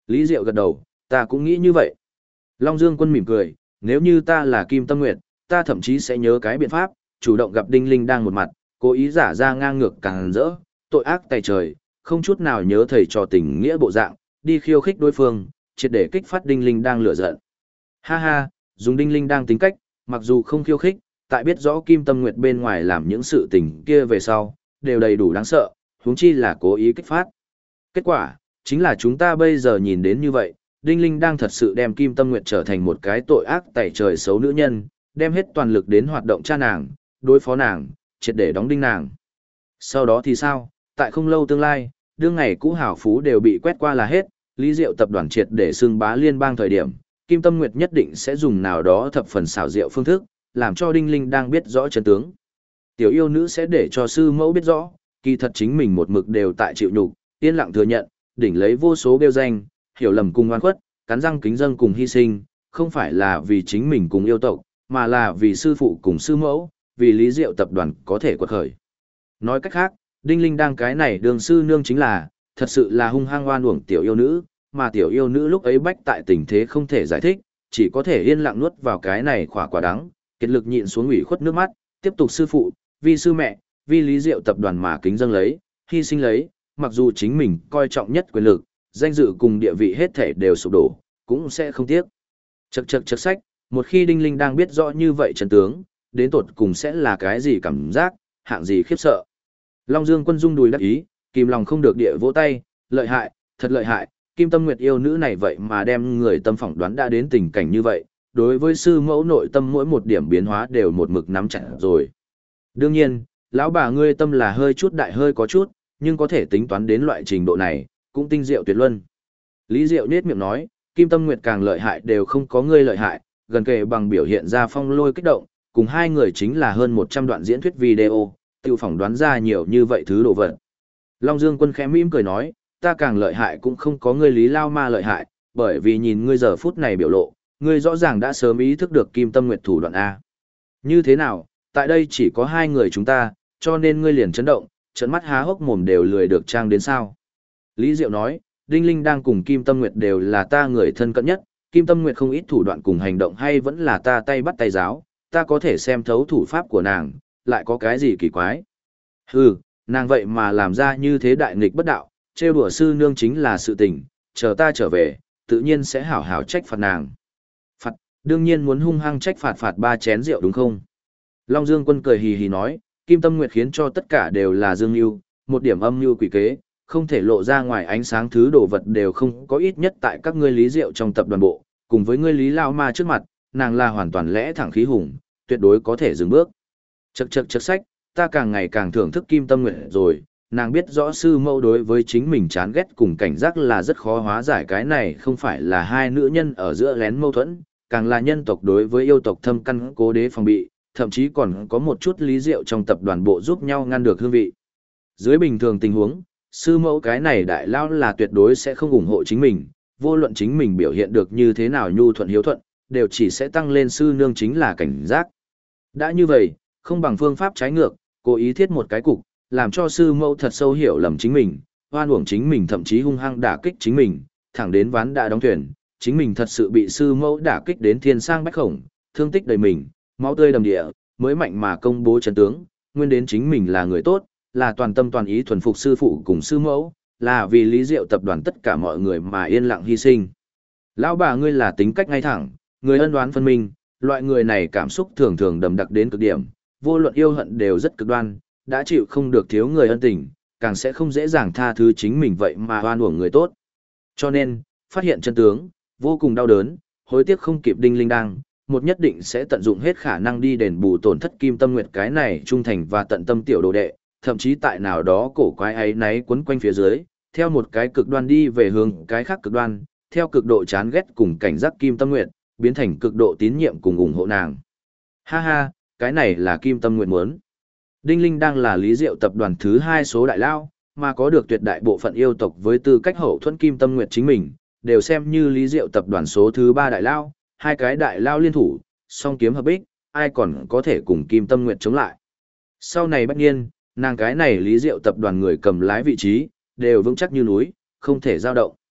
Lý Diệu gật đầu, ta cũng nghĩ như vậy. Long Dương Quân mỉm cười, nếu như ta là Kim Tâm Nguyệt, ta thậm chí sẽ nhớ cái biện pháp, chủ động gặp Đinh Linh đang một mặt, cố ý giả ra ngang ngược càng rỡ, tội ác tày trời, không chút nào nhớ thầy trò tình nghĩa bộ dạng, đi khiêu khích đối phương, triệt để kích phát Đinh Linh đang lửa giận. Ha ha, dùng Đinh Linh đang tính cách, mặc dù không khiêu khích, tại biết rõ Kim Tâm Nguyệt bên ngoài làm những sự tình kia về sau, đều đầy đủ đáng sợ, huống chi là cố ý kích phát. Kết quả, chính là chúng ta bây giờ nhìn đến như vậy, Đinh Linh đang thật sự đem Kim Tâm Nguyệt trở thành một cái tội ác tày trời xấu nữ nhân, đem hết toàn lực đến hoạt động cha nàng, đối phó nàng, triệt để đóng đinh nàng. Sau đó thì sao? Tại không lâu tương lai, đương ngày cũ hảo phú đều bị quét qua là hết, Lý Diệu tập đoàn triệt để xưng bá liên bang thời điểm, Kim Tâm Nguyệt nhất định sẽ dùng nào đó thập phần xảo diệu phương thức, làm cho Đinh Linh đang biết rõ chân tướng. Tiểu yêu nữ sẽ để cho sư mẫu biết rõ, kỳ thật chính mình một mực đều tại chịu nhục, yên lặng thừa nhận, đỉnh lấy vô số bêu danh, hiểu lầm cùng oan khuất, cắn răng kính dâng cùng hy sinh, không phải là vì chính mình cùng yêu tộc, mà là vì sư phụ cùng sư mẫu, vì Lý Diệu tập đoàn có thể quật khởi. Nói cách khác, Đinh Linh đang cái này đường sư nương chính là, thật sự là hung hăng oan uổng tiểu yêu nữ, mà tiểu yêu nữ lúc ấy bách tại tình thế không thể giải thích, chỉ có thể yên lặng nuốt vào cái này khỏa quả đắng, kiệt lực nhịn xuống ủy khuất nước mắt, tiếp tục sư phụ, vì sư mẹ, vì Lý Diệu tập đoàn mà kính dâng lấy, hy sinh lấy, mặc dù chính mình coi trọng nhất quyền lực, danh dự cùng địa vị hết thể đều sụp đổ, cũng sẽ không tiếc. Chậc chậc chậc sách, một khi Đinh Linh đang biết rõ như vậy chân tướng, đến tột cùng sẽ là cái gì cảm giác, hạng gì khiếp sợ. Long Dương Quân rung đùi đắc ý, kìm lòng không được địa vỗ tay, lợi hại, thật lợi hại, Kim Tâm Nguyệt yêu nữ này vậy mà đem người tâm phỏng đoán đã đến tình cảnh như vậy, đối với sư mẫu nội tâm mỗi một điểm biến hóa đều một mực nắm chặt rồi. Đương nhiên, lão bà ngươi tâm là hơi chút đại hơi có chút, nhưng có thể tính toán đến loại trình độ này, cũng tinh diệu tuyệt luân. Lý Diệu nết miệng nói, Kim Tâm Nguyệt càng lợi hại đều không có ngươi lợi hại, gần kề bằng biểu hiện ra phong lôi kích động, cùng hai người chính là hơn 100 đoạn diễn thuyết video, tiêu phỏng đoán ra nhiều như vậy thứ đồ vật. Long Dương Quân khẽ mỉm cười nói, ta càng lợi hại cũng không có ngươi Lý Lao Ma lợi hại, bởi vì nhìn ngươi giờ phút này biểu lộ, ngươi rõ ràng đã sớm ý thức được Kim Tâm Nguyệt thủ đoạn A. Như thế nào, tại đây chỉ có hai người chúng ta, cho nên ngươi liền chấn động, trận mắt há hốc mồm đều lười được trang đến sao. Lý Diệu nói, Đinh Linh đang cùng Kim Tâm Nguyệt đều là ta người thân cận nhất, Kim Tâm Nguyệt không ít thủ đoạn cùng hành động hay vẫn là ta tay bắt tay giáo, ta có thể xem thấu thủ pháp của nàng, lại có cái gì kỳ quái. Hừ, nàng vậy mà làm ra như thế đại nghịch bất đạo, trêu đùa sư nương chính là sự tình, chờ ta trở về, tự nhiên sẽ hảo hảo trách phạt nàng. Phạt, đương nhiên muốn hung hăng trách phạt 3 chén rượu đúng không? Long Dương Quân cười hì hì nói, Kim Tâm Nguyệt khiến cho tất cả đều là dương mưu, một điểm âm mưu quỷ kế, không thể lộ ra ngoài ánh sáng thứ đồ vật đều không có ít nhất tại các ngươi Lý Diệu trong tập đoàn bộ, cùng với ngươi Lý Lao Ma trước mặt, nàng là hoàn toàn lẽ thẳng khí hùng, tuyệt đối có thể dừng bước. Chậc chậc chậc sách, ta càng ngày càng thưởng thức Kim Tâm Nguyệt rồi, nàng biết rõ sư mẫu đối với chính mình chán ghét cùng cảnh giác là rất khó hóa giải, cái này không phải là hai nữ nhân ở giữa lén mâu thuẫn, càng là nhân tộc đối với yêu tộc thâm căn cố đế phòng bị, thậm chí còn có một chút Lý Diệu trong tập đoàn bộ giúp nhau ngăn được hương vị. Dưới bình thường tình huống, sư mẫu cái này đại lao là tuyệt đối sẽ không ủng hộ chính mình, vô luận chính mình biểu hiện được như thế nào nhu thuận hiếu thuận, đều chỉ sẽ tăng lên sư nương chính là cảnh giác. Đã như vậy, không bằng phương pháp trái ngược, cố ý thiết một cái cục, làm cho sư mẫu thật sâu hiểu lầm chính mình, hoan uổng chính mình, thậm chí hung hăng đả kích chính mình, thẳng đến ván đã đóng thuyền, chính mình thật sự bị sư mẫu đả kích đến thiên sang bách khổng, thương tích đầy mình, máu tươi đầm địa, mới mạnh mà công bố chân tướng, nguyên đến chính mình là người tốt, là toàn tâm toàn ý thuần phục sư phụ cùng sư mẫu, là vì Lý Diệu tập đoàn tất cả mọi người mà yên lặng hy sinh. Lão bà ngươi là tính cách ngay thẳng, người ân oán phân minh, loại người này cảm xúc thường thường đầm đặc đến cực điểm, vô luận yêu hận đều rất cực đoan, đã chịu không được thiếu người ân tình, càng sẽ không dễ dàng tha thứ chính mình vậy mà oan uổng người tốt. Cho nên, phát hiện chân tướng, vô cùng đau đớn, hối tiếc không kịp Đinh Linh đang, một nhất định sẽ tận dụng hết khả năng đi đền bù tổn thất Kim Tâm Nguyệt cái này trung thành và tận tâm tiểu đồ đệ, thậm chí tại nào đó cổ quái ấy náy quấn quanh phía dưới, theo một cái cực đoan đi về hướng cái khác cực đoan, theo cực độ chán ghét cùng cảnh giác Kim Tâm Nguyệt, biến thành cực độ tín nhiệm cùng ủng hộ nàng. Ha ha, cái này là Kim Tâm Nguyệt muốn. Đinh Linh đang là Lý Diệu tập đoàn thứ 2 số đại lao, mà có được tuyệt đại bộ phận yêu tộc với tư cách hậu thuẫn Kim Tâm Nguyệt chính mình, đều xem như Lý Diệu tập đoàn số thứ 3 đại lao, hai cái đại lao liên thủ, song kiếm hợp bích, ai còn có thể cùng Kim Tâm Nguyệt chống lại. Sau này bất nhiên, nàng cái này Lý Diệu tập đoàn người cầm lái vị trí, đều vững chắc như núi, không thể dao động.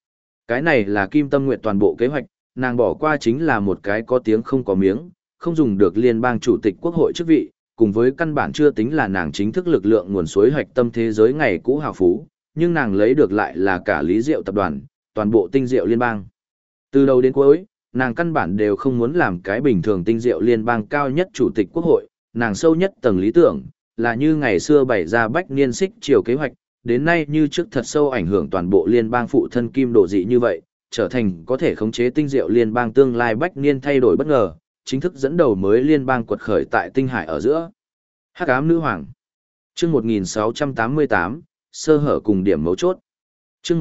Cái này là Kim Tâm Nguyệt toàn bộ kế hoạch, nàng bỏ qua chính là một cái có tiếng không có miếng, không dùng được liên bang chủ tịch quốc hội chức vị, cùng với căn bản chưa tính là nàng chính thức lực lượng nguồn suối hoạch tâm thế giới ngày cũ hào phú, nhưng nàng lấy được lại là cả Lý Diệu tập đoàn, toàn bộ tinh diệu liên bang. Từ đầu đến cuối, nàng căn bản đều không muốn làm cái bình thường tinh diệu liên bang cao nhất chủ tịch quốc hội, nàng sâu nhất tầng lý tưởng, là như ngày xưa bày ra bách niên xích chiều kế hoạch, đến nay như trước thật sâu ảnh hưởng toàn bộ liên bang phụ thân kim độ dị như vậy, trở thành có thể khống chế tinh diệu liên bang tương lai bách niên thay đổi bất ngờ, chính thức dẫn đầu mới liên bang quật khởi tại tinh hải ở giữa. Hắc ám nữ hoàng. Chương 1688, sơ hở cùng điểm mấu chốt. Chương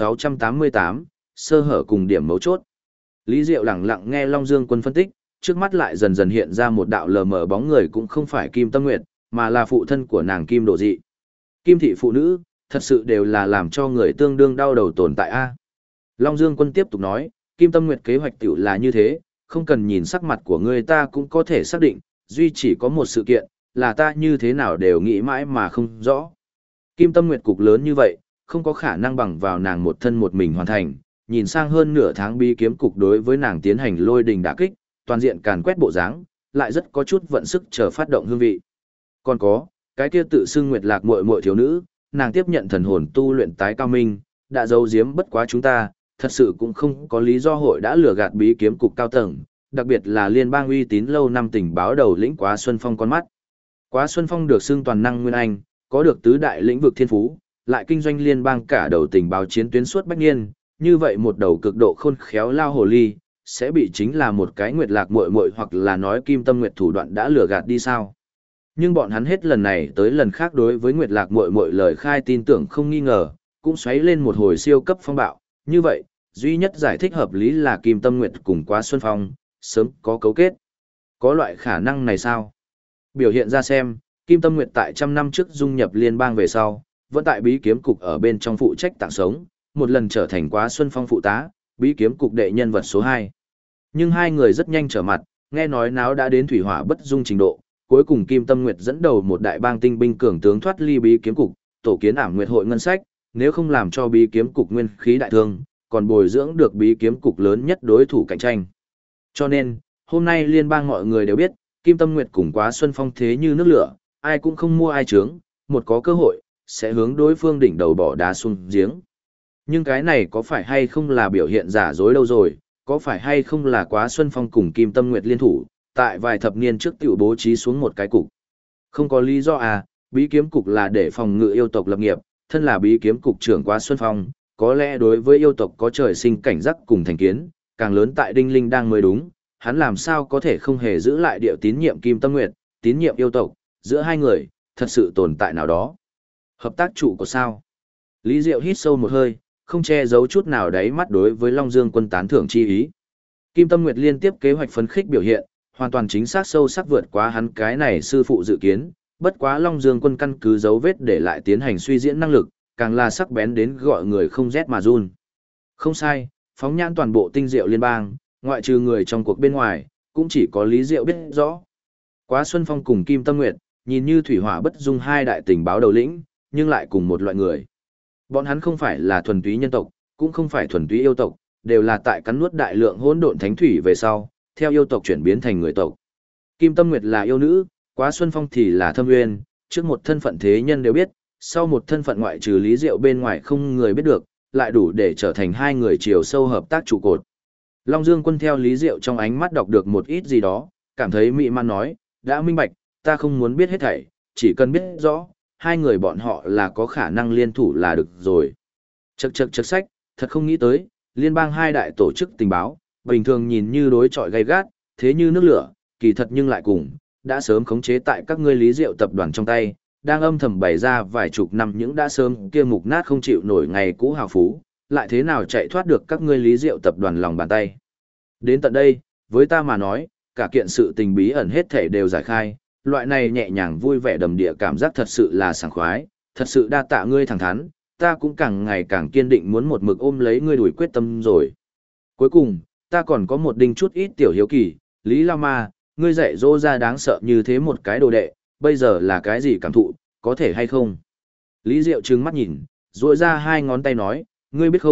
1688, sơ hở cùng điểm mấu chốt. Lý Diệu lặng lặng nghe Long Dương Quân phân tích, trước mắt lại dần dần hiện ra một đạo lờ mờ bóng người cũng không phải Kim Tâm Nguyệt, mà là phụ thân của nàng Kim Độ Dị. Kim thị phụ nữ, thật sự đều là làm cho người tương đương đau đầu tồn tại a. Long Dương Quân tiếp tục nói, Kim Tâm Nguyệt kế hoạch tiểu là như thế, không cần nhìn sắc mặt của người ta cũng có thể xác định, duy chỉ có một sự kiện, là ta như thế nào đều nghĩ mãi mà không rõ. Kim Tâm Nguyệt cục lớn như vậy, không có khả năng bằng vào nàng một thân một mình hoàn thành, nhìn sang hơn nửa tháng bí kiếm cục đối với nàng tiến hành lôi đình đả kích, toàn diện càn quét bộ dáng, lại rất có chút vận sức chờ phát động hương vị. Còn có, cái kia tự xưng Nguyệt Lạc muội muội thiếu nữ, nàng tiếp nhận thần hồn tu luyện tái cao minh, đã giấu giếm bất quá chúng ta, thật sự cũng không có lý do hội đã lừa gạt bí kiếm cục cao tầng, đặc biệt là liên bang uy tín lâu năm tình báo đầu lĩnh Quá Xuân Phong con mắt. Quá Xuân Phong được xưng toàn năng nguyên anh, có được tứ đại lĩnh vực thiên phú, lại kinh doanh liên bang cả đầu tình báo chiến tuyến suốt bách niên, như vậy một đầu cực độ khôn khéo lao hồ ly, sẽ bị chính là một cái Nguyệt Lạc muội muội hoặc là nói Kim Tâm Nguyệt thủ đoạn đã lừa gạt đi sao? Nhưng bọn hắn hết lần này tới lần khác đối với Nguyệt Lạc muội muội lời khai tin tưởng không nghi ngờ, cũng xoáy lên một hồi siêu cấp phong bạo, như vậy, duy nhất giải thích hợp lý là Kim Tâm Nguyệt cùng Quá Xuân Phong, sớm có cấu kết. Có loại khả năng này sao? Biểu hiện ra xem, Kim Tâm Nguyệt tại trăm năm trước dung nhập liên bang về sau, vẫn tại bí kiếm cục ở bên trong phụ trách tạng sống, một lần trở thành Quá Xuân Phong phụ tá, bí kiếm cục đệ nhân vật số 2. Nhưng hai người rất nhanh trở mặt, nghe nói náo đã đến thủy hỏa bất dung trình độ, cuối cùng Kim Tâm Nguyệt dẫn đầu một đại bang tinh binh cường tướng thoát ly bí kiếm cục, tổ kiến Ảm Nguyệt hội ngân sách, nếu không làm cho bí kiếm cục nguyên khí đại thương, còn bồi dưỡng được bí kiếm cục lớn nhất đối thủ cạnh tranh. Cho nên, hôm nay liên bang mọi người đều biết, Kim Tâm Nguyệt cùng Quá Xuân Phong thế như nước lửa, ai cũng không mua ai trướng, một có cơ hội, sẽ hướng đối phương đỉnh đầu bỏ đá xuống giếng. Nhưng cái này có phải hay không là biểu hiện giả dối đâu rồi, có phải hay không là Quá Xuân Phong cùng Kim Tâm Nguyệt liên thủ, tại vài thập niên trước tiểu bố trí xuống một cái cục. Không có lý do à, bí kiếm cục là để phòng ngự yêu tộc lập nghiệp, thân là bí kiếm cục trưởng Quá Xuân Phong, có lẽ đối với yêu tộc có trời sinh cảnh giác cùng thành kiến, càng lớn tại Đinh Linh đang mới đúng, hắn làm sao có thể không hề giữ lại điệu tín nhiệm Kim Tâm Nguyệt, tín nhiệm yêu tộc, giữa hai người, thật sự tồn tại nào đó. Hợp tác trụ có sao? Lý Diệu hít sâu một hơi, không che giấu chút nào đáy mắt đối với Long Dương Quân tán thưởng chi ý. Kim Tâm Nguyệt liên tiếp kế hoạch phấn khích biểu hiện, hoàn toàn chính xác sâu sắc vượt quá hắn cái này sư phụ dự kiến, bất quá Long Dương Quân căn cứ dấu vết để lại tiến hành suy diễn năng lực, càng là sắc bén đến gọi người không rét mà run. Không sai, phóng nhãn toàn bộ tinh diệu liên bang, ngoại trừ người trong cuộc bên ngoài, cũng chỉ có Lý Diệu biết rõ. Quá Xuân Phong cùng Kim Tâm Nguyệt, nhìn như thủy hỏa bất dung hai đại tình báo đầu lĩnh, nhưng lại cùng một loại người. Bọn hắn không phải là thuần túy nhân tộc, cũng không phải thuần túy yêu tộc, đều là tại cắn nuốt đại lượng hỗn độn thánh thủy về sau, theo yêu tộc chuyển biến thành người tộc. Kim Tâm Nguyệt là yêu nữ, Quá Xuân Phong thì là thâm nguyên, trước một thân phận thế nhân đều biết, sau một thân phận ngoại trừ Lý Diệu bên ngoài không người biết được, lại đủ để trở thành hai người chiều sâu hợp tác trụ cột. Long Dương Quân theo Lý Diệu trong ánh mắt đọc được một ít gì đó, cảm thấy mị man nói, đã minh bạch, ta không muốn biết hết thảy, chỉ cần biết rõ, hai người bọn họ là có khả năng liên thủ là được rồi. Chậc sách, thật không nghĩ tới, liên bang hai đại tổ chức tình báo, bình thường nhìn như đối chọi gay gắt, thế như nước lửa, kỳ thật nhưng lại cùng, đã sớm khống chế tại các ngươi Lý Diệu tập đoàn trong tay, đang âm thầm bày ra vài chục năm những đã sớm kia mục nát không chịu nổi ngày cũ hào phú, lại thế nào chạy thoát được các ngươi Lý Diệu tập đoàn lòng bàn tay. Đến tận đây, với ta mà nói, cả kiện sự tình bí ẩn hết thể đều giải khai, loại này nhẹ nhàng vui vẻ đầm địa cảm giác thật sự là sảng khoái, thật sự đa tạ ngươi thẳng thắn, ta cũng càng ngày càng kiên định muốn một mực ôm lấy ngươi đuổi quyết tâm rồi. Cuối cùng, ta còn có một đinh chút ít tiểu hiếu kỳ, Lý Lao Ma, ngươi dạy dỗ ra đáng sợ như thế một cái đồ đệ, bây giờ là cái gì cảm thụ, có thể hay không? Lý Diệu trừng mắt nhìn, duỗi ra hai ngón tay nói, ngươi biết không,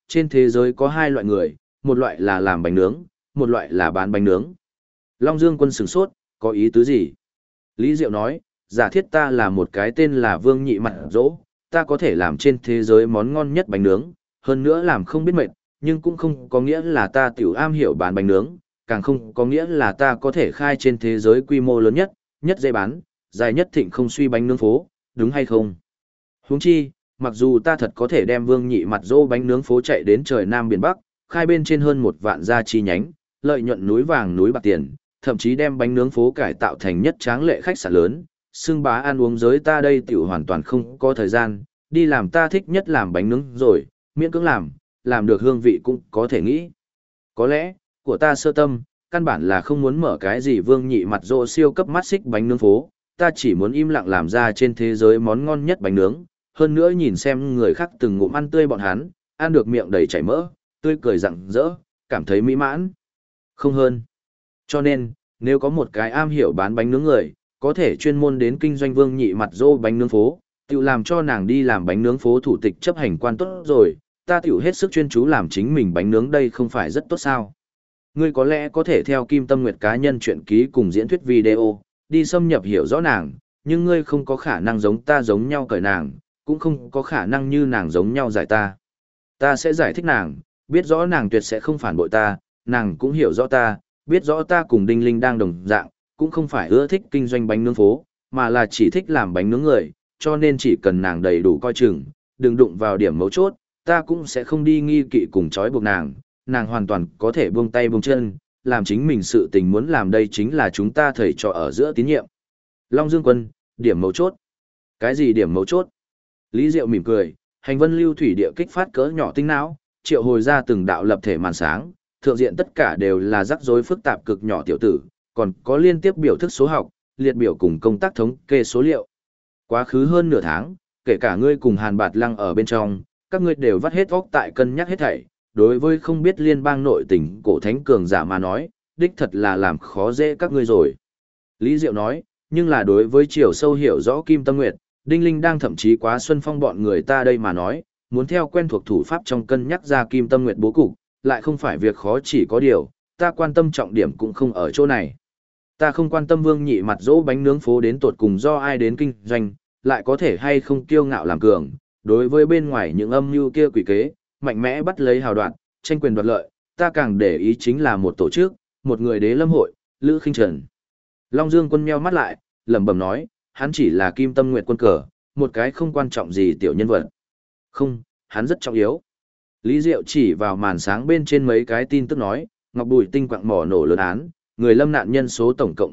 trên thế giới có hai loại người, một loại là làm bánh nướng, một loại là bán bánh nướng. Long Dương Quân sửng sốt, có ý tứ gì? Lý Diệu nói, giả thiết ta là một cái tên là Vương Nhị Mặt Dỗ, ta có thể làm trên thế giới món ngon nhất bánh nướng, hơn nữa làm không biết mệt, nhưng cũng không có nghĩa là ta tiểu am hiểu bán bánh nướng, càng không có nghĩa là ta có thể khai trên thế giới quy mô lớn nhất, nhất dễ bán, dài nhất thịnh không suy bánh nướng phố, đúng hay không? Huống chi, mặc dù ta thật có thể đem Vương Nhị Mặt Dỗ bánh nướng phố chạy đến trời Nam Biển Bắc, khai bên trên hơn 1 vạn gia chi nhánh, lợi nhuận núi vàng núi bạc tiền, thậm chí đem bánh nướng phố cải tạo thành nhất tráng lệ khách sạn lớn, xưng bá ăn uống giới ta đây tiểu hoàn toàn không có thời gian, đi làm ta thích nhất làm bánh nướng rồi, miễn cưỡng làm được hương vị cũng có thể nghĩ. Có lẽ, của ta sơ tâm, căn bản là không muốn mở cái gì Vương Nhị Mặt Dỗ siêu cấp mắt xích bánh nướng phố, ta chỉ muốn im lặng làm ra trên thế giới món ngon nhất bánh nướng, hơn nữa nhìn xem người khác từng ngụm ăn tươi bọn hắn, ăn được miệng đầy chảy mỡ, tươi cười rạng rỡ, cảm thấy mỹ mãn. Không hơn. Cho nên, nếu có một cái am hiểu bán bánh nướng người, có thể chuyên môn đến kinh doanh Vương Nhị Mặt Dỗ bánh nướng phố, tiểu làm cho nàng đi làm bánh nướng phố thủ tịch chấp hành quan tốt rồi, ta tiểu hết sức chuyên chú làm chính mình bánh nướng đây không phải rất tốt sao. Ngươi có lẽ có thể theo Kim Tâm Nguyệt cá nhân truyện ký cùng diễn thuyết video, đi xâm nhập hiểu rõ nàng, nhưng ngươi không có khả năng giống ta giống nhau cởi nàng, cũng không có khả năng như nàng giống nhau giải ta. Ta sẽ giải thích nàng, biết rõ nàng tuyệt sẽ không phản bội ta, nàng cũng hiểu rõ ta, biết rõ ta cùng Đinh Linh đang đồng dạng, cũng không phải ưa thích kinh doanh bánh nướng phố, mà là chỉ thích làm bánh nướng người, cho nên chỉ cần nàng đầy đủ coi chừng, đừng đụng vào điểm mấu chốt, ta cũng sẽ không đi nghi kỵ cùng trói buộc nàng, nàng hoàn toàn có thể buông tay buông chân, làm chính mình sự tình muốn làm đây chính là chúng ta thầy trò ở giữa tín nhiệm. Long Dương Quân, điểm mấu chốt. Cái gì điểm mấu chốt? Lý Diệu mỉm cười, hành vân lưu thủy địa kích phát cỡ nhỏ tinh não, triệu hồi ra từng đạo lập thể màn sáng, thượng diện tất cả đều là rắc rối phức tạp cực nhỏ tiểu tử, còn có liên tiếp biểu thức số học, liệt biểu cùng công tác thống kê số liệu. Quá khứ hơn nửa tháng, kể cả ngươi cùng Hàn Bạt Lăng ở bên trong, các ngươi đều vắt hết óc tại cân nhắc hết thảy, đối với không biết liên bang nội tình cổ thánh cường giả mà nói, đích thật là làm khó dễ các ngươi rồi. Lý Diệu nói, nhưng là đối với chiều sâu hiểu rõ Kim Tâm Nguyệt, Đinh Linh đang thậm chí quá Xuân Phong bọn người ta đây mà nói, muốn theo quen thuộc thủ pháp trong cân nhắc ra Kim Tâm Nguyệt bố cục, lại không phải việc khó chỉ có điều, ta quan tâm trọng điểm cũng không ở chỗ này. Ta không quan tâm Vương Nhị Mặt Dỗ bánh nướng phố đến tột cùng do ai đến kinh doanh, lại có thể hay không kiêu ngạo làm cường, đối với bên ngoài những âm mưu kia quỷ kế, mạnh mẽ bắt lấy hào đoạn, tranh quyền đoạt lợi, ta càng để ý chính là một tổ chức, một người Đế Lâm Hội, Lữ Khinh Trần. Long Dương Quân meo mắt lại, lẩm bẩm nói, hắn chỉ là Kim Tâm Nguyệt quân cờ, một cái không quan trọng gì tiểu nhân vật. Không, hắn rất trọng yếu. Lý Diệu chỉ vào màn sáng bên trên mấy cái tin tức nói, Ngọc Bùi Tinh quặng mỏ nổ lớn án, người lâm nạn nhân số tổng cộng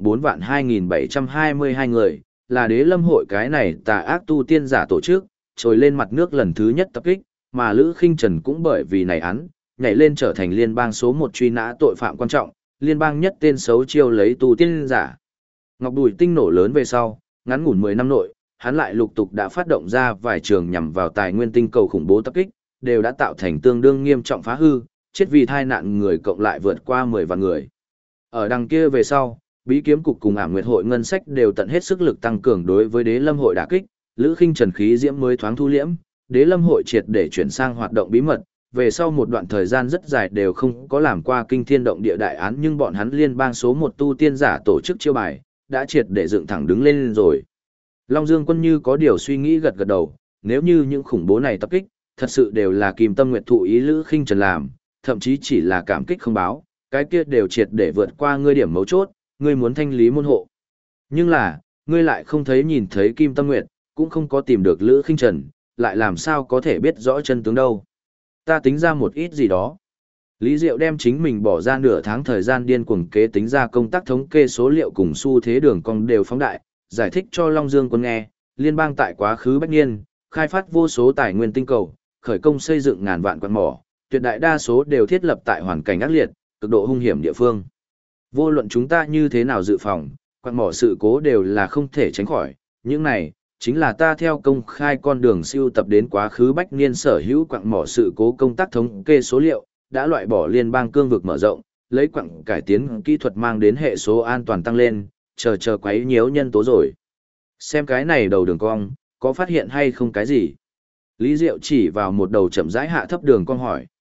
4.2722 người, là Đế Lâm Hội cái này tà ác tu tiên giả tổ chức, trồi lên mặt nước lần thứ nhất tập kích, mà Lữ Khinh Trần cũng bởi vì này án, nhảy lên trở thành liên bang số 1 truy nã tội phạm quan trọng, liên bang nhất tên xấu chiêu lấy tu tiên giả. Ngọc Bùi Tinh nổ lớn về sau, ngắn ngủn 10 năm nội, hắn lại lục tục đã phát động ra vài trường nhằm vào tài nguyên tinh cầu khủng bố tập kích, đều đã tạo thành tương đương nghiêm trọng phá hư, chết vì tai nạn người cộng lại vượt qua 10 vạn người. Ở đằng kia về sau, Bí Kiếm Cục cùng Ảm Nguyệt Hội ngân sách đều tận hết sức lực tăng cường đối với Đế Lâm Hội đả kích, Lữ Khinh Trần khí diễm mới thoáng thu liễm, Đế Lâm Hội triệt để chuyển sang hoạt động bí mật, về sau một đoạn thời gian rất dài đều không có làm qua kinh thiên động địa đại án, nhưng bọn hắn liên bang số 1 tu tiên giả tổ chức chiêu bài, đã triệt để dựng thẳng đứng lên rồi. Long Dương Quân như có điều suy nghĩ gật gật đầu, nếu như những khủng bố này tập kích, thật sự đều là Kim Tâm Nguyệt thụ ý Lữ Khinh Trần làm, thậm chí chỉ là cảm kích không báo, cái kia đều triệt để vượt qua ngươi điểm mấu chốt, ngươi muốn thanh lý môn hộ. Nhưng là, ngươi lại không thấy nhìn thấy Kim Tâm Nguyệt, cũng không có tìm được Lữ Khinh Trần, lại làm sao có thể biết rõ chân tướng đâu. Ta tính ra một ít gì đó. Lý Diệu đem chính mình bỏ ra nửa tháng thời gian điên cuồng kế tính ra công tác thống kê số liệu cùng xu thế đường cong đều phóng đại, giải thích cho Long Dương Quân nghe, liên bang tại quá khứ bách niên, khai phát vô số tài nguyên tinh cầu, khởi công xây dựng ngàn vạn quặng mỏ, tuyệt đại đa số đều thiết lập tại hoàn cảnh ác liệt, cực độ hung hiểm địa phương. Vô luận chúng ta như thế nào dự phòng, quặng mỏ sự cố đều là không thể tránh khỏi, những này chính là ta theo công khai con đường siêu tập đến quá khứ bách niên sở hữu quặng mỏ sự cố công tác thống kê số liệu, đã loại bỏ liên bang cương vực mở rộng, lấy quặng cải tiến kỹ thuật mang đến hệ số an toàn tăng lên, chờ quấy nhiễu nhân tố rồi. Xem cái này đầu đường cong, có phát hiện hay không cái gì? Lý Diệu chỉ vào một đầu chậm rãi hạ thấp đường cong hỏi.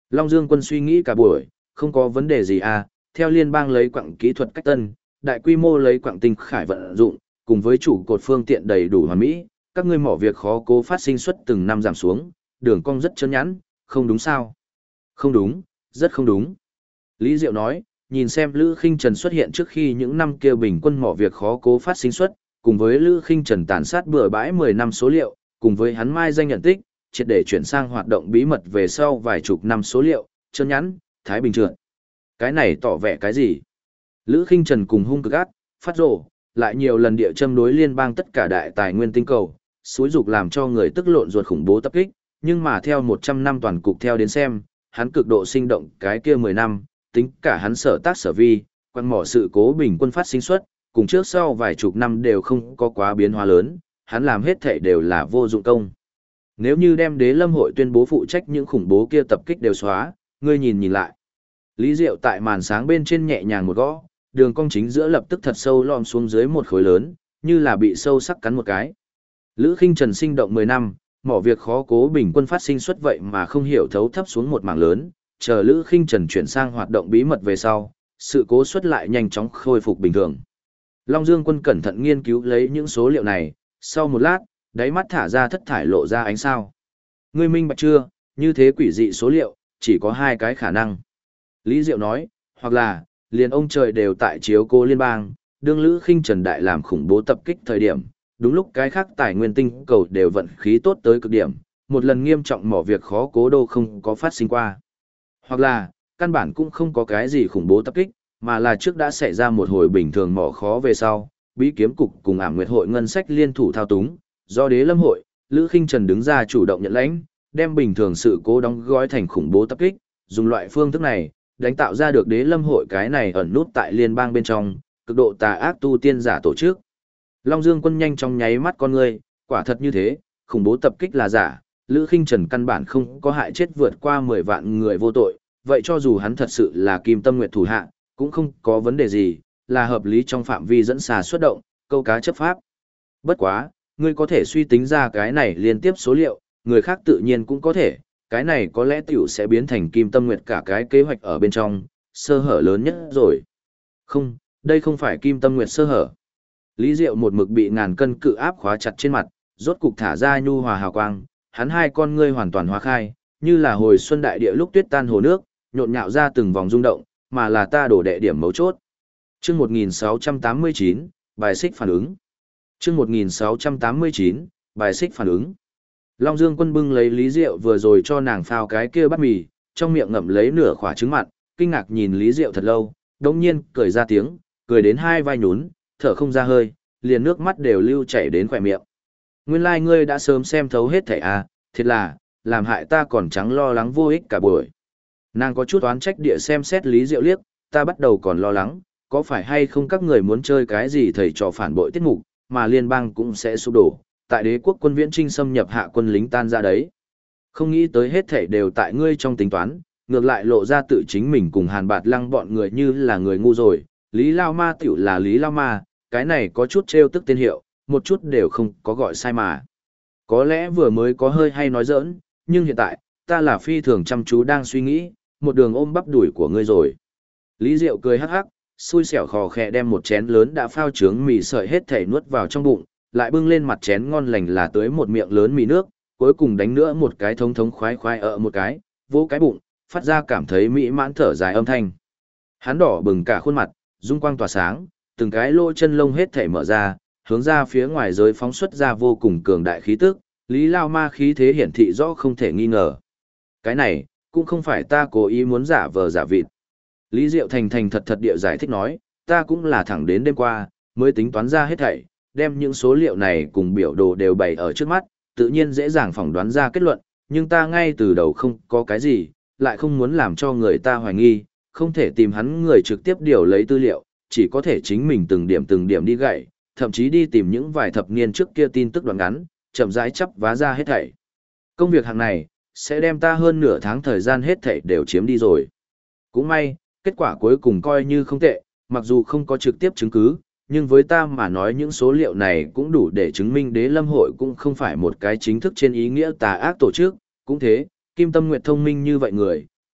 Long Dương Quân suy nghĩ cả buổi, không có vấn đề gì à, theo liên bang lấy quặng kỹ thuật cách tân, đại quy mô lấy quặng tinh khải vận dụng, cùng với chủ cột phương tiện đầy đủ hoàn mỹ, các ngươi mỏ việc khó cố phát sinh suất từng năm giảm xuống, đường cong rất chớn nhẵn, không đúng sao? Không đúng, rất không đúng. Lý Diệu nói, nhìn xem Lữ Khinh Trần xuất hiện trước khi những năm kia bình quân mỏ việc khó cố phát sinh suất, cùng với Lữ Khinh Trần tàn sát bừa bãi 10 năm số liệu, cùng với hắn mai danh nhận tích, triệt để chuyển sang hoạt động bí mật về sau vài chục năm số liệu, chớn nhẵn, thái bình trượt. Cái này tỏ vẻ cái gì? Lữ Khinh Trần cùng hung cực ác, phát rồ, lại nhiều lần địa châm đối liên bang tất cả đại tài nguyên tinh cầu, xúi dục làm cho người tức lộn ruột khủng bố tập kích, nhưng mà theo 100 năm toàn cục theo đến xem, hắn cực độ sinh động cái kia 10 năm, tính cả hắn sở tác sở vi, quan mỏ sự cố bình quân phát sinh suất, cùng trước sau vài chục năm đều không có quá biến hóa lớn, hắn làm hết thể đều là vô dụng công. Nếu như đem Đế Lâm hội tuyên bố phụ trách những khủng bố kia tập kích đều xóa, ngươi nhìn lại. Lý Diệu tại màn sáng bên trên nhẹ nhàng một gõ, đường cong chính giữa lập tức thật sâu lom xuống dưới một khối lớn, như là bị sâu sắc cắn một cái. Lữ Khinh Trần sinh động 10 năm, mỏ việc khó cố bình quân phát sinh suất vậy mà không hiểu thấu thấp xuống một mảng lớn, chờ Lữ Khinh Trần chuyển sang hoạt động bí mật về sau, sự cố suất lại nhanh chóng khôi phục bình thường. Long Dương Quân cẩn thận nghiên cứu lấy những số liệu này, sau một lát, đáy mắt thả ra thất thải lộ ra ánh sao. Ngươi minh bạch chưa, như thế quỷ dị số liệu, chỉ có hai cái khả năng. Lý Diệu nói, hoặc là, liền ông trời đều tại chiếu cố liên bang, đương Lữ Khinh Trần đại làm khủng bố tập kích thời điểm, đúng lúc cái khác tài nguyên tinh cầu đều vận khí tốt tới cực điểm, một lần nghiêm trọng mỏ việc khó cố đô không có phát sinh qua. Hoặc là, căn bản cũng không có cái gì khủng bố tập kích, mà là trước đã xảy ra một hồi bình thường mỏ khó về sau, bí kiếm cục cùng Ảm Nguyệt hội ngân sách liên thủ thao túng, do Đế Lâm hội, Lữ Khinh Trần đứng ra chủ động nhận lãnh, đem bình thường sự cố đóng gói thành khủng bố tập kích, dùng loại phương thức này, đánh tạo ra được Đế Lâm hội cái này ẩn nút tại liên bang bên trong, cực độ tà ác tu tiên giả tổ chức. Long Dương Quân nhanh trong nháy mắt con người, quả thật như thế, khủng bố tập kích là giả, Lữ Khinh Trần căn bản không có hại chết vượt qua 10 vạn người vô tội, vậy cho dù hắn thật sự là Kim Tâm Nguyệt thủ hạ, cũng không có vấn đề gì, là hợp lý trong phạm vi dẫn xà xuất động, câu cá chấp pháp. Bất quá, ngươi có thể suy tính ra cái này liên tiếp số liệu, người khác tự nhiên cũng có thể, cái này có lẽ tiểu sẽ biến thành Kim Tâm Nguyệt cả cái kế hoạch ở bên trong, sơ hở lớn nhất rồi. Không, đây không phải Kim Tâm Nguyệt sơ hở. Lý Diệu một mực bị ngàn cân cự áp khóa chặt trên mặt, rốt cục thả ra nhu hòa hào quang, hắn hai con ngươi hoàn toàn hóa khai, như là hồi xuân đại địa lúc tuyết tan hồ nước, nhộn nhạo ra từng vòng rung động, mà là ta đổ đệ điểm mấu chốt. Chương 1689, bài xích phản ứng. Chương 1689, bài xích phản ứng. Long Dương Quân bưng lấy Lý Diệu vừa rồi cho nàng phao cái kia bát mì, trong miệng ngậm lấy nửa khỏa trứng mặn, kinh ngạc nhìn Lý Diệu thật lâu, đống nhiên cười ra tiếng, cười đến hai vai nhún, thở không ra hơi, liền nước mắt đều lưu chảy đến khỏe miệng. Nguyên lai ngươi đã sớm xem thấu hết thảy à, thiệt là, làm hại ta còn trắng lo lắng vô ích cả buổi. Nàng có chút oán trách địa xem xét Lý Diệu liếc, ta bắt đầu còn lo lắng, có phải hay không các người muốn chơi cái gì thầy trò phản bội tiết mục, mà liên bang cũng sẽ sụp đổ, tại đế quốc quân viễn trinh xâm nhập hạ quân lính tan ra đấy. Không nghĩ tới hết thảy đều tại ngươi trong tính toán, ngược lại lộ ra tự chính mình cùng Hàn Bạt Lăng bọn người như là người ngu rồi, Lý Lao Ma tiểu là Lý Lao Ma, cái này có chút trêu tức tên hiệu, một chút đều không có gọi sai mà. Có lẽ vừa mới có hơi hay nói giỡn, nhưng hiện tại, ta là phi thường chăm chú đang suy nghĩ, một đường ôm bắp đuổi của ngươi rồi. Lý Diệu cười hắc hắc, xui xẻo khò khẽ đem một chén lớn đã phao trướng mì sợi hết thảy nuốt vào trong bụng, lại bưng lên mặt chén ngon lành là tới một miệng lớn mì nước, cuối cùng đánh nữa một cái thống thống khoái khoái ở một cái, vỗ cái bụng, phát ra cảm thấy mỹ mãn thở dài âm thanh. Hắn đỏ bừng cả khuôn mặt, dung quang tỏa sáng, từng cái lỗ chân lông hết thảy mở ra, hướng ra phía ngoài giới phóng xuất ra vô cùng cường đại khí tức, Lý Lao Ma khí thế hiển thị rõ không thể nghi ngờ. Cái này, cũng không phải ta cố ý muốn giả vờ giả vịt. Lý Diệu thành thành thật thật địa giải thích nói, ta cũng là thẳng đến đêm qua, mới tính toán ra hết thảy, đem những số liệu này cùng biểu đồ đều bày ở trước mắt, tự nhiên dễ dàng phỏng đoán ra kết luận, nhưng ta ngay từ đầu không có cái gì, lại không muốn làm cho người ta hoài nghi, không thể tìm hắn người trực tiếp điều lấy tư liệu, chỉ có thể chính mình từng điểm đi gậy, thậm chí đi tìm những vài thập niên trước kia tin tức đoạn ngắn, chậm rãi chắp vá ra hết thảy. Công việc hàng này, sẽ đem ta hơn nửa tháng thời gian hết thảy đều chiếm đi rồi. Cũng may, kết quả cuối cùng coi như không tệ, mặc dù không có trực tiếp chứng cứ, nhưng với ta mà nói những số liệu này cũng đủ để chứng minh Đế Lâm hội cũng không phải một cái chính thức trên ý nghĩa tà ác tổ chức, cũng thế, Kim Tâm Nguyệt thông minh như vậy người,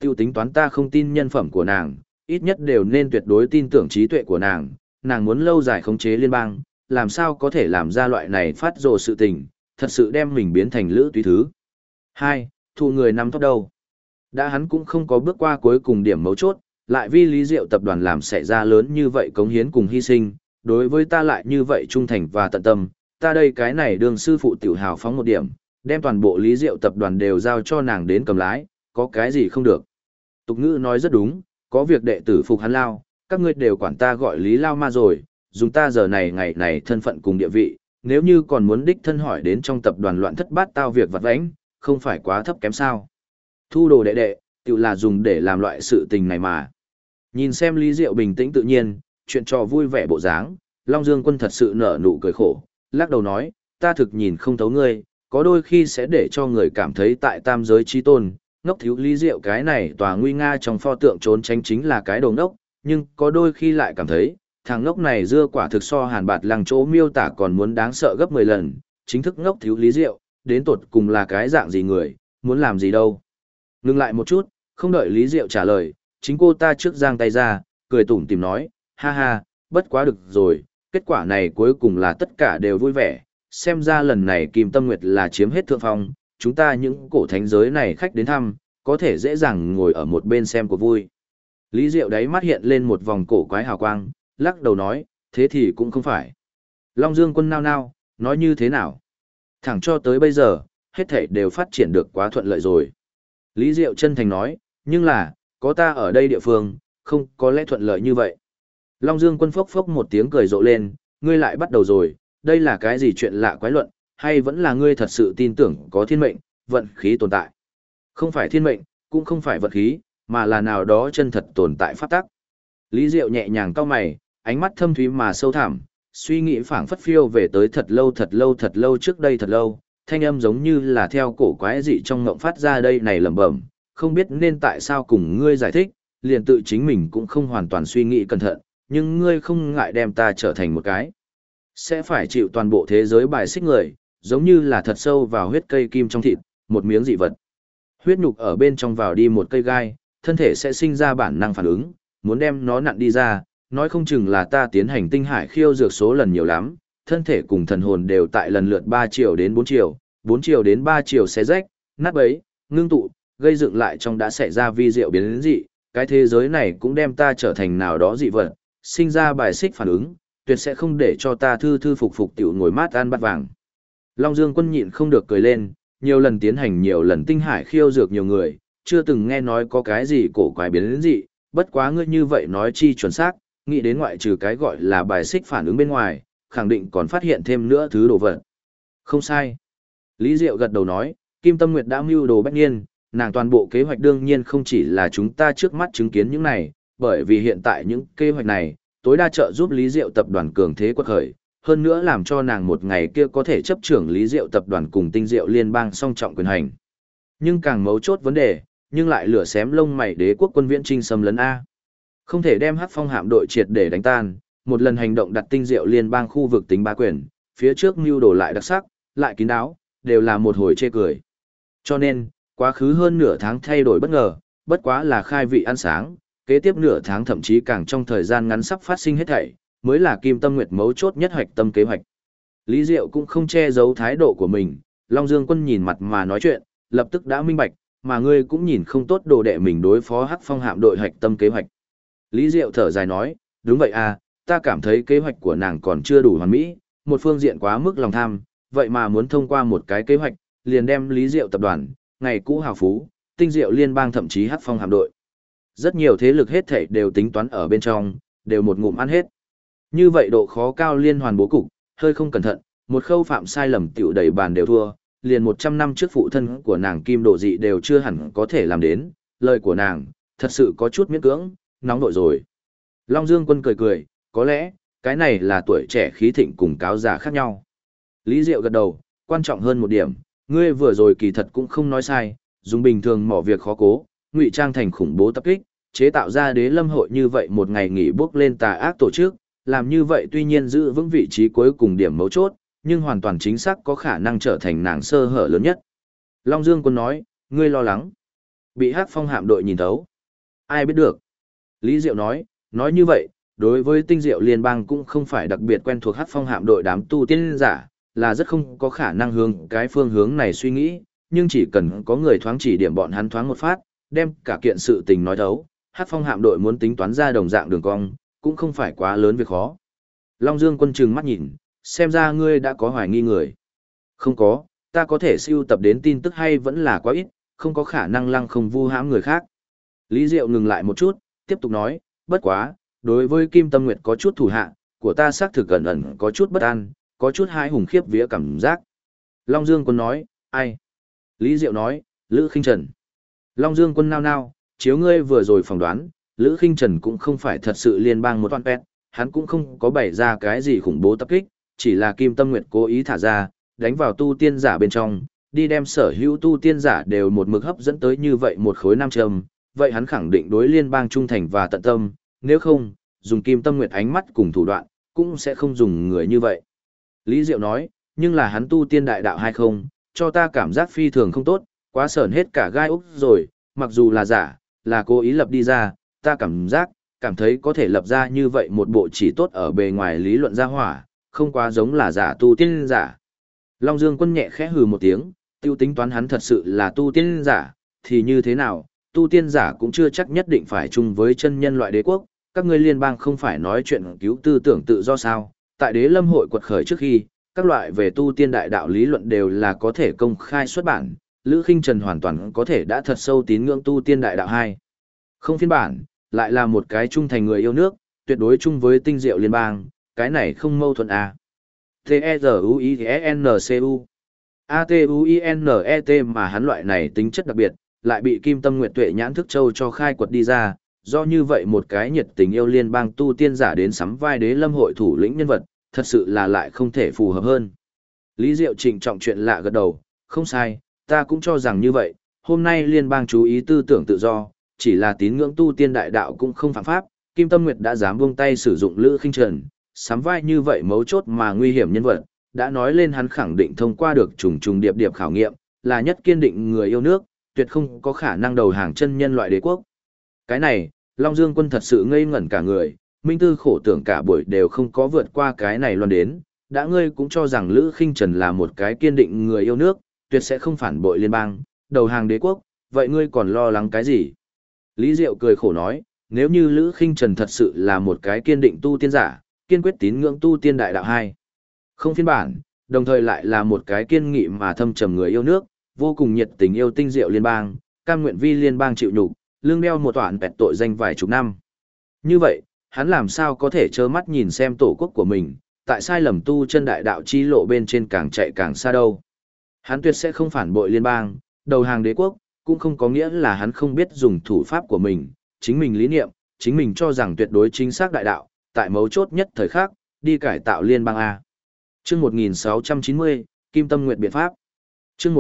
tiêu tính toán ta không tin nhân phẩm của nàng, ít nhất đều nên tuyệt đối tin tưởng trí tuệ của nàng muốn lâu dài khống chế liên bang, làm sao có thể làm ra loại này phát rồ sự tình, thật sự đem mình biến thành lữ túy thứ. 2. Thu người nắm tóc đâu. Đã hắn cũng không có bước qua cuối cùng điểm mấu chốt, lại vì Lý Diệu tập đoàn làm xảy ra lớn như vậy cống hiến cùng hy sinh, đối với ta lại như vậy trung thành và tận tâm, ta đây cái này đường sư phụ tiểu hào phóng một điểm, đem toàn bộ Lý Diệu tập đoàn đều giao cho nàng đến cầm lái, có cái gì không được. Tục ngữ nói rất đúng, có việc đệ tử phục hắn lao, các ngươi đều quản ta gọi Lý Lao Ma rồi, dùng ta giờ này ngày này thân phận cùng địa vị, nếu như còn muốn đích thân hỏi đến trong tập đoàn loạn thất bát tao việc vặt vãnh, không phải quá thấp kém sao. Thu đồ đệ đệ, tự là dùng để làm loại sự tình này mà. Nhìn xem Lý Diệu bình tĩnh tự nhiên, chuyện trò vui vẻ bộ dáng, Long Dương Quân thật sự nở nụ cười khổ, lắc đầu nói, ta thực nhìn không thấu ngươi, có đôi khi sẽ để cho người cảm thấy tại tam giới chi tôn, ngốc thiếu Lý Diệu cái này tòa nguy nga trong pho tượng trốn tránh chính là cái đồ ngốc, nhưng có đôi khi lại cảm thấy, thằng ngốc này dưa quả thực so Hàn Bạt Lăng chỗ miêu tả còn muốn đáng sợ gấp 10 lần, chính thức ngốc thiếu Lý Diệu, đến tột cùng là cái dạng gì người, muốn làm gì đâu. Ngừng lại một chút, không đợi Lý Diệu trả lời, chính cô ta trước giang tay ra, cười tủm tỉm nói, ha ha, bất quá được rồi, kết quả này cuối cùng là tất cả đều vui vẻ, xem ra lần này Kim Tâm Nguyệt là chiếm hết thượng phong, chúng ta những cổ thánh giới này khách đến thăm, có thể dễ dàng ngồi ở một bên xem cuộc vui. Lý Diệu đáy mắt hiện lên một vòng cổ quái hào quang, lắc đầu nói, thế thì cũng không phải. Long Dương Quân nao nao, nói như thế nào? Thẳng cho tới bây giờ, hết thảy đều phát triển được quá thuận lợi rồi. Lý Diệu chân thành nói, nhưng là, có ta ở đây địa phương, không có lẽ thuận lợi như vậy. Long Dương Quân phốc phốc một tiếng cười rộ lên, ngươi lại bắt đầu rồi, đây là cái gì chuyện lạ quái luận, hay vẫn là ngươi thật sự tin tưởng có thiên mệnh, vận khí tồn tại. Không phải thiên mệnh, cũng không phải vận khí, mà là nào đó chân thật tồn tại pháp tắc. Lý Diệu nhẹ nhàng cau mày, ánh mắt thâm thúy mà sâu thẳm, suy nghĩ phảng phất phiêu về tới thật lâu trước đây thật lâu, thanh âm giống như là theo cổ quái dị trong ngộng phát ra đây này lẩm bẩm, không biết nên tại sao cùng ngươi giải thích, liền tự chính mình cũng không hoàn toàn suy nghĩ cẩn thận, nhưng ngươi không ngại đem ta trở thành một cái. Sẽ phải chịu toàn bộ thế giới bài xích người, giống như là thật sâu vào huyết cây kim trong thịt, một miếng dị vật. Huyết nhục ở bên trong vào đi một cây gai, thân thể sẽ sinh ra bản năng phản ứng, muốn đem nó nặn đi ra, nói không chừng là ta tiến hành tinh hải khiêu dược số lần nhiều lắm, thân thể cùng thần hồn đều tại lần lượt 3 triệu đến 4 triệu, 4 triệu đến 3 triệu xé rách, nát bấy, ngưng tụ, gây dựng lại trong đã xảy ra vi diệu biến dị, cái thế giới này cũng đem ta trở thành nào đó dị vật, sinh ra bài xích phản ứng, tuyệt sẽ không để cho ta thư thư phục phục tiểu ngồi mát ăn bát vàng. Long Dương Quân nhịn không được cười lên, nhiều lần tiến hành nhiều lần tinh hải khiêu dược nhiều người, chưa từng nghe nói có cái gì cổ quái biến dị, bất quá ngươi như vậy nói chi chuẩn xác, nghĩ đến ngoại trừ cái gọi là bài xích phản ứng bên ngoài, khẳng định còn phát hiện thêm nữa thứ đồ vật. Không sai. Lý Diệu gật đầu nói, Kim Tâm Nguyệt đã mưu đồ bách niên, nàng toàn bộ kế hoạch đương nhiên không chỉ là chúng ta trước mắt chứng kiến những này, bởi vì hiện tại những kế hoạch này, tối đa trợ giúp Lý Diệu tập đoàn cường thế quật khởi, hơn nữa làm cho nàng một ngày kia có thể chấp trưởng Lý Diệu tập đoàn cùng Tinh Diệu liên bang song trọng quyền hành. Nhưng càng mấu chốt vấn đề, nhưng lại lửa xém lông mày đế quốc quân viễn trinh xâm lấn A. Không thể đem Hắc Phong hạm đội triệt để đánh tan, một lần hành động đặt Tinh Diệu liên bang khu vực tính bá quyền, phía trước mưu đồ lại đặc sắc, lại kín đáo, đều là một hồi chê cười. Cho nên, quá khứ hơn nửa tháng thay đổi bất ngờ, bất quá là khai vị ăn sáng, kế tiếp nửa tháng thậm chí càng trong thời gian ngắn sắp phát sinh hết thảy, mới là Kim Tâm Nguyệt mấu chốt nhất hoạch tâm kế hoạch. Lý Diệu cũng không che giấu thái độ của mình, Long Dương Quân nhìn mặt mà nói chuyện, lập tức đã minh bạch, mà ngươi cũng nhìn không tốt đồ đệ mình đối phó Hắc Phong hạm đội hoạch tâm kế hoạch. Lý Diệu thở dài nói, đúng vậy à, ta cảm thấy kế hoạch của nàng còn chưa đủ hoàn mỹ, một phương diện quá mức lòng tham, vậy mà muốn thông qua một cái kế hoạch, liền đem Lý Diệu tập đoàn, ngày cũ hào phú, Tinh Diệu liên bang thậm chí Hắc Phong hạm đội. Rất nhiều thế lực hết thảy đều tính toán ở bên trong, đều một ngụm ăn hết. Như vậy độ khó cao liên hoàn bố cục, hơi không cẩn thận, một khâu phạm sai lầm tiểu đầy bàn đều thua, liền 100 năm trước phụ thân của nàng Kim Độ Dị đều chưa hẳn có thể làm đến, lời của nàng, thật sự có chút miễn cưỡng, nóng nội rồi. Long Dương Quân cười cười, có lẽ, cái này là tuổi trẻ khí thịnh cùng cáo già khác nhau. Lý Diệu gật đầu, quan trọng hơn một điểm, ngươi vừa rồi kỳ thật cũng không nói sai, dùng bình thường mỏ việc khó cố, ngụy trang thành khủng bố tập kích, chế tạo ra đế lâm hội như vậy một ngày nghỉ bước lên tà ác tổ chức, làm như vậy tuy nhiên giữ vững vị trí cuối cùng điểm mấu chốt, nhưng hoàn toàn chính xác có khả năng trở thành nàng sơ hở lớn nhất. Long Dương Quân nói, ngươi lo lắng. Bị Hắc Phong hạm đội nhìn thấu. Ai biết được. Lý Diệu nói như vậy, đối với tinh diệu liên bang cũng không phải đặc biệt quen thuộc Hắc Phong hạm đội đám tu tiên giả, là rất không có khả năng hướng cái phương hướng này suy nghĩ, nhưng chỉ cần có người thoáng chỉ điểm bọn hắn thoáng một phát, đem cả kiện sự tình nói thấu, Hắc Phong hạm đội muốn tính toán ra đồng dạng đường cong, cũng không phải quá lớn việc khó. Long Dương Quân trừng mắt nhìn, xem ra ngươi đã có hoài nghi người. Không có, ta có thể siêu tập đến tin tức hay vẫn là quá ít, không có khả năng lăng không vu hãm người khác. Lý Diệu ngừng lại một chút, tiếp tục nói, bất quá, đối với Kim Tâm Nguyệt có chút thủ hạ, của ta xác thực ẩn ẩn có chút bất an, có chút hai hùng khiếp vía cảm giác. Long Dương Quân nói, ai? Lý Diệu nói, Lữ Khinh Trần. Long Dương Quân nao nao, chiếu ngươi vừa rồi phỏng đoán, Lữ Khinh Trần cũng không phải thật sự liên bang một toan pet, hắn cũng không có bày ra cái gì khủng bố tập kích, chỉ là Kim Tâm Nguyệt cố ý thả ra, đánh vào tu tiên giả bên trong, đi đem sở hữu tu tiên giả đều một mực hấp dẫn tới như vậy một khối nam châm, vậy hắn khẳng định đối liên bang trung thành và tận tâm, nếu không, dùng Kim Tâm Nguyệt ánh mắt cùng thủ đoạn, cũng sẽ không dùng người như vậy. Lý Diệu nói, nhưng là hắn tu tiên đại đạo hay không, cho ta cảm giác phi thường không tốt, quá sởn hết cả gai úc rồi, mặc dù là giả, là cố ý lập đi ra, ta cảm thấy có thể lập ra như vậy một bộ chỉ tốt ở bề ngoài lý luận ra hỏa, không quá giống là giả tu tiên giả. Long Dương Quân nhẹ khẽ hừ một tiếng, tiêu tính toán hắn thật sự là tu tiên giả, thì như thế nào, tu tiên giả cũng chưa chắc nhất định phải chung với chân nhân loại đế quốc, các ngươi liên bang không phải nói chuyện cứu tư tưởng tự do sao, tại đế lâm hội quật khởi trước khi, các loại về tu tiên đại đạo lý luận đều là có thể công khai xuất bản, Lữ Khinh Trần hoàn toàn có thể đã thật sâu tín ngưỡng tu tiên đại đạo hai. Không phiên bản, lại là một cái trung thành người yêu nước, tuyệt đối chung với tinh diệu liên bang, cái này không mâu thuẫn à. T-E-Z-U-I-N-C-U A-T-U-I-N-E-T mà hắn loại này tính chất đặc biệt, lại bị Kim Tâm Nguyệt Tuệ nhãn thức châu cho khai quật đi ra, do như vậy một cái nhiệt tình yêu liên bang tu tiên giả đến sắm vai đế lâm hội thủ lĩnh nhân vật, thật sự là lại không thể phù hợp hơn. Lý Diệu trịnh trọng chuyện lạ gật đầu, không sai, ta cũng cho rằng như vậy, hôm nay liên bang chú ý tư tưởng tự do, chỉ là tín ngưỡng tu tiên đại đạo cũng không phạm pháp, Kim Tâm Nguyệt đã dám buông tay sử dụng Lữ Khinh Trần, sắm vai như vậy mấu chốt mà nguy hiểm nhân vật, đã nói lên hắn khẳng định thông qua được trùng trùng điệp điệp khảo nghiệm, là nhất kiên định người yêu nước, tuyệt không có khả năng đầu hàng chân nhân loại đế quốc. Cái này, Long Dương Quân thật sự ngây ngẩn cả người, Minh Tư khổ tưởng cả buổi đều không có vượt qua cái này loan đến, đã ngươi cũng cho rằng Lữ Khinh Trần là một cái kiên định người yêu nước, tuyệt sẽ không phản bội liên bang, đầu hàng đế quốc, vậy ngươi còn lo lắng cái gì? Lý Diệu cười khổ nói, nếu như Lữ Khinh Trần thật sự là một cái kiên định tu tiên giả, kiên quyết tín ngưỡng tu tiên đại đạo hai. Không phiên bản, đồng thời lại là một cái kiên nghị mà thâm trầm người yêu nước, vô cùng nhiệt tình yêu tinh diệu liên bang, cam nguyện vi liên bang chịu nhục, lương đeo một toản bẹt tội danh vài chục năm. Như vậy, hắn làm sao có thể trơ mắt nhìn xem tổ quốc của mình, tại sai lầm tu chân đại đạo chi lộ bên trên càng chạy càng xa đâu. Hắn tuyệt sẽ không phản bội liên bang, đầu hàng đế quốc, cũng không có nghĩa là hắn không biết dùng thủ pháp của mình, chính mình lý niệm, chính mình cho rằng tuyệt đối chính xác đại đạo, tại mấu chốt nhất thời khắc, đi cải tạo liên bang A. Chương 1690, Kim Tâm Nguyệt biện pháp. Chương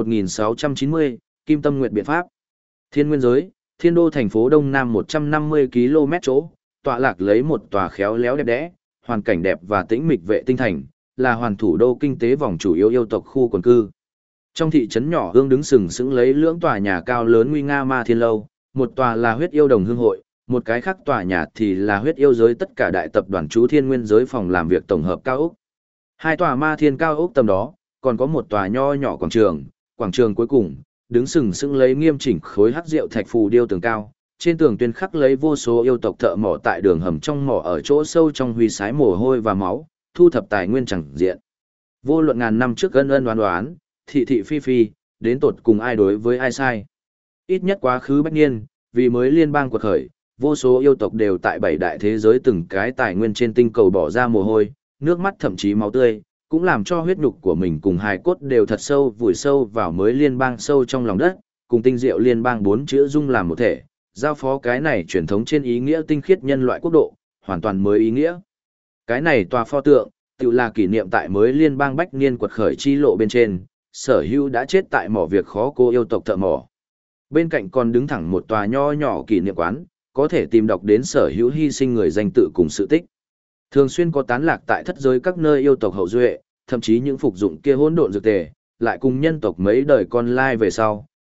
1690, Kim Tâm Nguyệt biện pháp. Thiên Nguyên giới, Thiên Đô thành phố Đông Nam 150 km chỗ, tọa lạc lấy một tòa khéo léo đẹp đẽ, hoàn cảnh đẹp và tĩnh mịch vệ tinh thành, là hoàn thủ đô kinh tế vòng chủ yếu yêu tộc khu quần cư. Trong thị trấn nhỏ hương đứng sừng sững lấy lưỡng tòa nhà cao lớn nguy nga Ma Thiên lâu, một tòa là huyết yêu đồng hương hội, một cái khác tòa nhà thì là huyết yêu giới tất cả đại tập đoàn chú Thiên Nguyên giới phòng làm việc tổng hợp cao ốc. Hai tòa Ma Thiên cao ốc tầm đó, còn có một tòa nho nhỏ quảng trường cuối cùng, đứng sừng sững lấy nghiêm chỉnh khối hắc rượu thạch phù điêu tường cao, trên tường tuyên khắc lấy vô số yêu tộc thợ mỏ tại đường hầm trong mỏ ở chỗ sâu trong huy sái mồ hôi và máu, thu thập tài nguyên chẳng diện. Vô luận ngàn năm trước ân ân đoán, thị thị phi phi, đến tột cùng ai đối với ai sai. Ít nhất quá khứ bách niên, vì mới liên bang quật khởi, vô số yêu tộc đều tại bảy đại thế giới từng cái tài nguyên trên tinh cầu bỏ ra mồ hôi, nước mắt thậm chí máu tươi, cũng làm cho huyết nhục của mình cùng hài cốt đều thật sâu vùi sâu vào mới liên bang sâu trong lòng đất, cùng tinh diệu liên bang bốn chữ dung làm một thể, giao phó cái này truyền thống trên ý nghĩa tinh khiết nhân loại quốc độ, hoàn toàn mới ý nghĩa. Cái này tòa pho tượng, tự là kỷ niệm tại mới liên bang bách niên quật khởi chi lộ bên trên, sở hữu đã chết tại mỏ việc khó cô yêu tộc thợ mỏ. Bên cạnh còn đứng thẳng một tòa nho nhỏ kỷ niệm quán, có thể tìm đọc đến sở hữu hy sinh người danh tự cùng sự tích. Thường xuyên có tán lạc tại thất giới các nơi yêu tộc hậu duệ, thậm chí những phục dụng kia hỗn độn dược tề, lại cùng nhân tộc mấy đời con lai về sau,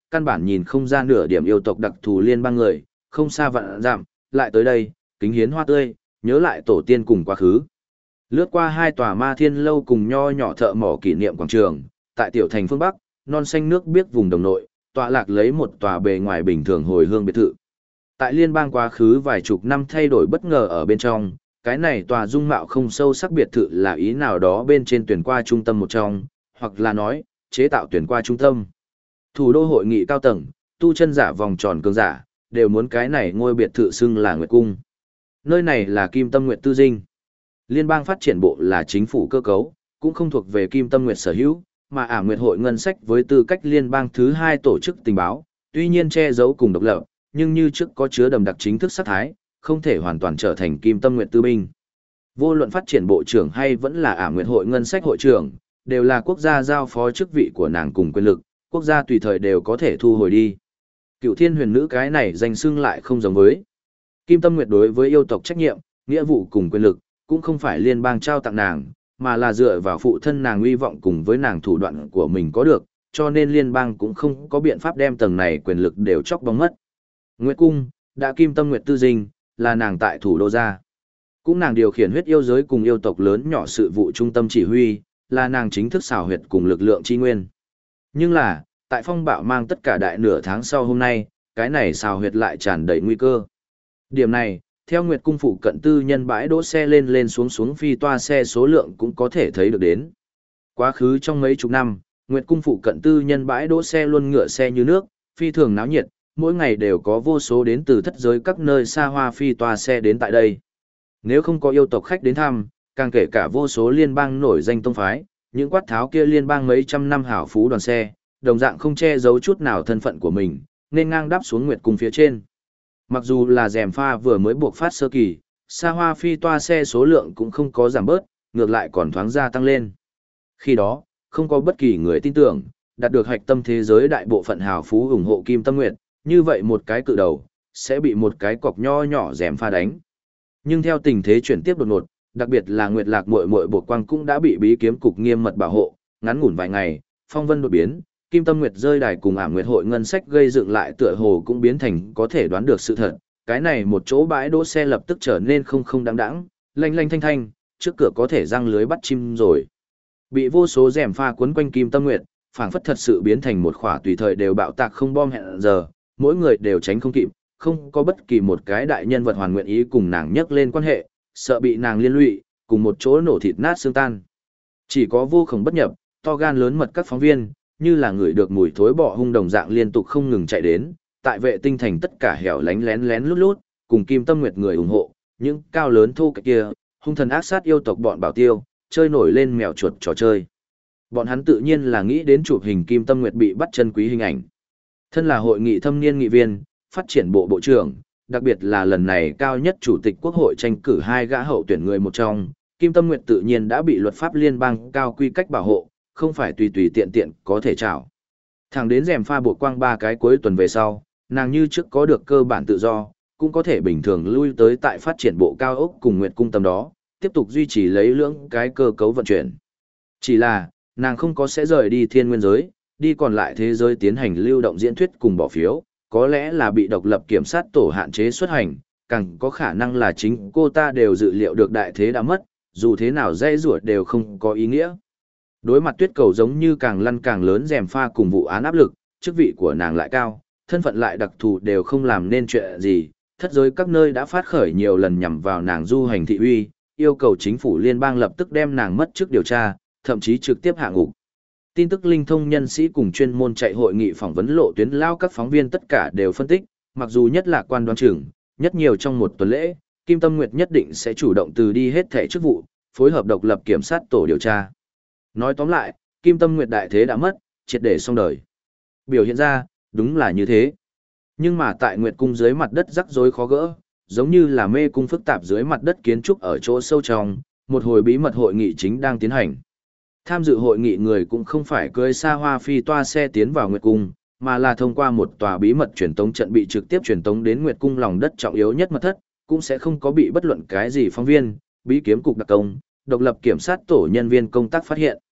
căn bản nhìn không ra nửa điểm yêu tộc đặc thù liên bang người, không xa vạn dặm, lại tới đây, kính hiến hoa tươi, nhớ lại tổ tiên cùng quá khứ. Lướt qua hai tòa ma thiên lâu cùng nho nhỏ thợ mỏ kỷ niệm quảng trường, tại tiểu thành phương Bắc, non xanh nước biếc vùng đồng nội, tọa lạc lấy một tòa bề ngoài bình thường hồi hương biệt thự. Tại liên bang quá khứ vài chục năm thay đổi bất ngờ ở bên trong, cái này tòa dung mạo không sâu sắc biệt thự là ý nào đó bên trên tuyển qua trung tâm một trong, hoặc là nói, chế tạo tuyển qua trung tâm. Thủ đô hội nghị cao tầng, tu chân giả vòng tròn cường giả, đều muốn cái này ngôi biệt thự xưng là Nguyệt Cung. Nơi này là Kim Tâm Nguyệt Tư Dinh. Liên bang phát triển bộ là chính phủ cơ cấu, cũng không thuộc về Kim Tâm Nguyệt sở hữu, mà Ả Nguyệt hội ngân sách với tư cách liên bang thứ hai tổ chức tình báo, tuy nhiên che giấu cùng độc lập, nhưng như trước có chứa đậm đặc chính thức sắc thái, không thể hoàn toàn trở thành Kim Tâm Nguyệt tư binh. Vô luận phát triển bộ trưởng hay vẫn là Ả Nguyệt hội ngân sách hội trưởng, đều là quốc gia giao phó chức vị của nàng cùng quyền lực, quốc gia tùy thời đều có thể thu hồi đi. Cựu Thiên Huyền Nữ cái này danh xưng lại không giống với Kim Tâm Nguyệt. Đối với yêu tộc trách nhiệm, nghĩa vụ cùng quyền lực, cũng không phải liên bang trao tặng nàng, mà là dựa vào phụ thân nàng uy vọng cùng với nàng thủ đoạn của mình có được, cho nên liên bang cũng không có biện pháp đem tầng này quyền lực đều chóc bóng mất. Nguyệt Cung, đã Kim Tâm Nguyệt tư dinh, là nàng tại thủ đô gia. Cũng nàng điều khiển huyết yêu giới cùng yêu tộc lớn nhỏ sự vụ trung tâm chỉ huy, là nàng chính thức xào huyệt cùng lực lượng chi nguyên. Nhưng là, tại phong bạo mang tất cả đại nửa tháng sau hôm nay, cái này xào huyệt lại tràn đầy nguy cơ. Điểm này, theo Nguyệt Cung phụ cận tư nhân bãi đỗ xe lên lên xuống xuống phi toa xe số lượng cũng có thể thấy được đến. Quá khứ trong mấy chục năm, Nguyệt Cung phụ cận tư nhân bãi đỗ xe luôn ngựa xe như nước, phi thường náo nhiệt, mỗi ngày đều có vô số đến từ thất giới các nơi xa hoa phi toa xe đến tại đây. Nếu không có yêu tộc khách đến thăm, càng kể cả vô số liên bang nổi danh tông phái, những quát tháo kia liên bang mấy trăm năm hảo phú đoàn xe, đồng dạng không che giấu chút nào thân phận của mình, nên ngang đáp xuống Nguyệt Cung phía trên. Mặc dù là rèm pha vừa mới buộc phát sơ kỳ, xa hoa phi toa xe số lượng cũng không có giảm bớt, ngược lại còn thoáng gia tăng lên. Khi đó, không có bất kỳ người tin tưởng, đạt được hạch tâm thế giới đại bộ phận hào phú ủng hộ Kim Tâm Nguyệt, như vậy một cái cự đầu, sẽ bị một cái cọc nho nhỏ rèm pha đánh. Nhưng theo tình thế chuyển tiếp đột ngột, đặc biệt là Nguyệt Lạc muội muội Bột Quang cũng đã bị bí kiếm cục nghiêm mật bảo hộ, ngắn ngủn vài ngày, phong vân đột biến, Kim Tâm Nguyệt rơi đài cùng Ảm Nguyệt hội ngân sách gây dựng lại tựa hồ cũng biến thành có thể đoán được sự thật. Cái này một chỗ bãi đỗ xe lập tức trở nên không đáng đáng, lanh lanh thanh thanh, trước cửa có thể răng lưới bắt chim rồi. Bị vô số rèm pha quấn quanh Kim Tâm Nguyệt, phảng phất thật sự biến thành một khỏa tùy thời đều bạo tạc không bom hẹn giờ, mỗi người đều tránh không kịp, không có bất kỳ một cái đại nhân vật hoàn nguyện ý cùng nàng nhắc lên quan hệ, sợ bị nàng liên lụy, cùng một chỗ nổ thịt nát xương tan. Chỉ có vô khổng bất nhập, to gan lớn mật các phóng viên, như là người được mùi thối bọ hung đồng dạng liên tục không ngừng chạy đến, tại vệ tinh thành tất cả hẻo lánh lén lén lút lút, cùng Kim Tâm Nguyệt người ủng hộ, những cao lớn thô kệch kia, hung thần ác sát yêu tộc bọn bảo tiêu, chơi nổi lên mèo chuột trò chơi. Bọn hắn tự nhiên là nghĩ đến chụp hình Kim Tâm Nguyệt bị bắt chân quý hình ảnh. Thân là hội nghị thâm niên nghị viên, phát triển bộ bộ trưởng, đặc biệt là lần này cao nhất chủ tịch quốc hội tranh cử hai gã hậu tuyển người một trong, Kim Tâm Nguyệt tự nhiên đã bị luật pháp liên bang cao quy cách bảo hộ, không phải tùy tùy tiện tiện có thể trảo. Thẳng đến rèm pha buộc quang 3 cái cuối tuần về sau, nàng như trước có được cơ bản tự do, cũng có thể bình thường lui tới tại phát triển bộ cao ốc cùng Nguyệt Cung tầm đó, tiếp tục duy trì lấy lưỡng cái cơ cấu vận chuyển. Chỉ là, nàng không có sẽ rời đi thiên nguyên giới, đi còn lại thế giới tiến hành lưu động diễn thuyết cùng bỏ phiếu, có lẽ là bị độc lập kiểm sát tổ hạn chế xuất hành, càng có khả năng là chính cô ta đều dự liệu được đại thế đã mất, dù thế nào dây rủa đều không có ý nghĩa. Đối mặt tuyết cầu giống như càng lăn càng lớn rèm pha cùng vụ án áp lực, chức vị của nàng lại cao, thân phận lại đặc thù đều không làm nên chuyện gì, thất giới các nơi đã phát khởi nhiều lần nhằm vào nàng du hành thị uy, yêu cầu chính phủ liên bang lập tức đem nàng mất chức điều tra, thậm chí trực tiếp hạ ngục. Tin tức linh thông nhân sĩ cùng chuyên môn chạy hội nghị phỏng vấn lộ tuyến lao các phóng viên tất cả đều phân tích, mặc dù nhất lạc quan đoán chừng, nhất nhiều trong một tuần lễ, Kim Tâm Nguyệt nhất định sẽ chủ động từ đi hết thẻ chức vụ, phối hợp độc lập kiểm sát tổ điều tra. Nói tóm lại, Kim Tâm Nguyệt đại thế đã mất, triệt để xong đời. Biểu hiện ra, đúng là như thế. Nhưng mà tại Nguyệt Cung dưới mặt đất rắc rối khó gỡ, giống như là mê cung phức tạp dưới mặt đất kiến trúc ở chỗ sâu trong, một hồi bí mật hội nghị chính đang tiến hành. Tham dự hội nghị người cũng không phải cưỡi xa hoa phi toa xe tiến vào Nguyệt Cung, mà là thông qua một tòa bí mật truyền tống trận bị trực tiếp truyền tống đến Nguyệt Cung lòng đất trọng yếu nhất mật thất, cũng sẽ không có bị bất luận cái gì phóng viên, bí kiếm cục đặc công, độc lập kiểm sát tổ nhân viên công tác phát hiện.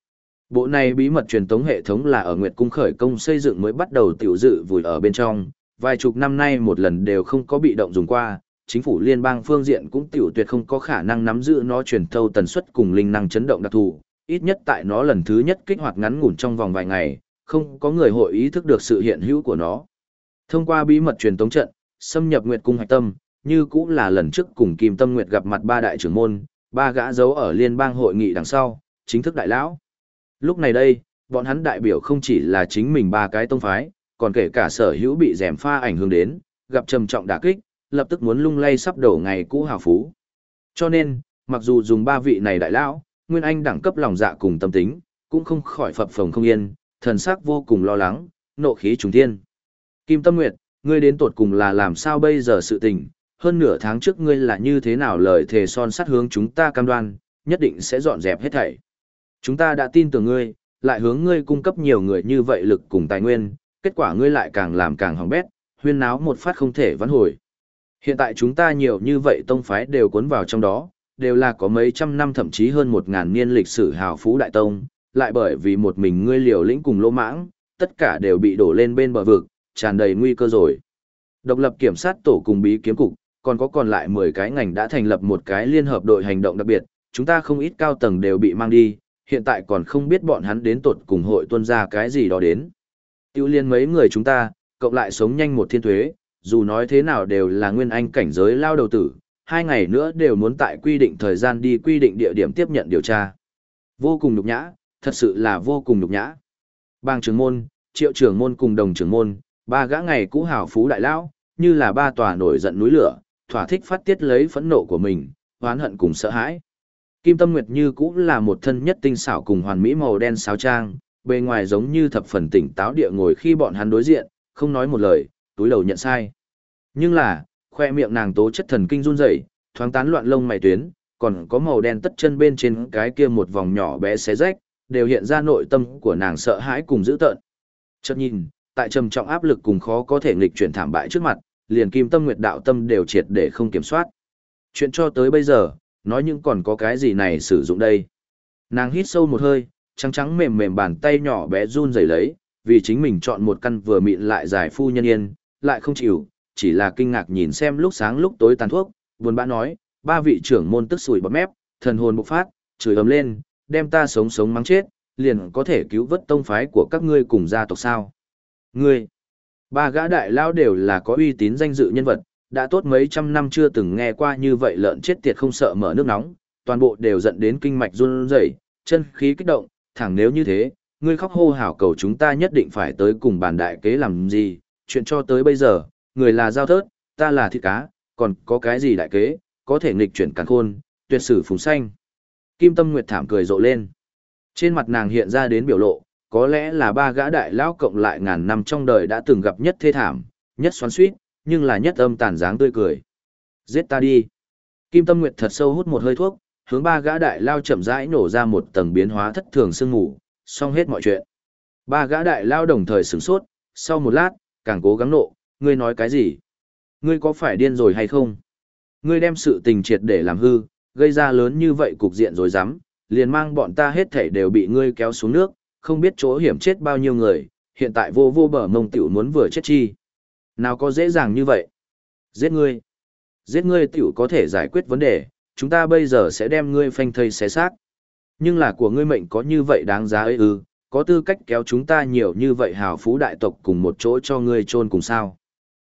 Bộ này bí mật truyền tống hệ thống là ở Nguyệt Cung khởi công xây dựng mới bắt đầu tiểu dự vùi ở bên trong, vài chục năm nay một lần đều không có bị động dùng qua, chính phủ liên bang phương diện cũng tiểu tuyệt không có khả năng nắm giữ nó truyền thâu tần suất cùng linh năng chấn động đặc thù, ít nhất tại nó lần thứ nhất kích hoạt ngắn ngủn trong vòng vài ngày, không có người hội ý thức được sự hiện hữu của nó. Thông qua bí mật truyền tống trận, xâm nhập Nguyệt Cung hạch tâm, như cũng là lần trước cùng Kim Tâm Nguyệt gặp mặt ba đại trưởng môn, ba gã giấu ở liên bang hội nghị đằng sau, chính thức đại lão. Lúc này đây, bọn hắn đại biểu không chỉ là chính mình ba cái tông phái, còn kể cả sở hữu bị rèm pha ảnh hưởng đến, gặp trầm trọng đả kích, lập tức muốn lung lay sắp đổ ngày cũ hào phú. Cho nên, mặc dù dùng ba vị này đại lão, Nguyên Anh đẳng cấp lòng dạ cùng tâm tính, cũng không khỏi phập phồng không yên, thần sắc vô cùng lo lắng, nộ khí trùng thiên. Kim Tâm Nguyệt, ngươi đến tột cùng là làm sao bây giờ sự tình, hơn nửa tháng trước ngươi là như thế nào lời thề son sắt hướng chúng ta cam đoan, nhất định sẽ dọn dẹp hết thảy. Chúng ta đã tin tưởng ngươi, lại hướng ngươi cung cấp nhiều người như vậy lực cùng tài nguyên, kết quả ngươi lại càng làm càng hỏng bét, huyên náo một phát không thể vãn hồi. Hiện tại chúng ta nhiều như vậy tông phái đều cuốn vào trong đó, đều là có mấy trăm năm thậm chí hơn 1000 niên lịch sử hào phú đại tông, lại bởi vì một mình ngươi liều lĩnh cùng lỗ mãng, tất cả đều bị đổ lên bên bờ vực, tràn đầy nguy cơ rồi. Độc lập kiểm sát tổ cùng bí kiếm cục, còn lại 10 cái ngành đã thành lập một cái liên hợp đội hành động đặc biệt, chúng ta không ít cao tầng đều bị mang đi, hiện tại còn không biết bọn hắn đến tột cùng hội tuân ra cái gì đó đến. Tiêu liên mấy người chúng ta, cộng lại sống nhanh một thiên thuế, dù nói thế nào đều là nguyên anh cảnh giới lao đầu tử, 2 ngày nữa đều muốn tại quy định thời gian đi quy định địa điểm tiếp nhận điều tra. Vô cùng nhục nhã, thật sự là vô cùng nhục nhã. Bang trưởng môn, Triệu trưởng môn cùng Đồng trưởng môn, ba gã ngày cũ hào phú đại lão, như là ba tòa nổi giận núi lửa, thỏa thích phát tiết lấy phẫn nộ của mình, oán hận cùng sợ hãi. Kim Tâm Nguyệt như cũng là một thân nhất tinh xảo cùng hoàn mỹ màu đen sáo trang, bề ngoài giống như thập phần tỉnh táo địa ngồi khi bọn hắn đối diện, không nói một lời, túi đầu nhận sai. Nhưng là, khoe miệng nàng tố chất thần kinh run rẩy, thoáng tán loạn lông mày tuyến, còn có màu đen tất chân bên trên cái kia một vòng nhỏ bé xé rách, đều hiện ra nội tâm của nàng sợ hãi cùng dữ tợn. Chợt nhìn, tại trầm trọng áp lực cùng khó có thể nghịch chuyển thảm bại trước mặt, liền Kim Tâm Nguyệt đạo tâm đều triệt để không kiểm soát. Chuyện cho tới bây giờ, nói nhưng còn có cái gì này sử dụng đây. Nàng hít sâu một hơi, trắng trắng mềm mềm bàn tay nhỏ bé run rẩy lấy, vì chính mình chọn một căn vừa mịn lại dài phu nhân yên, lại không chịu, chỉ là kinh ngạc nhìn xem lúc sáng lúc tối tàn thuốc, buồn bã nói, ba vị trưởng môn tức sùi bọt mép, thần hồn bộc phát, chửi ầm lên, đem ta sống sống mắng chết, liền có thể cứu vớt tông phái của các ngươi cùng gia tộc sao. Ngươi, ba gã đại lao đều là có uy tín danh dự nhân vật, đã tốt mấy trăm năm chưa từng nghe qua như vậy lợn chết tiệt không sợ mở nước nóng, toàn bộ đều giận đến kinh mạch run rẩy, chân khí kích động, thẳng nếu như thế, ngươi khóc hô hào cầu chúng ta nhất định phải tới cùng bàn đại kế làm gì, chuyện cho tới bây giờ, người là dao thớt, ta là thịt cá, còn có cái gì đại kế, có thể nghịch chuyển càn khôn, tuyệt sử phùng xanh. Kim Tâm Nguyệt thảm cười rộ lên. Trên mặt nàng hiện ra đến biểu lộ, có lẽ là ba gã đại lão cộng lại ngàn năm trong đời đã từng gặp nhất thê thảm, nhất xoắn xuýt, nhưng là nhất âm tàn dáng tươi cười. Giết ta đi. Kim Tâm Nguyệt thật sâu hút một hơi thuốc, hướng ba gã đại lao chậm rãi nổ ra một tầng biến hóa thất thường sương ngủ, xong hết mọi chuyện. Ba gã đại lao đồng thời sửng sốt, sau một lát, càng cố gắng nộ, ngươi nói cái gì? Ngươi có phải điên rồi hay không? Ngươi đem sự tình triệt để làm hư, gây ra lớn như vậy cục diện rối rắm, liền mang bọn ta hết thảy đều bị ngươi kéo xuống nước, không biết chỗ hiểm chết bao nhiêu người, hiện tại vô vô bờ mông tiểu muốn vừa chết chi. Nào có dễ dàng như vậy? Giết ngươi. Giết ngươi tiểu có thể giải quyết vấn đề, chúng ta bây giờ sẽ đem ngươi phanh thây xé xác. Nhưng là của ngươi mệnh có như vậy đáng giá ấy ư, có tư cách kéo chúng ta nhiều như vậy hào phú đại tộc cùng một chỗ cho ngươi chôn cùng sao.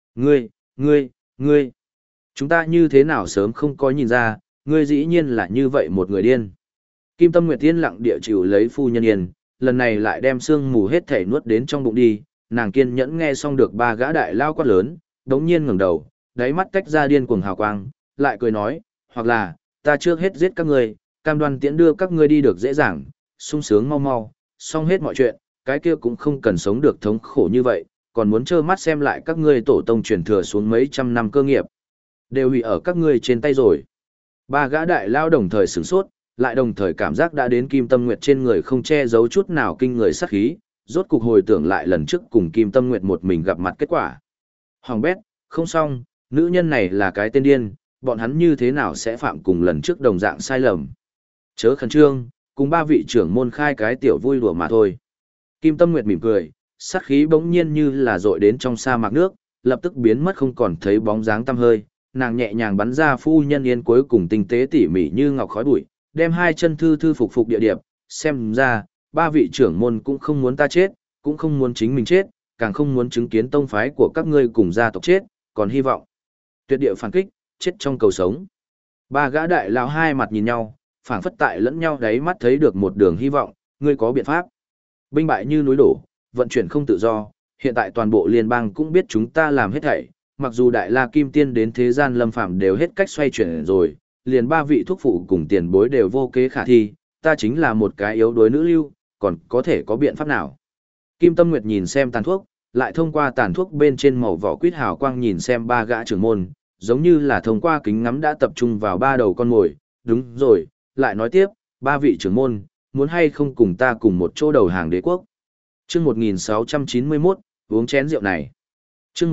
Ngươi, chúng ta như thế nào sớm không có nhìn ra, ngươi dĩ nhiên là như vậy một người điên. Kim Tâm Nguyệt yên lặng địa chịu lấy phu nhân yên, lần này lại đem sương mù hết thể nuốt đến trong bụng đi, nàng kiên nhẫn nghe xong được ba gã đại lao quát lớn, đống nhiên ngẩng đầu, đáy mắt tách ra điên cuồng hào quang, lại cười nói, hoặc là, ta trước hết giết các ngươi, cam đoan tiễn đưa các ngươi đi được dễ dàng, sung sướng mau mau, xong hết mọi chuyện, cái kia cũng không cần sống được thống khổ như vậy, còn muốn trơ mắt xem lại các ngươi tổ tông truyền thừa xuống mấy trăm năm cơ nghiệp, đều hủy ở các ngươi trên tay rồi. Ba gã đại lao đồng thời sửng sốt, lại đồng thời cảm giác đã đến Kim Tâm Nguyệt trên người không che giấu chút nào kinh người sát khí, rốt cục hồi tưởng lại lần trước cùng Kim Tâm Nguyệt một mình gặp mặt kết quả. Hoàng bét, không xong, nữ nhân này là cái tên điên, bọn hắn như thế nào sẽ phạm cùng lần trước đồng dạng sai lầm. Chớ khẩn trương, cùng ba vị trưởng môn khai cái tiểu vui đùa mà thôi. Kim Tâm Nguyệt mỉm cười, sát khí bỗng nhiên như là dội đến trong sa mạc nước, lập tức biến mất không còn thấy bóng dáng tăm hơi, nàng nhẹ nhàng bắn ra phu nhân yên cuối cùng tinh tế tỉ mỉ như ngọc khói bụi, đem hai chân thư thư phục phục địa điểm, xem ra, ba vị trưởng môn cũng không muốn ta chết, cũng không muốn chính mình chết, càng không muốn chứng kiến tông phái của các ngươi cùng gia tộc chết, còn hy vọng. Tuyệt địa phản kích, chết trong cầu sống. Ba gã đại lão hai mặt nhìn nhau, phảng phất tại lẫn nhau đáy mắt thấy được một đường hy vọng, ngươi có biện pháp. Binh bại như núi đổ, vận chuyển không tự do, hiện tại toàn bộ liên bang cũng biết chúng ta làm hết thảy, mặc dù đại la kim tiên đến thế gian lâm phàm đều hết cách xoay chuyển rồi, liền ba vị thuốc phụ cùng tiền bối đều vô kế khả thi, ta chính là một cái yếu đuối nữ lưu, còn có thể có biện pháp nào. Kim Tâm Nguyệt nhìn xem tàn thuốc, lại thông qua tàn thuốc bên trên màu vỏ quýt hào quang nhìn xem ba gã trưởng môn, giống như là thông qua kính ngắm đã tập trung vào ba đầu con mồi, đúng rồi, lại nói tiếp, ba vị trưởng môn, muốn hay không cùng ta cùng một chỗ đầu hàng đế quốc. Chương 1691, uống chén rượu này. Chương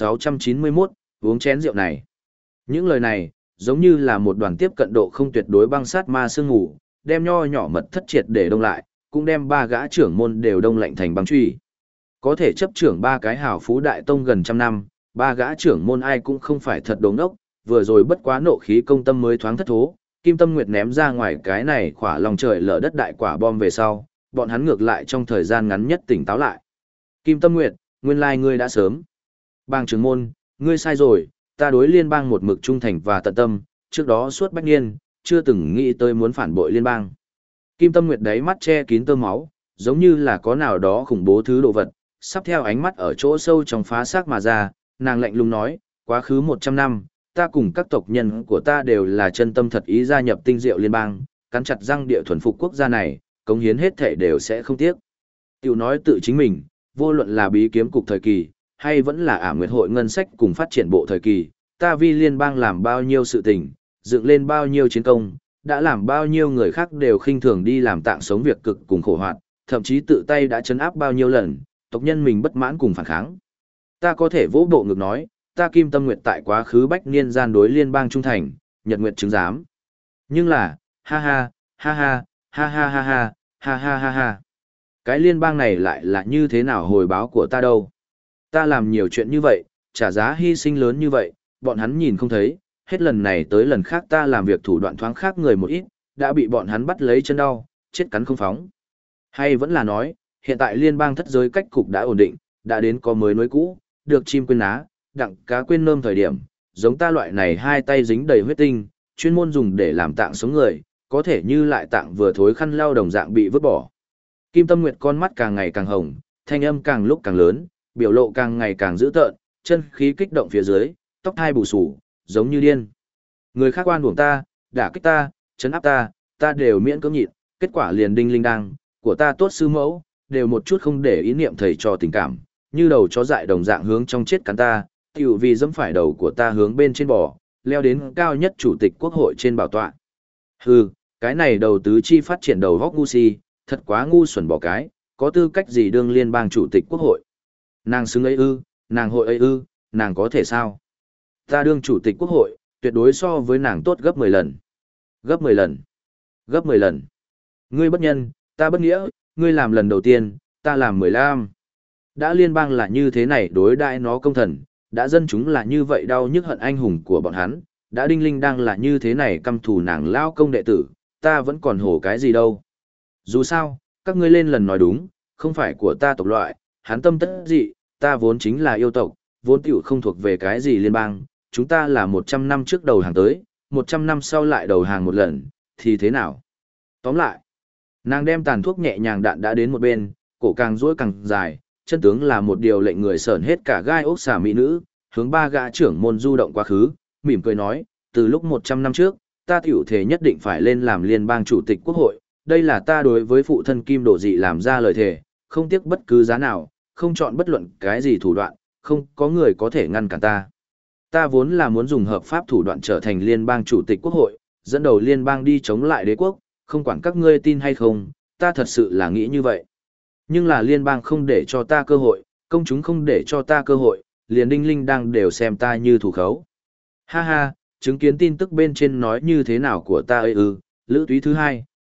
1691, uống chén rượu này. Những lời này, giống như là một đoàn tiếp cận độ không tuyệt đối băng sát ma sương ngủ, đem nho nhỏ mật thất triệt để đông lại, cũng đem ba gã trưởng môn đều đông lạnh thành băng truy. Có thể chấp trưởng ba cái hào phú đại tông gần trăm năm, ba gã trưởng môn ai cũng không phải thật đống đốc, vừa rồi bất quá nộ khí công tâm mới thoáng thất thố, Kim Tâm Nguyệt ném ra ngoài cái này khỏa lòng trời lở đất đại quả bom về sau, bọn hắn ngược lại trong thời gian ngắn nhất tỉnh táo lại. Kim Tâm Nguyệt, nguyên lai ngươi đã sớm. Bang trưởng môn, ngươi sai rồi, ta đối liên bang một mực trung thành và tận tâm, trước đó suốt bách niên, chưa từng nghĩ tới muốn phản bội liên bang. Kim Tâm Nguyệt đáy mắt che kín tơ máu, giống như là có nào đó khủng bố thứ đồ vật, sắp theo ánh mắt ở chỗ sâu trong phá xác mà ra, nàng lạnh lùng nói, quá khứ 100 năm, ta cùng các tộc nhân của ta đều là chân tâm thật ý gia nhập tinh diệu liên bang, cắn chặt răng địa thuần phục quốc gia này, cống hiến hết thể đều sẽ không tiếc. Tiểu nói tự chính mình, vô luận là bí kiếm cục thời kỳ, hay vẫn là ả nguyệt hội ngân sách cùng phát triển bộ thời kỳ, ta vì liên bang làm bao nhiêu sự tình, dựng lên bao nhiêu chiến công, đã làm bao nhiêu người khác đều khinh thường đi làm tạng sống việc cực cùng khổ hoạt, thậm chí tự tay đã chấn áp bao nhiêu lần, tộc nhân mình bất mãn cùng phản kháng. Ta có thể vỗ bộ ngực nói, ta Kim Tâm Nguyệt tại quá khứ bách niên gian đối liên bang trung thành, nhật nguyệt chứng giám. Nhưng là, ha ha, ha ha, ha ha ha ha, ha ha ha ha. Cái liên bang này lại là như thế nào hồi báo của ta đâu? Ta làm nhiều chuyện như vậy, trả giá hy sinh lớn như vậy, bọn hắn nhìn không thấy, hết lần này tới lần khác ta làm việc thủ đoạn thoáng khác người một ít, đã bị bọn hắn bắt lấy chân đau, chết cắn không phóng. Hay vẫn là nói, hiện tại liên bang thất giới cách cục đã ổn định, đã đến có mới nối cũ, được chim quên ná, đặng cá quên nơm thời điểm, giống ta loại này hai tay dính đầy huyết tinh, chuyên môn dùng để làm tạng sống người, có thể như lại tạng vừa thối khăn lau đồng dạng bị vứt bỏ. Kim Tâm Nguyệt con mắt càng ngày càng hồng, thanh âm càng lúc càng lớn, biểu lộ càng ngày càng dữ tợn, chân khí kích động phía dưới, tóc hai bù xù, giống như điên. Người khác oan uổng ta, đả kích ta, chấn áp ta, ta đều miễn cưỡng nhịn, kết quả liền đinh linh đăng, của ta tốt sư mẫu, đều một chút không để ý niệm thầy trò tình cảm, như đầu chó dại đồng dạng hướng trong chết cắn ta, tiểu vì dẫm phải đầu của ta hướng bên trên bò, leo đến cao nhất chủ tịch quốc hội trên bảo tọa. Hừ, cái này đầu tứ chi phát triển đầu góc ngu si, thật quá ngu xuẩn bỏ cái, có tư cách gì đương liên bang chủ tịch quốc hội. Nàng xứng ấy ư, nàng hội ấy ư, nàng có thể sao? Ta đương chủ tịch quốc hội, tuyệt đối so với nàng tốt gấp 10 lần. Gấp 10 lần. Gấp 10 lần. Ngươi bất nhân, ta bất nghĩa, ngươi làm lần đầu tiên, ta làm 15. Đã liên bang là như thế này đối đãi nó công thần, đã dân chúng là như vậy đau nhức hận anh hùng của bọn hắn, đã đinh linh đang là như thế này căm thù nàng lao công đệ tử, ta vẫn còn hổ cái gì đâu. Dù sao, các ngươi lên lần nói đúng, không phải của ta tộc loại, hắn tâm tất dị, ta vốn chính là yêu tộc, vốn tiểu không thuộc về cái gì liên bang, chúng ta là 100 năm trước đầu hàng tới, 100 năm sau lại đầu hàng một lần, thì thế nào? Tóm lại, nàng đem tàn thuốc nhẹ nhàng đạn đã đến một bên, cổ càng duỗi càng dài, chân tướng là một điều lệnh người sởn hết cả gai ốc xà mỹ nữ, hướng ba gã trưởng môn du động quá khứ, mỉm cười nói, từ lúc 100 năm trước, ta tiểu thể nhất định phải lên làm liên bang chủ tịch quốc hội, đây là ta đối với phụ thân Kim Đồ Dị làm ra lời thề, không tiếc bất cứ giá nào, không chọn bất luận cái gì thủ đoạn, không có người có thể ngăn cản ta. Ta vốn là muốn dùng hợp pháp thủ đoạn trở thành liên bang chủ tịch quốc hội, dẫn đầu liên bang đi chống lại đế quốc, không quản các ngươi tin hay không, ta thật sự là nghĩ như vậy. Nhưng là liên bang không để cho ta cơ hội, công chúng không để cho ta cơ hội, liền đinh linh đang đều xem ta như thủ khấu. Ha ha, chứng kiến tin tức bên trên nói như thế nào của ta ấy ư, lữ túy thứ hai,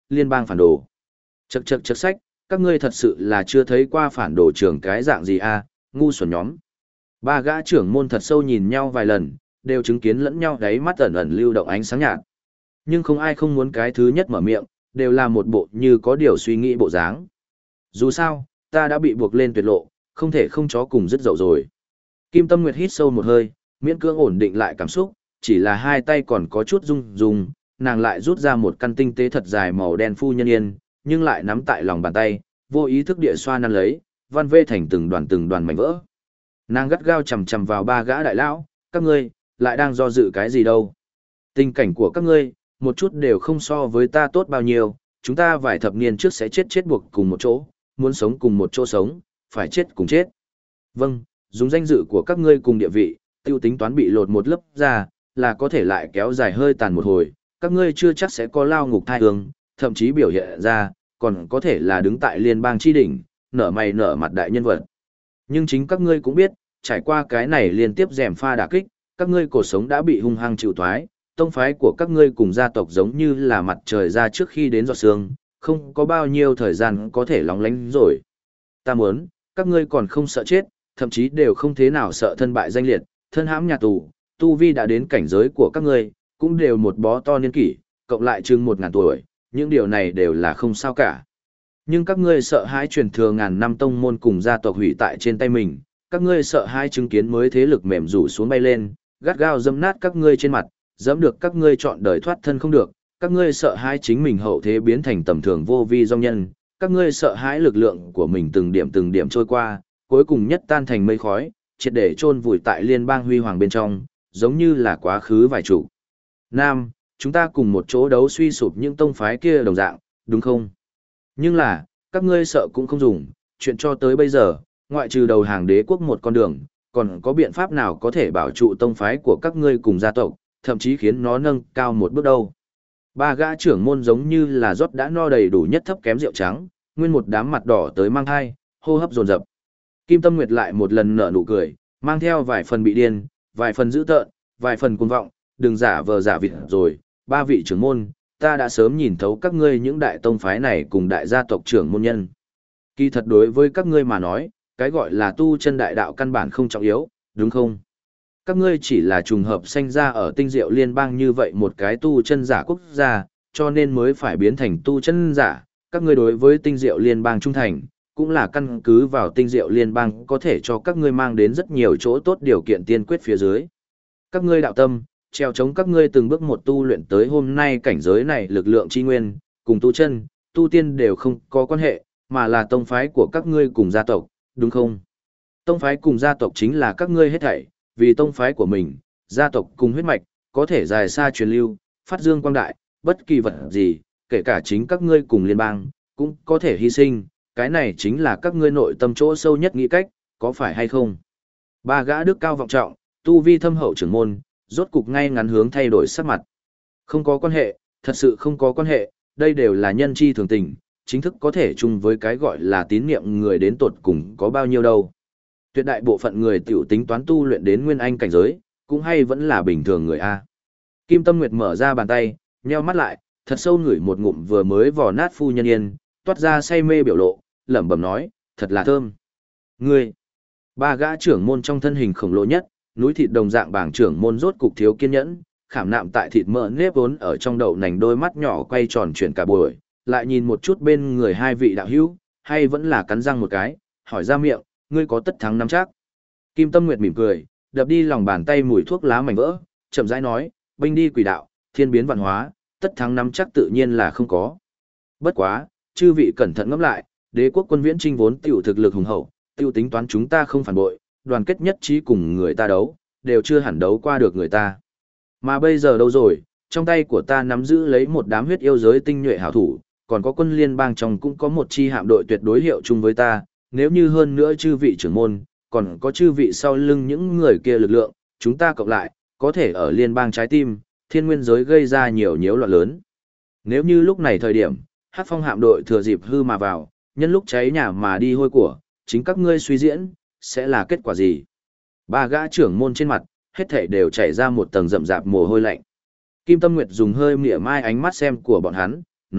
liên bang phản đồ. Chậc chậc chậc sách, các ngươi thật sự là chưa thấy qua phản đồ trưởng cái dạng gì à, ngu xuẩn nhóm. Ba gã trưởng môn thật sâu nhìn nhau vài lần, đều chứng kiến lẫn nhau đáy mắt ẩn ẩn lưu động ánh sáng nhạt. Nhưng không ai không muốn cái thứ nhất mở miệng, đều là một bộ như có điều suy nghĩ bộ dáng. Dù sao, ta đã bị buộc lên tuyệt lộ, không thể không chó cùng dứt dậu rồi. Kim Tâm Nguyệt hít sâu một hơi, miễn cưỡng ổn định lại cảm xúc, chỉ là hai tay còn có chút rung rung, nàng lại rút ra một căn tinh tế thật dài màu đen phu nhân yên, nhưng lại nắm tại lòng bàn tay, vô ý thức địa xoa năn lấy, văn vê thành từng đoàn mảnh vỡ. Nàng gắt gao chầm chầm vào ba gã đại lão, các ngươi, lại đang do dự cái gì đâu. Tình cảnh của các ngươi, một chút đều không so với ta tốt bao nhiêu, chúng ta vài thập niên trước sẽ chết buộc cùng một chỗ, muốn sống cùng một chỗ sống, phải chết cùng chết. Vâng, dùng danh dự của các ngươi cùng địa vị, tiêu tính toán bị lột một lớp ra, là có thể lại kéo dài hơi tàn một hồi, các ngươi chưa chắc sẽ có lao ngục thai hương, thậm chí biểu hiện ra, còn có thể là đứng tại liên bang chi đỉnh, nở mày nở mặt đại nhân vật. Nhưng chính các ngươi cũng biết, trải qua cái này liên tiếp rèm pha đả kích, các ngươi cuộc sống đã bị hung hăng chịu thoái, tông phái của các ngươi cùng gia tộc giống như là mặt trời ra trước khi đến giọt sương, không có bao nhiêu thời gian có thể lóng lánh rồi. Ta muốn, các ngươi còn không sợ chết, thậm chí đều không thế nào sợ thân bại danh liệt, thân hãm nhà tù, tu vi đã đến cảnh giới của các ngươi, cũng đều một bó to niên kỷ, cộng lại chừng 1000 tuổi, những điều này đều là không sao cả. Nhưng các ngươi sợ hãi truyền thừa ngàn năm tông môn cùng gia tộc hủy tại trên tay mình, các ngươi sợ hãi chứng kiến mới thế lực mềm rủ xuống bay lên, gắt gao dẫm nát các ngươi trên mặt, dẫm được các ngươi chọn đời thoát thân không được, các ngươi sợ hãi chính mình hậu thế biến thành tầm thường vô vi dong nhân, các ngươi sợ hãi lực lượng của mình từng điểm trôi qua, cuối cùng nhất tan thành mây khói, triệt để chôn vùi tại liên bang huy hoàng bên trong, giống như là quá khứ vài chủ. Nam, chúng ta cùng một chỗ đấu suy sụp những tông phái kia đồng dạng, đúng không? Nhưng là, các ngươi sợ cũng không dùng, chuyện cho tới bây giờ, ngoại trừ đầu hàng đế quốc một con đường, còn có biện pháp nào có thể bảo trụ tông phái của các ngươi cùng gia tộc, thậm chí khiến nó nâng cao một bước đâu. Ba gã trưởng môn giống như là rót đã no đầy đủ nhất thấp kém rượu trắng, nguyên một đám mặt đỏ tới mang thai, hô hấp dồn dập. Kim Tâm Nguyệt lại một lần nở nụ cười, mang theo vài phần bị điên, vài phần dữ tợn, vài phần cuồng vọng, đừng giả vờ giả vịt rồi, ba vị trưởng môn, ta đã sớm nhìn thấu các ngươi những đại tông phái này cùng đại gia tộc trưởng môn nhân. Kỳ thật đối với các ngươi mà nói, cái gọi là tu chân đại đạo căn bản không trọng yếu, đúng không? Các ngươi chỉ là trùng hợp sanh ra ở tinh diệu liên bang như vậy một cái tu chân giả quốc gia, cho nên mới phải biến thành tu chân giả. Các ngươi đối với tinh diệu liên bang trung thành, cũng là căn cứ vào tinh diệu liên bang có thể cho các ngươi mang đến rất nhiều chỗ tốt điều kiện tiên quyết phía dưới. Các ngươi đạo tâm, treo chống các ngươi từng bước một tu luyện tới hôm nay cảnh giới này lực lượng chi nguyên, cùng tu chân, tu tiên đều không có quan hệ, mà là tông phái của các ngươi cùng gia tộc, đúng không? Tông phái cùng gia tộc chính là các ngươi hết thảy, vì tông phái của mình, gia tộc cùng huyết mạch, có thể dài xa truyền lưu, phát dương quang đại, bất kỳ vật gì, kể cả chính các ngươi cùng liên bang, cũng có thể hy sinh, cái này chính là các ngươi nội tâm chỗ sâu nhất nghĩ cách, có phải hay không? Ba gã đức cao vọng trọng, tu vi thâm hậu trưởng môn, rốt cục ngay ngắn hướng thay đổi sắc mặt. Không có quan hệ, thật sự không có quan hệ, đây đều là nhân chi thường tình, chính thức có thể chung với cái gọi là tín niệm người đến tột cùng có bao nhiêu đâu. Tuyệt đại bộ phận người tiểu tính toán tu luyện đến nguyên anh cảnh giới, cũng hay vẫn là bình thường người A. Kim Tâm Nguyệt mở ra bàn tay, nheo mắt lại, thật sâu ngửi một ngụm vừa mới vò nát phu nhân yên, toát ra say mê biểu lộ, lẩm bẩm nói, thật là thơm. Ngươi, ba gã trưởng môn trong thân hình khổng lồ nhất, núi thịt đồng dạng bảng trưởng môn rốt cục thiếu kiên nhẫn, khảm nạm tại thịt mỡ nếp vốn ở trong đậu nành đôi mắt nhỏ quay tròn chuyển cả buổi, lại nhìn một chút bên người hai vị đạo hữu, hay vẫn là cắn răng một cái, hỏi ra miệng, ngươi có tất thắng nắm chắc. Kim Tâm Nguyệt mỉm cười, đập đi lòng bàn tay mùi thuốc lá mảnh vỡ, chậm rãi nói, binh đi quỷ đạo, thiên biến vạn hóa, tất thắng nắm chắc tự nhiên là không có. Bất quá, chư vị cẩn thận ngẫm lại, đế quốc quân viễn trinh vốn tiểu thực lực hùng hậu, tiêu tính toán chúng ta không phản bội, đoàn kết nhất trí cùng người ta đấu, đều chưa hẳn đấu qua được người ta. Mà bây giờ đâu rồi, trong tay của ta nắm giữ lấy một đám huyết yêu giới tinh nhuệ hảo thủ, còn có quân liên bang trong cũng có một chi hạm đội tuyệt đối hiệu chung với ta, nếu như hơn nữa chư vị trưởng môn, còn có chư vị sau lưng những người kia lực lượng, chúng ta cộng lại, có thể ở liên bang trái tim, thiên nguyên giới gây ra nhiều nhiễu loạn lớn. Nếu như lúc này thời điểm, Hắc Phong hạm đội thừa dịp hư mà vào, nhân lúc cháy nhà mà đi hôi của, chính các ngươi suy diễn, sẽ là kết quả gì? Ba gã trưởng môn trên mặt, hết thảy đều chảy ra một tầng rậm rạp mồ hôi lạnh. Kim Tâm Nguyệt dùng hơi mỉa mai ánh mắt xem của bọn hắn, nói,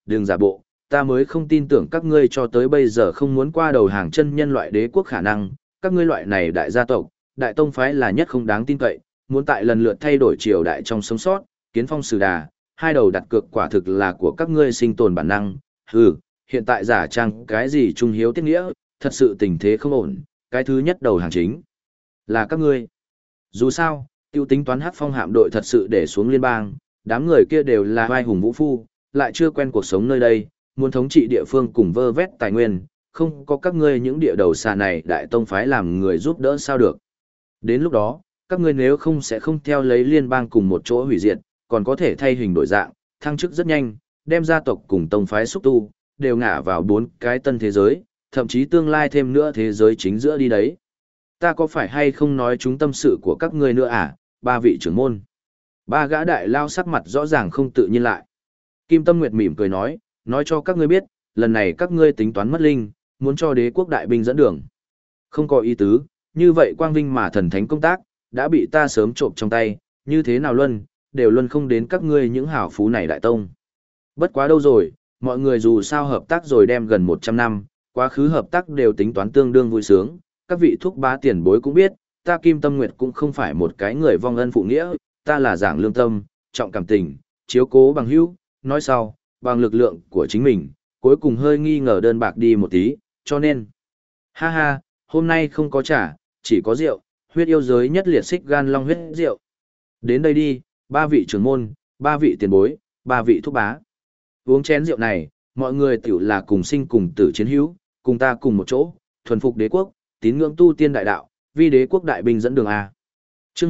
đừng giả bộ, ta mới không tin tưởng các ngươi cho tới bây giờ không muốn qua đầu hàng chân nhân loại đế quốc khả năng, các ngươi loại này đại gia tộc, đại tông phái là nhất không đáng tin cậy, muốn tại lần lượt thay đổi triều đại trong sống sót, kiến phong sử đà, hai đầu đặt cược quả thực là của các ngươi sinh tồn bản năng. Hừ, hiện tại giả trang cái gì trung hiếu tiết nghĩa, thật sự tình thế không ổn, cái thứ nhất đầu hàng chính là các ngươi. Dù sao, tiêu tính toán Hắc Phong hạm đội thật sự để xuống liên bang, đám người kia đều là vai hùng vũ phu, lại chưa quen cuộc sống nơi đây, muốn thống trị địa phương cùng vơ vét tài nguyên, không có các ngươi những địa đầu xà này đại tông phái làm người giúp đỡ sao được. Đến lúc đó, các ngươi nếu không sẽ không theo lấy liên bang cùng một chỗ hủy diệt, còn có thể thay hình đổi dạng, thăng chức rất nhanh, đem gia tộc cùng tông phái xúc tu, đều ngả vào 4 cái tân thế giới, thậm chí tương lai thêm nữa thế giới chính giữa đi đấy. Ta có phải hay không nói chúng tâm sự của các ngươi nữa à, ba vị trưởng môn. Ba gã đại lao sắc mặt rõ ràng không tự nhiên lại. Kim Tâm Nguyệt mỉm cười nói cho các ngươi biết, lần này các ngươi tính toán mất linh, muốn cho đế quốc đại binh dẫn đường. Không có ý tứ, như vậy quang vinh mà thần thánh công tác, đã bị ta sớm trộm trong tay, như thế nào đều luân không đến các ngươi những hảo phú này đại tông. Bất quá đâu rồi, mọi người dù sao hợp tác rồi đem gần 100 năm, quá khứ hợp tác đều tính toán tương đương vui sướng, các vị thúc bá tiền bối cũng biết, ta Kim Tâm Nguyệt cũng không phải một cái người vong ân phụ nghĩa, ta là giảng lương tâm, trọng cảm tình, chiếu cố bằng hữu, nói sau, bằng lực lượng của chính mình, cuối cùng hơi nghi ngờ đơn bạc đi một tí, cho nên, ha ha, hôm nay không có trà, chỉ có rượu, huyết yêu giới nhất liệt xích gan long huyết rượu. Đến đây đi, ba vị trưởng môn, ba vị tiền bối, ba vị thúc bá. Uống chén rượu này, mọi người tiểu là cùng sinh cùng tử chiến hữu, cùng ta cùng một chỗ, thuần phục đế quốc, tín ngưỡng tu tiên đại đạo, vi đế quốc đại binh dẫn đường A. Chương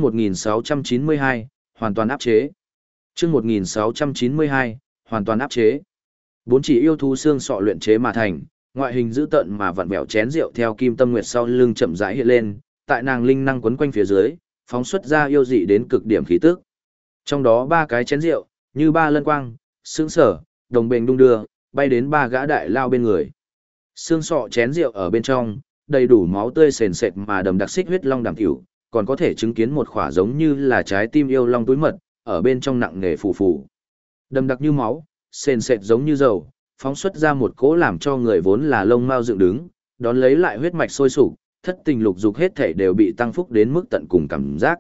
1692, hoàn toàn áp chế. Chương 1692, hoàn toàn áp chế. 4 chỉ yêu thú xương sọ luyện chế mà thành, ngoại hình dữ tợn mà vặn vẹo chén rượu theo Kim Tâm Nguyệt sau lưng chậm rãi hiện lên, tại nàng linh năng quấn quanh phía dưới, phóng xuất ra yêu dị đến cực điểm khí tức. Trong đó 3 cái chén rượu, như 3 lân quang, sướng sở, đồng bền đung đưa, bay đến 3 gã đại lao bên người. Xương sọ chén rượu ở bên trong, đầy đủ máu tươi sền sệt mà đầm đặc xích huyết long đảm tiểu, còn có thể chứng kiến một khỏa giống như là trái tim yêu long túi mật, ở bên trong nặng nề phù phù. Đầm đặc như máu, sền sệt giống như dầu, phóng xuất ra một cỗ làm cho người vốn là lông mao dựng đứng, đón lấy lại huyết mạch sôi sục, thất tình lục dục hết thảy đều bị tăng phúc đến mức tận cùng cảm giác.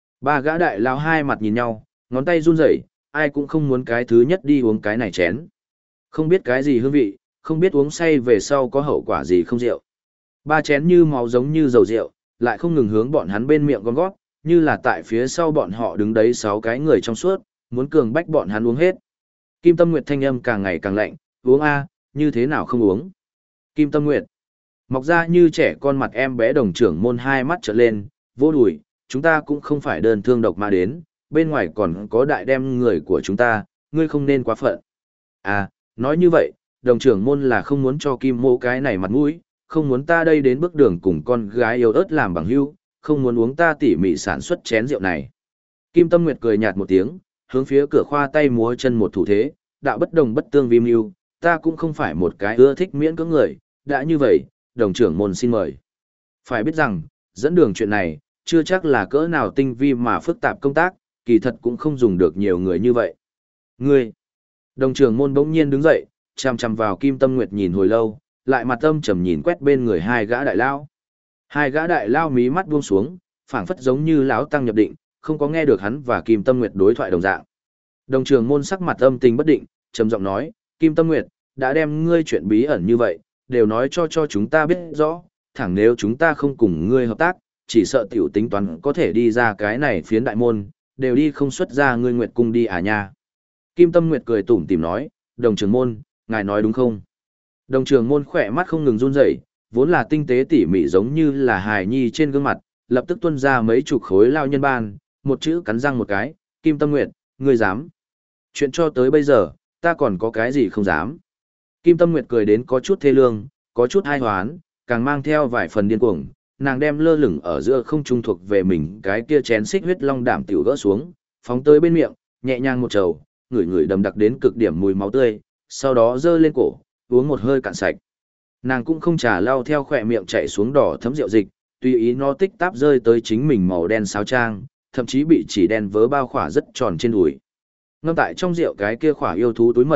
3 gã đại lao hai mặt nhìn nhau, ngón tay run rẩy, ai cũng không muốn cái thứ nhất đi uống cái này chén. Không biết cái gì hương vị, không biết uống say về sau có hậu quả gì không rượu. 3 chén như máu giống như dầu rượu, lại không ngừng hướng bọn hắn bên miệng gom gót, như là tại phía sau bọn họ đứng đấy 6 cái người trong suốt, muốn cường bách bọn hắn uống hết. Kim Tâm Nguyệt thanh âm càng ngày càng lạnh, uống a, như thế nào không uống. Kim Tâm Nguyệt, mọc ra như trẻ con mặt em bé đồng trưởng môn hai mắt trợn lên, vô đùi, chúng ta cũng không phải đơn thương độc mà đến, bên ngoài còn có đại đem người của chúng ta, ngươi không nên quá phận. À, nói như vậy, đồng trưởng môn là không muốn cho Kim Mô cái này mặt mũi, không muốn ta đây đến bước đường cùng con gái yêu ớt làm bằng hữu, không muốn uống ta tỉ mỉ sản xuất chén rượu này. Kim Tâm Nguyệt cười nhạt một tiếng, hướng phía cửa khoa tay múa chân một thủ thế, đạo bất đồng bất tương vi mưu, ta cũng không phải một cái ưa thích miễn cưỡng người, đã như vậy, đồng trưởng môn xin mời. Phải biết rằng, dẫn đường chuyện này, chưa chắc là cỡ nào tinh vi mà phức tạp công tác, kỳ thật cũng không dùng được nhiều người như vậy. Ngươi, đồng trưởng môn bỗng nhiên đứng dậy, chằm chằm vào Kim Tâm Nguyệt nhìn hồi lâu, lại mặt âm trầm nhìn quét bên người hai gã đại lao. Hai gã đại lao mí mắt buông xuống, phảng phất giống như lão tăng nhập định, không có nghe được hắn và Kim Tâm Nguyệt đối thoại đồng dạng. Đồng trưởng môn sắc mặt âm tình bất định, trầm giọng nói, Kim Tâm Nguyệt, đã đem ngươi chuyện bí ẩn như vậy, đều nói cho chúng ta biết rõ, thẳng nếu chúng ta không cùng ngươi hợp tác, chỉ sợ tiểu tính toán có thể đi ra cái này phiến đại môn, đều đi không xuất ra ngươi Nguyệt cung đi à nha. Kim Tâm Nguyệt cười tủm tỉm nói, đồng trưởng môn, ngài nói đúng không? Đồng trưởng môn khỏe mắt không ngừng run rẩy, vốn là tinh tế tỉ mỉ giống như là hài nhi trên gương mặt, lập tức tuôn ra mấy chục khối lao nhân ban, một chữ cắn răng một cái, Kim Tâm Nguyệt, ngươi dám. Chuyện cho tới bây giờ, ta còn có cái gì không dám. Kim Tâm Nguyệt cười đến có chút thê lương, có chút hai hoán, càng mang theo vài phần điên cuồng, nàng đem lơ lửng ở giữa không trung thuộc về mình cái kia chén xích huyết long đảm tiểu gỡ xuống, phóng tới bên miệng, nhẹ nhàng một trầu, ngửi ngửi đầm đặc đến cực điểm mùi máu tươi, sau đó giơ lên cổ, uống một hơi cạn sạch. Nàng cũng không trà lau theo khỏe miệng chảy xuống đỏ thấm rượu dịch, tùy ý nó tích táp rơi tới chính mình màu đen sáo trang, thậm chí bị chỉ đen vớ bao khỏa rất tròn trên đùi. Ngâm tại trong rượu cái kia khỏa yêu thú túi mật,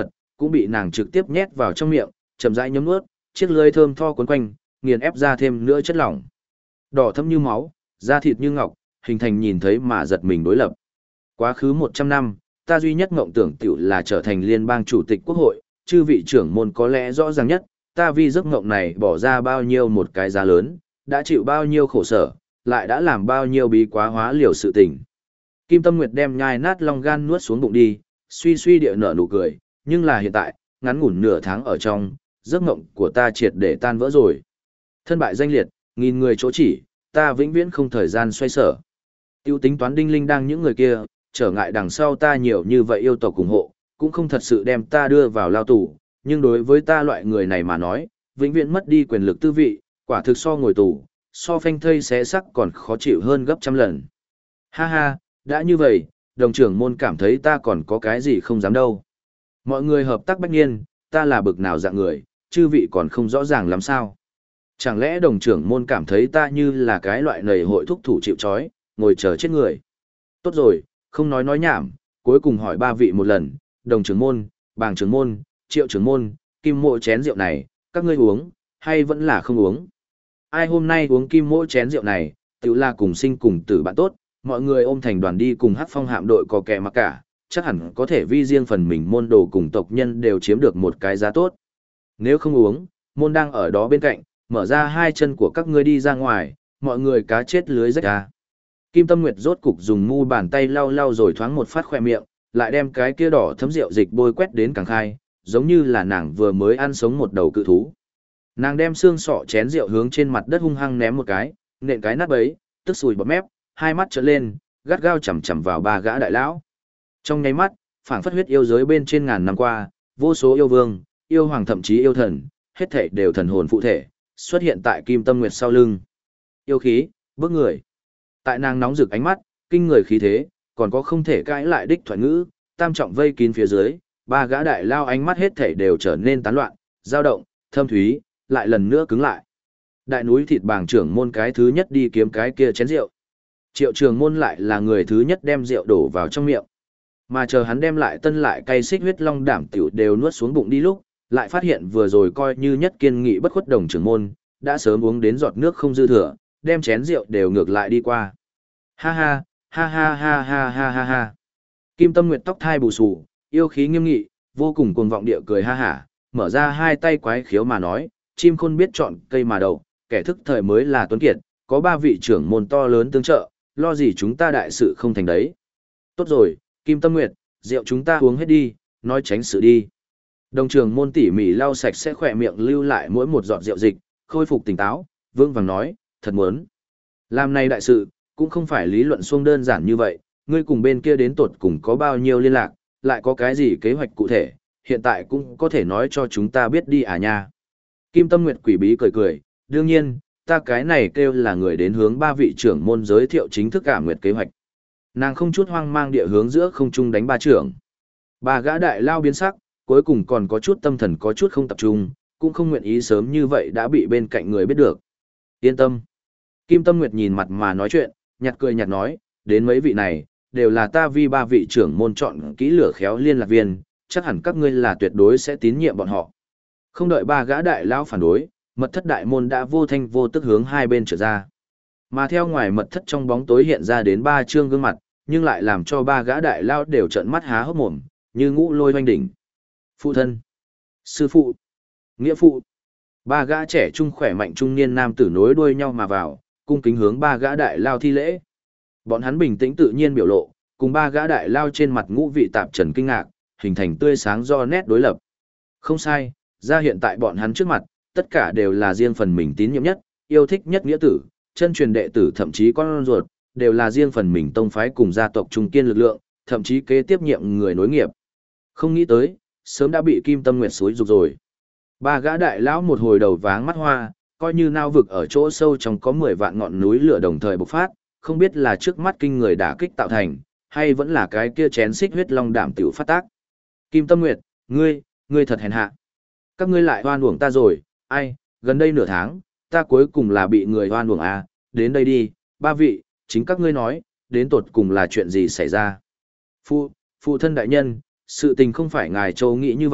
cũng bị nàng trực tiếp nhét vào trong miệng, chậm rãi nhấm nuốt, chiếc lưỡi thơm tho cuốn quanh, nghiền ép ra thêm nữa chất lỏng. Đỏ thẫm như máu, da thịt như ngọc, hình thành nhìn thấy mà giật mình đối lập. Quá khứ 100 năm, ta duy nhất mộng tưởng tiểu là trở thành liên bang chủ tịch quốc hội, chư vị trưởng môn có lẽ rõ ràng nhất, ta vì giấc mộng này bỏ ra bao nhiêu một cái giá lớn, đã chịu bao nhiêu khổ sở, lại đã làm bao nhiêu bí quá hóa liều sự tình. Kim Tâm Nguyệt đem nhai nát long gan nuốt xuống bụng đi, suy suy địa nở nụ cười, nhưng là hiện tại, ngắn ngủn nửa tháng ở trong, giấc mộng của ta triệt để tan vỡ rồi. Thân bại danh liệt, nghìn người chỗ chỉ, ta vĩnh viễn không thời gian xoay sở. Tiêu tính toán đinh linh đang những người kia, trở ngại đằng sau ta nhiều như vậy yêu tộc ủng hộ, cũng không thật sự đem ta đưa vào lao tù, nhưng đối với ta loại người này mà nói, vĩnh viễn mất đi quyền lực tư vị, quả thực so ngồi tù, so phanh thây xé sắc còn khó chịu hơn gấp trăm lần. Ha ha, đã như vậy, đồng trưởng môn cảm thấy ta còn có cái gì không dám đâu. Mọi người hợp tác bách niên, ta là bực nào dạng người, chư vị còn không rõ ràng lắm sao. Chẳng lẽ đồng trưởng môn cảm thấy ta như là cái loại nầy hội thúc thủ chịu trói, ngồi chờ chết người. Tốt rồi, không nói nhảm, cuối cùng hỏi ba vị một lần, đồng trưởng môn, bàng trưởng môn, triệu trưởng môn, kim mộ chén rượu này, các ngươi uống, hay vẫn là không uống. Ai hôm nay uống kim mộ chén rượu này, tự là cùng sinh cùng tử bạn tốt, mọi người ôm thành đoàn đi cùng Hắc Phong hạm đội có kẻ mặc cả, chắc hẳn có thể vi riêng phần mình môn đồ cùng tộc nhân đều chiếm được một cái giá tốt. Nếu không uống, môn đang ở đó bên cạnh, mở ra hai chân của các ngươi đi ra ngoài, mọi người cá chết lưới rách ra. Kim Tâm Nguyệt rốt cục dùng mu bàn tay lau lau rồi thoáng một phát khoe miệng, lại đem cái kia đỏ thấm rượu dịch bôi quét đến càng khai, giống như là nàng vừa mới ăn sống một đầu cự thú. Nàng đem xương sọ chén rượu hướng trên mặt đất hung hăng ném một cái, nện cái nát bấy, tức sùi bọt mép, hai mắt trợn lên, gắt gao chằm chằm vào ba gã đại lão. Trong nháy mắt, phảng phất huyết yêu giới bên trên ngàn năm qua, vô số yêu vương, yêu hoàng thậm chí yêu thần, hết thảy đều thần hồn phụ thể, xuất hiện tại Kim Tâm Nguyệt sau lưng. Yêu khí, bước người. Tại nàng nóng rực ánh mắt, kinh người khí thế, còn có không thể cãi lại đích thoại ngữ, tam trọng vây kín phía dưới, ba gã đại lao ánh mắt hết thảy đều trở nên tán loạn, dao động, thâm thúy, lại lần nữa cứng lại. Đại núi thịt bàng trưởng môn cái thứ nhất đi kiếm cái kia chén rượu. Triệu trường môn lại là người thứ nhất đem rượu đổ vào trong miệng. Mà chờ hắn đem lại tân lại cay xích huyết long đảm tiểu đều nuốt xuống bụng đi lúc, lại phát hiện vừa rồi coi như nhất kiên nghị bất khuất đồng trưởng môn, đã sớm uống đến giọt nước không dư thừa, đem chén rượu đều ngược lại đi qua. Ha ha, ha ha ha ha ha ha ha. Kim Tâm Nguyệt tóc thai bù xù, yêu khí nghiêm nghị, vô cùng cuồng vọng địa cười ha hả, mở ra hai tay quái khiếu mà nói, chim khôn biết chọn cây mà đậu, kẻ thức thời mới là tuấn kiệt, có ba vị trưởng môn to lớn tương trợ, lo gì chúng ta đại sự không thành đấy. Tốt rồi, Kim Tâm Nguyệt, rượu chúng ta uống hết đi, nói tránh sự đi. Đồng trưởng môn tỉ mỉ lau sạch sẽ khỏe miệng lưu lại mỗi một giọt rượu dịch, khôi phục tỉnh táo, vương vàng nói, thật muốn. Làm này đại sự, cũng không phải lý luận xuông đơn giản như vậy, ngươi cùng bên kia đến tột cùng có bao nhiêu liên lạc, lại có cái gì kế hoạch cụ thể, hiện tại cũng có thể nói cho chúng ta biết đi à nha. Kim Tâm Nguyệt quỷ bí cười cười, đương nhiên, ta cái này kêu là người đến hướng ba vị trưởng môn giới thiệu chính thức Ả Nguyệt kế hoạch. Nàng không chút hoang mang địa hướng giữa không trung đánh ba trưởng. Ba gã đại lao biến sắc, cuối cùng còn có chút tâm thần có chút không tập trung, cũng không nguyện ý sớm như vậy đã bị bên cạnh người biết được. Yên tâm. Kim Tâm Nguyệt nhìn mặt mà nói chuyện, nhạt cười nhạt nói, đến mấy vị này, đều là ta vi ba vị trưởng môn chọn kỹ lửa khéo liên lạc viên, chắc hẳn các ngươi là tuyệt đối sẽ tín nhiệm bọn họ. Không đợi ba gã đại lao phản đối, mật thất đại môn đã vô thanh vô tức hướng hai bên trở ra. Mà theo ngoài mật thất trong bóng tối hiện ra đến ba trương gương mặt, nhưng lại làm cho ba gã đại lao đều trợn mắt há hốc mồm, như ngũ lôi hoanh đỉnh. Phụ thân, sư phụ, nghĩa phụ. Ba gã trẻ trung khỏe mạnh trung niên nam tử nối đuôi nhau mà vào, cung kính hướng ba gã đại lao thi lễ. Bọn hắn bình tĩnh tự nhiên biểu lộ, cùng ba gã đại lao trên mặt ngũ vị tạp trần kinh ngạc, hình thành tươi sáng do nét đối lập. Không sai, ra hiện tại bọn hắn trước mặt, tất cả đều là riêng phần mình tín nhiệm nhất, yêu thích nhất nghĩa tử, chân truyền đệ tử thậm chí con ruột, đều là riêng phần mình tông phái cùng gia tộc trung kiên lực lượng, thậm chí kế tiếp nhiệm người nối nghiệp. Không nghĩ tới, sớm đã bị Kim Tâm Nguyệt xúi dục rồi. Ba gã đại lão một hồi đầu váng mắt hoa, coi như nao vực ở chỗ sâu trong có 10 vạn ngọn núi lửa đồng thời bộc phát, không biết là trước mắt kinh người đả kích tạo thành, hay vẫn là cái kia chén xích huyết long đảm tiểu phát tác. Kim Tâm Nguyệt, ngươi thật hèn hạ. Các ngươi lại oan uổng ta rồi, ai, gần đây nửa tháng, ta cuối cùng là bị người oan uổng à, đến đây đi, ba vị, chính các ngươi nói, đến tột cùng là chuyện gì xảy ra. Phụ thân đại nhân, sự tình không phải ngài châu nghĩ như vậy,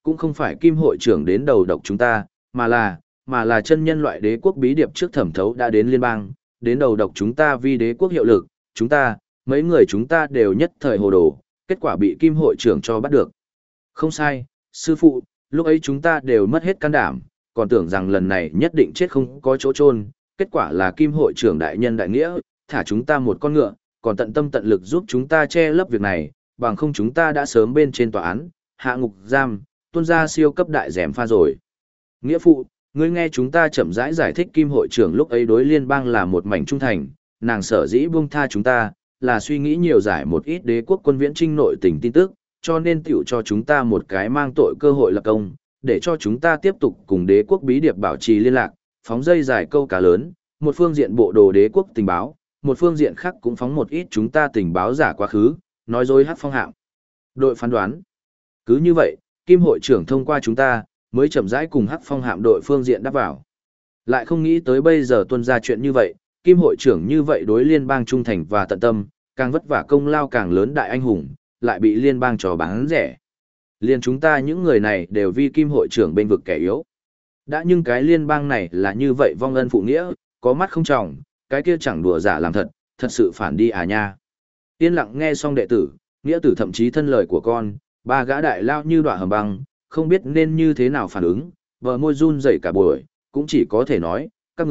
cũng không phải Kim hội trưởng đến đầu độc chúng ta, mà là chân nhân loại đế quốc bí điệp trước thẩm thấu đã đến liên bang, đến đầu độc chúng ta vì đế quốc hiệu lực, mấy người chúng ta đều nhất thời hồ đồ, kết quả bị Kim hội trưởng cho bắt được. Không sai, sư phụ, lúc ấy chúng ta đều mất hết can đảm, còn tưởng rằng lần này nhất định chết không có chỗ chôn, kết quả là Kim hội trưởng đại nhân đại nghĩa, thả chúng ta một con ngựa, còn tận tâm tận lực giúp chúng ta che lấp việc này, bằng không chúng ta đã sớm bên trên tòa án, hạ ngục giam, tuôn ra siêu cấp đại rèm pha rồi. Nghĩa phụ, ngươi nghe chúng ta chậm rãi giải thích Kim hội trưởng lúc ấy đối liên bang là một mảnh trung thành, nàng sở dĩ buông tha chúng ta, là suy nghĩ nhiều giải một ít đế quốc quân viễn trinh nội tình tin tức, cho nên tiểu cho chúng ta một cái mang tội cơ hội lập công, để cho chúng ta tiếp tục cùng đế quốc bí điệp bảo trì liên lạc, phóng dây dài câu cá lớn, một phương diện bộ đồ đế quốc tình báo, một phương diện khác cũng phóng một ít chúng ta tình báo giả quá khứ, nói dối hát phong hạm. Đội phán đoán. Cứ như vậy, Kim hội trưởng thông qua chúng ta, mới chậm rãi cùng hắc phong hạm đội phương diện đáp vào. Lại không nghĩ tới bây giờ tuân ra chuyện như vậy, Kim hội trưởng như vậy đối liên bang trung thành và tận tâm, càng vất vả công lao càng lớn đại anh hùng, lại bị liên bang trò bán rẻ. Liên chúng ta những người này đều vì Kim hội trưởng bên vực kẻ yếu. Đã nhưng cái liên bang này là như vậy vong ân phụ nghĩa, có mắt không tròng, cái kia chẳng đùa giả làm thật, thật sự phản đi à nha. Yên lặng nghe xong đệ tử, nghĩa tử thậm chí thân lời của con, ba gã đại lao như đọa hầm băng, không biết nên như thế nào phản ứng, bờ môi run rẩy cả buổi, cũng chỉ có thể nói, các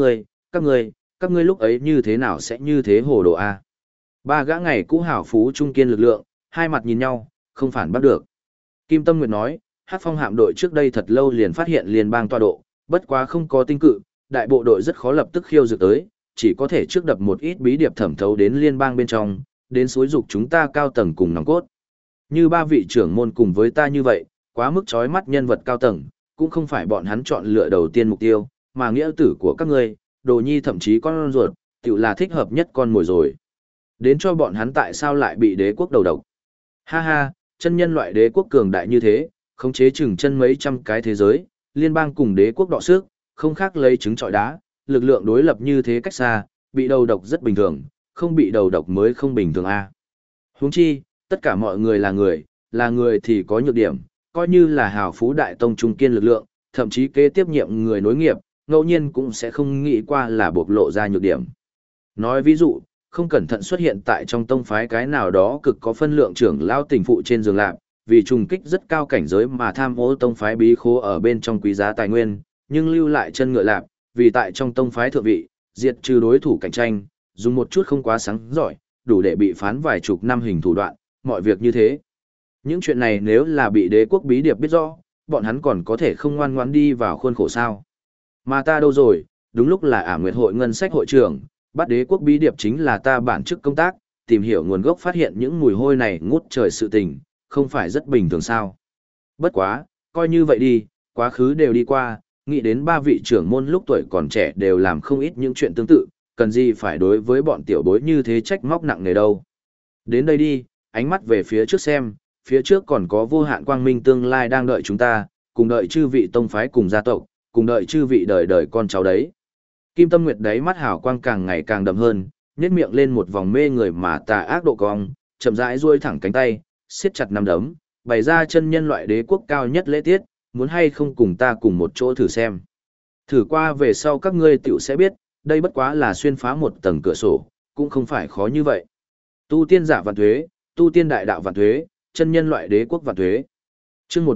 ngươi lúc ấy như thế nào sẽ như thế hồ đồ a? Ba gã ngày cũ hảo phú trung kiên lực lượng, hai mặt nhìn nhau, không phản bắt được. Kim Tâm Nguyệt nói, Hắc Phong hạm đội trước đây thật lâu liền phát hiện liên bang tọa độ, bất quá không có tinh cự, đại bộ đội rất khó lập tức khiêu dược tới, chỉ có thể trước đập một ít bí điệp thẩm thấu đến liên bang bên trong, đến xúi dục chúng ta cao tầng cùng nòng cốt. Như ba vị trưởng môn cùng với ta như vậy, quá mức chói mắt nhân vật cao tầng, cũng không phải bọn hắn chọn lựa đầu tiên mục tiêu, mà nghĩa tử của các ngươi, đồ nhi thậm chí con ruột, tự là thích hợp nhất con mồi rồi. Đến cho bọn hắn tại sao lại bị đế quốc đầu độc. Ha ha, chân nhân loại đế quốc cường đại như thế, khống chế chừng chân mấy trăm cái thế giới, liên bang cùng đế quốc đọ sức, không khác lấy trứng trọi đá, lực lượng đối lập như thế cách xa, bị đầu độc rất bình thường, không bị đầu độc mới không bình thường a. Huống chi, tất cả mọi người là người thì có nhược điểm, coi như là hào phú đại tông trung kiên lực lượng, thậm chí kế tiếp nhiệm người nối nghiệp, ngẫu nhiên cũng sẽ không nghĩ qua là bộc lộ ra nhược điểm. Nói ví dụ, không cẩn thận xuất hiện tại trong tông phái cái nào đó cực có phân lượng trưởng lao tình phụ trên giường lạc, vì trùng kích rất cao cảnh giới mà tham ô tông phái bí khố ở bên trong quý giá tài nguyên, nhưng lưu lại chân ngựa lạc, vì tại trong tông phái thượng vị, diệt trừ đối thủ cạnh tranh, dùng một chút không quá sáng giỏi, đủ để bị phán vài chục năm hình thủ đoạn, mọi việc như thế. Những chuyện này nếu là bị đế quốc bí điệp biết rõ, bọn hắn còn có thể không ngoan ngoãn đi vào khuôn khổ sao. Mà ta đâu rồi, đúng lúc là Ả Nguyệt hội ngân sách hội trưởng, bắt đế quốc bí điệp chính là ta bản chức công tác, tìm hiểu nguồn gốc phát hiện những mùi hôi này ngút trời sự tình, không phải rất bình thường sao. Bất quá, coi như vậy đi, quá khứ đều đi qua, nghĩ đến ba vị trưởng môn lúc tuổi còn trẻ đều làm không ít những chuyện tương tự, cần gì phải đối với bọn tiểu bối như thế trách móc nặng nề đâu. Đến đây đi, ánh mắt về phía trước xem, phía trước còn có vô hạn quang minh tương lai đang đợi chúng ta, cùng đợi chư vị tông phái cùng gia tộc, cùng đợi chư vị đời đời con cháu đấy. Kim Tâm Nguyệt đáy mắt hào quang càng ngày càng đậm hơn, nhếch miệng lên một vòng mê người mà tà ác độ cong, chậm rãi duỗi thẳng cánh tay, siết chặt nắm đấm, bày ra chân nhân loại đế quốc cao nhất lễ tiết, muốn hay không cùng ta cùng một chỗ thử xem. Thử qua về sau các ngươi tiểu sẽ biết, đây bất quá là xuyên phá một tầng cửa sổ, cũng không phải khó như vậy. Tu tiên giả vạn thuế, tu tiên đại đạo vạn thuế, chân nhân loại đế quốc vạn thuế. Chương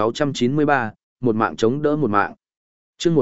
1693, một mạng chống đỡ một mạng. Chương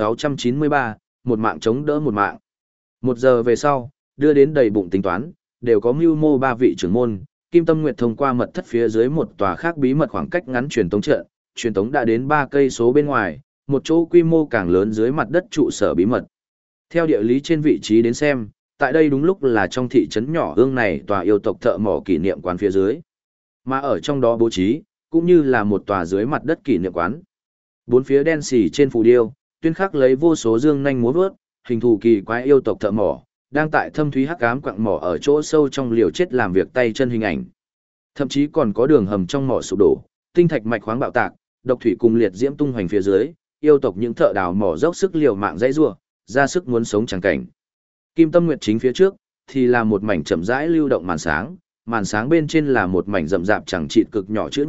1693, một mạng chống đỡ một mạng. 1 giờ về sau, đưa đến đầy bụng tính toán, đều có mưu mô ba vị trưởng môn, Kim Tâm Nguyệt thông qua mật thất phía dưới một tòa khác bí mật khoảng cách ngắn truyền tống trận, truyền tống đã đến 3 cây số bên ngoài, một chỗ quy mô càng lớn dưới mặt đất trụ sở bí mật. Theo địa lý trên vị trí đến xem, tại đây đúng lúc là trong thị trấn nhỏ hương này tòa yêu tộc thợ mỏ kỷ niệm quán phía dưới. Mà ở trong đó bố trí, cũng như là một tòa dưới mặt đất kỷ niệm quán. Bốn phía đen xì trên phù điêu, tuyên khắc lấy vô số dương nhanh múa vớt, hình thù kỳ quái yêu tộc thợ mỏ, đang tại thâm thúy hắc ám quặng mỏ ở chỗ sâu trong liều chết làm việc tay chân hình ảnh. Thậm chí còn có đường hầm trong mỏ sụp đổ, tinh thạch mạch khoáng bạo tạc, độc thủy cùng liệt diễm tung hoành phía dưới, yêu tộc những thợ đào mỏ dốc sức liều mạng dãy rủa, ra sức muốn sống chẳng cảnh. Kim Tâm Nguyệt chính phía trước thì là một mảnh chậm rãi lưu động màn sáng bên trên là một mảnh rậm rạp chẳng chịt cực nhỏ chữ nhỏ,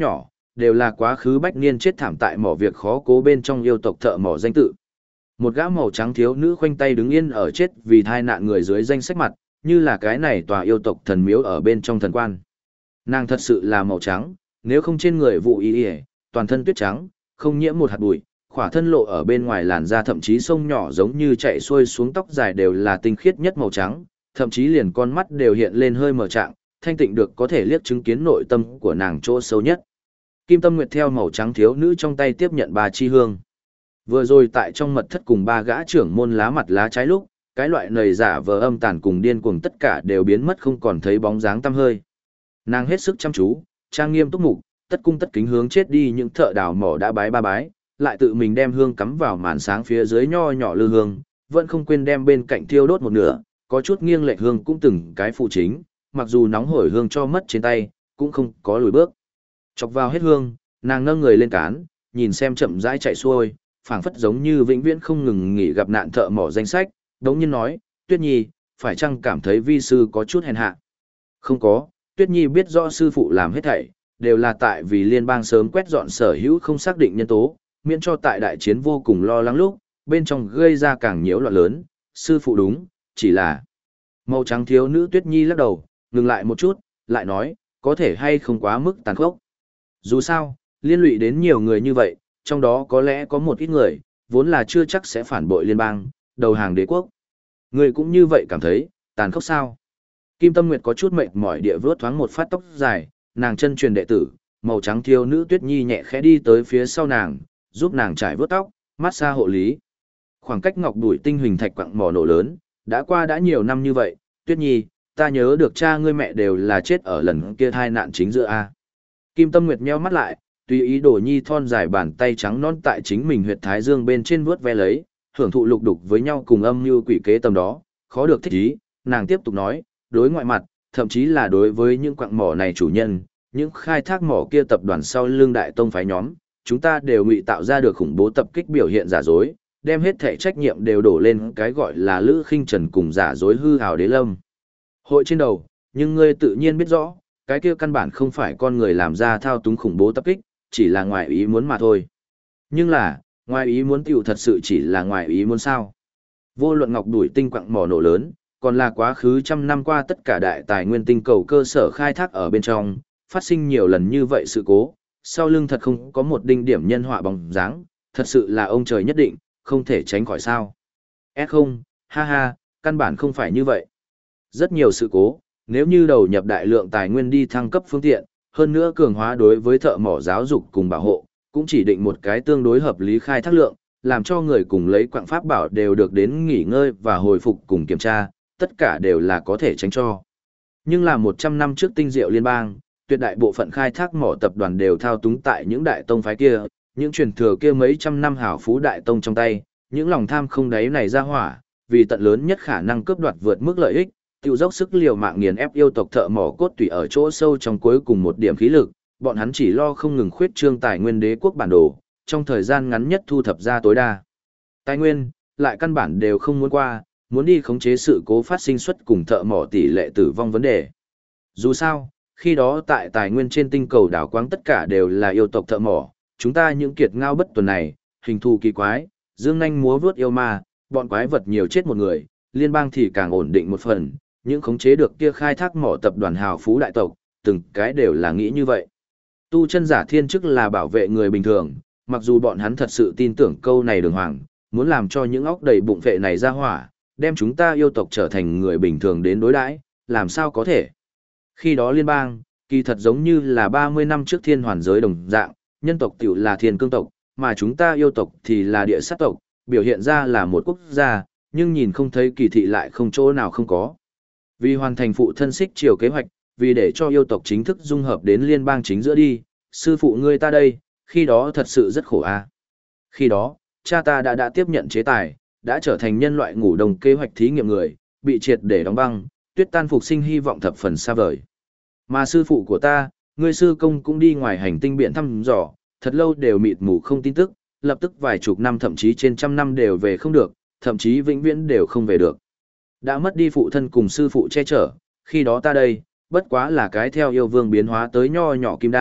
đều là quá khứ bách niên chết thảm tại mỏ việc khó cố bên trong yêu tộc thợ mỏ danh tự. Một gã màu trắng thiếu nữ khoanh tay đứng yên ở chết vì thai nạn người dưới danh sách mặt, như là cái này tòa yêu tộc thần miếu ở bên trong thần quan. Nàng thật sự là màu trắng, nếu không trên người vụ y y, toàn thân tuyết trắng, không nhiễm một hạt bụi, khỏa thân lộ ở bên ngoài làn da thậm chí sông nhỏ giống như chạy xuôi xuống tóc dài đều là tinh khiết nhất màu trắng, thậm chí liền con mắt đều hiện lên hơi mờ trạng, thanh tịnh được có thể liếc chứng kiến nội tâm của nàng chỗ sâu nhất. Kim Tâm Nguyệt theo màu trắng thiếu nữ trong tay tiếp nhận 3 chi hương. Vừa rồi tại trong mật thất cùng 3 gã trưởng môn lá mặt lá trái lúc, cái loại nầy giả vờ âm tàn cùng điên cuồng tất cả đều biến mất không còn thấy bóng dáng tăm hơi. Nàng hết sức chăm chú, trang nghiêm túc mục, tất cung tất kính hướng chết đi những thợ đào mỏ đã bái ba bái, lại tự mình đem hương cắm vào màn sáng phía dưới nho nhỏ lư hương, vẫn không quên đem bên cạnh thiêu đốt một nửa, có chút nghiêng lệch hương cũng từng cái phụ chính, mặc dù nóng hổi hương cho mất trên tay, cũng không có lùi bước. Chọc vào hết hương, nàng nâng người lên cán, nhìn xem chậm rãi chạy xuôi, phảng phất giống như vĩnh viễn không ngừng nghỉ gặp nạn thợ mỏ danh sách, đống nhiên nói, Tuyết Nhi, phải chăng cảm thấy vi sư có chút hèn hạ? Không có, Tuyết Nhi biết rõ sư phụ làm hết thảy, đều là tại vì liên bang sớm quét dọn sở hữu không xác định nhân tố, miễn cho tại đại chiến vô cùng lo lắng lúc, bên trong gây ra càng nhiễu loạn lớn, sư phụ đúng, chỉ là... Màu trắng thiếu nữ Tuyết Nhi lắc đầu, ngừng lại một chút, lại nói, có thể hay không quá mức tàn khốc. Dù sao, liên lụy đến nhiều người như vậy, trong đó có lẽ có một ít người, vốn là chưa chắc sẽ phản bội liên bang, đầu hàng đế quốc. Người cũng như vậy cảm thấy, tàn khốc sao? Kim Tâm Nguyệt có chút mệt mỏi địa vớt thoáng một phát tóc dài, nàng chân truyền đệ tử, màu trắng thiếu nữ Tuyết Nhi nhẹ khẽ đi tới phía sau nàng, giúp nàng trải vớt tóc, massage hộ lý. Khoảng cách ngọc đuổi tinh huỳnh thạch quặng mỏ nổ lớn, đã nhiều năm như vậy, Tuyết Nhi, ta nhớ được cha ngươi mẹ đều là chết ở lần kia thai nạn chính giữa a. Kim Tâm Nguyệt nheo mắt lại, tùy ý đổ nhi thon dài bàn tay trắng non tại chính mình huyệt thái dương bên trên vuốt ve lấy, hưởng thụ lục đục với nhau cùng âm mưu quỷ kế tầm đó, khó được thích ý, nàng tiếp tục nói, đối ngoại mặt, thậm chí là đối với những quặng mỏ này chủ nhân, những khai thác mỏ kia tập đoàn sau lưng đại tông phái nhóm, chúng ta đều ngụy tạo ra được khủng bố tập kích biểu hiện giả dối, đem hết thể trách nhiệm đều đổ lên cái gọi là Lữ Khinh Trần cùng giả dối hư hào đế lâm. Hội trên đầu, nhưng ngươi tự nhiên biết rõ, cái kia căn bản không phải con người làm ra thao túng khủng bố tập kích, chỉ là ngoài ý muốn mà thôi. Nhưng là, ngoài ý muốn tiểu thật sự chỉ là ngoài ý muốn sao. Vô luận ngọc đuổi tinh quặng mỏ nổ lớn, còn là quá khứ trăm năm qua tất cả đại tài nguyên tinh cầu cơ sở khai thác ở bên trong, phát sinh nhiều lần như vậy sự cố, sau lưng thật không có một đinh điểm nhân họa bóng dáng, thật sự là ông trời nhất định, không thể tránh khỏi sao. Không, ha ha, căn bản không phải như vậy. Rất nhiều sự cố, nếu như đầu nhập đại lượng tài nguyên đi thăng cấp phương tiện, hơn nữa cường hóa đối với thợ mỏ giáo dục cùng bảo hộ, cũng chỉ định một cái tương đối hợp lý khai thác lượng, làm cho người cùng lấy quạng pháp bảo đều được đến nghỉ ngơi và hồi phục cùng kiểm tra, tất cả đều là có thể tránh cho. Nhưng là 100 năm trước tinh diệu liên bang, tuyệt đại bộ phận khai thác mỏ tập đoàn đều thao túng tại những đại tông phái kia, những truyền thừa kia mấy trăm năm hảo phú đại tông trong tay, những lòng tham không đáy này ra hỏa, vì tận lớn nhất khả năng cướp đoạt vượt mức lợi ích, tiêu dốc sức liều mạng nghiền ép yêu tộc thợ mỏ cốt tủy ở chỗ sâu trong cuối cùng một điểm khí lực, bọn hắn chỉ lo không ngừng khuyết trương tài nguyên đế quốc bản đồ, trong thời gian ngắn nhất thu thập ra tối đa tài nguyên, lại căn bản đều không muốn qua, muốn đi khống chế sự cố phát sinh suất cùng thợ mỏ tỷ lệ tử vong vấn đề. Dù sao, khi đó tại tài nguyên trên tinh cầu đảo quáng tất cả đều là yêu tộc thợ mỏ, chúng ta những kiệt ngao bất tuần này, hình thù kỳ quái, dương nhanh múa vướt yêu ma, bọn quái vật nhiều chết một người, liên bang thì càng ổn định một phần, những khống chế được kia khai thác mỏ tập đoàn hào phú đại tộc, từng cái đều là nghĩ như vậy. Tu chân giả thiên chức là bảo vệ người bình thường, mặc dù bọn hắn thật sự tin tưởng câu này đường hoàng, muốn làm cho những óc đầy bụng vệ này ra hỏa, đem chúng ta yêu tộc trở thành người bình thường đến đối đãi, làm sao có thể. Khi đó liên bang, kỳ thật giống như là 30 năm trước thiên hoàn giới đồng dạng, nhân tộc tiểu là thiên cương tộc, mà chúng ta yêu tộc thì là địa sát tộc, biểu hiện ra là một quốc gia, nhưng nhìn không thấy kỳ thị lại không chỗ nào không có. Vì hoàn thành phụ thân xích chiều kế hoạch, vì để cho yêu tộc chính thức dung hợp đến liên bang chính giữa đi, sư phụ ngươi ta đây, khi đó thật sự rất khổ a. Khi đó, cha ta đã tiếp nhận chế tài, đã trở thành nhân loại ngủ đồng kế hoạch thí nghiệm người, bị triệt để đóng băng, tuyết tan phục sinh hy vọng thập phần xa vời. Mà sư phụ của ta, ngươi sư công cũng đi ngoài hành tinh biển thăm dò, thật lâu đều mịt mù không tin tức, lập tức vài chục năm thậm chí trên trăm năm đều về không được, thậm chí vĩnh viễn đều không về được. Đã mất đi phụ thân cùng sư phụ che chở, khi đó ta đây, bất quá là cái theo yêu vương biến hóa tới nho nhỏ kim đan,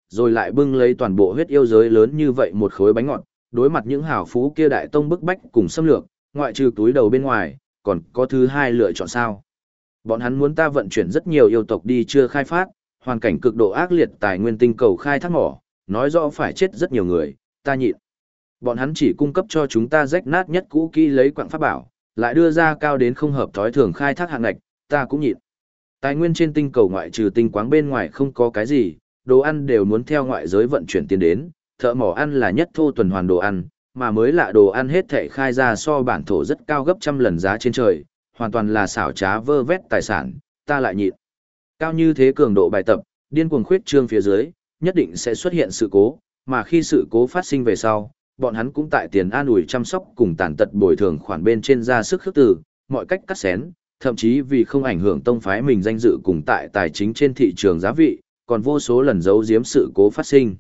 rồi lại bưng lấy toàn bộ huyết yêu giới lớn như vậy một khối bánh ngọt, đối mặt những hào phú kia đại tông bức bách cùng xâm lược, ngoại trừ túi đầu bên ngoài, còn có thứ hai lựa chọn sao? Bọn hắn muốn ta vận chuyển rất nhiều yêu tộc đi chưa khai phát, hoàn cảnh cực độ ác liệt tài nguyên tinh cầu khai thác mỏ, nói rõ phải chết rất nhiều người, ta nhịn. Bọn hắn chỉ cung cấp cho chúng ta rách nát nhất cũ kỹ lấy quặng pháp bảo, lại đưa ra cao đến không hợp thói thường khai thác hạng ngạch, ta cũng nhịn. Tài nguyên trên tinh cầu ngoại trừ tinh quáng bên ngoài không có cái gì, đồ ăn đều muốn theo ngoại giới vận chuyển tiền đến, thợ mỏ ăn là nhất thô tuần hoàn đồ ăn, mà mới lạ đồ ăn hết thảy khai ra so bản thổ rất cao gấp trăm lần giá trên trời, hoàn toàn là xảo trá vơ vét tài sản, ta lại nhịn. Cao như thế cường độ bài tập, điên cuồng khuyết trương phía dưới, nhất định sẽ xuất hiện sự cố, mà khi sự cố phát sinh về sau, bọn hắn cũng tại tiền an ủi chăm sóc cùng tàn tật bồi thường khoản bên trên ra sức khước từ, mọi cách cắt xén, thậm chí vì không ảnh hưởng tông phái mình danh dự cùng tại tài chính trên thị trường giá vị, còn vô số lần giấu giếm sự cố phát sinh.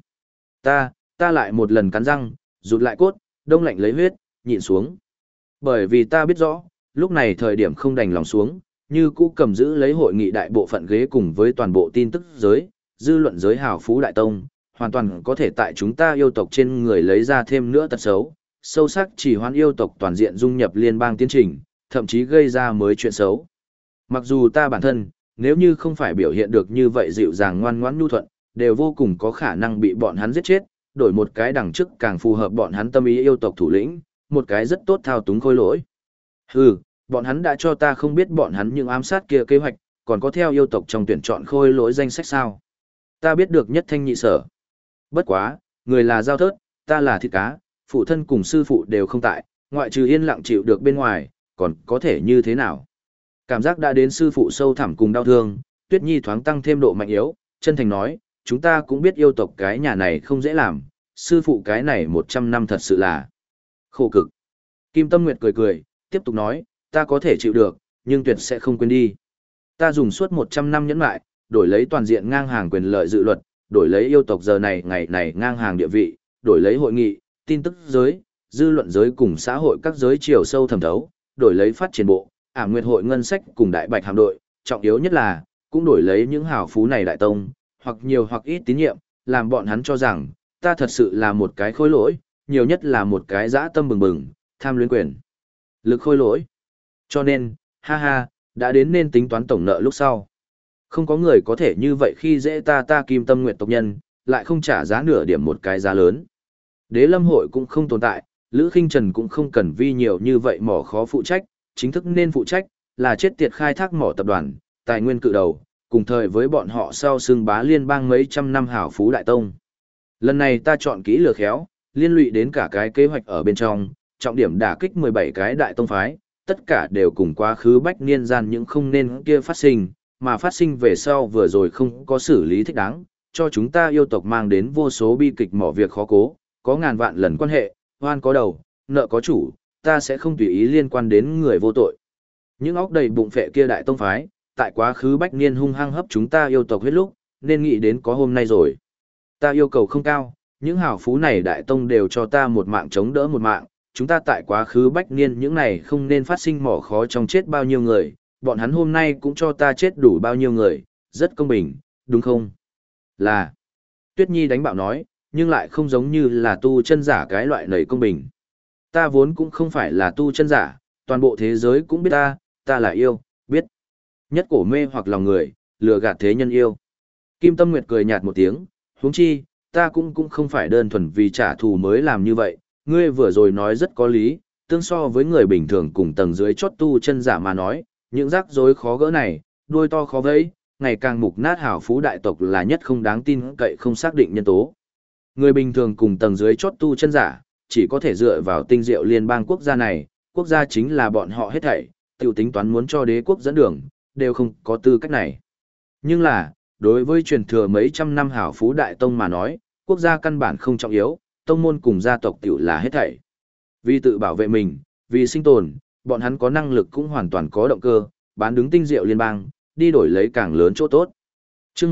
Ta lại một lần cắn răng, rụt lại cốt, đông lạnh lấy huyết, nhịn xuống. Bởi vì ta biết rõ, lúc này thời điểm không đành lòng xuống, như cũ cầm giữ lấy hội nghị đại bộ phận ghế cùng với toàn bộ tin tức giới, dư luận giới hào phú đại tông, hoàn toàn có thể tại chúng ta yêu tộc trên người lấy ra thêm nữa tật xấu, sâu sắc chỉ hoãn yêu tộc toàn diện dung nhập liên bang tiến trình, thậm chí gây ra mới chuyện xấu. Mặc dù ta bản thân, nếu như không phải biểu hiện được như vậy dịu dàng ngoan ngoãn nhu thuận, đều vô cùng có khả năng bị bọn hắn giết chết, đổi một cái đằng trước càng phù hợp bọn hắn tâm ý yêu tộc thủ lĩnh, một cái rất tốt thao túng khôi lỗi. Hừ, bọn hắn đã cho ta không biết bọn hắn những ám sát kia kế hoạch, còn có theo yêu tộc trong tuyển chọn khôi lỗi danh sách sao. Ta biết được nhất thanh nhị sở. Bất quá, người là dao thớt, ta là thịt cá, phụ thân cùng sư phụ đều không tại, ngoại trừ yên lặng chịu được bên ngoài, còn có thể như thế nào. Cảm giác đã đến sư phụ sâu thẳm cùng đau thương, Tuyết Nhi thoáng tăng thêm độ mạnh yếu, chân thành nói, chúng ta cũng biết yêu tộc cái nhà này không dễ làm, sư phụ cái này 100 năm thật sự là khổ cực. Kim Tâm Nguyệt cười cười, tiếp tục nói, ta có thể chịu được, nhưng tuyệt sẽ không quên đi. Ta dùng suốt 100 năm nhẫn lại, đổi lấy toàn diện ngang hàng quyền lợi dự luật, đổi lấy yêu tộc giờ này ngày này ngang hàng địa vị, đổi lấy hội nghị, tin tức giới, dư luận giới cùng xã hội các giới chiều sâu thẩm thấu, đổi lấy phát triển bộ, Ảm Nguyệt hội ngân sách cùng đại bạch hạm đội, trọng yếu nhất là, cũng đổi lấy những hào phú này đại tông, hoặc nhiều hoặc ít tín nhiệm, làm bọn hắn cho rằng, ta thật sự là một cái khối lỗi, nhiều nhất là một cái dã tâm bừng bừng, tham luyến quyền. Lực khôi lỗi. Cho nên, ha ha, đã đến nên tính toán tổng nợ lúc sau. Không có người có thể như vậy khi dễ ta Kim Tâm Nguyệt tộc nhân, lại không trả giá nửa điểm một cái giá lớn. Đế Lâm hội cũng không tồn tại, Lữ Khinh Trần cũng không cần vi nhiều như vậy mỏ khó phụ trách, chính thức nên phụ trách, là chết tiệt khai thác mỏ tập đoàn, tài nguyên cự đầu, cùng thời với bọn họ sau xưng bá liên bang mấy trăm năm hảo phú đại tông. Lần này ta chọn kỹ lừa khéo, liên lụy đến cả cái kế hoạch ở bên trong, trọng điểm đả kích 17 cái đại tông phái, tất cả đều cùng quá khứ bách niên gian những không nên kia phát sinh, mà phát sinh về sau vừa rồi không có xử lý thích đáng, cho chúng ta yêu tộc mang đến vô số bi kịch mỏ việc khó cố, có ngàn vạn lần quan hệ, oan có đầu, nợ có chủ, ta sẽ không tùy ý liên quan đến người vô tội. Những óc đầy bụng phệ kia đại tông phái, tại quá khứ bách niên hung hăng hấp chúng ta yêu tộc huyết lúc, nên nghĩ đến có hôm nay rồi. Ta yêu cầu không cao, những hảo phú này đại tông đều cho ta một mạng chống đỡ một mạng, chúng ta tại quá khứ bách niên những này không nên phát sinh mỏ khó trong chết bao nhiêu người, bọn hắn hôm nay cũng cho ta chết đủ bao nhiêu người, rất công bình, đúng không? Là. Tuyết Nhi đánh bạo nói, nhưng lại không giống như là tu chân giả cái loại nầy công bình. Ta vốn cũng không phải là tu chân giả, toàn bộ thế giới cũng biết ta là yêu, biết. Nhất cổ mê hoặc lòng người, lừa gạt thế nhân yêu. Kim Tâm Nguyệt cười nhạt một tiếng, huống chi, ta cũng không phải đơn thuần vì trả thù mới làm như vậy, ngươi vừa rồi nói rất có lý, tương so với người bình thường cùng tầng dưới chót tu chân giả mà nói, những rắc rối khó gỡ này, đuôi to khó vẫy, ngày càng mục nát hảo phú đại tộc là nhất không đáng tin cậy không xác định nhân tố. Người bình thường cùng tầng dưới chót tu chân giả, chỉ có thể dựa vào tinh diệu liên bang quốc gia này, quốc gia chính là bọn họ hết thảy, tiểu tính toán muốn cho đế quốc dẫn đường, đều không có tư cách này. Nhưng là, đối với truyền thừa mấy trăm năm hảo phú đại tông mà nói, quốc gia căn bản không trọng yếu, tông môn cùng gia tộc tiểu là hết thảy. Vì tự bảo vệ mình, vì sinh tồn, bọn hắn có năng lực cũng hoàn toàn có động cơ, bán đứng tinh diệu liên bang, đi đổi lấy càng lớn chỗ tốt. Chương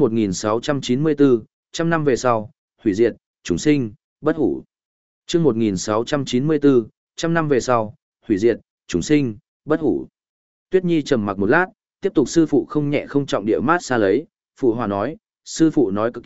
1694, trăm năm về sau, hủy diệt, chúng sinh, bất hủ. Chương 1694, trăm năm về sau, hủy diệt, chúng sinh, bất hủ. Tuyết Nhi trầm mặc một lát, tiếp tục sư phụ không nhẹ không trọng địa mát xa lấy, phụ hòa nói, sư phụ nói cực kỳ,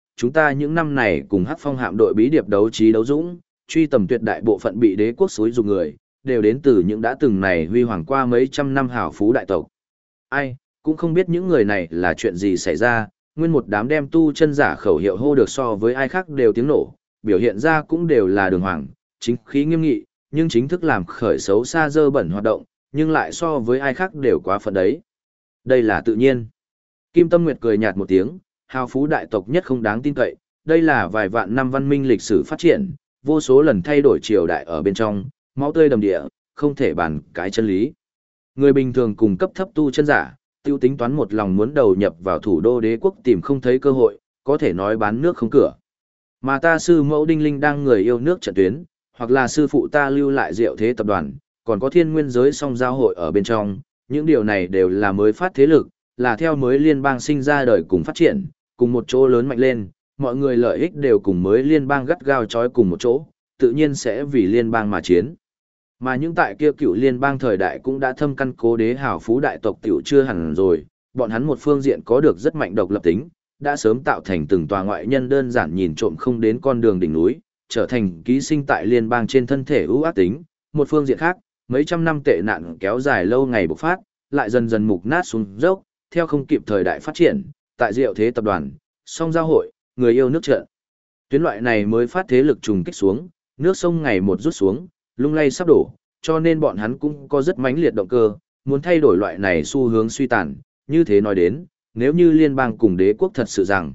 chúng ta những năm này cùng Hắc Phong hạm đội bí điệp đấu trí đấu dũng, truy tầm tuyệt đại bộ phận bị đế quốc xúi dục người, đều đến từ những đã từng này huy hoàng qua mấy trăm năm hào phú đại tộc. Ai, cũng không biết những người này là chuyện gì xảy ra, nguyên một đám đem tu chân giả khẩu hiệu hô được so với ai khác đều tiếng nổ, biểu hiện ra cũng đều là đường hoàng, chính khí nghiêm nghị, nhưng chính thức làm khởi xấu xa dơ bẩn hoạt động, nhưng lại so với ai khác đều quá phận đấy. Đây là tự nhiên. Kim Tâm Nguyệt cười nhạt một tiếng, hào phú đại tộc nhất không đáng tin cậy, đây là vài vạn năm văn minh lịch sử phát triển, vô số lần thay đổi triều đại ở bên trong, máu tươi đầm địa, không thể bàn cái chân lý. Người bình thường cùng cấp thấp tu chân giả, tiêu tính toán một lòng muốn đầu nhập vào thủ đô đế quốc tìm không thấy cơ hội, có thể nói bán nước không cửa. Mà ta sư mẫu Đinh Linh đang người yêu nước trận tuyến, hoặc là sư phụ ta lưu lại Diệu Thế tập đoàn, còn có Thiên Nguyên giới song giao hội ở bên trong, những điều này đều là mới phát thế lực, là theo mới liên bang sinh ra đời cùng phát triển, cùng một chỗ lớn mạnh lên, mọi người lợi ích đều cùng mới liên bang gắt gao chói cùng một chỗ, tự nhiên sẽ vì liên bang mà chiến. Mà những tại kia cựu liên bang thời đại cũng đã thâm căn cố đế hào phú đại tộc tiểu chưa hẳn rồi, bọn hắn một phương diện có được rất mạnh độc lập tính, đã sớm tạo thành từng tòa ngoại nhân đơn giản nhìn trộm không đến con đường đỉnh núi, trở thành ký sinh tại liên bang trên thân thể ưu ác tính. Một phương diện khác, mấy trăm năm tệ nạn kéo dài lâu ngày bộc phát, lại dần dần mục nát xuống dốc, theo không kịp thời đại phát triển, tại Diệu Thế tập đoàn, song giao hội, người yêu nước trận. Tuyến loại này mới phát thế lực trùng kích xuống, nước sông ngày một rút xuống, lung lay sắp đổ, cho nên bọn hắn cũng có rất mãnh liệt động cơ, muốn thay đổi loại này xu hướng suy tàn. Như thế nói đến, nếu như liên bang cùng đế quốc thật sự rằng,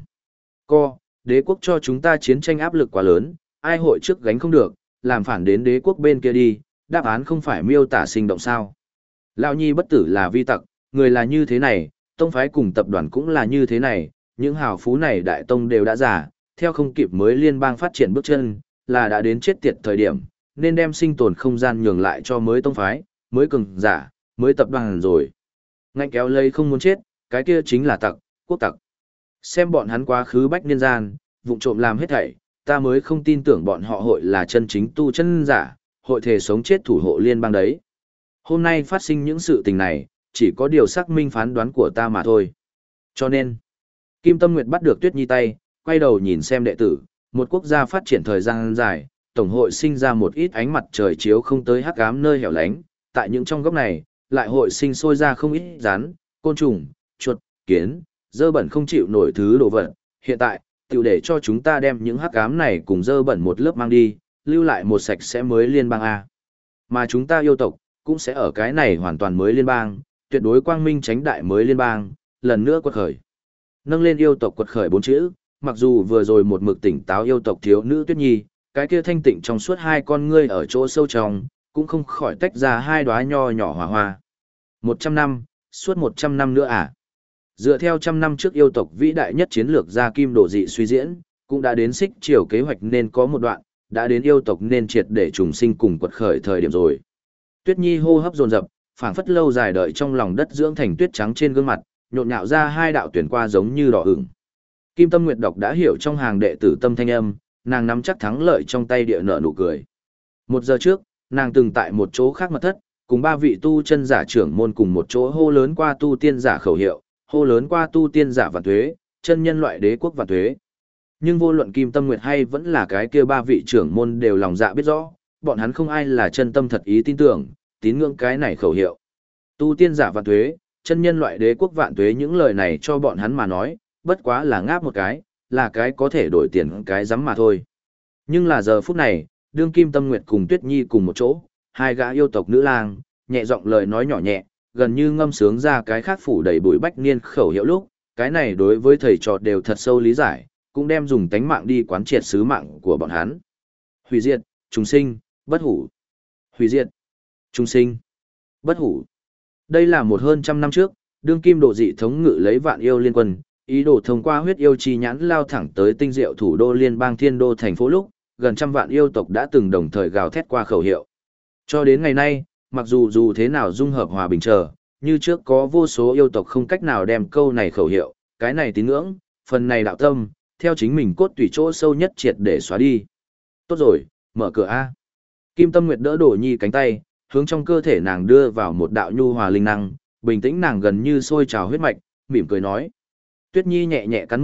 đế quốc cho chúng ta chiến tranh áp lực quá lớn, ai hội trước gánh không được, làm phản đến đế quốc bên kia đi, đáp án không phải miêu tả sinh động sao. Lão Nhi bất tử là vi tặc, người là như thế này, tông phái cùng tập đoàn cũng là như thế này, những hào phú này đại tông đều đã già, theo không kịp mới liên bang phát triển bước chân, là đã đến chết tiệt thời điểm, nên đem sinh tồn không gian nhường lại cho mới tông phái, mới cường giả, mới tập đoàn rồi. Ngạnh kéo lây không muốn chết, cái kia chính là tặc, quốc tặc. Xem bọn hắn quá khứ bách niên gian, vụng trộm làm hết thảy, ta mới không tin tưởng bọn họ hội là chân chính tu chân giả, hội thể sống chết thủ hộ liên bang đấy. Hôm nay phát sinh những sự tình này, chỉ có điều xác minh phán đoán của ta mà thôi. Cho nên, Kim Tâm Nguyệt bắt được Tuyết Nhi tay, quay đầu nhìn xem đệ tử, một quốc gia phát triển thời gian dài, tổng hội sinh ra một ít ánh mặt trời chiếu không tới hắc ám nơi hẻo lánh, tại những trong góc này, lại hội sinh sôi ra không ít rắn, côn trùng, chuột, kiến, dơ bẩn không chịu nổi thứ đồ vật. Hiện tại, tiểu để cho chúng ta đem những hắc ám này cùng dơ bẩn một lớp mang đi, lưu lại một sạch sẽ mới liên bang A. Mà chúng ta yêu tộc, cũng sẽ ở cái này hoàn toàn mới liên bang, tuyệt đối quang minh tránh đại mới liên bang, lần nữa quật khởi. Nâng lên yêu tộc quật khởi 4 chữ, mặc dù vừa rồi một mực tỉnh táo yêu tộc thiếu nữ Tuyết Nhi, cái kia thanh tịnh trong suốt hai con ngươi ở chỗ sâu trong, cũng không khỏi tách ra hai đóa nho nhỏ hỏa hoa. 100 năm, suốt 100 năm nữa à? Dựa theo trăm năm trước yêu tộc vĩ đại nhất chiến lược gia kim đồ dị suy diễn, cũng đã đến xích chiều kế hoạch nên có một đoạn, đã đến yêu tộc nên triệt để trùng sinh cùng quật khởi thời điểm rồi. Tuyết Nhi hô hấp dồn dập, phảng phất lâu dài đợi trong lòng đất dưỡng thành tuyết trắng trên gương mặt, nhộn nhạo ra hai đạo tuyển qua giống như đỏ ửng. Kim Tâm Nguyệt đọc đã hiểu trong hàng đệ tử tâm thanh âm, nàng nắm chắc thắng lợi trong tay địa nợ nụ cười. 1 giờ trước, nàng từng tại một chỗ khác mật thất, cùng 3 vị tu chân giả trưởng môn cùng một chỗ hô lớn qua tu tiên giả khẩu hiệu, hô lớn qua tu tiên giả vạn tuế, chân nhân loại đế quốc vạn tuế. Nhưng vô luận Kim Tâm Nguyệt hay vẫn là cái kia 3 vị trưởng môn đều lòng dạ biết rõ, bọn hắn không ai là chân tâm thật ý tin tưởng, tín ngưỡng cái này khẩu hiệu. Tu tiên giả vạn tuế, chân nhân loại đế quốc vạn tuế, những lời này cho bọn hắn mà nói, bất quá là ngáp một cái, là cái có thể đổi tiền cái rắm mà thôi. Nhưng là giờ phút này, đương Kim Tâm Nguyệt cùng Tuyết Nhi cùng một chỗ, hai gã yêu tộc nữ lang, nhẹ giọng lời nói nhỏ nhẹ, gần như ngâm sướng ra cái khác phủ đầy bụi bách niên khẩu hiệu lúc, cái này đối với thầy trò đều thật sâu lý giải, cũng đem dùng tánh mạng đi quán triệt sứ mạng của bọn hắn. Hủy diệt, chúng sinh, bất hủ. Hủy diệt, chúng sinh, bất hủ. Đây là một hơn trăm năm trước, đương Kim Độ dị thống ngự lấy vạn yêu liên quân, ý đồ thông qua huyết yêu chi nhãn lao thẳng tới tinh diệu thủ đô liên bang Thiên Đô thành phố lúc, gần trăm vạn yêu tộc đã từng đồng thời gào thét qua khẩu hiệu. Cho đến ngày nay, mặc dù thế nào dung hợp hòa bình chờ, như trước có vô số yêu tộc không cách nào đem câu này khẩu hiệu, cái này tín ngưỡng, phần này đạo tâm, theo chính mình cốt tủy chỗ sâu nhất triệt để xóa đi. Tốt rồi, mở cửa A. Kim Tâm Nguyệt đỡ Đổ Nhi cánh tay, hướng trong cơ thể nàng đưa vào một đạo nhu hòa linh năng, bình tĩnh nàng gần như sôi trào huyết mạch, mỉm cười nói. Tuyết Nhi nhẹ nhẹ cắn môi,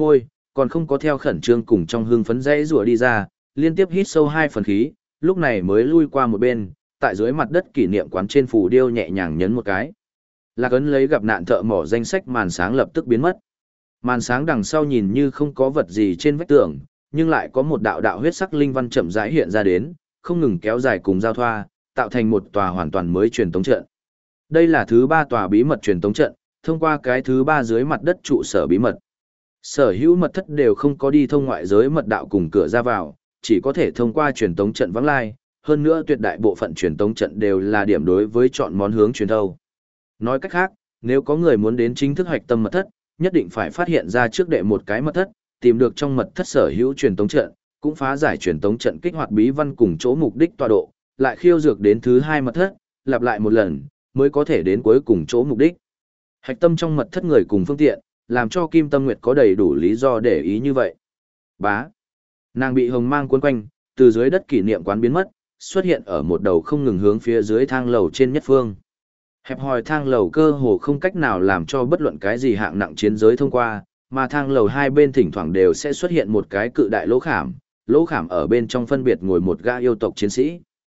còn không có theo khẩn trương cùng trong hương phấn dãy rủa đi ra, liên tiếp hít sâu 2 phần khí, lúc này mới lui qua một bên, tại dưới mặt đất kỷ niệm quán trên phù điêu nhẹ nhàng nhấn một cái. Lạc ấn lấy gặp nạn thợ mỏ danh sách màn sáng lập tức biến mất. Màn sáng đằng sau nhìn như không có vật gì trên vách tường, nhưng lại có một đạo đạo huyết sắc linh văn chậm rãi hiện ra đến, không ngừng kéo dài cùng giao thoa, tạo thành một tòa hoàn toàn mới truyền tống trận. Đây là thứ 3 tòa bí mật truyền tống trận, thông qua cái thứ 3 dưới mặt đất trụ sở bí mật. Sở hữu mật thất đều không có đi thông ngoại giới mật đạo cùng cửa ra vào, chỉ có thể thông qua truyền tống trận vắng lai, hơn nữa tuyệt đại bộ phận truyền tống trận đều là điểm đối với chọn món hướng truyền thâu. Nói cách khác, nếu có người muốn đến chính thức hoạch tâm mật thất, nhất định phải phát hiện ra trước đệ một cái mật thất, tìm được trong mật thất sở hữu truyền tống trận, cũng phá giải truyền tống trận kích hoạt bí văn cùng chỗ mục đích tọa độ, lại khiêu dược đến thứ 2 mật thất, lặp lại một lần, mới có thể đến cuối cùng chỗ mục đích. Hạch tâm trong mật thất người cùng phương tiện, làm cho Kim Tâm Nguyệt có đầy đủ lý do để ý như vậy. Bá. Nàng bị hồng mang cuốn quanh, từ dưới đất kỷ niệm quán biến mất, xuất hiện ở một đầu không ngừng hướng phía dưới thang lầu trên nhất phương. Hẹp hòi thang lầu cơ hồ không cách nào làm cho bất luận cái gì hạng nặng chiến giới thông qua, mà thang lầu hai bên thỉnh thoảng đều sẽ xuất hiện một cái cự đại lỗ khảm ở bên trong phân biệt ngồi một gã yêu tộc chiến sĩ.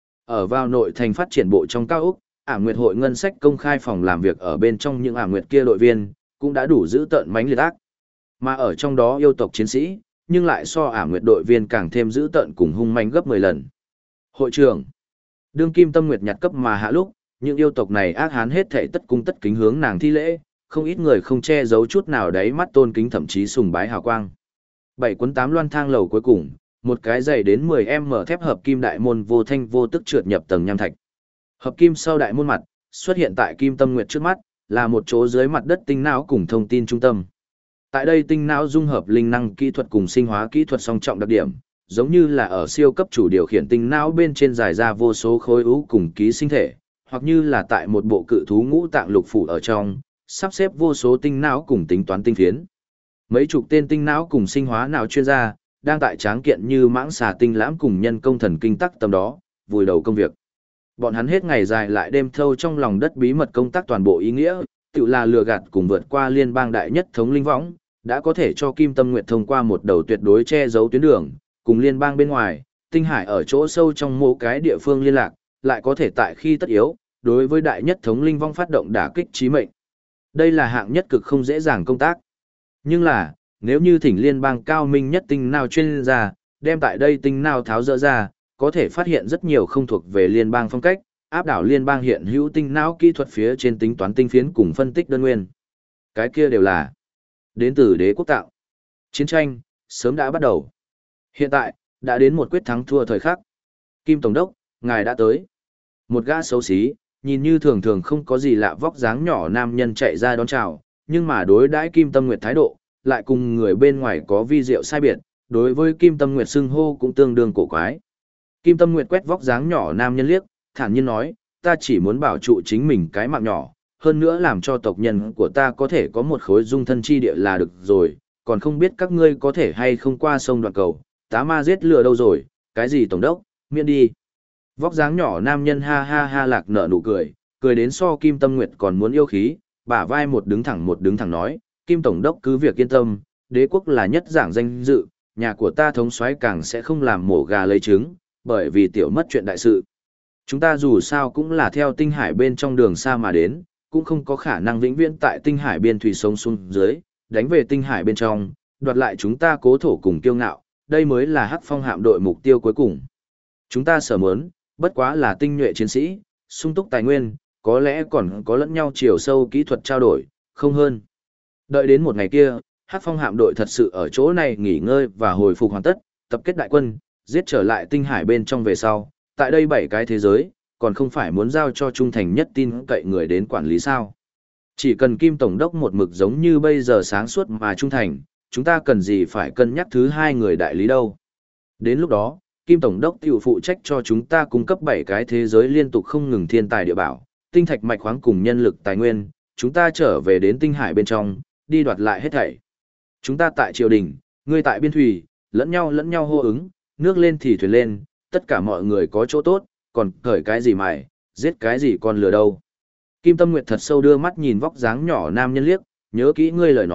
Ở vào nội thành phát triển bộ trong cao ốc, Ảm Nguyệt hội ngân sách công khai phòng làm việc ở bên trong những Ảm Nguyệt kia đội viên, cũng đã đủ giữ tợn mãnh liệt ác. Mà ở trong đó yêu tộc chiến sĩ, nhưng lại so Ảm Nguyệt đội viên càng thêm giữ tợn cùng hung manh gấp 10 lần. Hội trưởng, đương Kim Tâm Nguyệt nhặt cấp mà hạ lúc, những yêu tộc này ác hán hết thảy tất cung tất kính hướng nàng thi lễ, không ít người không che giấu chút nào đáy mắt tôn kính thậm chí sùng bái hào quang. 7 cuốn 8 loan thang lầu cuối cùng, một cái dày đến 10m thép hợp kim đại môn vô thanh vô tức trượt nhập tầng nham thạch. Hợp kim sau đại môn mặt, xuất hiện tại Kim Tâm Nguyệt trước mắt, là một chỗ dưới mặt đất tinh não cùng thông tin trung tâm. Tại đây tinh não dung hợp linh năng kỹ thuật cùng sinh hóa kỹ thuật song trọng đặc điểm, giống như là ở siêu cấp chủ điều khiển tinh não bên trên dài ra vô số khối u cùng ký sinh thể, hoặc như là tại một bộ cự thú ngũ tạng lục phủ ở trong, sắp xếp vô số tinh não cùng tính toán tinh phiến. Mấy chục tên tinh não cùng sinh hóa não chuyên gia, đang tại tráng kiện như mãng xà tinh lãm cùng nhân công thần kinh tắc tầm đó, vùi đầu công việc. Bọn hắn hết ngày dài lại đêm thâu trong lòng đất bí mật công tác toàn bộ ý nghĩa, tự là lừa gạt cùng vượt qua liên bang đại nhất thống linh võng, đã có thể cho Kim Tâm Nguyệt thông qua một đầu tuyệt đối che giấu tuyến đường, cùng liên bang bên ngoài, tinh hải ở chỗ sâu trong mỗi cái địa phương liên lạc, lại có thể tại khi tất yếu, đối với đại nhất thống linh vong phát động đả kích chí mệnh. Đây là hạng nhất cực không dễ dàng công tác. Nhưng là, nếu như thỉnh liên bang cao minh nhất tinh nào chuyên gia, đem tại đây tinh nào tháo dỡ ra, có thể phát hiện rất nhiều không thuộc về liên bang phong cách, áp đảo liên bang hiện hữu tinh não kỹ thuật phía trên tính toán tinh phiến cùng phân tích đơn nguyên. Cái kia đều là đến từ đế quốc tạo. Chiến tranh, sớm đã bắt đầu. Hiện tại, đã đến một quyết thắng thua thời khắc. Kim Tổng đốc, ngài đã tới. Một gã xấu xí, nhìn như thường thường không có gì lạ vóc dáng nhỏ nam nhân chạy ra đón chào, nhưng mà đối đãi Kim Tâm Nguyệt thái độ, lại cùng người bên ngoài có vi diệu sai biệt, đối với Kim Tâm Nguyệt xưng hô cũng tương đương cổ quái. Kim Tâm Nguyệt quét vóc dáng nhỏ nam nhân liếc, thản nhiên nói, ta chỉ muốn bảo trụ chính mình cái mạng nhỏ, hơn nữa làm cho tộc nhân của ta có thể có một khối dung thân chi địa là được rồi, còn không biết các ngươi có thể hay không qua sông đoạn cầu, tá ma giết lừa đâu rồi, cái gì tổng đốc, miễn đi. Vóc dáng nhỏ nam nhân ha ha ha lạc nở nụ cười, cười đến so Kim Tâm Nguyệt còn muốn yêu khí, bả vai một đứng thẳng nói, Kim Tổng đốc cứ việc yên tâm, đế quốc là nhất giảng danh dự, nhà của ta thống soái càng sẽ không làm mổ gà lấy trứng, bởi vì tiểu mất chuyện đại sự. Chúng ta dù sao cũng là theo tinh hải bên trong đường xa mà đến, cũng không có khả năng vĩnh viễn tại tinh hải biên thủy sông xuống dưới, đánh về tinh hải bên trong, đoạt lại chúng ta cố thổ cùng kiêu ngạo, đây mới là Hắc Phong hạm đội mục tiêu cuối cùng. Chúng ta sở muốn, bất quá là tinh nhuệ chiến sĩ, sung túc tài nguyên, có lẽ còn có lẫn nhau chiều sâu kỹ thuật trao đổi, không hơn. Đợi đến một ngày kia, Hắc Phong hạm đội thật sự ở chỗ này nghỉ ngơi và hồi phục hoàn tất, tập kết đại quân, giết trở lại tinh hải bên trong về sau, tại đây 7 cái thế giới, còn không phải muốn giao cho trung thành nhất tin cậy người đến quản lý sao. Chỉ cần Kim Tổng đốc một mực giống như bây giờ sáng suốt mà trung thành, chúng ta cần gì phải cân nhắc thứ hai người đại lý đâu. Đến lúc đó, Kim Tổng đốc tiểu phụ trách cho chúng ta cung cấp 7 cái thế giới liên tục không ngừng thiên tài địa bảo, tinh thạch mạch khoáng cùng nhân lực tài nguyên, chúng ta trở về đến tinh hải bên trong, đi đoạt lại hết thảy. Chúng ta tại triều đình, ngươi tại biên thủy, lẫn nhau hô ứng, nước lên thì thuyền lên, tất cả mọi người có chỗ tốt, còn cởi cái gì mày, giết cái gì còn lừa đâu. Kim Tâm Nguyệt thật sâu đưa mắt nhìn vóc dáng nhỏ nam nhân liếc, nhớ kỹ ngươi lời nói,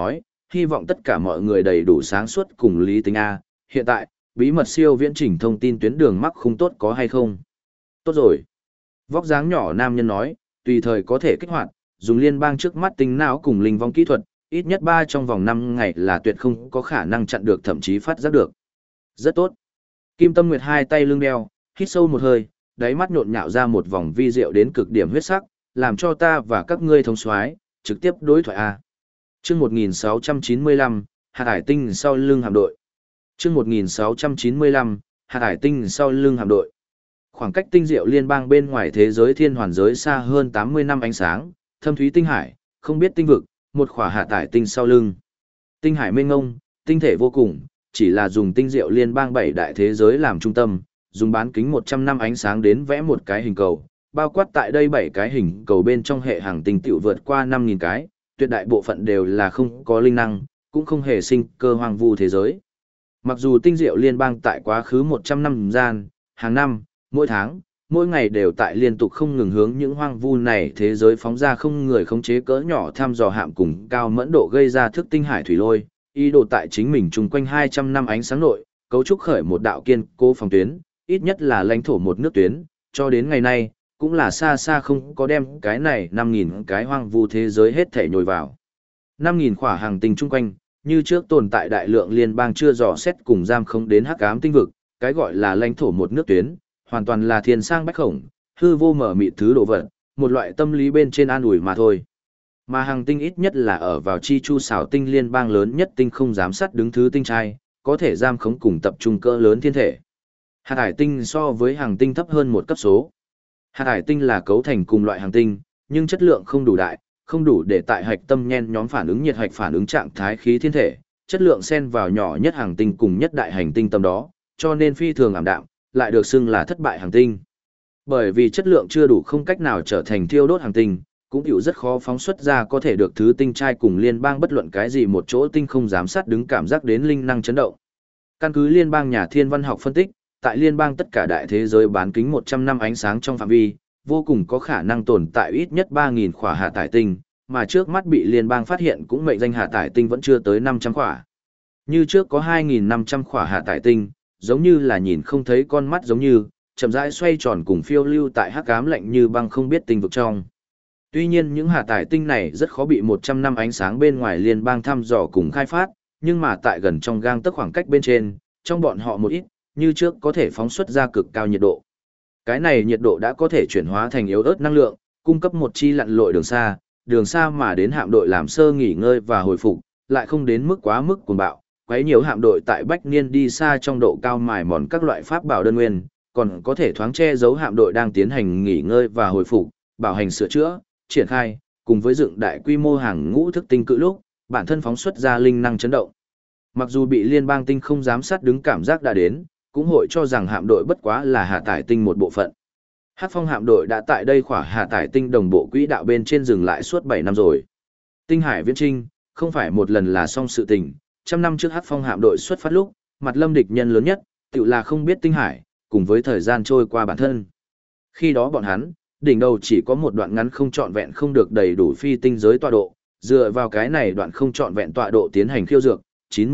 hy vọng tất cả mọi người đầy đủ sáng suốt cùng lý tính A. Hiện tại, bí mật siêu viễn chỉnh thông tin tuyến đường mắc không tốt có hay không? Tốt rồi. Vóc dáng nhỏ nam nhân nói, tùy thời có thể kích hoạt, dùng liên bang trước mắt tính não cùng linh vong kỹ thuật, ít nhất 3 trong vòng 5 ngày là tuyệt không có khả năng chặn được thậm chí phát giác được. Rất tốt. Kim Tâm Nguyệt hai tay lưng đeo, hít sâu một hơi, đáy mắt nhộn nhạo ra một vòng vi diệu đến cực điểm huyết sắc, làm cho ta và các ngươi thống soái trực tiếp đối thoại A. Chương 1695, Hạt Hải Tinh sau lưng hạm đội. Chương 1695, Hạt Hải Tinh sau lưng hạm đội. Khoảng cách tinh diệu liên bang bên ngoài thế giới thiên hoàn giới xa hơn 80 năm ánh sáng, thâm thúy tinh hải, không biết tinh vực, một khỏa hạ tải tinh sau lưng. Tinh hải mênh ngông, tinh thể vô cùng, chỉ là dùng tinh diệu liên bang 7 đại thế giới làm trung tâm, dùng bán kính 100 năm ánh sáng đến vẽ một cái hình cầu, bao quát tại đây 7 cái hình cầu bên trong hệ hành tinh tiểu vượt qua 5.000 cái, tuyệt đại bộ phận đều là không có linh năng, cũng không hề sinh cơ hoang vu thế giới. Mặc dù tinh diệu liên bang tại quá khứ 100 năm gian, hàng năm, mỗi tháng, mỗi ngày đều tại liên tục không ngừng hướng những hoang vu này thế giới phóng ra không người khống chế cỡ nhỏ thăm dò hạm cùng cao mẫn độ gây ra thức tinh hải thủy lôi, ý đồ tại chính mình chung quanh 200 năm ánh sáng nội, cấu trúc khởi một đạo kiên cố phòng tuyến, ít nhất là lãnh thổ một nước tuyến, cho đến ngày nay, cũng là xa xa không có đem cái này 5.000 cái hoang vu thế giới hết thể nhồi vào. 5.000 khỏa hàng tinh chung quanh, như trước tồn tại đại lượng liên bang chưa dò xét cùng giam không đến hắc ám tinh vực, cái gọi là lãnh thổ một nước tuyến, hoàn toàn là thiên sang bách khổng, hư vô mở mịt thứ đồ vật, một loại tâm lý bên trên an ủi mà thôi. Mà hàng tinh ít nhất là ở vào chi chu xảo tinh liên bang lớn nhất tinh không giám sát đứng thứ tinh trai, có thể giam khống cùng tập trung cỡ lớn thiên thể. Hạt hải tinh so với hàng tinh thấp hơn một cấp số. Hạt hải tinh là cấu thành cùng loại hàng tinh, nhưng chất lượng không đủ đại, không đủ để tại hạch tâm nhen nhóm phản ứng nhiệt hạch phản ứng trạng thái khí thiên thể, chất lượng xen vào nhỏ nhất hàng tinh cùng nhất đại hành tinh tầm đó, cho nên phi thường ảm đạm, lại được xưng là thất bại hành tinh. Bởi vì chất lượng chưa đủ không cách nào trở thành thiêu đốt hành tinh, cũng hiểu rất khó phóng xuất ra có thể được thứ tinh trai cùng liên bang bất luận cái gì một chỗ tinh không giám sát đứng cảm giác đến linh năng chấn động. Căn cứ liên bang nhà thiên văn học phân tích, tại liên bang tất cả đại thế giới bán kính 100 năm ánh sáng trong phạm vi, vô cùng có khả năng tồn tại ít nhất 3.000 khỏa hạ tải tinh, mà trước mắt bị liên bang phát hiện cũng mệnh danh hạ tải tinh vẫn chưa tới 500 khỏa. Như trước có 2.500 khỏa hạ tải tinh, giống như là nhìn không thấy con mắt giống như, chậm rãi xoay tròn cùng phiêu lưu tại hắc ám lạnh như băng không biết tinh vực trong. Tuy nhiên những hạ tải tinh này rất khó bị 100 năm ánh sáng bên ngoài liên bang thăm dò cùng khai phát, nhưng mà tại gần trong gang tấc khoảng cách bên trên, trong bọn họ một ít, như trước có thể phóng xuất ra cực cao nhiệt độ. Cái này nhiệt độ đã có thể chuyển hóa thành yếu ớt năng lượng, cung cấp một chi lặn lội đường xa mà đến hạm đội làm sơ nghỉ ngơi và hồi phục, lại không đến mức quá mức cuồng bạo, quấy nhiều hạm đội tại Bách Niên đi xa trong độ cao mài mòn các loại pháp bảo đơn nguyên, còn có thể thoáng che giấu hạm đội đang tiến hành nghỉ ngơi và hồi phục, bảo hành sửa chữa, triển khai, cùng với dựng đại quy mô hàng ngũ thức tinh cự lúc, bản thân phóng xuất ra linh năng chấn động. Mặc dù bị liên bang tinh không giám sát đứng cảm giác đã đến, cũng hội cho rằng hạm đội bất quá là hạ tải tinh một bộ phận. Hắc Phong hạm đội đã tại đây khỏa hạ tải tinh đồng bộ quỹ đạo bên trên dừng lại suốt 7 năm rồi. Tinh hải viễn trinh, không phải một lần là xong sự tình, trăm năm trước Hắc Phong hạm đội xuất phát lúc, mặt lâm địch nhân lớn nhất, tự là không biết tinh hải, cùng với thời gian trôi qua bản thân. Khi đó bọn hắn, đỉnh đầu chỉ có một đoạn ngắn không trọn vẹn không được đầy đủ phi tinh giới tọa độ, dựa vào cái này đoạn không trọn vẹn tọa độ tiến hành khiêu dược,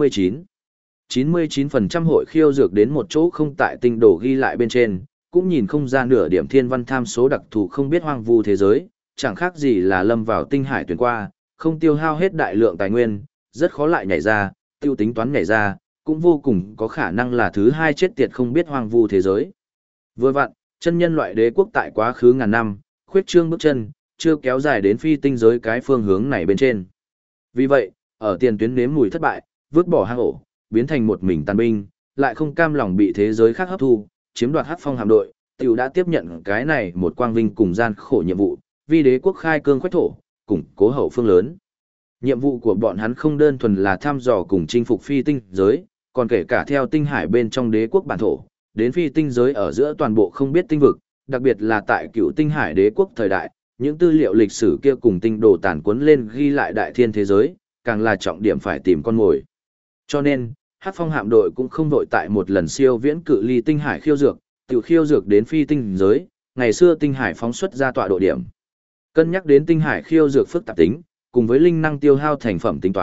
99% hội khiêu dược đến một chỗ không tại tinh đồ ghi lại bên trên, cũng nhìn không ra nửa điểm thiên văn tham số đặc thù không biết hoang vu thế giới, chẳng khác gì là lâm vào tinh hải tuyển qua, không tiêu hao hết đại lượng tài nguyên, rất khó lại nhảy ra, tiêu tính toán nhảy ra, cũng vô cùng có khả năng là thứ hai chết tiệt không biết hoang vu thế giới. Vừa vặn, chân nhân loại đế quốc tại quá khứ ngàn năm, khuyết trương bước chân, chưa kéo dài đến phi tinh giới cái phương hướng này bên trên. Vì vậy, ở tiền tuyến nếm mùi thất bại, vứt bỏ hang ổ, biến thành một mình tàn binh, lại không cam lòng bị thế giới khác hấp thu, chiếm đoạt Hắc Phong hạm đội, tiểu đã tiếp nhận cái này một quang vinh cùng gian khổ nhiệm vụ, vì đế quốc khai cương khoách thổ, củng cố hậu phương lớn. Nhiệm vụ của bọn hắn không đơn thuần là thăm dò cùng chinh phục phi tinh giới, còn kể cả theo tinh hải bên trong đế quốc bản thổ, đến phi tinh giới ở giữa toàn bộ không biết tinh vực, đặc biệt là tại cựu tinh hải đế quốc thời đại, những tư liệu lịch sử kia cùng tinh đồ tàn cuốn lên ghi lại đại thiên thế giới, càng là trọng điểm phải tìm con mồi. Cho nên, Hắc Phong hạm đội cũng không đội tại một lần siêu viễn cự ly tinh hải khiêu dược, tự khiêu dược đến phi tinh giới, ngày xưa tinh hải phóng xuất ra tọa độ điểm. Cân nhắc đến tinh hải khiêu dược phức tạp tính, cùng với linh năng tiêu hao thành phẩm tính toán,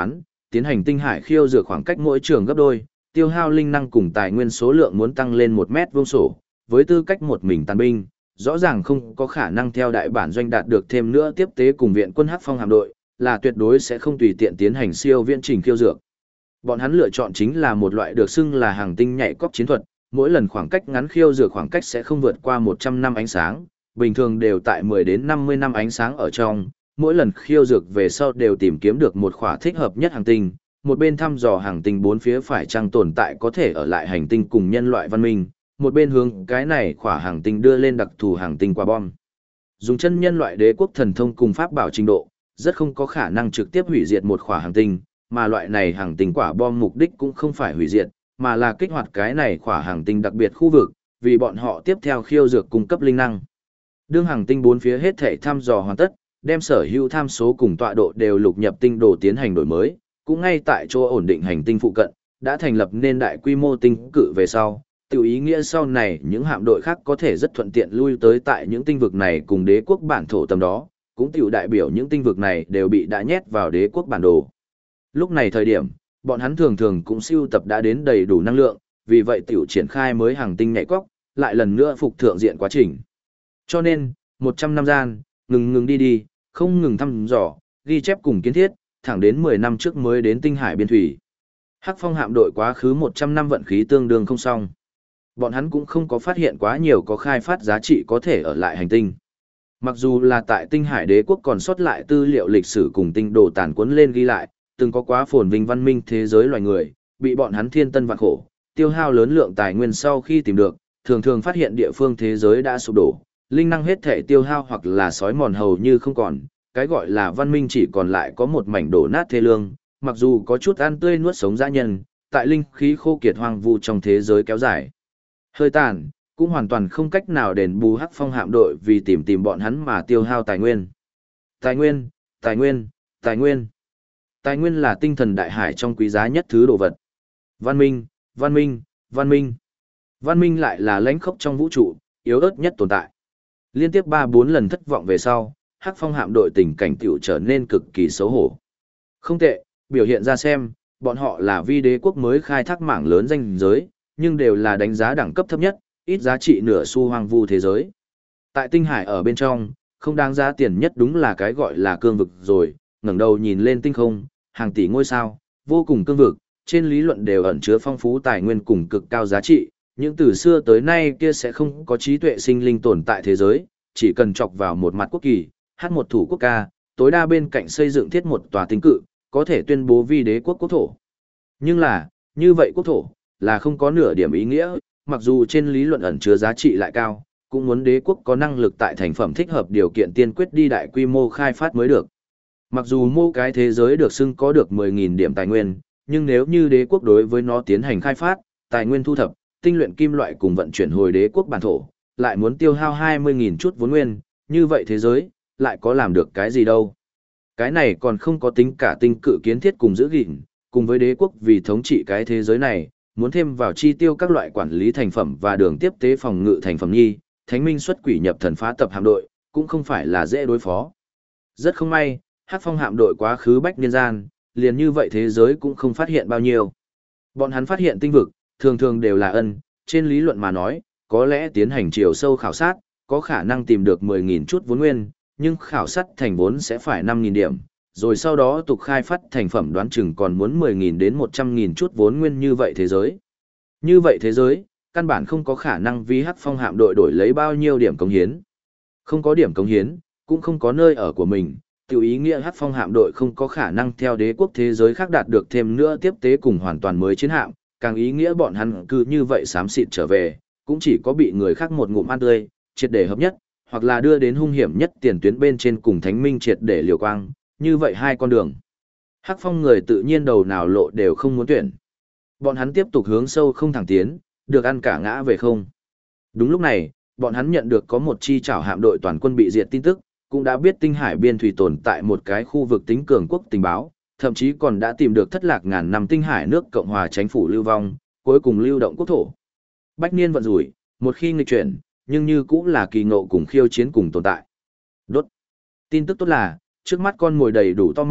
tiến hành tinh hải khiêu dược khoảng cách mỗi trường gấp đôi, tiêu hao linh năng cùng tài nguyên số lượng muốn tăng lên 1 mét vuông sổ, với tư cách một mình tàn binh, rõ ràng không có khả năng theo đại bản doanh đạt được thêm nữa tiếp tế cùng viện quân Hắc Phong hạm đội, là tuyệt đối sẽ không tùy tiện tiến hành siêu viễn trình khiêu dược. Bọn hắn lựa chọn chính là một loại được xưng là hàng tinh nhảy cóc chiến thuật, mỗi lần khoảng cách ngắn khiêu dược khoảng cách sẽ không vượt qua 100 năm ánh sáng, bình thường đều tại 10 đến 50 năm ánh sáng ở trong, mỗi lần khiêu dược về sau đều tìm kiếm được một khỏa thích hợp nhất hành tinh, một bên thăm dò hành tinh bốn phía phải chăng tồn tại có thể ở lại hành tinh cùng nhân loại văn minh, một bên hướng cái này khỏa hành tinh đưa lên đặc thù hành tinh quả bom. Dùng chân nhân loại đế quốc thần thông cùng pháp bảo trình độ, rất không có khả năng trực tiếp hủy diệt một khỏa hành tinh, mà loại này hành tinh quả bom mục đích cũng không phải hủy diệt, mà là kích hoạt cái này khỏa hành tinh đặc biệt khu vực, vì bọn họ tiếp theo khiêu dược cung cấp linh năng. Đương hành tinh bốn phía hết thể thăm dò hoàn tất, đem sở hữu tham số cùng tọa độ đều lục nhập tinh đồ tiến hành đổi mới, cũng ngay tại chỗ ổn định hành tinh phụ cận, đã thành lập nên đại quy mô tinh cự về sau, tiểu ý nghĩa sau này những hạm đội khác có thể rất thuận tiện lui tới tại những tinh vực này cùng đế quốc bản thổ tầm đó, cũng tiểu đại biểu những tinh vực này đều bị đã nhét vào đế quốc bản đồ. Lúc này thời điểm, bọn hắn thường thường cũng siêu tập đã đến đầy đủ năng lượng, vì vậy tiểu triển khai mới hành tinh nhảy cóc, lại lần nữa phục thượng diện quá trình. Cho nên, 100 năm gian, ngừng đi, không ngừng thăm dò, ghi chép cùng kiến thiết, thẳng đến 10 năm trước mới đến tinh hải biên thủy. Hắc Phong hạm đội quá khứ 100 năm vận khí tương đương không xong. Bọn hắn cũng không có phát hiện quá nhiều có khai phát giá trị có thể ở lại hành tinh. Mặc dù là tại tinh hải đế quốc còn sót lại tư liệu lịch sử cùng tinh đồ tàn cuốn lên ghi lại, từng có quá phồn vinh văn minh thế giới loài người, bị bọn hắn thiên tân vạn khổ, tiêu hao lớn lượng tài nguyên sau khi tìm được, thường thường phát hiện địa phương thế giới đã sụp đổ, linh năng hết thể tiêu hao hoặc là sói mòn hầu như không còn, cái gọi là văn minh chỉ còn lại có một mảnh đổ nát thê lương, mặc dù có chút ăn tươi nuốt sống dã nhân, tại linh khí khô kiệt hoang vu trong thế giới kéo dài. Hơi tàn, cũng hoàn toàn không cách nào đền bù Hắc Phong hạm đội vì tìm bọn hắn mà tiêu hao tài nguyên. Tài nguyên, tài nguyên, tài nguyên. Tài nguyên là tinh thần đại hải trong quý giá nhất thứ đồ vật. Văn minh, văn minh, văn minh. Văn minh lại là lãnh khốc trong vũ trụ, yếu ớt nhất tồn tại. Liên tiếp 3-4 lần thất vọng về sau, Hắc Phong hạm đội tình cảnh tiểu trở nên cực kỳ xấu hổ. Không tệ, biểu hiện ra xem, bọn họ là vi đế quốc mới khai thác mảng lớn danh giới, nhưng đều là đánh giá đẳng cấp thấp nhất, ít giá trị nửa xu hoang vu thế giới. Tại tinh hải ở bên trong, không đáng giá tiền nhất đúng là cái gọi là cương vực rồi, ngẩng đầu nhìn lên tinh không, hàng tỷ ngôi sao, vô cùng cương vực, trên lý luận đều ẩn chứa phong phú tài nguyên cùng cực cao giá trị, những từ xưa tới nay kia sẽ không có trí tuệ sinh linh tồn tại thế giới, chỉ cần chọc vào một mặt quốc kỳ, hát một thủ quốc ca, tối đa bên cạnh xây dựng thiết một tòa tinh cự, có thể tuyên bố vi đế quốc quốc thổ. Nhưng là, như vậy quốc thổ, là không có nửa điểm ý nghĩa, mặc dù trên lý luận ẩn chứa giá trị lại cao, cũng muốn đế quốc có năng lực tại thành phẩm thích hợp điều kiện tiên quyết đi đại quy mô khai phát mới được. Mặc dù mô cái thế giới được xưng có được 10.000 điểm tài nguyên, nhưng nếu như đế quốc đối với nó tiến hành khai phát, tài nguyên thu thập, tinh luyện kim loại cùng vận chuyển hồi đế quốc bản thổ, lại muốn tiêu hao 20.000 chút vốn nguyên, như vậy thế giới, lại có làm được cái gì đâu. Cái này còn không có tính cả tinh cự kiến thiết cùng giữ gìn, cùng với đế quốc vì thống trị cái thế giới này, muốn thêm vào chi tiêu các loại quản lý thành phẩm và đường tiếp tế phòng ngự thành phẩm nhi, thánh minh xuất quỷ nhập thần phá tập hạm đội, cũng không phải là dễ đối phó. Rất không may, Hắc Phong hạm đội quá khứ bách niên gian, liền như vậy thế giới cũng không phát hiện bao nhiêu. Bọn hắn phát hiện tinh vực, thường thường đều là ân, trên lý luận mà nói, có lẽ tiến hành chiều sâu khảo sát, có khả năng tìm được 10.000 chút vốn nguyên, nhưng khảo sát thành vốn sẽ phải 5.000 điểm, rồi sau đó tục khai phát thành phẩm đoán chừng còn muốn 10.000 đến 100.000 chút vốn nguyên như vậy thế giới. Như vậy thế giới, căn bản không có khả năng vì Hắc Phong hạm đội đổi lấy bao nhiêu điểm cống hiến. Không có điểm cống hiến, cũng không có nơi ở của mình, tiểu ý nghĩa Hắc Phong hạm đội không có khả năng theo đế quốc thế giới khác đạt được thêm nữa tiếp tế cùng hoàn toàn mới chiến hạm, càng ý nghĩa bọn hắn cứ như vậy xám xịt trở về, cũng chỉ có bị người khác một ngụm ăn tươi, triệt để hợp nhất, hoặc là đưa đến hung hiểm nhất tiền tuyến bên trên cùng thánh minh triệt để liều quang, như vậy hai con đường. Hắc Phong người tự nhiên đầu nào lộ đều không muốn tuyển. Bọn hắn tiếp tục hướng sâu không thẳng tiến, được ăn cả ngã về không. Đúng lúc này, bọn hắn nhận được có một chi chảo hạm đội toàn quân bị diệt tin tức, cũng đã biết tinh hải biên thủy tồn tại một cái khu vực tính cường quốc tình báo, thậm chí còn đã tìm được thất lạc ngàn năm tinh hải nước Cộng hòa Chánh phủ lưu vong, cuối cùng lưu động quốc thổ. Bách niên vận rủi, một khi nghịch chuyển, nhưng như cũng là kỳ ngộ cùng khiêu chiến cùng tồn tại. Đốt. Tin tức tốt là, trước mắt con mồi đầy đủ to mọng,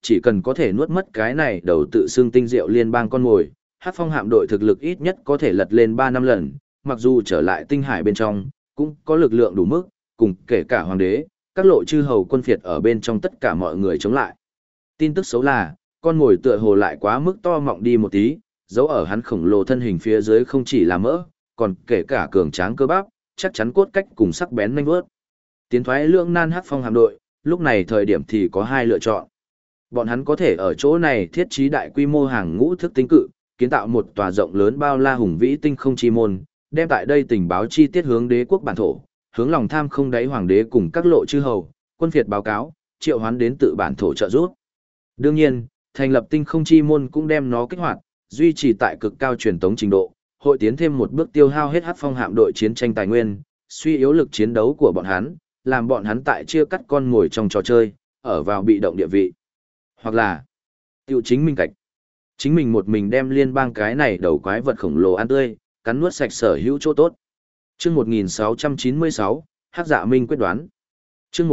chỉ cần có thể nuốt mất cái này đầu tự xưng tinh diệu liên bang con mồi, Hắc Phong hạm đội thực lực ít nhất có thể lật lên 3 năm lần, mặc dù trở lại tinh hải bên trong, cũng có lực lượng đủ mức, cùng kể cả hoàng đế, các lộ chư hầu quân phiệt ở bên trong tất cả mọi người chống lại. Tin tức xấu là, con mồi tựa hồ lại quá mức to mọng đi một tí, dấu ở hắn khổng lồ thân hình phía dưới không chỉ là mỡ, còn kể cả cường tráng cơ bắp, chắc chắn cốt cách cùng sắc bén nhanh vớt. Tiến thoái lưỡng nan Hắc Phong hạm đội, lúc này thời điểm thì có hai lựa chọn. Bọn hắn có thể ở chỗ này thiết trí đại quy mô hàng ngũ thức tinh cự, kiến tạo một tòa rộng lớn bao la hùng vĩ tinh không chi môn, đem tại đây tình báo chi tiết hướng đế quốc bản thổ, hướng lòng tham không đáy hoàng đế cùng các lộ chư hầu, quân phiệt báo cáo, triệu hoán đến tự bản thổ trợ giúp. Đương nhiên, thành lập tinh không chi môn cũng đem nó kích hoạt, duy trì tại cực cao truyền tống trình độ, hội tiến thêm một bước tiêu hao hết Hắc Phong hạm đội chiến tranh tài nguyên, suy yếu lực chiến đấu của bọn hắn, làm bọn hắn tại chia cắt con ngồi trong trò chơi, ở vào bị động địa vị. Hoặc là, tiêu chính minh cạch. Chính mình một mình đem liên bang cái này đầu quái vật khổng lồ ăn tươi, cắn nuốt sạch sở hữu chỗ tốt. Chương 1696, Hắc Dạ Minh quyết đoán. Chương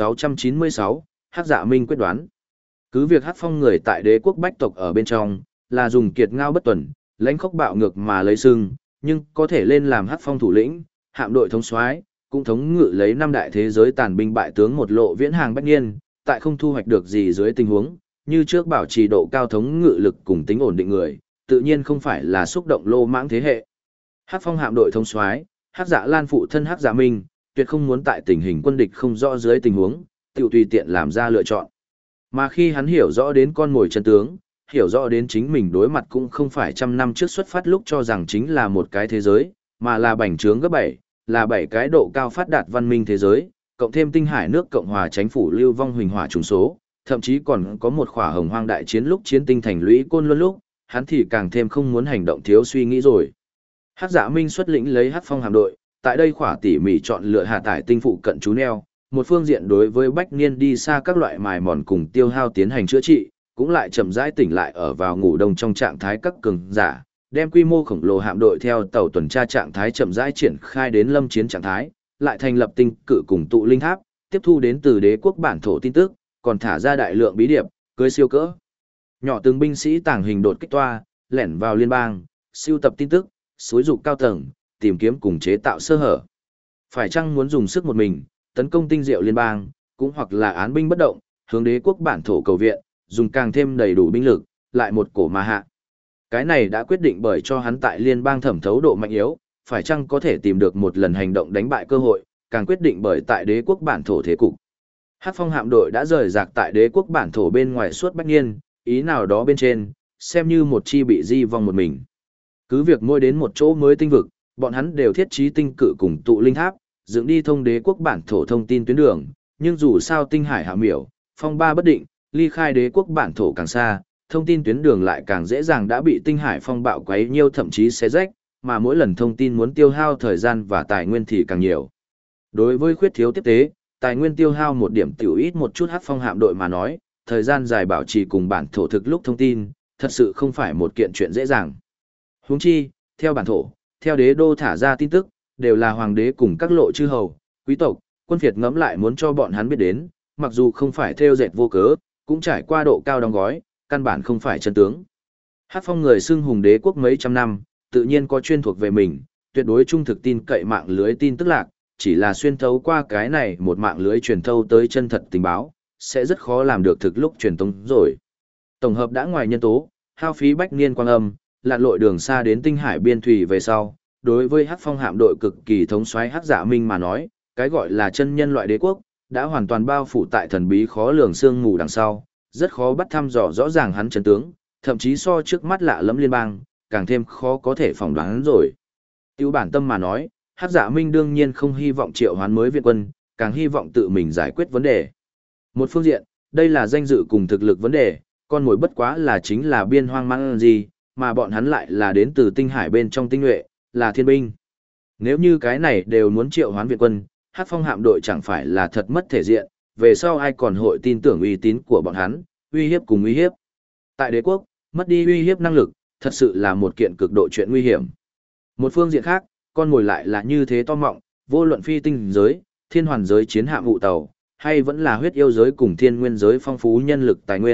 1696, Hắc Dạ Minh quyết đoán. Cứ việc Hắc Phong người tại đế quốc bách tộc ở bên trong, là dùng kiệt ngao bất tuần, lãnh khốc bạo ngược mà lấy sưng, nhưng có thể lên làm Hắc Phong thủ lĩnh, hạm đội thống soái, cũng thống ngự lấy năm đại thế giới tàn binh bại tướng một lộ viễn hàng bách niên, tại không thu hoạch được gì dưới tình huống, như trước bảo trì độ cao thống ngự lực cùng tính ổn định người, tự nhiên không phải là xúc động lô mãng thế hệ. Hắc Phong hạm đội thống soái, Hắc Dạ Lan phụ thân Hắc Dạ Minh, tuyệt không muốn tại tình hình quân địch không rõ dưới tình huống, tự tùy tiện làm ra lựa chọn. Mà khi hắn hiểu rõ đến con mồi chân tướng, hiểu rõ đến chính mình đối mặt cũng không phải trăm năm trước xuất phát lúc cho rằng chính là một cái thế giới, mà là bành trướng gấp 7, là 7 cái độ cao phát đạt văn minh thế giới, cộng thêm tinh hải nước Cộng hòa Chánh phủ lưu vong huỳnh hỏa trùng số, thậm chí còn có một khỏa hồng hoang đại chiến lúc chiến tinh thành lũy côn luân lúc, hắn thì càng thêm không muốn hành động thiếu suy nghĩ rồi. Hắc Dạ Minh xuất lĩnh lấy Hắc Phong hạm đội, tại đây khỏa tỉ mỉ chọn lựa hạ tải tinh phụ cận trú neo, một phương diện đối với bách niên đi xa các loại mài mòn cùng tiêu hao tiến hành chữa trị, cũng lại chậm rãi tỉnh lại ở vào ngủ đông trong trạng thái các cường giả, đem quy mô khổng lồ hạm đội theo tàu tuần tra trạng thái chậm rãi triển khai đến lâm chiến trạng thái, lại thành lập tinh cự cùng tụ linh tháp, tiếp thu đến từ đế quốc bản thổ tin tức, còn thả ra đại lượng bí điệp, cưới siêu cỡ nhỏ từng binh sĩ tàng hình đột kích toa, lẻn vào liên bang, siêu tập tin tức, xúi dục cao tầng, tìm kiếm cùng chế tạo sơ hở. Phải chăng muốn dùng sức một mình, tấn công tinh diệu liên bang, cũng hoặc là án binh bất động, hướng đế quốc bản thổ cầu viện, dùng càng thêm đầy đủ binh lực, lại một cổ mà hạ. Cái này đã quyết định bởi cho hắn tại liên bang thẩm thấu độ mạnh yếu, phải chăng có thể tìm được một lần hành động đánh bại cơ hội, càng quyết định bởi tại đế quốc bản thổ thế cục. Hắc Phong hạm đội đã rời rạc tại đế quốc bản thổ bên ngoài suốt bách niên, ý nào đó bên trên, xem như một chi bị di vong một mình. Cứ việc mỗi đến một chỗ mới tinh vực, bọn hắn đều thiết trí tinh cự cùng tụ linh tháp, dựng đi thông đế quốc bản thổ thông tin tuyến đường, nhưng dù sao tinh hải hạ miểu, phong ba bất định, ly khai đế quốc bản thổ càng xa, thông tin tuyến đường lại càng dễ dàng đã bị tinh hải phong bạo quấy nhiêu thậm chí xé rách, mà mỗi lần thông tin muốn tiêu hao thời gian và tài nguyên thì càng nhiều. Đối với khuyết thiếu tiếp tế, tài nguyên tiêu hao một điểm tiểu ít một chút Hắc Phong hạm đội mà nói, thời gian dài bảo trì cùng bản thổ thực lúc thông tin, thật sự không phải một kiện chuyện dễ dàng. Huống chi, theo bản thổ, theo đế đô thả ra tin tức, đều là hoàng đế cùng các lộ chư hầu, quý tộc, quân phiệt ngẫm lại muốn cho bọn hắn biết đến, mặc dù không phải theo dệt vô cớ, cũng trải qua độ cao đóng gói, căn bản không phải chân tướng. Hắc Phong người xưng hùng đế quốc mấy trăm năm, tự nhiên có chuyên thuộc về mình, tuyệt đối trung thực tin cậy mạng lưới tin tức lạc, chỉ là xuyên thấu qua cái này một mạng lưới truyền thâu tới chân thật tình báo, sẽ rất khó làm được thực lúc truyền tống rồi. Tổng hợp đã ngoài nhân tố, hao phí bách niên quang âm, lặn lội đường xa đến tinh hải biên thủy về sau, đối với Hắc Phong hạm đội cực kỳ thống soái Hắc Dạ Minh mà nói, cái gọi là chân nhân loại đế quốc, đã hoàn toàn bao phủ tại thần bí khó lường sương mù đằng sau, rất khó bắt thăm dò rõ ràng hắn chân tướng, thậm chí so trước mắt lạ lẫm liên bang, càng thêm khó có thể phỏng đoán rồi. Tiêu bản tâm mà nói, Hắc Dạ Minh đương nhiên không hy vọng triệu hoán mới viện quân, càng hy vọng tự mình giải quyết vấn đề. Một phương diện, đây là danh dự cùng thực lực vấn đề, con mồi bất quá là chính là biên hoang mang gì, mà bọn hắn lại là đến từ tinh hải bên trong tinh nhuệ, là thiên binh. Nếu như cái này đều muốn triệu hoán viện quân, Hắc Phong hạm đội chẳng phải là thật mất thể diện, về sau ai còn hội tin tưởng uy tín của bọn hắn, uy hiếp cùng uy hiếp. Tại đế quốc, mất đi uy hiếp năng lực, thật sự là một kiện cực độ chuyện nguy hiểm. Một phương diện khác, con ngồi lại là như thế to mọng, vô luận phi tinh giới, thiên hoàn giới chiến hạm vụ tàu, hay vẫn là huyết yêu giới cùng thiên nguyên giới phong phú nhân lực tài nguyên,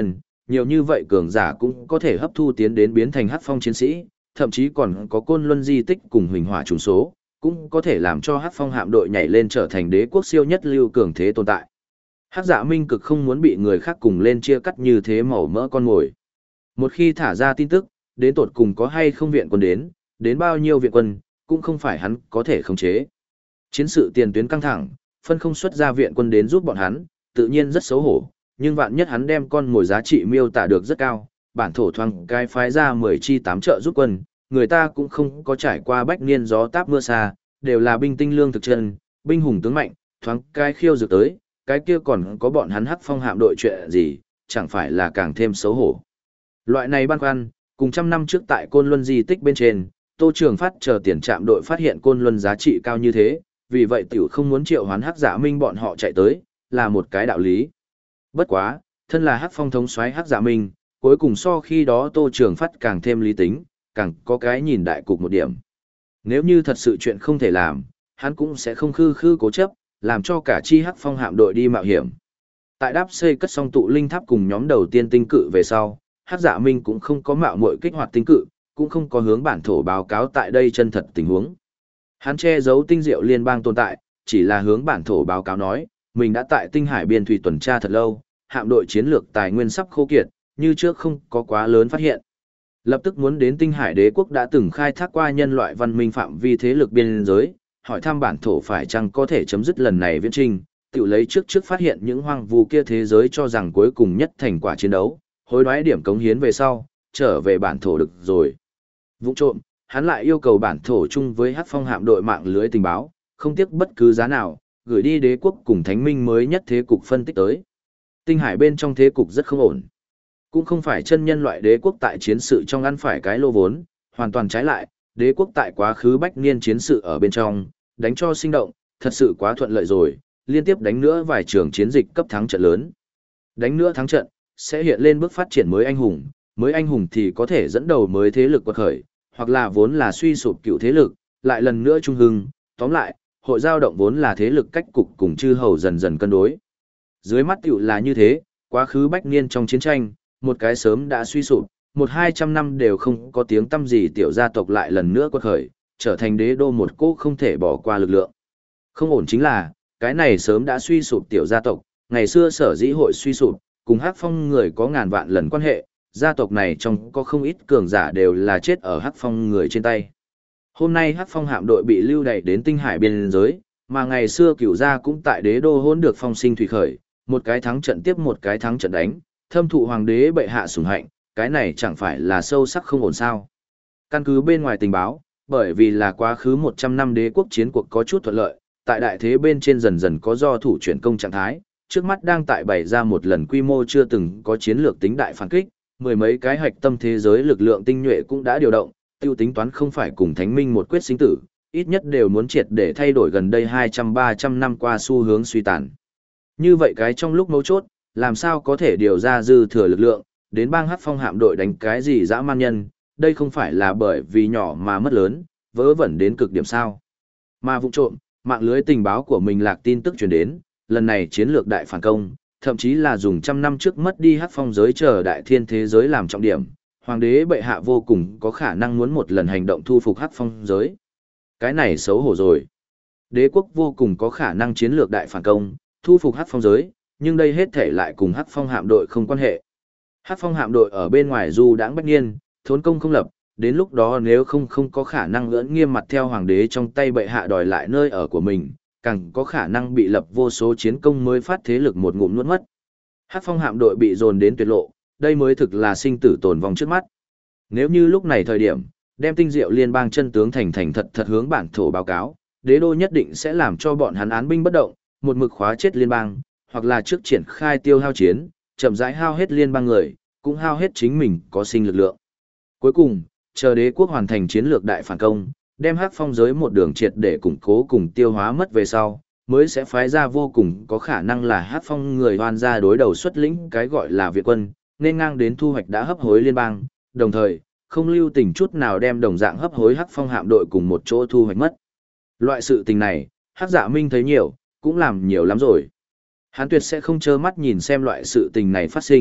nhiều như vậy cường giả cũng có thể hấp thu tiến đến biến thành hắc phong chiến sĩ, thậm chí còn có côn luân di tích cùng huỳnh hỏa trùng số, cũng có thể làm cho hắc phong hạm đội nhảy lên trở thành đế quốc siêu nhất lưu cường thế tồn tại. Hắc Dạ Minh cực không muốn bị người khác cùng lên chia cắt như thế màu mỡ con mồi. Một khi thả ra tin tức, đến tột cùng có hay không viện quân đến bao nhiêu viện quân, cũng không phải hắn có thể khống chế. Chiến sự tiền tuyến căng thẳng, phân không xuất ra viện quân đến giúp bọn hắn, tự nhiên rất xấu hổ, nhưng vạn nhất hắn đem con mồi giá trị miêu tả được rất cao, bản thổ thoáng cái phái ra 10 chi 8 trợ giúp quân, người ta cũng không có trải qua bách niên gió táp mưa xa, đều là binh tinh lương thực chân, binh hùng tướng mạnh, thoáng cái khiêu dược tới, cái kia còn có bọn hắn hắc phong hạm đội chuyện gì, chẳng phải là càng thêm xấu hổ. Loại này băn khoăn, cùng trăm năm trước tại Côn Luân di tích bên trên, Tô Trường Phát chờ tiền trạm đội phát hiện Côn Luân giá trị cao như thế, vì vậy tiểu không muốn triệu hoán Hắc Dạ Minh bọn họ chạy tới, là một cái đạo lý. Bất quá, thân là Hắc Phong thống soái Hắc Dạ Minh, cuối cùng so khi đó Tô Trường Phát càng thêm lý tính, càng có cái nhìn đại cục một điểm. Nếu như thật sự chuyện không thể làm, hắn cũng sẽ không khư khư cố chấp, làm cho cả chi Hắc Phong hạm đội đi mạo hiểm. Tại đáp xây cất xong tụ linh tháp cùng nhóm đầu tiên tinh cự về sau, Hắc Dạ Minh cũng không có mạo muội kích hoạt tinh cự, cũng không có hướng bản thổ báo cáo tại đây chân thật tình huống. Hắn che giấu tinh diệu liên bang tồn tại, chỉ là hướng bản thổ báo cáo nói, mình đã tại tinh hải biên thủy tuần tra thật lâu, hạm đội chiến lược tài nguyên sắp khô kiệt, như trước không có quá lớn phát hiện. Lập tức muốn đến tinh hải đế quốc đã từng khai thác qua nhân loại văn minh phạm vi thế lực biên giới, hỏi thăm bản thổ phải chăng có thể chấm dứt lần này viễn trình, tự lấy trước phát hiện những hoang vu kia thế giới cho rằng cuối cùng nhất thành quả chiến đấu, hối đoái điểm cống hiến về sau, trở về bản thổ được rồi. Vụ trộm, hắn lại yêu cầu bản thổ chung với Hắc Phong hạm đội mạng lưới tình báo, không tiếc bất cứ giá nào, gửi đi đế quốc cùng thánh minh mới nhất thế cục phân tích tới. Tinh hải bên trong thế cục rất không ổn. Cũng không phải chân nhân loại đế quốc tại chiến sự trong ăn phải cái lô vốn, hoàn toàn trái lại, đế quốc tại quá khứ bách niên chiến sự ở bên trong, đánh cho sinh động, thật sự quá thuận lợi rồi, liên tiếp đánh nữa vài trường chiến dịch cấp thắng trận lớn. Đánh nữa thắng trận, sẽ hiện lên bước phát triển mới anh hùng thì có thể dẫn đầu mới thế lực quật khởi, hoặc là vốn là suy sụp cựu thế lực, lại lần nữa trung hưng, tóm lại, hội giao động vốn là thế lực cách cục cùng chư hầu dần dần cân đối. Dưới mắt tiểu là như thế, quá khứ bách niên trong chiến tranh, một cái sớm đã suy sụp, 100-200 năm đều không có tiếng tăm gì tiểu gia tộc lại lần nữa quật khởi, trở thành đế đô một cô không thể bỏ qua lực lượng. Không ổn chính là, cái này sớm đã suy sụp tiểu gia tộc, ngày xưa sở dĩ hội suy sụp, cùng Hắc Phong người có ngàn vạn lần quan hệ, gia tộc này trong có không ít cường giả đều là chết ở Hắc Phong người trên tay. Hôm nay Hắc Phong hạm đội bị lưu đày đến tinh hải biên giới, mà ngày xưa cửu gia cũng tại đế đô hỗn được phong sinh thủy khởi, một cái thắng trận tiếp một cái thắng trận đánh, thâm thụ hoàng đế bệ hạ sủng hạnh, cái này chẳng phải là sâu sắc không ổn sao. Căn cứ bên ngoài tình báo, bởi vì là quá khứ 100 năm đế quốc chiến cuộc có chút thuận lợi, tại đại thế bên trên dần dần có do thủ chuyển công trạng thái, trước mắt đang tại bày ra một lần quy mô chưa từng có chiến lược tính đại phản kích, mười mấy cái hạch tâm thế giới lực lượng tinh nhuệ cũng đã điều động, tiêu tính toán không phải cùng thánh minh một quyết sinh tử, ít nhất đều muốn triệt để thay đổi gần đây 200-300 năm qua xu hướng suy tàn. Như vậy cái trong lúc mấu chốt, làm sao có thể điều ra dư thừa lực lượng, đến bang Hắc Phong hạm đội đánh cái gì dã man nhân, đây không phải là bởi vì nhỏ mà mất lớn, vớ vẩn đến cực điểm sao. Mà vụ trộm, mạng lưới tình báo của mình lạc tin tức truyền đến, lần này chiến lược đại phản công, thậm chí là dùng trăm năm trước mất đi Hắc Phong giới chờ đại thiên thế giới làm trọng điểm, hoàng đế bệ hạ vô cùng có khả năng muốn một lần hành động thu phục Hắc Phong giới. Cái này xấu hổ rồi. Đế quốc vô cùng có khả năng chiến lược đại phản công, thu phục Hắc Phong giới, nhưng đây hết thể lại cùng Hắc Phong hạm đội không quan hệ. Hắc Phong hạm đội ở bên ngoài du đãng bách niên, thốn công không lập, đến lúc đó nếu không có khả năng lưỡng nghiêm mặt theo hoàng đế trong tay bệ hạ đòi lại nơi ở của mình, càng có khả năng bị lập vô số chiến công mới phát thế lực một ngụm nuốt mất. Hắc Phong hạm đội bị dồn đến tuyệt lộ, đây mới thực là sinh tử tồn vong trước mắt. Nếu như lúc này thời điểm, đem tinh diệu liên bang chân tướng thành thật hướng bản thổ báo cáo, đế đô nhất định sẽ làm cho bọn hắn án binh bất động, một mực khóa chết liên bang, hoặc là trước triển khai tiêu hao chiến, chậm rãi hao hết liên bang người, cũng hao hết chính mình có sinh lực lượng. Cuối cùng, chờ đế quốc hoàn thành chiến lược đại phản công, đem Hắc Phong giới một đường triệt để củng cố cùng tiêu hóa mất về sau, mới sẽ phái ra vô cùng có khả năng là Hắc Phong người hoan ra đối đầu xuất lĩnh cái gọi là Việt quân, nên ngang đến thu hoạch đã hấp hối liên bang, đồng thời, không lưu tình chút nào đem đồng dạng hấp hối Hắc Phong hạm đội cùng một chỗ thu hoạch mất. Loại sự tình này, Hắc Dạ Minh thấy nhiều, cũng làm nhiều lắm rồi. Hắn tuyệt sẽ không trơ mắt nhìn xem loại sự tình này phát sinh,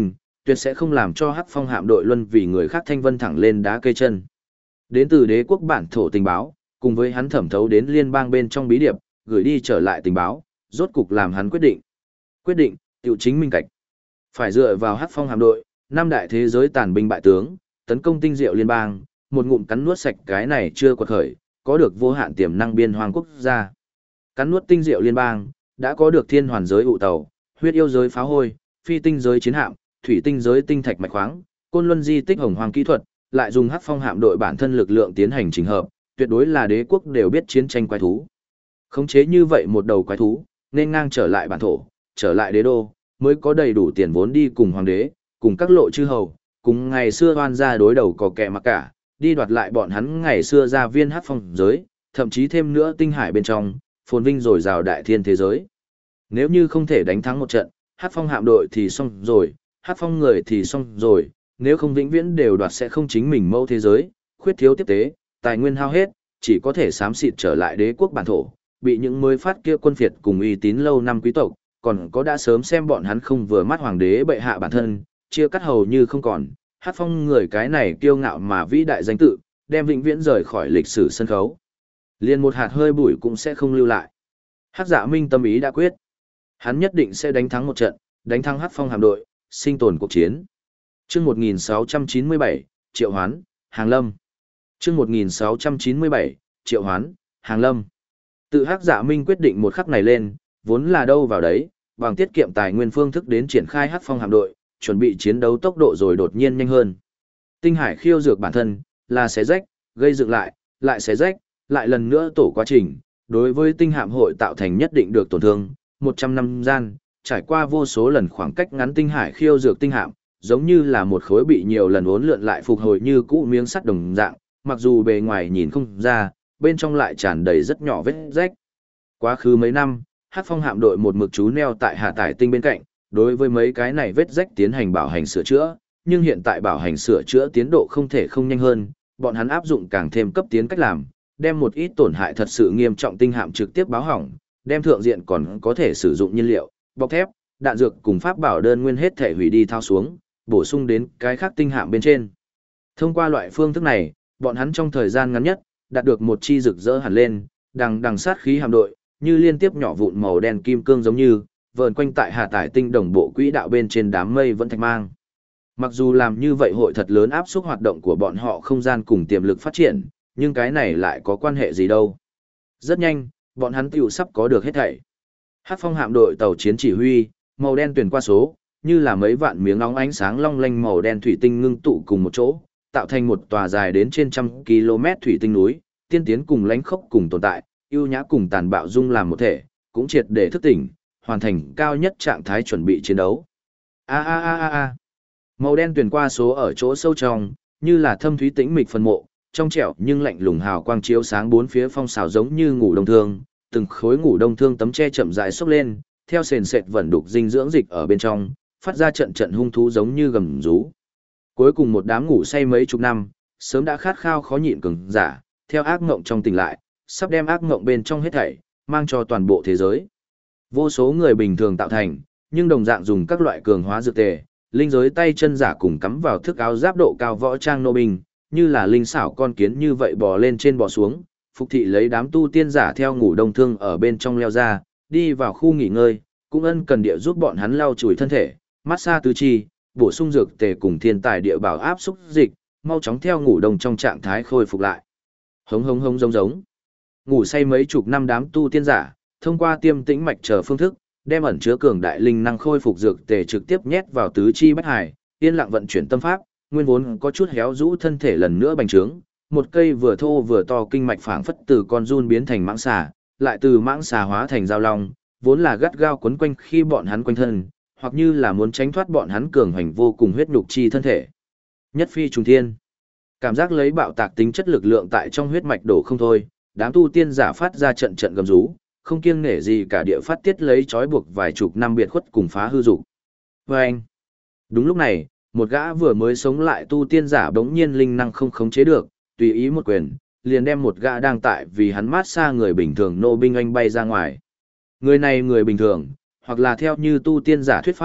tuyệt sẽ không làm cho Hắc Phong hạm đội luân vì người khác thanh vân thẳng lên đá cây chân. Đến từ đế quốc bản thổ tình báo, cùng với hắn thẩm thấu đến liên bang bên trong bí điệp, gửi đi trở lại tình báo, rốt cục làm hắn quyết định. Quyết định, tiểu chính minh cạch. Phải dựa vào Hắc Phong hạm đội, năm đại thế giới tàn binh bại tướng, tấn công tinh diệu liên bang, một ngụm cắn nuốt sạch cái này chưa quật khởi, có được vô hạn tiềm năng biên hoàng quốc gia. Cắn nuốt tinh diệu liên bang, đã có được thiên hoàn giới ụ tàu, huyết yêu giới pháo hôi, phi tinh giới chiến hạm, thủy tinh giới tinh thạch mạch khoáng, côn luân di tích hồng hoàng kỹ thuật, lại dùng Hắc Phong hạm đội bản thân lực lượng tiến hành chỉnh hợp, tuyệt đối là đế quốc đều biết chiến tranh quái thú. Khống chế như vậy một đầu quái thú, nên ngang trở lại bản thổ, trở lại đế đô, mới có đầy đủ tiền vốn đi cùng hoàng đế, cùng các lộ chư hầu, cùng ngày xưa oan gia đối đầu có kẻ mặc cả, đi đoạt lại bọn hắn ngày xưa ra viên Hắc Phong giới, thậm chí thêm nữa tinh hải bên trong, phồn vinh rồi rào đại thiên thế giới. Nếu như không thể đánh thắng một trận, Hắc Phong hạm đội thì xong rồi, Hắc Phong người thì xong rồi, nếu không vĩnh viễn đều đoạt sẽ không chính mình mâu thế giới, khuyết thiếu tiếp tế, tài nguyên hao hết, chỉ có thể xám xịt trở lại đế quốc bản thổ, bị những mới phát kia quân phiệt cùng uy tín lâu năm quý tộc, còn có đã sớm xem bọn hắn không vừa mắt hoàng đế bệ hạ bản thân, chia cắt hầu như không còn, Hắc Phong người cái này kiêu ngạo mà vĩ đại danh tự, đem vĩnh viễn rời khỏi lịch sử sân khấu. Liền một hạt hơi bụi cũng sẽ không lưu lại. Hắc Dạ Minh tâm ý đã quyết. Hắn nhất định sẽ đánh thắng một trận, đánh thắng Hắc Phong hạm đội, sinh tồn cuộc chiến. Chương 1697, Triệu Hoán, Hàng Lâm. Chương 1697, Triệu Hoán, Hàng Lâm. Tự Hắc Dạ Minh quyết định một khắc này lên, vốn là đâu vào đấy, bằng tiết kiệm tài nguyên phương thức đến triển khai Hắc Phong hạm đội, chuẩn bị chiến đấu tốc độ rồi đột nhiên nhanh hơn. Tinh hải khiêu dược bản thân, là xé rách, gây dựng lại xé rách, lại lần nữa tổ quá trình, đối với tinh hạm hội tạo thành nhất định được tổn thương, 100 năm gian, trải qua vô số lần khoảng cách ngắn tinh hải khiêu dược tinh hạm, giống như là một khối bị nhiều lần uốn lượn lại phục hồi như cũ miếng sắt đồng dạng, mặc dù bề ngoài nhìn không ra, bên trong lại tràn đầy rất nhỏ vết rách. Quá khứ mấy năm, Hắc Phong hạm đội một mực trú neo tại Hà Tải tinh bên cạnh, đối với mấy cái này vết rách tiến hành bảo hành sửa chữa, nhưng hiện tại bảo hành sửa chữa tiến độ không thể không nhanh hơn, bọn hắn áp dụng càng thêm cấp tiến cách làm, đem một ít tổn hại thật sự nghiêm trọng tinh hạm trực tiếp báo hỏng, đem thượng diện còn có thể sử dụng nhiên liệu, bọc thép, đạn dược cùng pháp bảo đơn nguyên hết thể hủy đi thao xuống, bổ sung đến cái khác tinh hạm bên trên. Thông qua loại phương thức này, bọn hắn trong thời gian ngắn nhất, đạt được một chi rực rỡ hẳn lên, đằng sát khí hạm đội, như liên tiếp nhỏ vụn màu đen kim cương giống như, vờn quanh tại Hà Tải tinh đồng bộ quỹ đạo bên trên đám mây vẫn thạch mang. Mặc dù làm như vậy hội thật lớn áp suất hoạt động của bọn họ không gian cùng tiềm lực phát triển, nhưng cái này lại có quan hệ gì đâu. Rất nhanh, bọn hắn tiểu sắp có được hết thảy. Hắc Phong hạm đội tàu chiến chỉ huy, màu đen tuyển qua số, như là mấy vạn miếng óng ánh sáng long lanh màu đen thủy tinh ngưng tụ cùng một chỗ, tạo thành một tòa dài đến trên 100 km thủy tinh núi, tiên tiến cùng lánh khốc cùng tồn tại, ưu nhã cùng tàn bạo dung làm một thể, cũng triệt để thức tỉnh, hoàn thành cao nhất trạng thái chuẩn bị chiến đấu. Màu đen tuyển qua số ở chỗ sâu trong, như là thâm thúy tĩnh mịch phân mộ, trong trẻo nhưng lạnh lùng hào quang chiếu sáng bốn phía phong xào giống như ngủ đông thương, từng khối ngủ đông thương tấm che chậm rãi xốc lên, theo sền sệt vẩn đục dinh dưỡng dịch ở bên trong, phát ra trận trận hung thú giống như gầm rú. Cuối cùng một đám ngủ say mấy chục năm, sớm đã khát khao khó nhịn cường giả, theo ác ngộng trong tỉnh lại, sắp đem ác ngộng bên trong hết thảy, mang cho toàn bộ thế giới. Vô số người bình thường tạo thành, nhưng đồng dạng dùng các loại cường hóa dược tề, linh giới tay chân giả cùng cắm vào thức áo giáp độ cao võ trang nô binh, như là linh xảo con kiến như vậy bò lên trên bò xuống, phục thị lấy đám tu tiên giả theo ngủ đông thương ở bên trong leo ra, đi vào khu nghỉ ngơi, cũng ân cần địa giúp bọn hắn lau chùi thân thể, massage tứ chi, bổ sung dược tề cùng thiên tài địa bảo áp xúc dịch, mau chóng theo ngủ đông trong trạng thái khôi phục lại. Hống hống hống giống giống. Ngủ say mấy chục năm đám tu tiên giả, thông qua tiêm tĩnh mạch chờ phương thức, đem ẩn chứa cường đại linh năng khôi phục dược tề trực tiếp nhét vào tứ chi bách hải, yên lặng vận chuyển tâm pháp, nguyên vốn có chút héo rũ thân thể lần nữa bành trướng, một cây vừa thô vừa to kinh mạch phảng phất từ con giun biến thành mãng xà, lại từ mãng xà hóa thành dao long, vốn là gắt gao quấn quanh khi bọn hắn quanh thân, hoặc như là muốn tránh thoát bọn hắn cường hành vô cùng huyết nhục chi thân thể. Nhất phi trùng thiên. Cảm giác lấy bạo tạc tính chất lực lượng tại trong huyết mạch đổ không thôi, đám tu tiên giả phát ra trận trận gầm rú, không kiêng nể gì cả địa phát tiết lấy trói buộc vài chục năm biệt khuất cùng phá hư dục. Vâng! Đúng lúc này, một gã vừa mới sống lại tu tiên giả bỗng nhiên linh năng không khống chế được, tùy ý một quyền, liền đem một gã đang tại vì hắn mát xa người bình thường nô binh anh bay ra ngoài. Người này người bình thường, hoặc là theo như tu tiên giả thuyết pháp,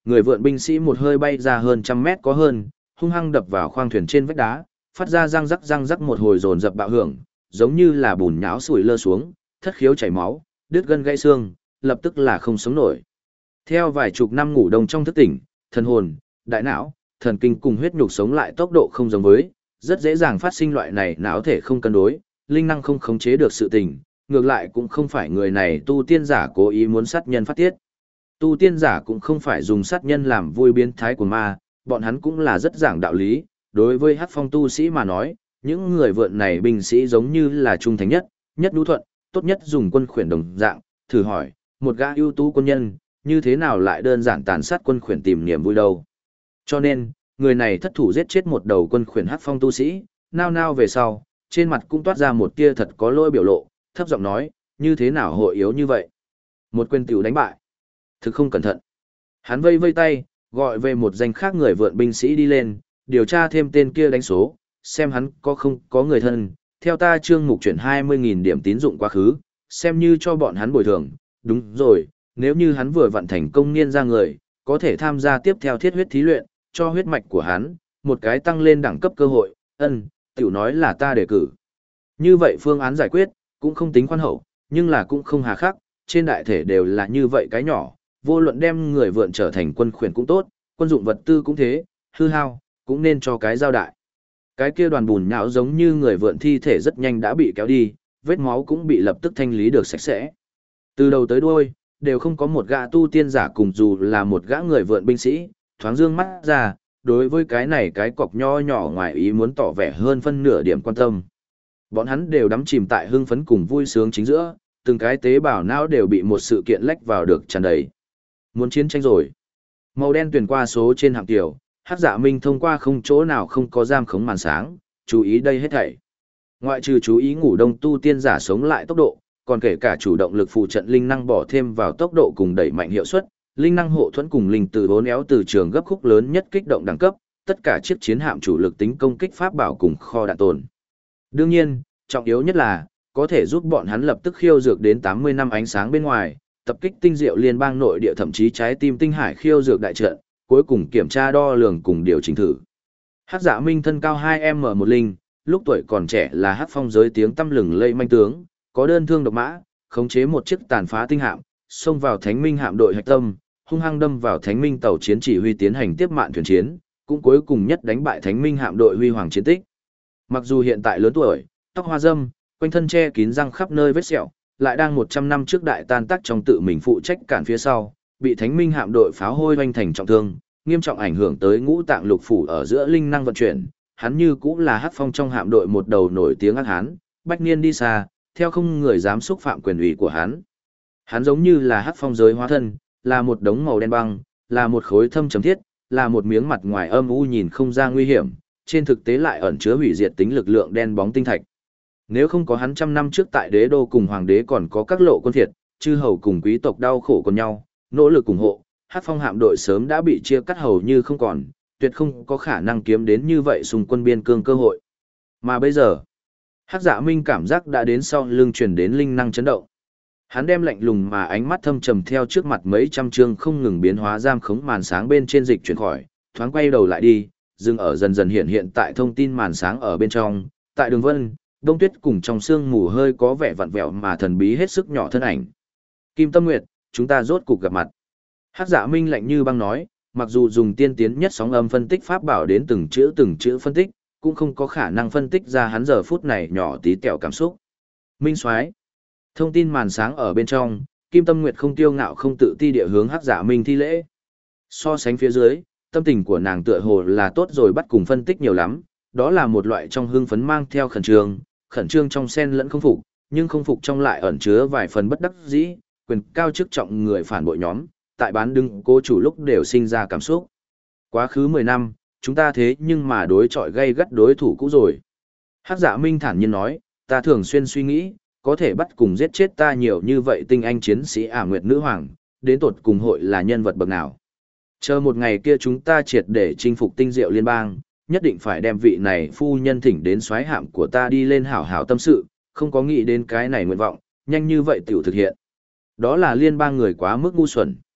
người vượn binh sĩ một hơi bay ra hơn 100 mét có hơn, hung hăng đập vào khoang thuyền trên vách đá, phát ra răng rắc một hồi dồn dập bạo hưởng, giống như là bùn nhão sủi lơ xuống, thất khiếu chảy máu, đứt gân gãy xương, lập tức là không sống nổi. Theo vài chục năm ngủ đông trong thức tỉnh, thần hồn, đại não, thần kinh cùng huyết nhục sống lại tốc độ không giống với, rất dễ dàng phát sinh loại này não thể không cân đối, linh năng không khống chế được sự tình, ngược lại cũng không phải người này tu tiên giả cố ý muốn sát nhân phát tiết. Tu tiên giả cũng không phải dùng sát nhân làm vui biến thái của ma, bọn hắn cũng là rất giảng đạo lý, đối với Hắc Phong tu sĩ mà nói, những người vượn này binh sĩ giống như là trung thành nhất, nhất nhu thuận, tốt nhất dùng quân khuyển đồng dạng, thử hỏi, một gã ưu tú quân nhân, như thế nào lại đơn giản tàn sát quân khuyển tìm niềm vui đâu. Cho nên, người này thất thủ giết chết một đầu quân khuyển Hắc Phong tu sĩ, nao về sau, trên mặt cũng toát ra một tia thật có lỗi biểu lộ, thấp giọng nói, như thế nào hội yếu như vậy. Một quyền tiểu đánh bại. Thực không cẩn thận. Hắn vây tay, gọi về một danh khác người vượn binh sĩ đi lên, điều tra thêm tên kia đánh số, xem hắn có không có người thân, theo ta Trương Mục chuyển 20.000 điểm tín dụng quá khứ, xem như cho bọn hắn bồi thường. Đúng rồi, nếu như hắn vừa vận thành công niên ra người, có thể tham gia tiếp theo thiết huyết thí luyện, cho huyết mạch của hắn, một cái tăng lên đẳng cấp cơ hội, tiểu nói là ta đề cử. Như vậy phương án giải quyết, cũng không tính khoan hậu, nhưng là cũng không hà khắc, trên đại thể đều là như vậy cái nhỏ, vô luận đem người vượn trở thành quân khuyển cũng tốt, quân dụng vật tư cũng thế, hư hao, cũng nên cho cái giao đại. Cái kia đoàn bùn nhão giống như người vượn thi thể rất nhanh đã bị kéo đi, vết máu cũng bị lập tức thanh lý được sạch sẽ. Từ đầu tới đuôi, đều không có một gã tu tiên giả cùng dù là một gã người vượn binh sĩ, thoáng dương mắt ra, đối với cái này cái cọc nho nhỏ ngoài ý muốn tỏ vẻ hơn phân nửa điểm quan tâm. Bọn hắn đều đắm chìm tại hưng phấn cùng vui sướng chính giữa, từng cái tế bào não đều bị một sự kiện lách vào được tràn đầy. Muốn chiến tranh rồi. Màu đen tuyển qua số trên hạng tiểu, Hắc Dạ Minh thông qua không chỗ nào không có giam khống màn sáng, chú ý đây hết thảy. Ngoại trừ chú ý ngủ đông tu tiên giả sống lại tốc độ, còn kể cả chủ động lực phụ trận linh năng bỏ thêm vào tốc độ cùng đẩy mạnh hiệu suất, linh năng hộ thuẫn cùng linh từ bốn éo từ trường gấp khúc lớn nhất kích động đẳng cấp, tất cả chiếc chiến hạm chủ lực tính công kích pháp bảo cùng kho đạn tồn. Đương nhiên, trọng yếu nhất là, có thể giúp bọn hắn lập tức khiêu dược đến 80 năm ánh sáng bên ngoài, tập kích tinh diệu liên bang nội địa thậm chí trái tim tinh hải khiêu dược đại trận, cuối cùng kiểm tra đo lường cùng điều chỉnh thử. Hắc Dạ Minh thân cao 2m1 linh, lúc tuổi còn trẻ là Hắc Phong giới tiếng tăm lừng lẫy manh tướng, có đơn thương độc mã, khống chế một chiếc tàn phá tinh hạm, xông vào Thánh Minh hạm đội hạch tâm, hung hăng đâm vào Thánh Minh tàu chiến chỉ huy tiến hành tiếp mạn thuyền chiến, cũng cuối cùng nhất đánh bại Thánh Minh hạm đội huy hoàng chiến tích. Mặc dù hiện tại lớn tuổi, tóc hoa râm, quanh thân che kín răng khắp nơi vết sẹo, lại đang 100 năm trước đại tan tác trong tự mình phụ trách cản phía sau, bị Thánh Minh hạm đội pháo hôi hoành thành trọng thương, nghiêm trọng ảnh hưởng tới ngũ tạng lục phủ ở giữa linh năng vận chuyển. Hắn như cũng là Hắc Phong trong hạm đội một đầu nổi tiếng ác hán, bách niên đi xa, theo không người dám xúc phạm quyền ủy của hắn. Hắn giống như là Hắc Phong giới hóa thân, là một đống màu đen băng, là một khối thâm chấm thiết, là một miếng mặt ngoài âm u nhìn không ra nguy hiểm, trên thực tế lại ẩn chứa hủy diệt tính lực lượng đen bóng tinh thạch. Nếu không có hắn 100 năm trước tại đế đô cùng hoàng đế còn có các lộ quân thiệt, chư hầu cùng quý tộc đau khổ con nhau, nỗ lực ủng hộ, Hắc Phong hạm đội sớm đã bị chia cắt hầu như không còn, tuyệt không có khả năng kiếm đến như vậy xung quân biên cương cơ hội. Mà bây giờ, Hắc Dạ Minh cảm giác đã đến sau lưng truyền đến linh năng chấn động. Hắn đem lạnh lùng mà ánh mắt thâm trầm theo trước mặt mấy trăm chương không ngừng biến hóa giam khống màn sáng bên trên dịch chuyển khỏi, thoáng quay đầu lại đi, dừng ở dần dần hiện tại thông tin màn sáng ở bên trong, tại đường vân, đông tuyết cùng trong sương mù hơi có vẻ vặn vẹo mà thần bí hết sức nhỏ thân ảnh. Kim Tâm Nguyệt, chúng ta rốt cục gặp mặt. Hắc Dạ Minh lạnh như băng nói, mặc dù dùng tiên tiến nhất sóng âm phân tích pháp bảo đến từng chữ phân tích, cũng không có khả năng phân tích ra hắn giờ phút này nhỏ tí tẹo cảm xúc. Minh Soái, thông tin màn sáng ở bên trong, Kim Tâm Nguyệt không tiêu ngạo không tự ti địa hướng Hắc Dạ Minh thi lễ. So sánh phía dưới, tâm tình của nàng tựa hồ là tốt rồi bắt cùng phân tích nhiều lắm, đó là một loại trong hưng phấn mang theo khẩn trương trong xen lẫn không phục, nhưng không phục trong lại ẩn chứa vài phần bất đắc dĩ, quyền cao chức trọng người phản bội nhóm, tại bán đứng cô chủ lúc đều sinh ra cảm xúc. Quá khứ 10 năm, chúng ta thế nhưng mà đối chọi gay gắt đối thủ cũ rồi. Hắc Dạ Minh thản nhiên nói, ta thường xuyên suy nghĩ, có thể bắt cùng giết chết ta nhiều như vậy tinh anh chiến sĩ Ả Nguyệt Nữ Hoàng, đến tột cùng hội là nhân vật bậc nào. Chờ một ngày kia chúng ta triệt để chinh phục tinh diệu liên bang, nhất định phải đem vị này phu nhân thỉnh đến soái hạm của ta đi lên hảo hảo tâm sự, không có nghĩ đến cái này nguyện vọng, nhanh như vậy tiểu thực hiện. Đó là liên bang người quá mức ngu xuẩn.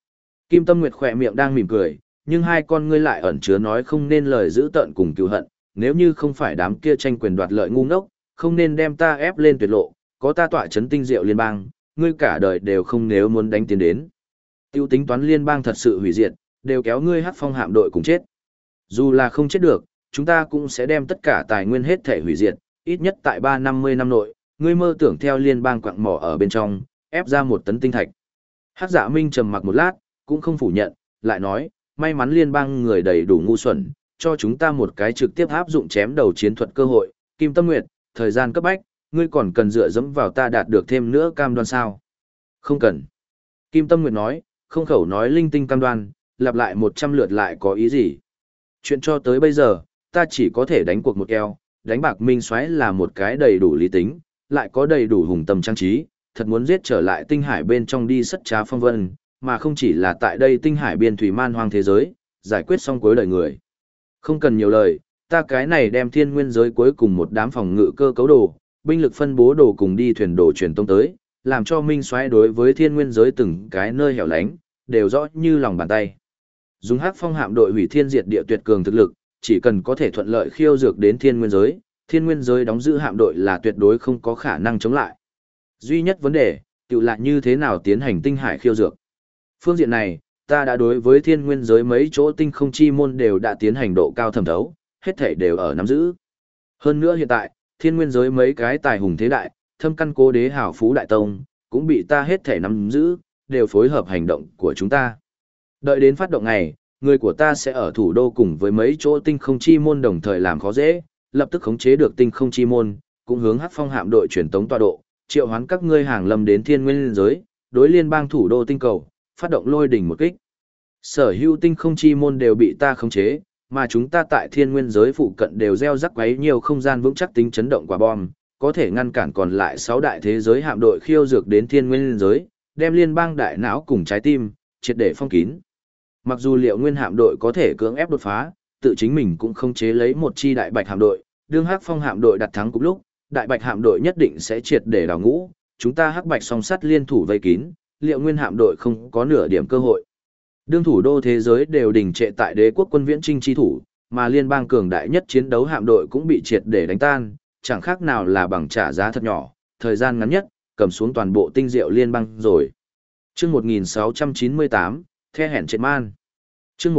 Kim Tâm Nguyệt khỏe miệng đang mỉm cười, nhưng hai con ngươi lại ẩn chứa nói không nên lời dữ tợn cùng cừu hận, nếu như không phải đám kia tranh quyền đoạt lợi ngu ngốc, không nên đem ta ép lên tuyệt lộ, có ta tọa chấn tinh diệu liên bang, ngươi cả đời đều không nếu muốn đánh tiến đến. Tiêu tính toán liên bang thật sự hủy diệt, đều kéo ngươi Hắc Phong hạm đội cùng chết. Dù là không chết được, chúng ta cũng sẽ đem tất cả tài nguyên hết thể hủy diệt, ít nhất tại 350 năm nội, ngươi mơ tưởng theo liên bang quặng mỏ ở bên trong, ép ra 1 tấn tinh thạch. Hắc Dạ Minh trầm mặc một lát, cũng không phủ nhận, lại nói, may mắn liên bang người đầy đủ ngu xuẩn, cho chúng ta một cái trực tiếp áp dụng chém đầu chiến thuật cơ hội. Kim Tâm Nguyệt, thời gian cấp bách, ngươi còn cần dựa dẫm vào ta đạt được thêm nữa cam đoan sao? Không cần. Kim Tâm Nguyệt nói, không khẩu nói linh tinh cam đoan, lặp lại 100 lượt lại có ý gì? Chuyện cho tới bây giờ, ta chỉ có thể đánh cuộc một keo, đánh bạc Minh Soái là một cái đầy đủ lý tính, lại có đầy đủ hùng tâm trang trí, thật muốn giết trở lại tinh hải bên trong đi sất trá phong vân, mà không chỉ là tại đây tinh hải biên thủy man hoang thế giới, giải quyết xong cuối đời người. Không cần nhiều lời, ta cái này đem thiên nguyên giới cuối cùng một đám phòng ngự cơ cấu đồ, binh lực phân bố đồ cùng đi thuyền đồ truyền tông tới, làm cho Minh Soái đối với thiên nguyên giới từng cái nơi hẻo lánh, đều rõ như lòng bàn tay. Dùng Hắc Phong hạm đội hủy thiên diệt địa tuyệt cường thực lực, chỉ cần có thể thuận lợi khiêu dược đến thiên nguyên giới đóng giữ hạm đội là tuyệt đối không có khả năng chống lại. Duy nhất vấn đề, tự lại như thế nào tiến hành tinh hải khiêu dược. Phương diện này, ta đã đối với thiên nguyên giới mấy chỗ tinh không chi môn đều đã tiến hành độ cao thẩm thấu, hết thảy đều ở nắm giữ. Hơn nữa hiện tại, thiên nguyên giới mấy cái tài hùng thế đại, thâm căn cố đế hảo phú đại tông, cũng bị ta hết thảy nắm giữ, đều phối hợp hành động của chúng ta. Đợi đến phát động ngày, người của ta sẽ ở thủ đô cùng với mấy chỗ tinh không chi môn đồng thời làm khó dễ, lập tức khống chế được tinh không chi môn, cũng hướng Hắc Phong hạm đội truyền tống tọa độ, triệu hoán các ngươi hàng lâm đến thiên nguyên giới, đối liên bang thủ đô tinh cầu, phát động lôi đỉnh một kích. Sở hữu tinh không chi môn đều bị ta khống chế, mà chúng ta tại thiên nguyên giới phụ cận đều gieo rắc quấy nhiều không gian vững chắc tính chấn động quả bom, có thể ngăn cản còn lại 6 đại thế giới hạm đội khiêu dược đến thiên nguyên giới, đem liên bang đại não cùng trái tim, triệt để phong kín. Mặc dù liệu nguyên hạm đội có thể cưỡng ép đột phá, tự chính mình cũng không chế lấy một chi đại bạch hạm đội, đương Hắc Phong hạm đội đặt thắng cùng lúc, đại bạch hạm đội nhất định sẽ triệt để đào ngũ, chúng ta hắc bạch song sắt liên thủ vây kín, liệu nguyên hạm đội không có nửa điểm cơ hội. Đương thủ đô thế giới đều đình trệ tại đế quốc quân viễn trinh chi thủ, mà liên bang cường đại nhất chiến đấu hạm đội cũng bị triệt để đánh tan, chẳng khác nào là bằng trả giá thật nhỏ, thời gian ngắn nhất, cầm xuống toàn bộ tinh diệu liên bang rồi. Chương 1698, The hẹn triệt man. Chương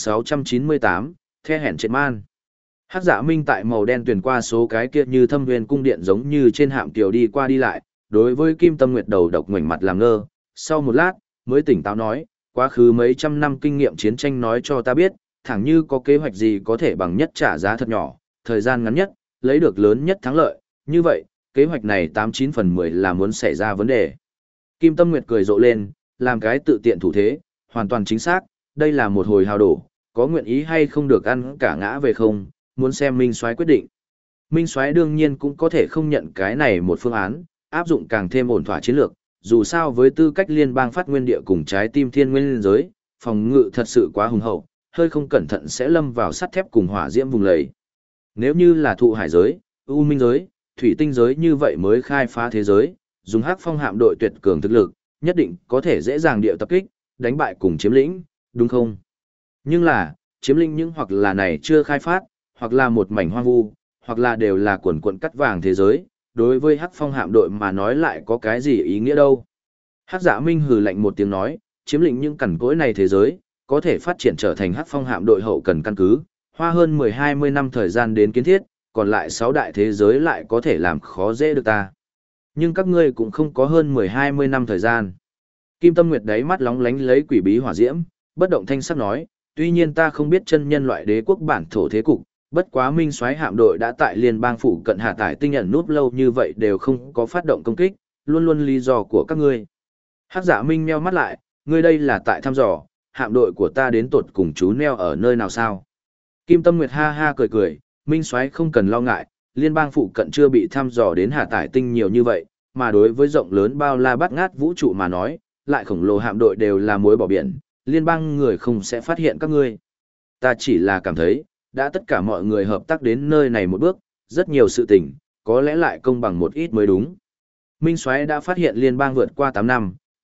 1698, The hẹn triệt man. Hắc Dạ Minh tại màu đen tuyển qua số cái kia như thâm nguyên cung điện giống như trên hạm tiểu đi qua đi lại, đối với Kim Tâm Nguyệt đầu độc ngoảnh mặt làm ngơ, sau một lát, mới tỉnh táo nói, quá khứ mấy trăm năm kinh nghiệm chiến tranh nói cho ta biết, thẳng như có kế hoạch gì có thể bằng nhất trả giá thật nhỏ, thời gian ngắn nhất, lấy được lớn nhất thắng lợi, như vậy, kế hoạch này 89 phần 10 là muốn xảy ra vấn đề. Kim Tâm Nguyệt cười rộ lên, làm cái tự tiện thủ thế, hoàn toàn chính xác, đây là một hồi hào đổ, có nguyện ý hay không được ăn cả ngã về không, muốn xem Minh Soái quyết định. Minh Soái đương nhiên cũng có thể không nhận cái này một phương án, áp dụng càng thêm ổn thỏa chiến lược, dù sao với tư cách liên bang phát nguyên địa cùng trái tim thiên nguyên giới, phòng ngự thật sự quá hùng hậu, hơi không cẩn thận sẽ lâm vào sắt thép cùng hỏa diễm vùng lầy. Nếu như là thụ hải giới, u minh giới, thủy tinh giới như vậy mới khai phá thế giới, dùng Hắc Phong hạm đội tuyệt cường thực lực, nhất định có thể dễ dàng điệu tập kích, đánh bại cùng chiếm lĩnh, đúng không? Nhưng là, chiếm lĩnh những hoặc là này chưa khai phát, hoặc là một mảnh hoang vu, hoặc là đều là quần quần cắt vàng thế giới, đối với Hắc Phong hạm đội mà nói lại có cái gì ý nghĩa đâu. Hắc Dạ Minh hừ lạnh một tiếng nói, chiếm lĩnh những cằn cỗi này thế giới, có thể phát triển trở thành Hắc Phong hạm đội hậu cần căn cứ, hoa hơn 10-20 năm thời gian đến kiến thiết, còn lại 6 đại thế giới lại có thể làm khó dễ được ta. Nhưng các ngươi cũng không có hơn 10-20 năm thời gian. Kim Tâm Nguyệt đáy mắt lóng lánh lấy quỷ bí hỏa diễm, bất động thanh sắc nói, tuy nhiên ta không biết chân nhân loại đế quốc bản thổ thế cục, bất quá Minh Soái hạm đội đã tại liên bang phụ cận hạ tải tinh nhận núp lâu như vậy đều không có phát động công kích, luôn luôn lý do của các ngươi. Hắc Dạ Minh meo mắt lại, ngươi đây là tại thăm dò, hạm đội của ta đến tột cùng chú neo ở nơi nào sao? Kim Tâm Nguyệt ha ha cười cười, Minh Soái không cần lo ngại, liên bang phụ cận chưa bị thăm dò đến hạ tải tinh nhiều như vậy, mà đối với rộng lớn bao la bát ngát vũ trụ mà nói, lại khổng lồ hạm đội đều là muối bỏ biển, liên bang người không sẽ phát hiện các ngươi. Ta chỉ là cảm thấy, đã tất cả mọi người hợp tác đến nơi này một bước, rất nhiều sự tình, có lẽ lại công bằng một ít mới đúng. Minh Soái đã phát hiện liên bang vượt qua 8 năm,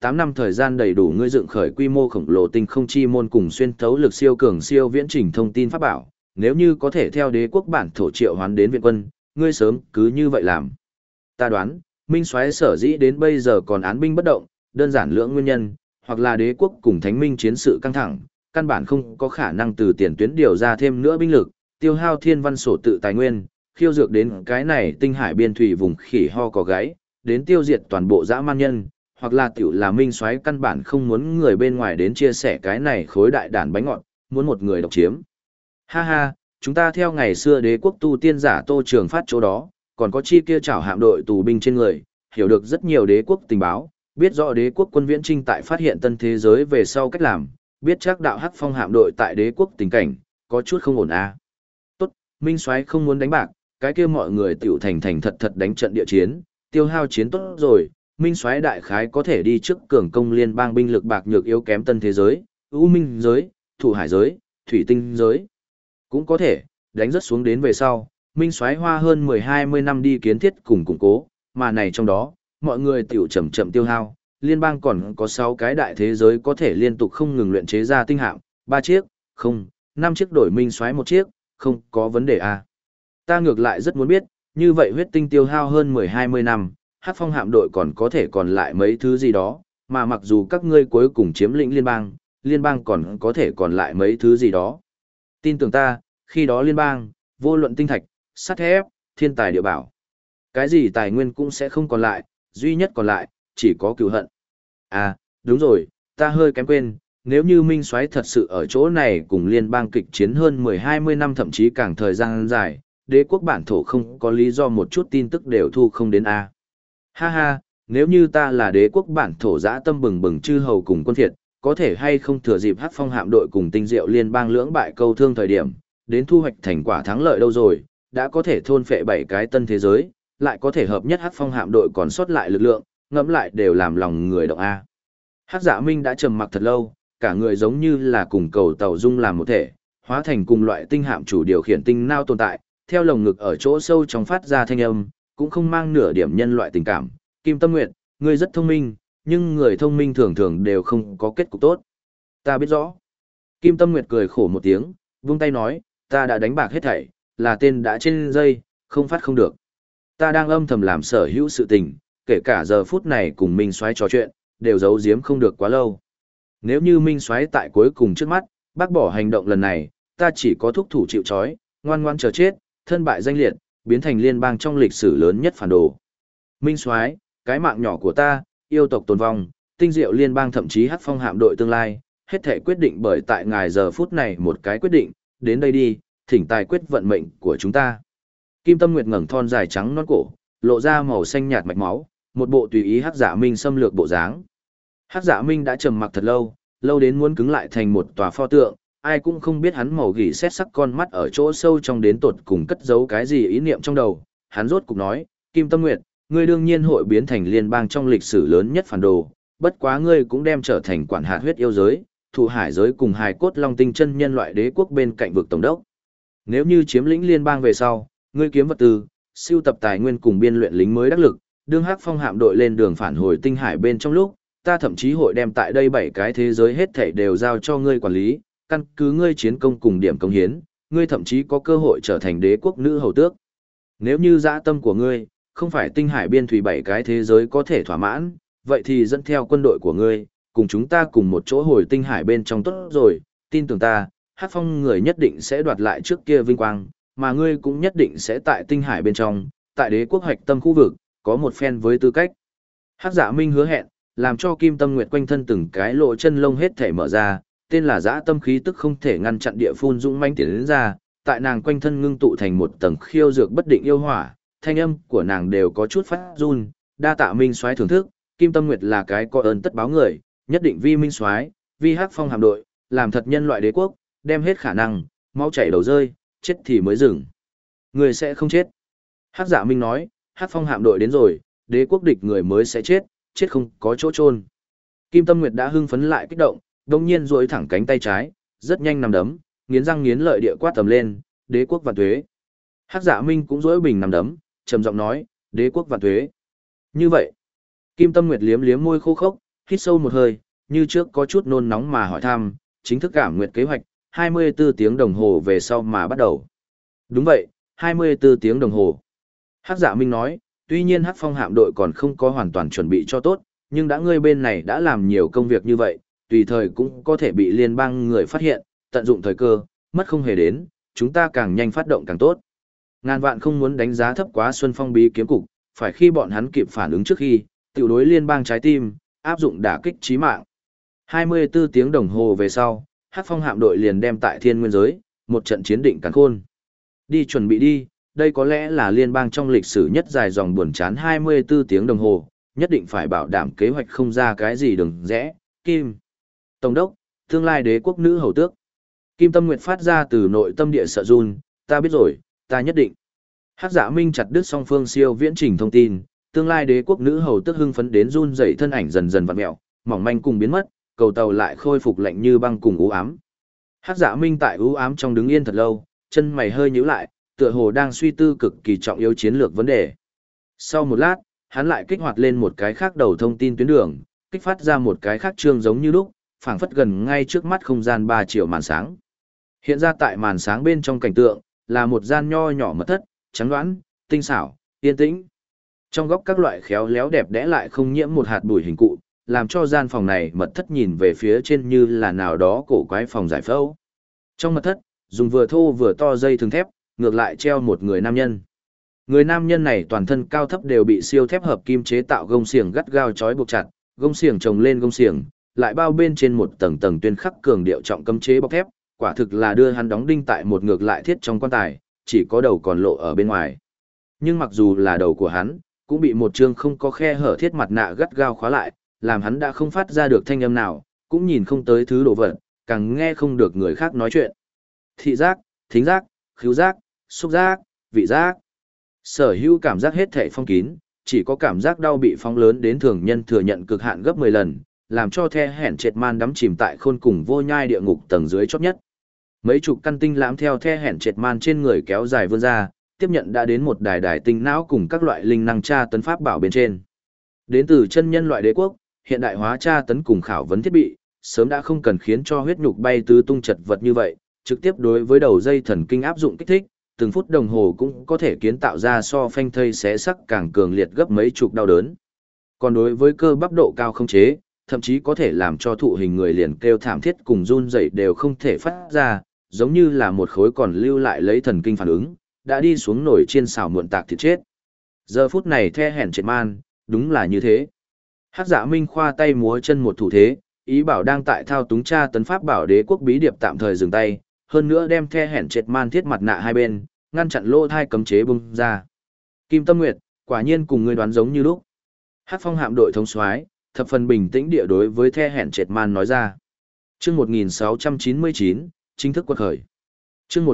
8 năm thời gian đầy đủ ngươi dựng khởi quy mô khổng lồ tinh không chi môn cùng xuyên thấu lực siêu cường siêu viễn trình thông tin pháp bảo, nếu như có thể theo đế quốc bản thổ triệu hoán đến viện quân, ngươi sớm cứ như vậy làm. Ta đoán, Minh Soái sở dĩ đến bây giờ còn án binh bất động, đơn giản lưỡng nguyên nhân, hoặc là đế quốc cùng thánh minh chiến sự căng thẳng, căn bản không có khả năng từ tiền tuyến điều ra thêm nữa binh lực, tiêu hao thiên văn sổ tự tài nguyên, khiêu dược đến cái này tinh hải biên thủy vùng khỉ ho có gáy, đến tiêu diệt toàn bộ dã man nhân, hoặc là tiểu là Minh Soái căn bản không muốn người bên ngoài đến chia sẻ cái này khối đại đàn bánh ngọt, muốn một người độc chiếm. Ha ha, chúng ta theo ngày xưa đế quốc tu tiên giả Tô Trường Phát chỗ đó, còn có chi kia chảo hạm đội tù binh trên người, hiểu được rất nhiều đế quốc tình báo, biết rõ đế quốc quân viễn trinh tại phát hiện tân thế giới về sau cách làm, biết chắc đạo hắc phong hạm đội tại đế quốc tình cảnh, có chút không ổn à. Tốt, Minh Soái không muốn đánh bạc, cái kia mọi người tiểu thành thành thật thật đánh trận địa chiến, tiêu hao chiến tốt rồi, Minh Soái đại khái có thể đi trước cường công liên bang binh lực bạc nhược yếu kém tân thế giới, U Minh giới, Thủ Hải giới, Thủy Tinh giới. Cũng có thể, đánh rất xuống đến về sau, Minh Soái hoa hơn 10-20 năm đi kiến thiết cùng củng cố, mà này trong đó, mọi người tiểu chậm chậm tiêu hao, liên bang còn có 6 cái đại thế giới có thể liên tục không ngừng luyện chế ra tinh hạm, 3 chiếc, không, 5 chiếc đổi Minh Soái 1 chiếc, không có vấn đề à. Ta ngược lại rất muốn biết, như vậy huyết tinh tiêu hao hơn 10-20 năm, Hắc Phong hạm đội còn có thể còn lại mấy thứ gì đó, mà mặc dù các ngươi cuối cùng chiếm lĩnh liên bang còn có thể còn lại mấy thứ gì đó. Tin tưởng ta, khi đó liên bang, vô luận tinh thạch, sắt thép, thiên tài địa bảo. Cái gì tài nguyên cũng sẽ không còn lại, duy nhất còn lại, chỉ có cừu hận. À, đúng rồi, ta hơi kém quên, nếu như Minh Soái thật sự ở chỗ này cùng liên bang kịch chiến hơn 10-20 năm thậm chí càng thời gian dài, đế quốc bản thổ không có lý do một chút tin tức đều thu không đến A. Ha ha, nếu như ta là đế quốc bản thổ dã tâm bừng bừng chư hầu cùng quân phiệt, có thể hay không thừa dịp Hắc Phong hạm đội cùng tinh diệu liên bang lưỡng bại câu thương thời điểm, đến thu hoạch thành quả thắng lợi đâu rồi, đã có thể thôn phệ 7 cái tân thế giới, lại có thể hợp nhất Hắc Phong hạm đội còn sót lại lực lượng, ngẫm lại đều làm lòng người động A. Hắc Dạ Minh đã trầm mặc thật lâu, cả người giống như là cùng cầu tàu dung làm một thể, hóa thành cùng loại tinh hạm chủ điều khiển tinh nao tồn tại, theo lồng ngực ở chỗ sâu trong phát ra thanh âm, cũng không mang nửa điểm nhân loại tình cảm. Kim Tâm Nguyệt, ngươi rất thông minh, nhưng người thông minh thường thường đều không có kết cục tốt. Ta biết rõ. Kim Tâm Nguyệt cười khổ một tiếng, vung tay nói, ta đã đánh bạc hết thảy, là tên đã trên dây, không phát không được. Ta đang âm thầm làm sở hữu sự tình, kể cả giờ phút này cùng Minh Soái trò chuyện, đều giấu giếm không được quá lâu. Nếu như Minh Soái tại cuối cùng trước mắt, bác bỏ hành động lần này, ta chỉ có thúc thủ chịu trói, ngoan ngoan chờ chết, thân bại danh liệt, biến thành liên bang trong lịch sử lớn nhất phản đồ. Minh Soái, cái mạng nhỏ của ta, yêu tộc tồn vong, tinh diệu liên bang thậm chí Hắc Phong hạm đội tương lai, hết thể quyết định bởi tại ngài giờ phút này một cái quyết định, đến đây đi, thỉnh tài quyết vận mệnh của chúng ta. Kim Tâm Nguyệt ngẩng thon dài trắng non cổ, lộ ra màu xanh nhạt mạch máu, một bộ tùy ý Hắc Dạ Minh xâm lược bộ dáng. Hắc Dạ Minh đã trầm mặc thật lâu, lâu đến muốn cứng lại thành một tòa pho tượng, ai cũng không biết hắn màu gỉ xét sắc con mắt ở chỗ sâu trong đến tột cùng cất giấu cái gì ý niệm trong đầu. Hắn rốt cục nói, Kim Tâm Nguyệt, ngươi đương nhiên hội biến thành liên bang trong lịch sử lớn nhất phản đồ, bất quá ngươi cũng đem trở thành quản hạt huyết yêu giới, Thủ Hải giới cùng hài cốt long tinh chân nhân loại đế quốc bên cạnh vực tổng đốc. Nếu như chiếm lĩnh liên bang về sau, ngươi kiếm vật tư, siêu tập tài nguyên cùng biên luyện lính mới đắc lực, đương Hắc Phong hạm đội lên đường phản hồi tinh hải bên trong lúc, ta thậm chí hội đem tại đây 7 cái thế giới hết thảy đều giao cho ngươi quản lý, căn cứ ngươi chiến công cùng điểm công hiến, ngươi thậm chí có cơ hội trở thành đế quốc nữ hầu tước. Nếu như dã tâm của ngươi không phải tinh hải biên thủy 7 cái thế giới có thể thỏa mãn, vậy thì dẫn theo quân đội của ngươi, cùng chúng ta cùng một chỗ hồi tinh hải bên trong tốt rồi, tin tưởng ta, Hắc Phong người nhất định sẽ đoạt lại trước kia vinh quang, mà ngươi cũng nhất định sẽ tại tinh hải bên trong, tại đế quốc hoạch tâm khu vực, có một phen với tư cách. Hắc Dạ Minh hứa hẹn, làm cho Kim Tâm Nguyệt quanh thân từng cái lỗ chân lông hết thể mở ra, tên là dã tâm khí tức không thể ngăn chặn địa phun dũng manh tiến đến ra, tại nàng quanh thân ngưng tụ thành một tầng khiêu dược bất định yêu hỏa, thanh âm của nàng đều có chút phát run, đa tạ Minh Soái thưởng thức, Kim Tâm Nguyệt là cái có ơn tất báo người, nhất định vi Minh Soái, vi Hắc Phong hạm đội, làm thật nhân loại đế quốc, đem hết khả năng, máu chảy đầu rơi, chết thì mới dừng. Người sẽ không chết. Hắc Dạ Minh nói, Hắc Phong hạm đội đến rồi, đế quốc địch người mới sẽ chết, chết không có chỗ chôn. Kim Tâm Nguyệt đã hưng phấn lại kích động, đồng nhiên duỗi thẳng cánh tay trái, rất nhanh nằm đấm, nghiến răng nghiến lợi địa quát tầm lên, đế quốc vạn tuế. Hắc Dạ Minh cũng duỗi bình nằm đấm, trầm giọng nói, đế quốc vạn tuế. Như vậy, Kim Tâm Nguyệt liếm liếm môi khô khốc, hít sâu một hơi, như trước có chút nôn nóng mà hỏi thăm, chính thức cảm nguyệt kế hoạch, 24 tiếng đồng hồ về sau mà bắt đầu. Đúng vậy, 24 tiếng đồng hồ. Hắc Dạ Minh nói, tuy nhiên Hắc Phong hạm đội còn không có hoàn toàn chuẩn bị cho tốt, nhưng đã ngươi bên này đã làm nhiều công việc như vậy, tùy thời cũng có thể bị liên bang người phát hiện, tận dụng thời cơ, mất không hề đến, chúng ta càng nhanh phát động càng tốt. Ngàn vạn không muốn đánh giá thấp quá Xuân Phong bí kiếm cục, phải khi bọn hắn kịp phản ứng trước khi, tiểu đối liên bang trái tim, áp dụng đả kích chí mạng. 24 tiếng đồng hồ về sau, Hắc Phong hạm đội liền đem tại Thiên Nguyên giới, một trận chiến định càn khôn. Đi chuẩn bị đi, đây có lẽ là liên bang trong lịch sử nhất dài dòng buồn chán 24 tiếng đồng hồ, nhất định phải bảo đảm kế hoạch không ra cái gì đừng rẽ. Kim Tổng đốc, tương lai đế quốc nữ hầu tước. Kim Tâm Nguyệt phát ra từ nội tâm địa sợ run, ta biết rồi, ta nhất định. Hắc Dạ Minh chặt đứt song phương siêu viễn trình thông tin, tương lai đế quốc nữ hầu tước hưng phấn đến run rẩy thân ảnh dần dần vặn mèo, mỏng manh cùng biến mất, cầu tàu lại khôi phục lạnh như băng cùng u ám. Hắc Dạ Minh tại u ám trong đứng yên thật lâu, chân mày hơi nhíu lại, tựa hồ đang suy tư cực kỳ trọng yếu chiến lược vấn đề. Sau một lát, hắn lại kích hoạt lên một cái khác đầu thông tin tuyến đường, kích phát ra một cái khác chương giống như lúc, phảng phất gần ngay trước mắt không gian 3 triệu màn sáng. Hiện ra tại màn sáng bên trong cảnh tượng, là một gian nho nhỏ mật thất, trắng đoán, tinh xảo, yên tĩnh. Trong góc các loại khéo léo đẹp đẽ lại không nhiễm một hạt bụi hình cụ, làm cho gian phòng này mật thất nhìn về phía trên như là nào đó cổ quái phòng giải phẫu. Trong mật thất, dùng vừa thô vừa to dây thừng thép, ngược lại treo một người nam nhân. Người nam nhân này toàn thân cao thấp đều bị siêu thép hợp kim chế tạo gông xiềng gắt gao trói buộc chặt, gông xiềng chồng lên gông xiềng, lại bao bên trên một tầng tầng tuyên khắc cường điệu trọng cấm chế bọc thép, quả thực là đưa hắn đóng đinh tại một ngược lại thiết trong quan tài, chỉ có đầu còn lộ ở bên ngoài. Nhưng mặc dù là đầu của hắn, cũng bị một chương không có khe hở thiết mặt nạ gắt gao khóa lại, làm hắn đã không phát ra được thanh âm nào, cũng nhìn không tới thứ đồ vật, càng nghe không được người khác nói chuyện. Thị giác, thính giác, khứu giác, xúc giác, vị giác. Sở hữu cảm giác hết thảy phong kín, chỉ có cảm giác đau bị phóng lớn đến thường nhân thừa nhận cực hạn gấp 10 lần, làm cho the hẻn trệt man đắm chìm tại khôn cùng vô nhai địa ngục tầng dưới chót nhất. Mấy chục căn tinh lãm theo the hẻn trệt man trên người kéo dài vươn ra, tiếp nhận đã đến một đài đài tinh não cùng các loại linh năng tra tấn pháp bảo bên trên. Đến từ chân nhân loại đế quốc, hiện đại hóa tra tấn cùng khảo vấn thiết bị, sớm đã không cần khiến cho huyết nhục bay tứ tung chật vật như vậy, trực tiếp đối với đầu dây thần kinh áp dụng kích thích, từng phút đồng hồ cũng có thể kiến tạo ra so phanh thây xé sắc càng cường liệt gấp mấy chục đau đớn. Còn đối với cơ bắp độ cao không chế, thậm chí có thể làm cho thụ hình người liền kêu thảm thiết cùng run rẩy đều không thể phát ra, giống như là một khối còn lưu lại lấy thần kinh phản ứng, đã đi xuống nổi chiên xào muộn tạc thịt chết. Giờ phút này the hèn triệt man, đúng là như thế. Hắc Dạ Minh khoa tay múa chân một thủ thế, ý bảo đang tại thao túng tra tấn pháp bảo đế quốc bí điệp tạm thời dừng tay, hơn nữa đem the hèn triệt man thiết mặt nạ hai bên, ngăn chặn lỗ thai cấm chế bung ra. Kim Tâm Nguyệt, quả nhiên cùng ngươi đoán giống như lúc. Hắc Phong hạm đội thống soái, thập phần bình tĩnh địa đối với the hèn triệt man nói ra. Chương 1699, chính thức quật khởi. Chương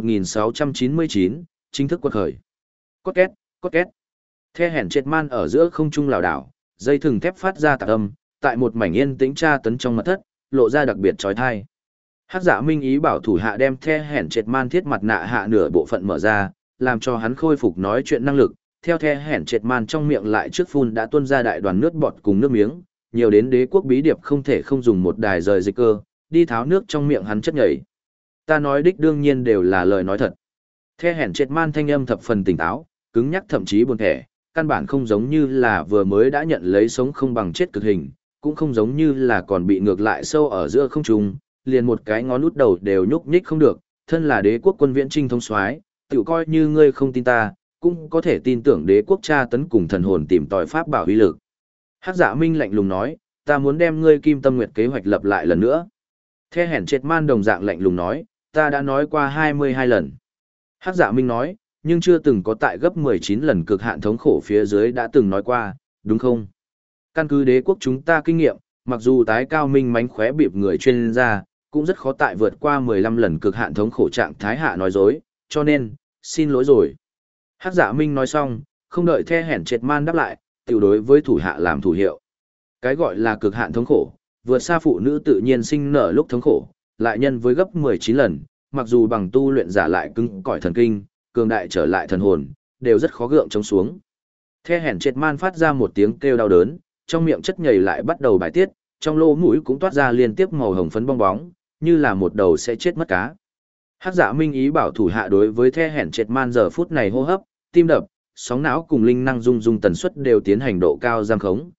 1699, chính thức quật khởi. Cốt két, cốt két. The hèn triệt man ở giữa không trung lảo đảo, dây thừng thép phát ra tạc âm, tại một mảnh yên tĩnh tra tấn trong mật thất, lộ ra đặc biệt chói tai. Hắc Dạ Minh ý bảo thủ hạ đem the hèn triệt man thiết mặt nạ hạ nửa bộ phận mở ra, làm cho hắn khôi phục nói chuyện năng lực. Theo the hèn triệt man trong miệng lại trước phun đã tuôn ra đại đoàn nước bọt cùng nước miếng, nhiều đến đế quốc bí điệp không thể không dùng một đài rời dịch cơ, đi tháo nước trong miệng hắn chất nhảy. Ta nói đích đương nhiên đều là lời nói thật. The hèn triệt man thanh âm thập phần tỉnh táo, cứng nhắc thậm chí buồn thẻ, căn bản không giống như là vừa mới đã nhận lấy sống không bằng chết cực hình, cũng không giống như là còn bị ngược lại sâu ở giữa không trung, liền một cái ngón út đầu đều nhúc nhích không được, thân là đế quốc quân viễn trinh thống soái, tự coi như ngươi không tin ta, cũng có thể tin tưởng đế quốc tra tấn cùng thần hồn tìm tòi pháp bảo uy lực. Hắc Dạ Minh lạnh lùng nói, ta muốn đem ngươi Kim Tâm Nguyệt kế hoạch lập lại lần nữa. The hèn triệt man đồng dạng lạnh lùng nói, ta đã nói qua 22 lần. Hắc Dạ Minh nói, nhưng chưa từng có tại gấp 19 lần cực hạn thống khổ phía dưới đã từng nói qua, đúng không? Căn cứ đế quốc chúng ta kinh nghiệm, mặc dù tái cao minh mánh khóe bịp người chuyên gia, cũng rất khó tại vượt qua 15 lần cực hạn thống khổ trạng thái hạ nói dối, cho nên, xin lỗi rồi. Hắc Dạ Minh nói xong, không đợi the hèn triệt man đáp lại, tiểu đối với thủ hạ làm thủ hiệu. Cái gọi là cực hạn thống khổ, vượt xa phụ nữ tự nhiên sinh nở lúc thống khổ, lại nhân với gấp 19 lần, mặc dù bằng tu luyện giả lại cứng cỏi thần kinh, cường đại trở lại thần hồn, đều rất khó gượng chống xuống. The hèn triệt man phát ra một tiếng kêu đau đớn, trong miệng chất nhầy lại bắt đầu bài tiết, trong lỗ mũi cũng toát ra liên tiếp màu hồng phấn bong bóng, như là một đầu sẽ chết mất cá. Hắc Dạ Minh ý bảo thủ hạ đối với The Hẻn Triệt Man giờ phút này hô hấp, tim đập, sóng não cùng linh năng rung tần suất đều tiến hành độ cao giam khống,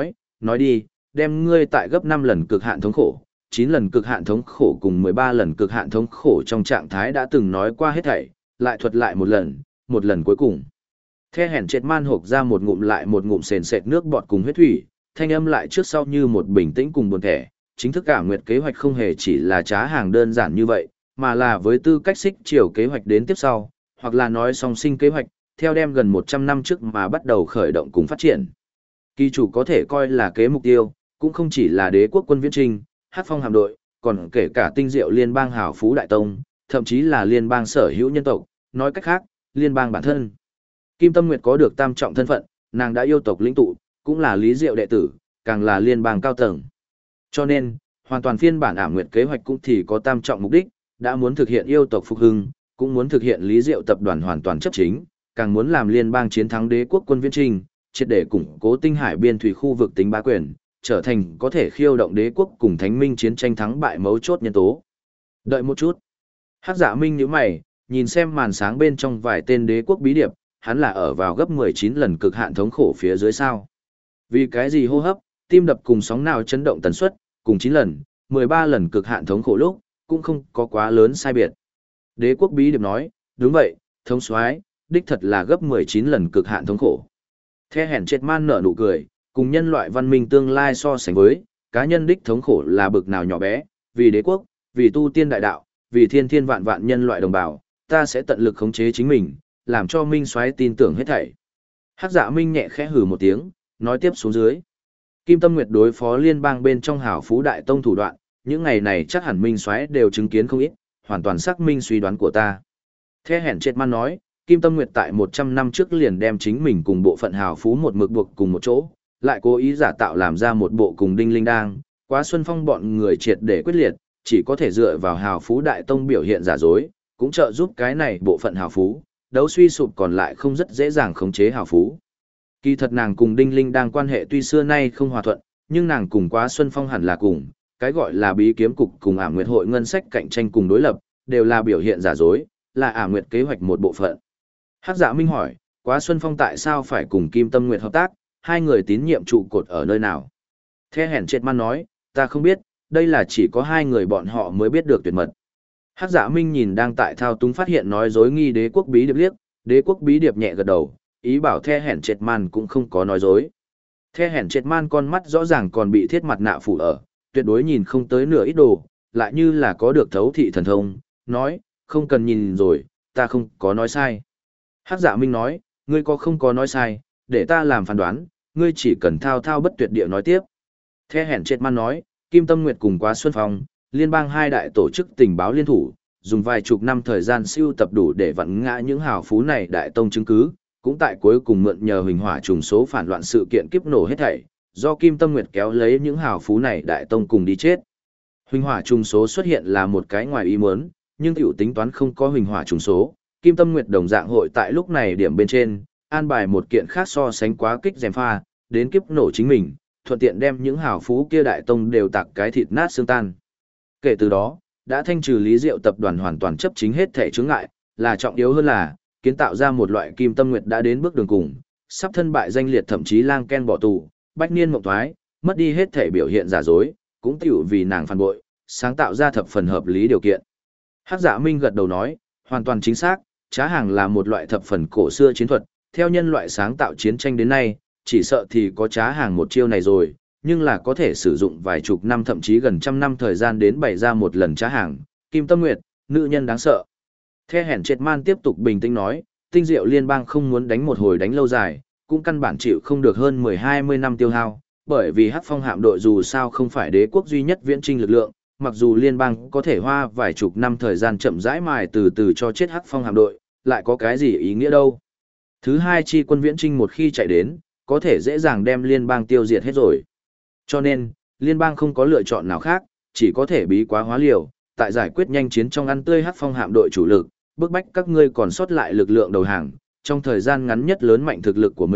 nói đi, đem ngươi tại gấp 5 lần cực hạn thống khổ, 9 lần cực hạn thống khổ cùng 13 lần cực hạn thống khổ trong trạng thái đã từng nói qua hết thảy, lại thuật lại một lần cuối cùng. The Hẻn Triệt Man hộc ra một ngụm lại một ngụm sền sệt nước bọt cùng huyết thủy, thanh âm lại trước sau như một bình tĩnh cùng buồn thẻ, chính thức Ả Nguyệt kế hoạch không hề chỉ là trá hàng đơn giản như vậy, mà là với tư cách xích chiều kế hoạch đến tiếp sau, hoặc là nói song sinh kế hoạch, theo đem gần 100 năm trước mà bắt đầu khởi động cùng phát triển. Kỳ chủ có thể coi là kế mục tiêu, cũng không chỉ là đế quốc quân viễn trinh, Hắc Phong hạm đội, còn kể cả tinh diệu liên bang hào phú đại tông, thậm chí là liên bang sở hữu nhân tộc, nói cách khác, liên bang bản thân. Kim Tâm Nguyệt có được tam trọng thân phận, nàng đã yêu tộc lĩnh tụ, cũng là lý diệu đệ tử, càng là liên bang cao tầng. Cho nên, hoàn toàn phiên bản Ả Nguyệt kế hoạch cũng thì có tam trọng mục đích, đã muốn thực hiện yêu tộc phục hưng, cũng muốn thực hiện lý diệu tập đoàn hoàn toàn chấp chính, càng muốn làm liên bang chiến thắng đế quốc quân viễn trinh, triệt để củng cố tinh hải biên thủy khu vực tính bá quyền, trở thành có thể khiêu động đế quốc cùng thánh minh chiến tranh thắng bại mấu chốt nhân tố. Đợi một chút. Hắc Dạ Minh nhíu mày, nhìn xem màn sáng bên trong vài tên đế quốc bí điệp, hắn là ở vào gấp 19 lần cực hạn thống khổ phía dưới sao. Vì cái gì hô hấp, tim đập cùng sóng nào chấn động tần suất, cùng 9 lần, 13 lần cực hạn thống khổ lúc, cũng không có quá lớn sai biệt. Đế quốc bí điệp nói, đúng vậy, thống soái, đích thật là gấp 19 lần cực hạn thống khổ. The Hẻn Triệt Man nở nụ cười, cùng nhân loại văn minh tương lai so sánh với, cá nhân đích thống khổ là bực nào nhỏ bé, vì đế quốc, vì tu tiên đại đạo, vì thiên thiên vạn vạn nhân loại đồng bào, ta sẽ tận lực khống chế chính mình, làm cho Minh soái tin tưởng hết thảy. Hắc Dạ Minh nhẹ khẽ hừ một tiếng, nói tiếp xuống dưới. Kim Tâm Nguyệt đối phó liên bang bên trong hảo phú đại tông thủ đoạn, những ngày này chắc hẳn Minh soái đều chứng kiến không ít, hoàn toàn xác minh suy đoán của ta. The Hẻn Triệt Man nói, Kim Tâm Nguyệt tại 100 năm trước liền đem chính mình cùng bộ phận hào phú một mực buộc cùng một chỗ, lại cố ý giả tạo làm ra một bộ cùng Đinh Linh Đang, Quá Xuân Phong bọn người triệt để quyết liệt, chỉ có thể dựa vào hào phú đại tông biểu hiện giả dối, cũng trợ giúp cái này bộ phận hào phú, đấu suy sụp còn lại không rất dễ dàng khống chế hào phú. Kỳ thật nàng cùng Đinh Linh Đang quan hệ tuy xưa nay không hòa thuận, nhưng nàng cùng Quá Xuân Phong hẳn là cùng, cái gọi là bí kiếm cục cùng Ả Nguyệt hội ngân sách cạnh tranh cùng đối lập, đều là biểu hiện giả dối, là Ả Nguyệt kế hoạch một bộ phận. Hắc Dạ Minh hỏi, Quá Xuân Phong tại sao phải cùng Kim Tâm Nguyệt hợp tác, hai người tín nhiệm trụ cột ở nơi nào? The Hẻn Triệt Man nói, ta không biết, đây là chỉ có hai người bọn họ mới biết được tuyệt mật. Hắc Dạ Minh nhìn đang tại thao túng phát hiện nói dối nghi đế quốc bí điệp liếc, đế quốc bí điệp nhẹ gật đầu, ý bảo The Hẻn Triệt Man cũng không có nói dối. The Hẻn Triệt Man con mắt rõ ràng còn bị thiết mặt nạ phủ ở, tuyệt đối nhìn không tới nửa ít đồ, lại như là có được thấu thị thần thông, nói, không cần nhìn rồi, ta không có nói sai. Hắc Dạ Minh nói, ngươi có không có nói sai, để ta làm phán đoán, ngươi chỉ cần thao thao bất tuyệt địa nói tiếp. The Hẻn Triệt Man nói, Kim Tâm Nguyệt cùng Quá Xuân Phong, liên bang hai đại tổ chức tình báo liên thủ, dùng vài chục năm thời gian siêu tập đủ để vặn ngã những hào phú này đại tông chứng cứ, cũng tại cuối cùng mượn nhờ huỳnh hỏa trùng số phản loạn sự kiện kiếp nổ hết thảy, do Kim Tâm Nguyệt kéo lấy những hào phú này đại tông cùng đi chết. Huỳnh hỏa trùng số xuất hiện là một cái ngoài ý muốn, nhưng tiểu tính toán không có huỳnh hỏa trùng số, Kim Tâm Nguyệt đồng dạng hội tại lúc này điểm bên trên, an bài một kiện khác so sánh quá kích dèm pha, đến kiếp nổ chính mình, thuận tiện đem những hào phú kia đại tông đều tạc cái thịt nát xương tan. Kể từ đó, đã thanh trừ Lý Diệu tập đoàn hoàn toàn chấp chính hết thể chướng ngại, là trọng yếu hơn là, kiến tạo ra một loại Kim Tâm Nguyệt đã đến bước đường cùng, sắp thân bại danh liệt thậm chí lang ken bỏ tù, bách niên mộng thoái, mất đi hết thể biểu hiện giả dối, cũng tiểu vì nàng phản bội, sáng tạo ra thập phần hợp lý điều kiện. Hắc Dạ Minh gật đầu nói, hoàn toàn chính xác, trá hàng là một loại thập phần cổ xưa chiến thuật, theo nhân loại sáng tạo chiến tranh đến nay, chỉ sợ thì có trá hàng một chiêu này rồi, nhưng là có thể sử dụng vài chục năm thậm chí gần trăm năm thời gian đến bày ra một lần trá hàng. Kim Tâm Nguyệt, nữ nhân đáng sợ. The Hẻn Triệt Man tiếp tục bình tĩnh nói, tinh diệu liên bang không muốn đánh một hồi đánh lâu dài, cũng căn bản chịu không được hơn 10-20 năm tiêu hao, bởi vì Hắc Phong hạm đội dù sao không phải đế quốc duy nhất viễn trinh lực lượng, mặc dù liên bang có thể hoa vài chục năm thời gian chậm rãi mài từ từ cho chết Hắc Phong hạm đội, lại có cái gì ý nghĩa đâu. Thứ hai chi quân viễn trinh một khi chạy đến, có thể dễ dàng đem liên bang tiêu diệt hết rồi. Cho nên, liên bang không có lựa chọn nào khác, chỉ có thể bí quá hóa liều, tại giải quyết nhanh chiến trong ăn tươi Hắc Phong hạm đội chủ lực, bức bách các ngươi còn sót lại lực lượng đầu hàng, trong thời gian ngắn nhất lớn mạnh thực lực của mình,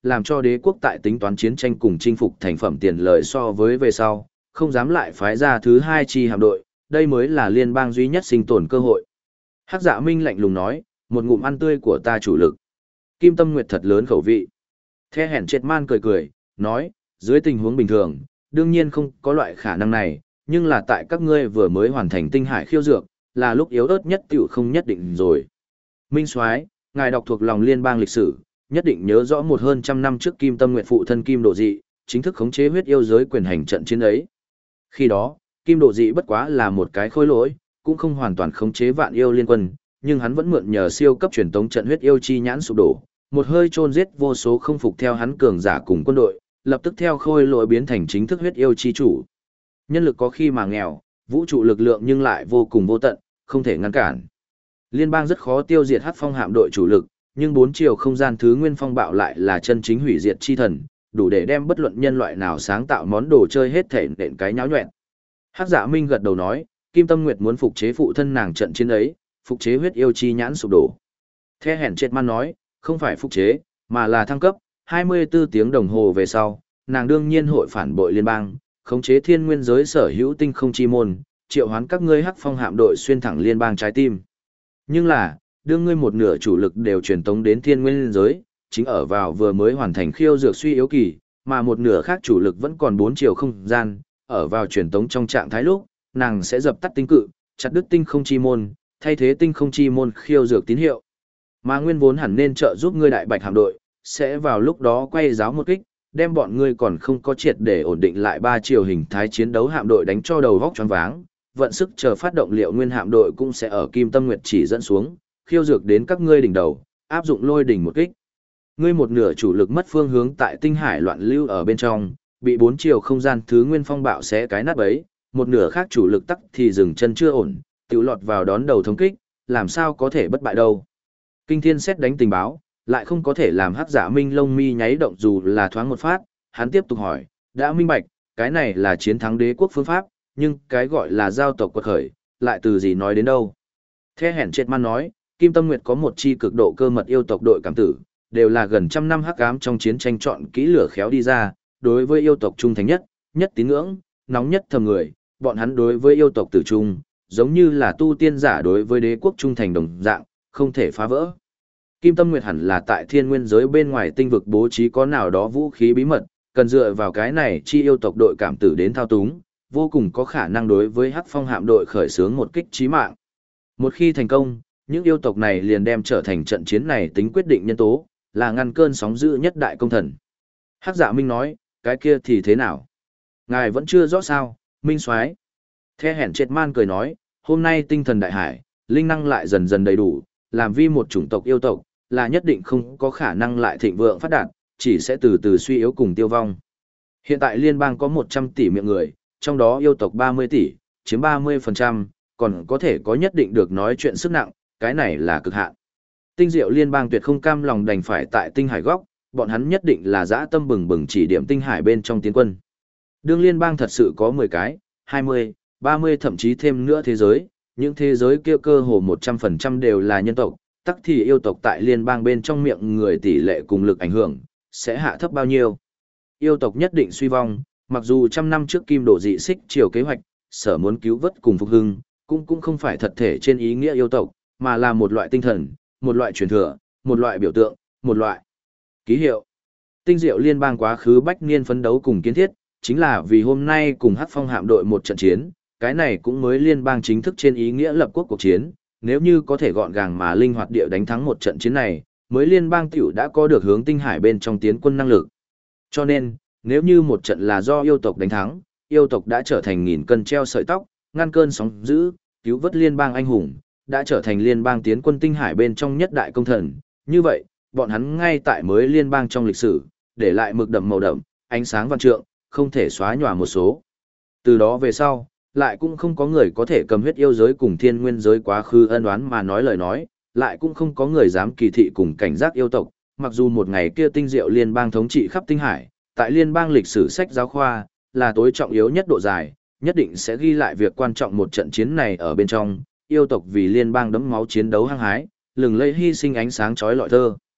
làm cho đế quốc tại tính toán chiến tranh cùng chinh phục thành phẩm tiền lợi so với về sau, không dám lại phái ra thứ hai chi hạm đội, đây mới là liên bang duy nhất sinh tồn cơ hội. Hắc Dạ Minh lạnh lùng nói, một ngụm ăn tươi của ta chủ lực. Kim Tâm Nguyệt thật lớn khẩu vị. The Hèn Triệt Man cười cười, nói, dưới tình huống bình thường, đương nhiên không có loại khả năng này, nhưng là tại các ngươi vừa mới hoàn thành tinh hải khiêu dược, là lúc yếu ớt nhất tiểu không nhất định rồi. Minh Soái, ngài đọc thuộc lòng liên bang lịch sử, nhất định nhớ rõ một hơn trăm năm trước Kim Tâm Nguyệt phụ thân Kim Độ Dị, chính thức khống chế huyết yêu giới quyền hành trận chiến ấy. Khi đó, Kim Độ Dị bất quá là một cái khối lỗi, cũng không hoàn toàn khống chế vạn yêu liên quân, nhưng hắn vẫn mượn nhờ siêu cấp truyền tống trận huyết yêu chi nhãn sụp đổ, một hơi chôn giết vô số không phục theo hắn cường giả cùng quân đội, lập tức theo khôi lỗi biến thành chính thức huyết yêu chi chủ. Nhân lực có khi mà nghèo, vũ trụ lực lượng nhưng lại vô cùng vô tận, không thể ngăn cản. Liên bang rất khó tiêu diệt Hắc Phong hạm đội chủ lực, nhưng bốn chiều không gian thứ nguyên phong bạo lại là chân chính hủy diệt chi thần, đủ để đem bất luận nhân loại nào sáng tạo món đồ chơi hết thể nện cái nháo nhoẹn. Hắc Dạ Minh gật đầu nói, Kim Tâm Nguyệt muốn phục chế phụ thân nàng trận chiến ấy, phục chế huyết yêu chi nhãn sụp đổ. The Hèn Triệt Man nói, không phải phục chế, mà là thăng cấp, 24 tiếng đồng hồ về sau, nàng đương nhiên hội phản bội liên bang, khống chế thiên nguyên giới sở hữu tinh không chi môn, triệu hoán các ngươi Hắc Phong hạm đội xuyên thẳng liên bang trái tim. Nhưng là, đương ngươi một nửa chủ lực đều truyền tống đến thiên nguyên giới, chính ở vào vừa mới hoàn thành khiêu dược suy yếu kỳ, mà một nửa khác chủ lực vẫn còn 4 chiều không gian, ở vào truyền tống trong trạng thái lúc, nàng sẽ dập tắt tinh cự, chặt đứt tinh không chi môn, thay thế tinh không chi môn khiêu dược tín hiệu. Mà nguyên vốn hẳn nên trợ giúp ngươi đại bạch hạm đội, sẽ vào lúc đó quay giáo một kích, đem bọn ngươi còn không có triệt để ổn định lại 3 chiều hình thái chiến đấu hạm đội đánh cho đầu vóc choáng váng, vận sức chờ phát động liệu nguyên hạm đội cũng sẽ ở Kim Tâm Nguyệt chỉ dẫn xuống, khiêu dược đến các ngươi đỉnh đầu, áp dụng lôi đỉnh một kích. Ngươi một nửa chủ lực mất phương hướng tại tinh hải loạn lưu ở bên trong, bị 4 chiều không gian thứ nguyên phong bạo xé cái nát bấy, một nửa khác chủ lực tắc thì dừng chân chưa ổn, tiểu lọt vào đón đầu thống kích, làm sao có thể bất bại đâu. Kinh thiên xét đánh tình báo, lại không có thể làm Hắc Dạ Minh lông mi nháy động dù là thoáng một phát, hắn tiếp tục hỏi, đã minh bạch, cái này là chiến thắng đế quốc phương pháp, nhưng cái gọi là giao tộc quật khởi, lại từ gì nói đến đâu. The Hèn Triệt Man nói, Kim Tâm Nguyệt có một chi cực độ cơ mật yêu tộc đội cảm tử, đều là gần trăm năm hắc ám trong chiến tranh chọn kỹ lửa khéo đi ra, đối với yêu tộc trung thành nhất, nhất tín ngưỡng, nóng nhất thầm người, bọn hắn đối với yêu tộc tử trung, giống như là tu tiên giả đối với đế quốc trung thành đồng dạng, không thể phá vỡ. Kim Tâm Nguyệt hẳn là tại thiên nguyên giới bên ngoài tinh vực bố trí có nào đó vũ khí bí mật, cần dựa vào cái này chi yêu tộc đội cảm tử đến thao túng, vô cùng có khả năng đối với Hắc Phong hạm đội khởi xướng một kích chí mạng. Một khi thành công, những yêu tộc này liền đem trở thành trận chiến này tính quyết định nhân tố, là ngăn cơn sóng dữ nhất đại công thần. Hắc Dạ Minh nói, cái kia thì thế nào? Ngài vẫn chưa rõ sao, Minh Soái. The Hèn Triệt Man cười nói, hôm nay tinh thần đại hải, linh năng lại dần dần đầy đủ, làm vi một chủng tộc yêu tộc, là nhất định không có khả năng lại thịnh vượng phát đạt, chỉ sẽ từ từ suy yếu cùng tiêu vong. Hiện tại liên bang có 100 tỷ miệng người, trong đó yêu tộc 30 tỷ, chiếm 30%, còn có thể có nhất định được nói chuyện sức nặng, cái này là cực hạn. Tinh diệu liên bang tuyệt không cam lòng đành phải tại tinh hải góc, bọn hắn nhất định là dã tâm bừng bừng chỉ điểm tinh hải bên trong tiến quân. Đương liên bang thật sự có 10 cái, 20, 30 thậm chí thêm nữa thế giới, những thế giới kia cơ hồ 100% đều là nhân tộc, tắc thì yêu tộc tại liên bang bên trong miệng người tỷ lệ cùng lực ảnh hưởng, sẽ hạ thấp bao nhiêu. Yêu tộc nhất định suy vong, mặc dù trăm năm trước Kim Độ Dị xích chiều kế hoạch, sở muốn cứu vớt cùng phục hưng, cũng không phải thật thể trên ý nghĩa yêu tộc, mà là một loại tinh thần, một loại truyền thừa, một loại biểu tượng, một loại ký hiệu. Tinh diệu liên bang quá khứ bách niên phấn đấu cùng kiến thiết, chính là vì hôm nay cùng Hắc Phong hạm đội một trận chiến, cái này cũng mới liên bang chính thức trên ý nghĩa lập quốc cuộc chiến, nếu như có thể gọn gàng mà linh hoạt địa đánh thắng một trận chiến này, mới liên bang tiểu đã có được hướng tinh hải bên trong tiến quân năng lực. Cho nên, nếu như một trận là do yêu tộc đánh thắng, yêu tộc đã trở thành nghìn cân treo sợi tóc, ngăn cơn sóng dữ, cứu vớt liên bang anh hùng, đã trở thành liên bang tiến quân tinh hải bên trong nhất đại công thần. Như vậy, bọn hắn ngay tại mới liên bang trong lịch sử, để lại mực đậm màu đậm, ánh sáng văn trượng, không thể xóa nhòa một số. Từ đó về sau, lại cũng không có người có thể cầm huyết yêu giới cùng thiên nguyên giới quá khứ ân oán mà nói lời nói, lại cũng không có người dám kỳ thị cùng cảnh giác yêu tộc, mặc dù một ngày kia tinh diệu liên bang thống trị khắp tinh hải, tại liên bang lịch sử sách giáo khoa, là tối trọng yếu nhất độ dài, nhất định sẽ ghi lại việc quan trọng một trận chiến này ở bên trong, yêu tộc vì liên bang đẫm máu chiến đấu hăng hái, lừng lẫy hy sinh ánh sáng chói lọi thơ.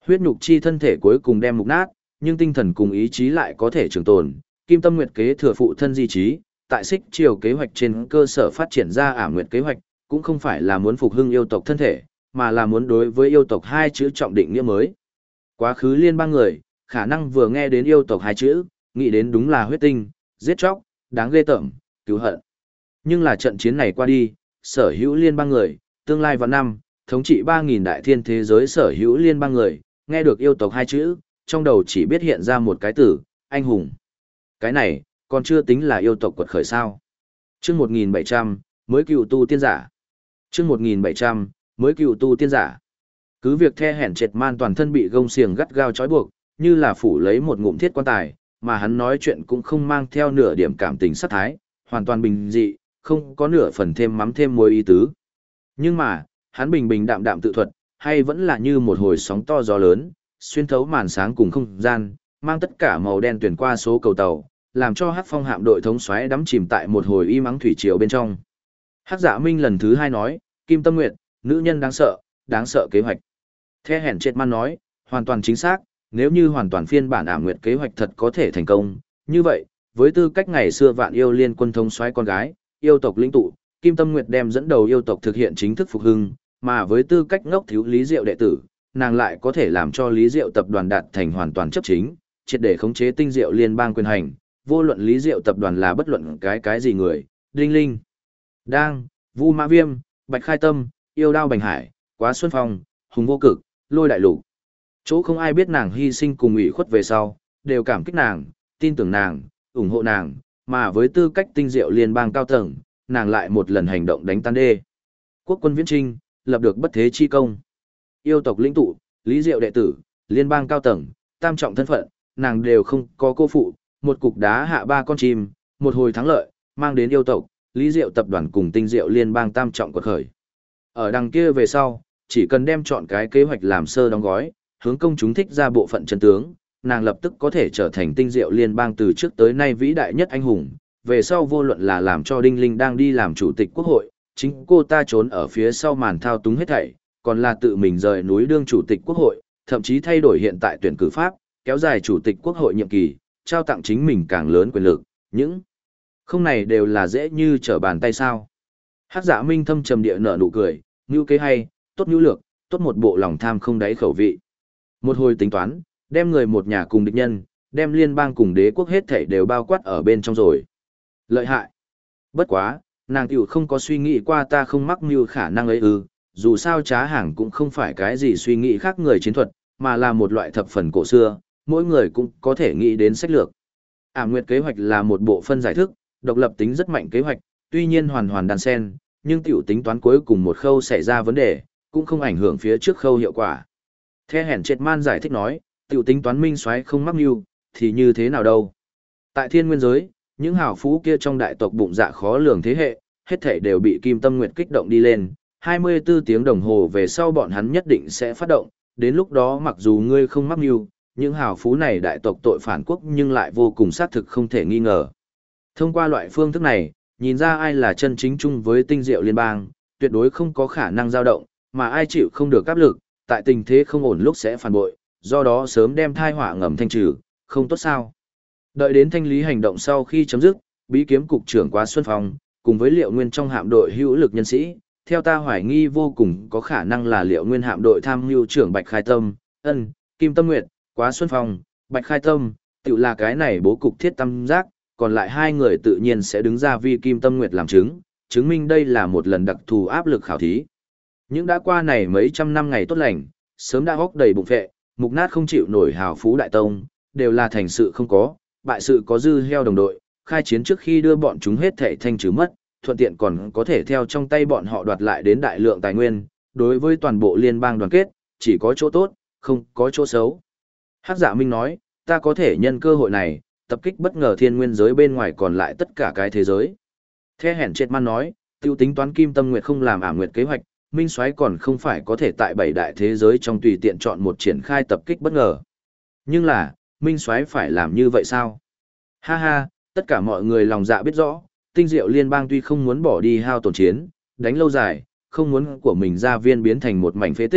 Huyết nhục chi thân thể cuối cùng đem mục nát, nhưng tinh thần cùng ý chí lại có thể trường tồn. Kim Tâm Nguyệt kế thừa phụ thân di trí, tại Xích Triều kế hoạch trên cơ sở phát triển ra Ảm Nguyệt kế hoạch, cũng không phải là muốn phục hưng yêu tộc thân thể, mà là muốn đối với yêu tộc hai chữ trọng định nghĩa mới. Quá khứ liên bang người, khả năng vừa nghe đến yêu tộc hai chữ, nghĩ đến đúng là huyết tinh, giết chóc, đáng ghê tởm, cứu hận. Nhưng là trận chiến này qua đi, sở hữu liên bang người, tương lai vào năm, thống trị 3.000 đại thiên thế giới sở hữu liên bang người, nghe được yêu tộc hai chữ, trong đầu chỉ biết hiện ra một cái từ, anh hùng. Cái này, còn chưa tính là yêu tộc quật khởi sao. Trước 1.700, mới cựu tu tiên giả. Trước 1.700, mới cựu tu tiên giả. Cứ việc The Hẻn Triệt Man toàn thân bị gông xiềng gắt gao trói buộc, như là phủ lấy một ngụm thiết quan tài, mà hắn nói chuyện cũng không mang theo nửa điểm cảm tình sát thái, hoàn toàn bình dị, không có nửa phần thêm mắm thêm muối ý tứ. Nhưng mà, hắn bình bình đạm đạm tự thuật, hay vẫn là như một hồi sóng to gió lớn, xuyên thấu màn sáng cùng không gian, mang tất cả màu đen tuyển qua số cầu tàu, làm cho Hắc Phong hạm đội thống soái đắm chìm tại một hồi im ắng thủy triều bên trong. Hắc Dạ Minh lần thứ hai nói, Kim Tâm Nguyệt, nữ nhân đáng sợ kế hoạch. The Hẻn Triệt Man nói, hoàn toàn chính xác, nếu như hoàn toàn phiên bản Ảm Nguyệt kế hoạch thật có thể thành công, như vậy, với tư cách ngày xưa Vạn Yêu Liên quân thống soái con gái, yêu tộc lĩnh tụ, Kim Tâm Nguyệt đem dẫn đầu yêu tộc thực hiện chính thức phục hưng, mà với tư cách ngốc thiếu Lý Diệu đệ tử, nàng lại có thể làm cho Lý Diệu tập đoàn đạt thành hoàn toàn chấp chính, triệt để khống chế Tinh Diệu liên bang quyền hành, vô luận Lý Diệu tập đoàn là bất luận cái gì người, Đinh Linh, Đang, Vu Mã Viêm, Bạch Khai Tâm, Yêu Đao Bành Hải, Quá Xuân Phong, Hùng Vô Cực, Lôi Đại Lục. Chỗ không ai biết nàng hy sinh cùng ủy khuất về sau, đều cảm kích nàng, tin tưởng nàng, ủng hộ nàng, mà với tư cách Tinh Diệu liên bang cao tầng, nàng lại một lần hành động đánh tan đê. Quốc quân viễn trinh, lập được bất thế chi công. Yêu tộc lĩnh tụ, Lý Diệu đệ tử, liên bang cao tầng, tam trọng thân phận, nàng đều không có cô phụ, một cục đá hạ ba con chim, một hồi thắng lợi, mang đến yêu tộc, Lý Diệu tập đoàn cùng Tinh Diệu liên bang tam trọng quật khởi. Ở đằng kia về sau, chỉ cần đem chọn cái kế hoạch làm sơ đóng gói, hướng công chúng thích ra bộ phận chân tướng, nàng lập tức có thể trở thành Tinh Diệu liên bang từ trước tới nay vĩ đại nhất anh hùng. Về sau vô luận là làm cho Đinh Linh đang đi làm chủ tịch quốc hội, chính cô ta trốn ở phía sau màn thao túng hết thảy, còn là tự mình rời núi đương chủ tịch quốc hội, thậm chí thay đổi hiện tại tuyển cử pháp, kéo dài chủ tịch quốc hội nhiệm kỳ, trao tặng chính mình càng lớn quyền lực, những không này đều là dễ như trở bàn tay sao. Hắc Dạ Minh thâm trầm địa nở nụ cười, ngưu kế hay, tốt ngưu lược, tốt một bộ lòng tham không đáy khẩu vị. Một hồi tính toán, đem người một nhà cùng địch nhân, đem liên bang cùng đế quốc hết thảy đều bao quát ở bên trong rồi. Lợi hại. Bất quá, nàng tiểu không có suy nghĩ qua ta không mắc mưu khả năng ấy ư, dù sao trá hàng cũng không phải cái gì suy nghĩ khác người chiến thuật, mà là một loại thập phần cổ xưa, mỗi người cũng có thể nghĩ đến sách lược. Ảm Nguyệt kế hoạch là một bộ phân giải thức, độc lập tính rất mạnh kế hoạch, tuy nhiên hoàn hoàn đan xen, nhưng tiểu tính toán cuối cùng một khâu xảy ra vấn đề, cũng không ảnh hưởng phía trước khâu hiệu quả. The Hẻn Triệt Man giải thích nói, tiểu tính toán minh soái không mắc mưu, thì như thế nào đâu. Tại thiên nguyên giới, những hào phú kia trong đại tộc bụng dạ khó lường thế hệ, hết thảy đều bị Kim Tâm Nguyệt kích động đi lên, 24 tiếng đồng hồ về sau bọn hắn nhất định sẽ phát động, đến lúc đó mặc dù ngươi không mắc mưu, những hào phú này đại tộc tội phản quốc nhưng lại vô cùng xác thực không thể nghi ngờ. Thông qua loại phương thức này, nhìn ra ai là chân chính chung với Tinh Diệu liên bang, tuyệt đối không có khả năng dao động, mà ai chịu không được áp lực, tại tình thế không ổn lúc sẽ phản bội, do đó sớm đem thai họa ngầm thanh trừ, không tốt sao. Đợi đến thanh lý hành động sau khi chấm dứt, bí kiếm cục trưởng Quá Xuân Phong, cùng với Liệu Nguyên trong hạm đội hữu lực nhân sĩ, theo ta hoài nghi vô cùng có khả năng là Liệu Nguyên hạm đội tham mưu trưởng Bạch Khai Tâm, Kim Tâm Nguyệt, Quá Xuân Phong, Bạch Khai Tâm, tự là cái này bố cục thiết tam giác, còn lại hai người tự nhiên sẽ đứng ra vì Kim Tâm Nguyệt làm chứng minh đây là một lần đặc thù áp lực khảo thí. Những đã qua này mấy trăm năm ngày tốt lành, sớm đã hốc đầy bụng phệ, mục nát không chịu nổi hào phú đại tông, đều là thành sự không có, bại sự có dư heo đồng đội, khai chiến trước khi đưa bọn chúng hết thể thanh trừ mất, thuận tiện còn có thể theo trong tay bọn họ đoạt lại đến đại lượng tài nguyên, đối với toàn bộ liên bang đoàn kết, chỉ có chỗ tốt, không có chỗ xấu. Hắc Dạ Minh nói, ta có thể nhân cơ hội này, tập kích bất ngờ thiên nguyên giới bên ngoài còn lại tất cả cái thế giới. The Hẻn Triệt Man nói, tiêu tính toán Kim Tâm Nguyệt không làm Ảm Nguyệt kế hoạch, Minh Soái còn không phải có thể tại 7 đại thế giới trong tùy tiện chọn một triển khai tập kích bất ngờ. Nhưng là, Minh Soái phải làm như vậy sao? Ha ha, tất cả mọi người lòng dạ biết rõ, Tinh Diệu liên bang tuy không muốn bỏ đi hao tổn chiến, đánh lâu dài, không muốn của mình gia viên biến thành một mảnh phế tích,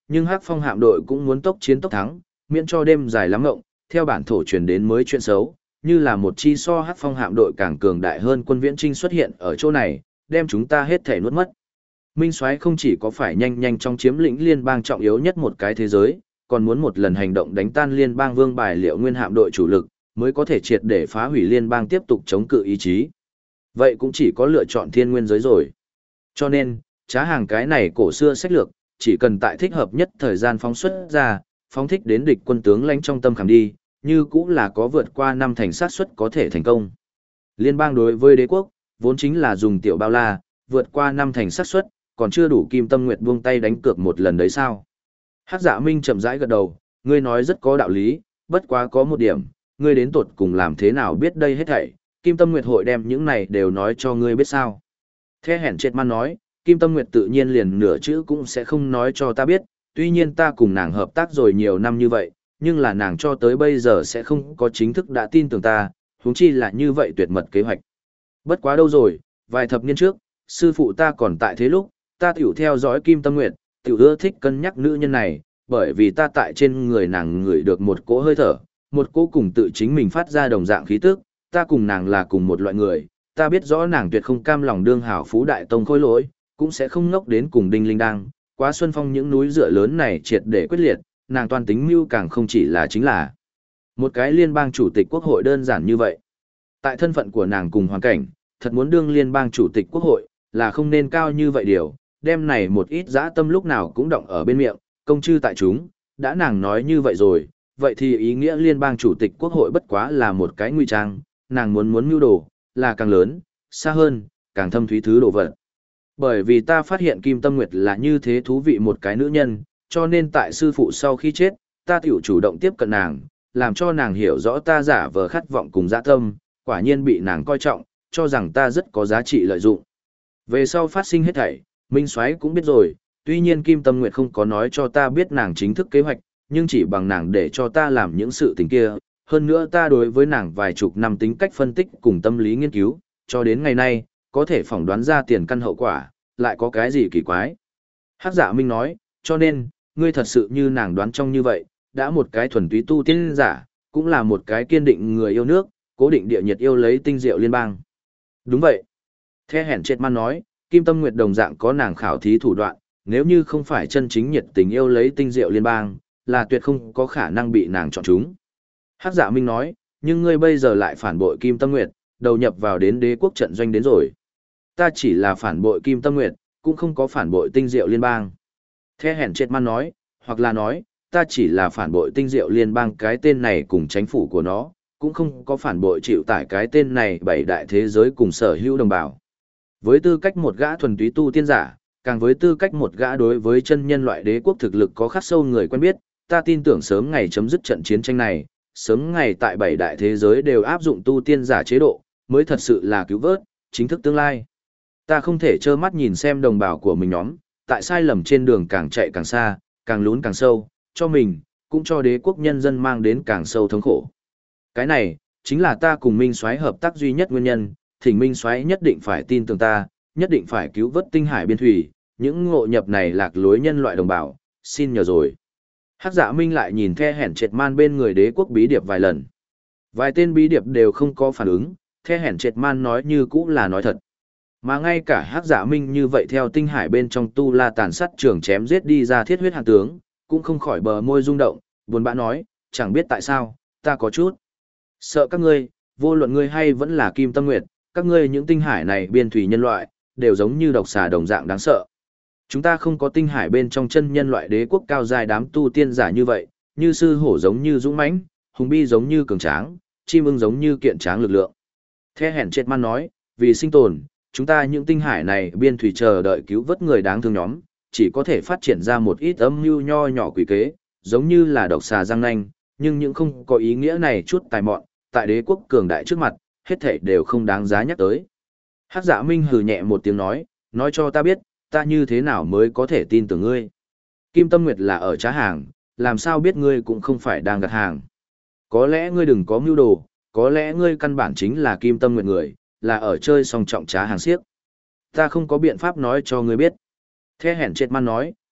Nhưng Hắc Phong hạm đội cũng muốn tốc chiến tốc thắng, miễn cho đêm dài lắm ngộng, theo bản thổ truyền đến mới chuyện xấu, như là một chi so Hắc Phong hạm đội càng cường đại hơn quân viễn trinh xuất hiện ở chỗ này, đem chúng ta hết thể nuốt mất. Minh Soái không chỉ có phải nhanh nhanh trong chiếm lĩnh liên bang trọng yếu nhất một cái thế giới, còn muốn một lần hành động đánh tan liên bang vương bài liệu nguyên hạm đội chủ lực, mới có thể triệt để phá hủy liên bang tiếp tục chống cự ý chí. Vậy cũng chỉ có lựa chọn thiên nguyên giới rồi. Cho nên, trá hàng cái này cổ xưa sách lược, chỉ cần tại thích hợp nhất thời gian phóng xuất ra, phóng thích đến địch quân tướng lãnh trong tâm khảm đi, như cũng là có vượt qua 5 thành sát suất có thể thành công. Liên bang đối với đế quốc, vốn chính là dùng tiểu bao la, vượt qua 5 thành sát suất, còn chưa đủ Kim Tâm Nguyệt buông tay đánh cược một lần đấy sao? Hắc Dạ Minh chậm rãi gật đầu, ngươi nói rất có đạo lý, bất quá có một điểm, ngươi đến tột cùng làm thế nào biết đây hết thảy, Kim Tâm Nguyệt hội đem những này đều nói cho ngươi biết sao? The Hèn Triệt Man nói, Kim Tâm Nguyệt tự nhiên liền nửa chữ cũng sẽ không nói cho ta biết, tuy nhiên ta cùng nàng hợp tác rồi nhiều năm như vậy, nhưng là nàng cho tới bây giờ sẽ không có chính thức đã tin tưởng ta, huống chi là như vậy tuyệt mật kế hoạch. Bất quá đâu rồi, vài thập niên trước, sư phụ ta còn tại thế lúc, ta tiểu theo dõi Kim Tâm Nguyệt, tiểu ưa thích cân nhắc nữ nhân này, bởi vì ta tại trên người nàng ngửi được một cỗ hơi thở, một cỗ cùng tự chính mình phát ra đồng dạng khí tức, ta cùng nàng là cùng một loại người, ta biết rõ nàng tuyệt không cam lòng đương hảo phú đại tông khôi lỗi, cũng sẽ không ngốc đến cùng Đinh Linh Đăng, quá Xuân Phong những núi dựa lớn này triệt để quyết liệt, nàng toàn tính mưu càng không chỉ là chính là một cái liên bang chủ tịch quốc hội đơn giản như vậy. Tại thân phận của nàng cùng hoàn cảnh, thật muốn đương liên bang chủ tịch quốc hội, là không nên cao như vậy điều, đem này một ít dã tâm lúc nào cũng động ở bên miệng, công chư tại chúng, đã nàng nói như vậy rồi, vậy thì ý nghĩa liên bang chủ tịch quốc hội bất quá là một cái ngụy trang, nàng muốn mưu đồ, là càng lớn, xa hơn, càng thâm thúy thứ đồ vật. Bởi vì ta phát hiện Kim Tâm Nguyệt là như thế thú vị một cái nữ nhân, cho nên tại sư phụ sau khi chết, ta tiểu chủ động tiếp cận nàng, làm cho nàng hiểu rõ ta giả vờ khát vọng cùng dã tâm, quả nhiên bị nàng coi trọng, cho rằng ta rất có giá trị lợi dụng. Về sau phát sinh hết thảy, Minh Soái cũng biết rồi, tuy nhiên Kim Tâm Nguyệt không có nói cho ta biết nàng chính thức kế hoạch, nhưng chỉ bằng nàng để cho ta làm những sự tình kia, hơn nữa ta đối với nàng vài chục năm tính cách phân tích cùng tâm lý nghiên cứu, cho đến ngày nay, có thể phỏng đoán ra tiền căn hậu quả, lại có cái gì kỳ quái. Hắc Dạ Minh nói, cho nên, ngươi thật sự như nàng đoán trong như vậy, đã một cái thuần túy tu tiên giả, cũng là một cái kiên định người yêu nước, cố định địa nhiệt yêu lấy tinh diệu liên bang. Đúng vậy. The Hèn Triệt Man nói, Kim Tâm Nguyệt đồng dạng có nàng khảo thí thủ đoạn, nếu như không phải chân chính nhiệt tình yêu lấy tinh diệu liên bang, là tuyệt không có khả năng bị nàng chọn chúng. Hắc Dạ Minh nói, nhưng ngươi bây giờ lại phản bội Kim Tâm Nguyệt, đầu nhập vào đến đế quốc trận doanh đến rồi. Ta chỉ là phản bội Kim Tâm Nguyệt, cũng không có phản bội tinh diệu liên bang. The Hèn Triệt Man nói, hoặc là nói, ta chỉ là phản bội tinh diệu liên bang cái tên này cùng chính phủ của nó, cũng không có phản bội chịu tải cái tên này bảy đại thế giới cùng sở hữu đồng bào. Với tư cách một gã thuần túy tu tiên giả, càng với tư cách một gã đối với chân nhân loại đế quốc thực lực có khắc sâu người quen biết, ta tin tưởng sớm ngày chấm dứt trận chiến tranh này, sớm ngày tại bảy đại thế giới đều áp dụng tu tiên giả chế độ, mới thật sự là cứu vớt, chính thức tương lai. Ta không thể trơ mắt nhìn xem đồng bào của mình nhóm, tại sai lầm trên đường càng chạy càng xa, càng lún càng sâu, cho mình, cũng cho đế quốc nhân dân mang đến càng sâu thống khổ. Cái này, chính là ta cùng Minh Soái hợp tác duy nhất nguyên nhân, thỉnh Minh Soái nhất định phải tin tưởng ta, nhất định phải cứu vớt tinh hải biên thủy, những ngộ nhập này lạc lối nhân loại đồng bào, xin nhờ rồi. Hắc Dạ Minh lại nhìn The Hèn Triệt Man bên người đế quốc bí điệp vài lần. Vài tên bí điệp đều không có phản ứng, The Hèn Triệt Man nói như cũ là nói thật. Mà ngay cả Hắc Dạ Minh như vậy theo tinh hải bên trong tu la tàn sát trường chém giết đi ra thiết huyết hàn tướng, cũng không khỏi bờ môi rung động, buồn bã nói, chẳng biết tại sao, ta có chút sợ các ngươi, vô luận ngươi hay vẫn là Kim Tâm Nguyệt, các ngươi những tinh hải này biên thủy nhân loại, đều giống như độc xà đồng dạng đáng sợ. Chúng ta không có tinh hải bên trong chân nhân loại đế quốc cao dài đám tu tiên giả như vậy, như sư hổ giống như dũng mãnh, hùng bi giống như cường tráng, chim ưng giống như kiện tráng lực lượng. The Hèn Triệt Man nói, vì sinh tồn, chúng ta những tinh hải này biên thủy chờ đợi cứu vớt người đáng thương nhóm, chỉ có thể phát triển ra một ít âm mưu nho nhỏ quỷ kế, giống như là độc xà răng nanh, nhưng những không có ý nghĩa này chút tài mọn, tại đế quốc cường đại trước mặt, hết thảy đều không đáng giá nhắc tới. Hắc Dạ Minh hừ nhẹ một tiếng nói cho ta biết, ta như thế nào mới có thể tin tưởng ngươi. Kim Tâm Nguyệt là ở trá hàng, làm sao biết ngươi cũng không phải đang gặt hàng. Có lẽ ngươi đừng có mưu đồ, có lẽ ngươi căn bản chính là Kim Tâm Nguyệt người, là ở chơi song trọng trá hàng siếc. Ta không có biện pháp nói cho ngươi biết. The Hèn Triệt Man nói,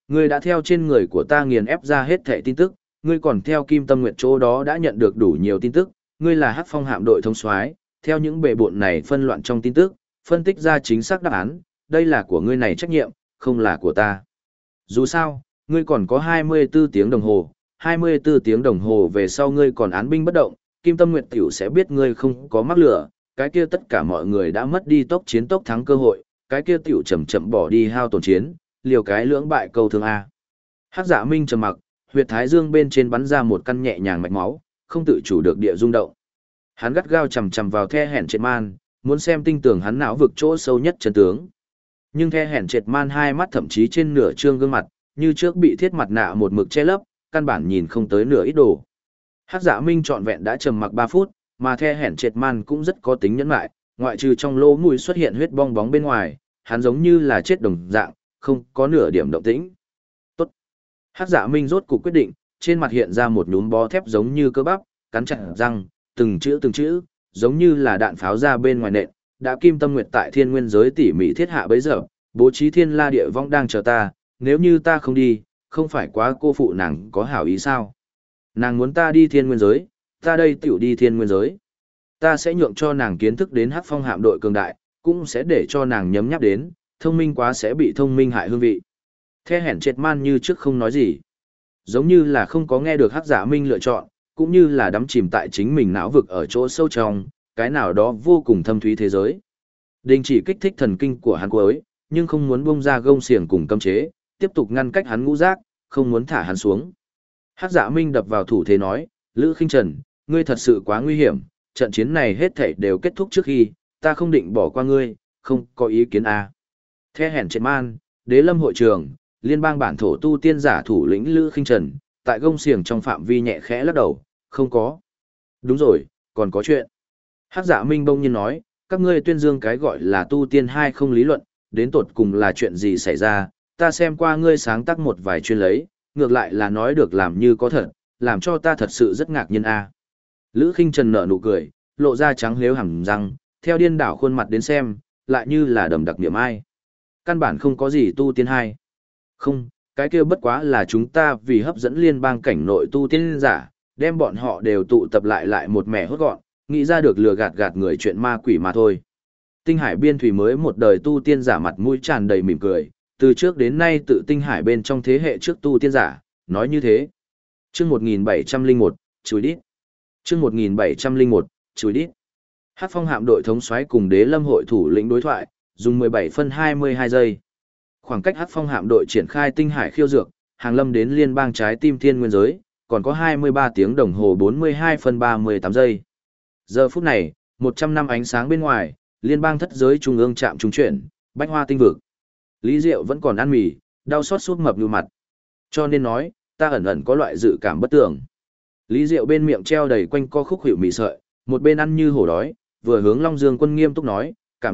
Ngươi đã theo trên người của ta nghiền ép ra hết thảy tin tức, ngươi còn theo Kim Tâm Nguyệt chỗ đó đã nhận được đủ nhiều tin tức, ngươi là Hắc Phong hạm đội thống soái, theo những bệ bộn này phân loạn trong tin tức, phân tích ra chính xác đáp án, đây là của ngươi này trách nhiệm, không là của ta. Dù sao, ngươi còn có 24 tiếng đồng hồ, 24 tiếng đồng hồ về sau ngươi còn án binh bất động, Kim Tâm Nguyệt tiểu sẽ biết ngươi không có mắc lửa, cái kia tất cả mọi người đã mất đi tốc chiến tốc thắng cơ hội, cái kia tiểu chậm chậm bỏ đi hao tổn chiến, liều cái lưỡng bại câu thương A. Hắc Dạ Minh trầm mặc, huyệt thái dương bên trên bắn ra một căn nhẹ nhàng mạch máu, không tự chủ được địa rung động. Hắn gắt gao chầm chầm vào The Hẹn Triệt Man, muốn xem tinh tường hắn não vực chỗ sâu nhất chân tướng. Nhưng The Hẹn Triệt Man hai mắt thậm chí trên nửa trương gương mặt, như trước bị thiết mặt nạ một mực che lấp, căn bản nhìn không tới nửa ít đồ. Hắc Dạ Minh trọn vẹn đã trầm mặc 3 phút, mà The Hẹn Triệt Man cũng rất có tính nhẫn nại, ngoại trừ trong lỗ mũi xuất hiện huyết bong bóng bên ngoài, hắn giống như là chết đồng dạng, không có nửa điểm động tĩnh. Tốt. Hắc Dạ Minh rốt cuộc quyết định, trên mặt hiện ra một nhúm bó thép giống như cơ bắp, cắn chặt răng, từng chữ, giống như là đạn pháo ra bên ngoài nện, đã Kim Tâm Nguyệt tại thiên nguyên giới tỉ mỉ thiết hạ bấy giờ, bố trí thiên la địa vong đang chờ ta, nếu như ta không đi, không phải quá cô phụ nàng có hảo ý sao? Nàng muốn ta đi thiên nguyên giới, ta đây tiểu đi thiên nguyên giới. Ta sẽ nhượng cho nàng kiến thức đến Hắc Phong hạm đội cường đại, cũng sẽ để cho nàng nhấm nháp đến, thông minh quá sẽ bị thông minh hại hương vị. The Hẹn Triệt Man như trước không nói gì. Giống như là không có nghe được Hắc Dạ Minh lựa chọn, cũng như là đắm chìm tại chính mình não vực ở chỗ sâu trong, cái nào đó vô cùng thâm thúy thế giới. Đình chỉ kích thích thần kinh của hắn cuối, nhưng không muốn bung ra gông xiềng cùng cấm chế, tiếp tục ngăn cách hắn ngũ giác, không muốn thả hắn xuống. Hắc Dạ Minh đập vào thủ thế nói, Lữ Khinh Trần, ngươi thật sự quá nguy hiểm, trận chiến này hết thảy đều kết thúc trước khi, ta không định bỏ qua ngươi, không có ý kiến à. The Hẹn Triệt Man, Đế Lâm hội trường, liên bang bản thổ tu tiên giả thủ lĩnh Lữ Khinh Trần, tại gông xiềng trong phạm vi nhẹ khẽ lắc đầu, không có. Đúng rồi, còn có chuyện. Hắc Dạ Minh bỗng nhiên nói, các ngươi tuyên dương cái gọi là tu tiên hai không lý luận, đến tột cùng là chuyện gì xảy ra, ta xem qua ngươi sáng tác một vài chuyên lấy, ngược lại là nói được làm như có thật, làm cho ta thật sự rất ngạc nhiên a. Lữ Khinh Trần nở nụ cười, lộ ra trắng lếu hẳn răng, theo điên đảo khuôn mặt đến xem, lại như là đầm đặc niệm ai. Căn bản không có gì tu tiên hai. Không, cái kia bất quá là chúng ta vì hấp dẫn liên bang cảnh nội tu tiên giả, đem bọn họ đều tụ tập lại một mẻ hốt gọn, nghĩ ra được lừa gạt người chuyện ma quỷ mà thôi. Tinh Hải Biên Thủy mới một đời tu tiên giả mặt mũi tràn đầy mỉm cười, từ trước đến nay tự Tinh Hải bên trong thế hệ trước tu tiên giả, nói như thế. Chương 1701, chùi đít. Chương 1701, chùi đít. Hắc Phong hạm đội thống soái cùng Đế Lâm hội thủ lĩnh đối thoại, dùng 17 phân 22 giây. Khoảng cách Hắc Phong hạm đội triển khai Tinh Hải khiêu dược, hàng lâm đến liên bang trái tim thiên nguyên giới, còn có 23 tiếng đồng hồ 42 phân 38 giây. Giờ phút này, 100 năm ánh sáng bên ngoài, liên bang thất giới trung ương trạm trung chuyển, bách hoa tinh vực. Lý Diệu vẫn còn ăn mì, đau xót sút mập như mặt. Cho nên nói, ta ẩn ẩn có loại dự cảm bất tường. Lý Diệu bên miệng treo đầy quanh co khúc hiệu mì sợi, một bên ăn như hổ đói, vừa hướng Long Dương Quân nghiêm túc nói,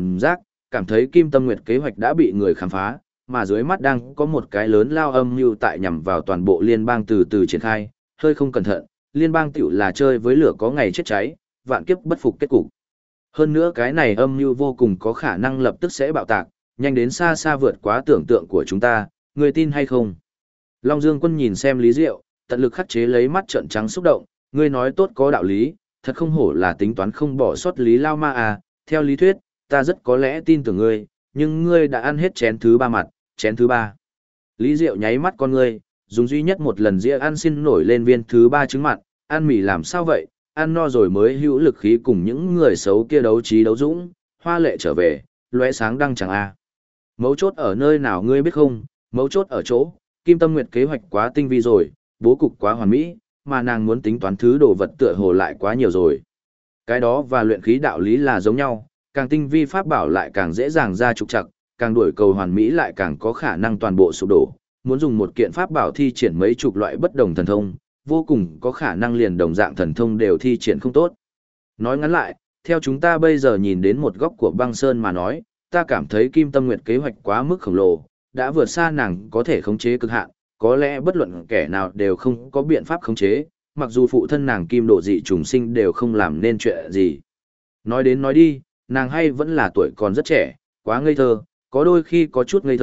cảm thấy Kim Tâm Nguyệt kế hoạch đã bị người khám phá, mà dưới mắt đang có một cái lớn lao âm mưu tại nhằm vào toàn bộ liên bang từ từ triển khai, hơi không cẩn thận, liên bang tiểu là chơi với lửa có ngày chết cháy, vạn kiếp bất phục kết cục. Hơn nữa cái này âm mưu vô cùng có khả năng lập tức sẽ bạo tạc, nhanh đến xa xa vượt quá tưởng tượng của chúng ta, người tin hay không? Long Dương Quân nhìn xem Lý Diệu, tận lực khắc chế lấy mắt trợn trắng xúc động, ngươi nói tốt có đạo lý, thật không hổ là tính toán không bỏ sót Lý Lao Ma à, theo lý thuyết, ta rất có lẽ tin tưởng ngươi, nhưng ngươi đã ăn hết chén thứ 3 mặt, chén thứ 3. Lý Diệu nháy mắt con ngươi, dùng duy nhất một lần dĩa ăn xin nổi lên viên thứ 3 trứng mặn, ăn mì làm sao vậy, ăn no rồi mới hữu lực khí cùng những người xấu kia đấu trí đấu dũng, hoa lệ trở về, lóe sáng đăng chẳng a. Mấu chốt ở nơi nào ngươi biết không, mấu chốt ở chỗ, Kim Tâm Nguyệt kế hoạch quá tinh vi rồi, bố cục quá hoàn mỹ, mà nàng muốn tính toán thứ đồ vật tựa hồ lại quá nhiều rồi. Cái đó và luyện khí đạo lý là giống nhau, càng tinh vi pháp bảo lại càng dễ dàng ra trục trặc, càng đuổi cầu hoàn mỹ lại càng có khả năng toàn bộ sụp đổ. Muốn dùng một kiện pháp bảo thi triển mấy chục loại bất đồng thần thông, vô cùng có khả năng liền đồng dạng thần thông đều thi triển không tốt. Nói ngắn lại, theo chúng ta bây giờ nhìn đến một góc của băng sơn mà nói, ta cảm thấy Kim Tâm Nguyệt kế hoạch quá mức khổng lồ, đã vượt xa nàng có thể khống chế cực hạn, có lẽ bất luận kẻ nào đều không có biện pháp khống chế, mặc dù phụ thân nàng Kim Độ dị trùng sinh đều không làm nên chuyện gì. Nói đến nói đi, nàng hay vẫn là tuổi còn rất trẻ, quá ngây thơ, có đôi khi có chút ngây thơ,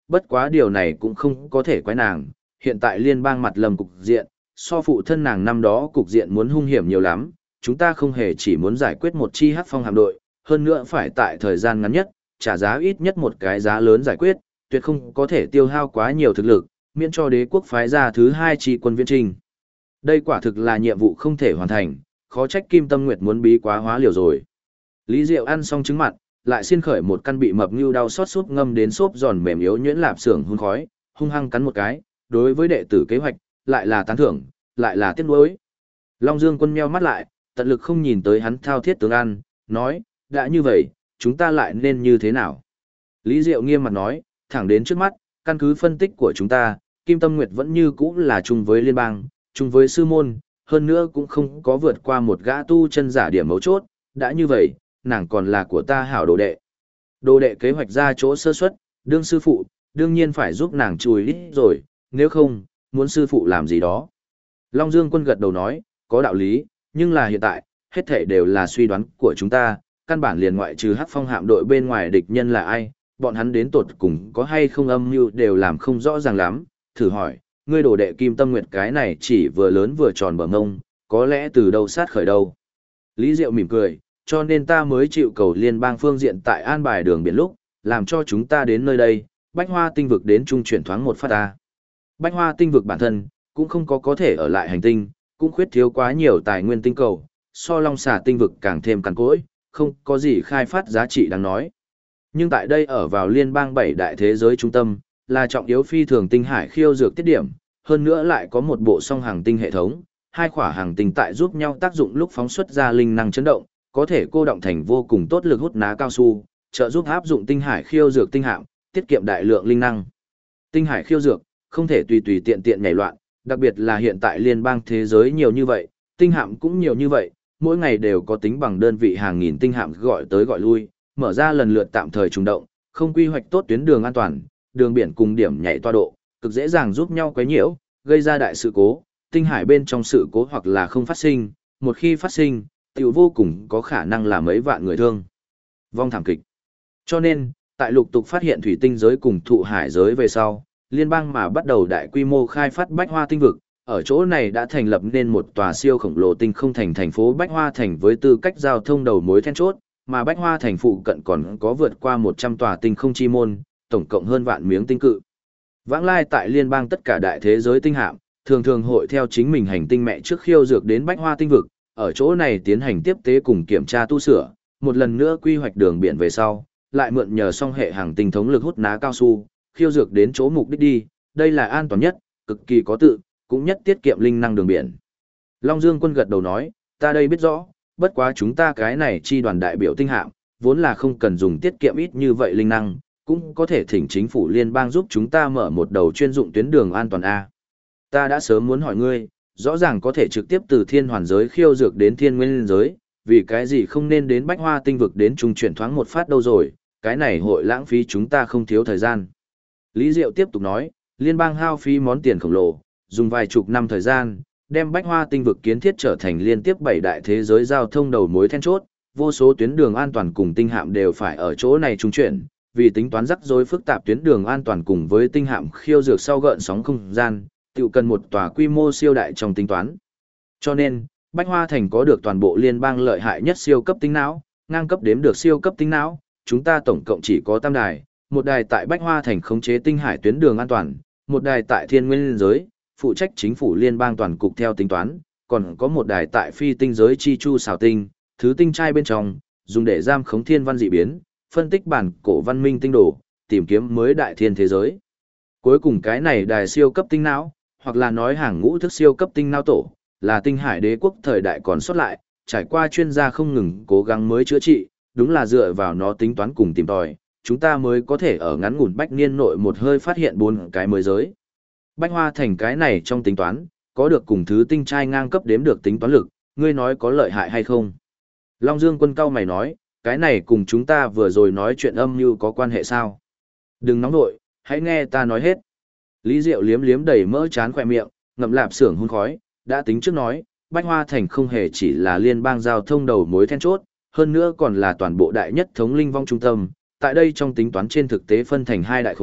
bất quá điều này cũng không có thể quái nàng, hiện tại liên bang mặt lầm cục diện, so phụ thân nàng năm đó cục diện muốn hung hiểm nhiều lắm, chúng ta không hề chỉ muốn giải quyết một chi hắc phong hạm đội, hơn nữa phải tại thời gian ngắn nhất, trả giá ít nhất một cái giá lớn giải quyết, tuyệt không có thể tiêu hao quá nhiều thực lực, miễn cho đế quốc phái ra thứ hai chi quân viễn trình. Đây quả thực là nhiệm vụ không thể hoàn thành, khó trách Kim Tâm Nguyệt muốn bí quá hóa liều rồi. Lý Diệu ăn xong trứng mặn, lại xiên khởi một căn bị mập ngưu đau xót súp ngâm đến xốp giòn mềm yếu nhuyễn lạp xưởng hun khói, hung hăng cắn một cái, đối với đệ tử kế hoạch, lại là tán thưởng, lại là tiếc nuối. Long Dương Quân meo mắt lại, tận lực không nhìn tới hắn thao thiết tướng ăn, nói, đã như vậy, chúng ta lại nên như thế nào? Lý Diệu nghiêm mặt nói, thẳng đến trước mắt, căn cứ phân tích của chúng ta, Kim Tâm Nguyệt vẫn như cũ là chung với liên bang, chung với sư môn, hơn nữa cũng không có vượt qua một gã tu chân giả điểm mấu chốt, đã như vậy, nàng còn là của ta hảo đồ đệ. Đồ đệ kế hoạch ra chỗ sơ suất, đương sư phụ, đương nhiên phải giúp nàng chùi ít rồi, nếu không, muốn sư phụ làm gì đó. Long Dương Quân gật đầu nói, có đạo lý, nhưng là hiện tại, hết thảy đều là suy đoán của chúng ta, căn bản liền ngoại trừ Hắc Phong hạm đội bên ngoài địch nhân là ai, bọn hắn đến tột cùng có hay không âm mưu đều làm không rõ ràng lắm, thử hỏi, ngươi đồ đệ Kim Tâm Nguyệt cái này chỉ vừa lớn vừa tròn bờ ngông, có lẽ từ đâu sát khởi đâu. Lý Diệu mỉm cười, cho nên ta mới chịu cầu liên bang phương diện tại an bài đường biển lúc, làm cho chúng ta đến nơi đây, Bách Hoa tinh vực đến trung chuyển thoáng một phát ta. Bách Hoa tinh vực bản thân, cũng không có thể ở lại hành tinh, cũng khuyết thiếu quá nhiều tài nguyên tinh cầu, so Long Xà tinh vực càng thêm cằn cỗi, không có gì khai phát giá trị đáng nói. Nhưng tại đây ở vào liên bang 7 đại thế giới trung tâm, là trọng yếu phi thường tinh hải khiêu dược tiết điểm, hơn nữa lại có một bộ song hàng tinh hệ thống, hai khỏa hàng tinh tại giúp nhau tác dụng lúc phóng xuất ra linh năng chấn động, có thể cô động thành vô cùng tốt lực hút ná cao su, trợ giúp áp dụng tinh hải khiêu dược tinh hạm, tiết kiệm đại lượng linh năng. Tinh hải khiêu dược không thể tùy tùy tiện tiện nhảy loạn, đặc biệt là hiện tại liên bang thế giới nhiều như vậy, tinh hạm cũng nhiều như vậy, mỗi ngày đều có tính bằng đơn vị hàng nghìn tinh hạm gọi tới gọi lui, mở ra lần lượt tạm thời trùng động, không quy hoạch tốt tuyến đường an toàn, đường biển cùng điểm nhảy toa độ, cực dễ dàng giúp nhau quấy nhiễu, gây ra đại sự cố, tinh hải bên trong sự cố hoặc là không phát sinh, một khi phát sinh, tiểu vô cùng có khả năng là mấy vạn người thương vong thảm kịch. Cho nên, tại lục tục phát hiện thủy tinh giới cùng thụ hải giới về sau, liên bang mà bắt đầu đại quy mô khai phát Bách Hoa tinh vực, ở chỗ này đã thành lập nên một tòa siêu khổng lồ tinh không thành thành phố Bách Hoa thành với tư cách giao thông đầu mối then chốt, mà Bách Hoa thành phụ cận còn có vượt qua 100 tòa tinh không chi môn, tổng cộng hơn vạn miếng tinh cự. Vãng lai tại liên bang tất cả đại thế giới tinh hạm, thường thường hội theo chính mình hành tinh mẹ trước khiêu dược đến Bách Hoa tinh vực, ở chỗ này tiến hành tiếp tế cùng kiểm tra tu sửa, một lần nữa quy hoạch đường biển về sau, lại mượn nhờ song hệ hàng tinh thống lực hút ná cao su, khiêu dược đến chỗ mục đích đi, đây là an toàn nhất, cực kỳ có tự, cũng nhất tiết kiệm linh năng đường biển. Long Dương Quân gật đầu nói, ta đây biết rõ, bất quá chúng ta cái này chi đoàn đại biểu tinh hạm, vốn là không cần dùng tiết kiệm ít như vậy linh năng, cũng có thể thỉnh chính phủ liên bang giúp chúng ta mở một đầu chuyên dụng tuyến đường an toàn A. Ta đã sớm muốn hỏi ngươi, rõ ràng có thể trực tiếp từ thiên hoàn giới khiêu dược đến thiên nguyên giới, vì cái gì không nên đến Bách Hoa tinh vực đến trung chuyển thoáng một phát đâu rồi, cái này hội lãng phí chúng ta không thiếu thời gian. Lý Diệu tiếp tục nói, liên bang hao phí món tiền khổng lồ, dùng vài chục năm thời gian, đem Bách Hoa tinh vực kiến thiết trở thành liên tiếp 7 đại thế giới giao thông đầu mối then chốt, vô số tuyến đường an toàn cùng tinh hạm đều phải ở chỗ này trung chuyển, vì tính toán rắc rối phức tạp tuyến đường an toàn cùng với tinh hạm khiêu dược sau gợn sóng không gian, tự cần một tòa quy mô siêu đại trong tính toán. Cho nên, Bách Hoa thành có được toàn bộ liên bang lợi hại nhất siêu cấp tinh não, ngang cấp đếm được siêu cấp tinh não, chúng ta tổng cộng chỉ có 8 đài, một đài tại Bách Hoa thành khống chế tinh hải tuyến đường an toàn, một đài tại thiên nguyên giới, phụ trách chính phủ liên bang toàn cục theo tính toán, còn có một đài tại phi tinh giới chi chu xào tinh, thứ tinh trai bên trong, dùng để giam khống thiên văn dị biến, phân tích bản cổ văn minh tinh đồ, tìm kiếm mới đại thiên thế giới. Cuối cùng cái này đài siêu cấp tinh não, hoặc là nói hàng ngũ thức siêu cấp tinh não tổ, là tinh hải đế quốc thời đại còn sót lại, trải qua chuyên gia không ngừng cố gắng mới chữa trị, đúng là dựa vào nó tính toán cùng tìm tòi, chúng ta mới có thể ở ngắn ngủn bách niên nội một hơi phát hiện 4 cái mới giới. Bách Hoa thành cái này trong tính toán, có được cùng thứ tinh trai ngang cấp đếm được tính toán lực, ngươi nói có lợi hại hay không? Long Dương Quân cao mày nói, cái này cùng chúng ta vừa rồi nói chuyện âm mưu có quan hệ sao? Đừng nóng nội, hãy nghe ta nói hết. Lý Diệu liếm liếm đầy mỡ chán khỏe miệng, ngậm lạp xưởng hun khói, đã tính trước nói, Bách Hoa thành không hề chỉ là liên bang giao thông đầu mối then chốt, hơn nữa còn là toàn bộ đại nhất thống linh vong trung tâm. Tại đây trong tính toán trên thực tế phân thành 2 đại khối,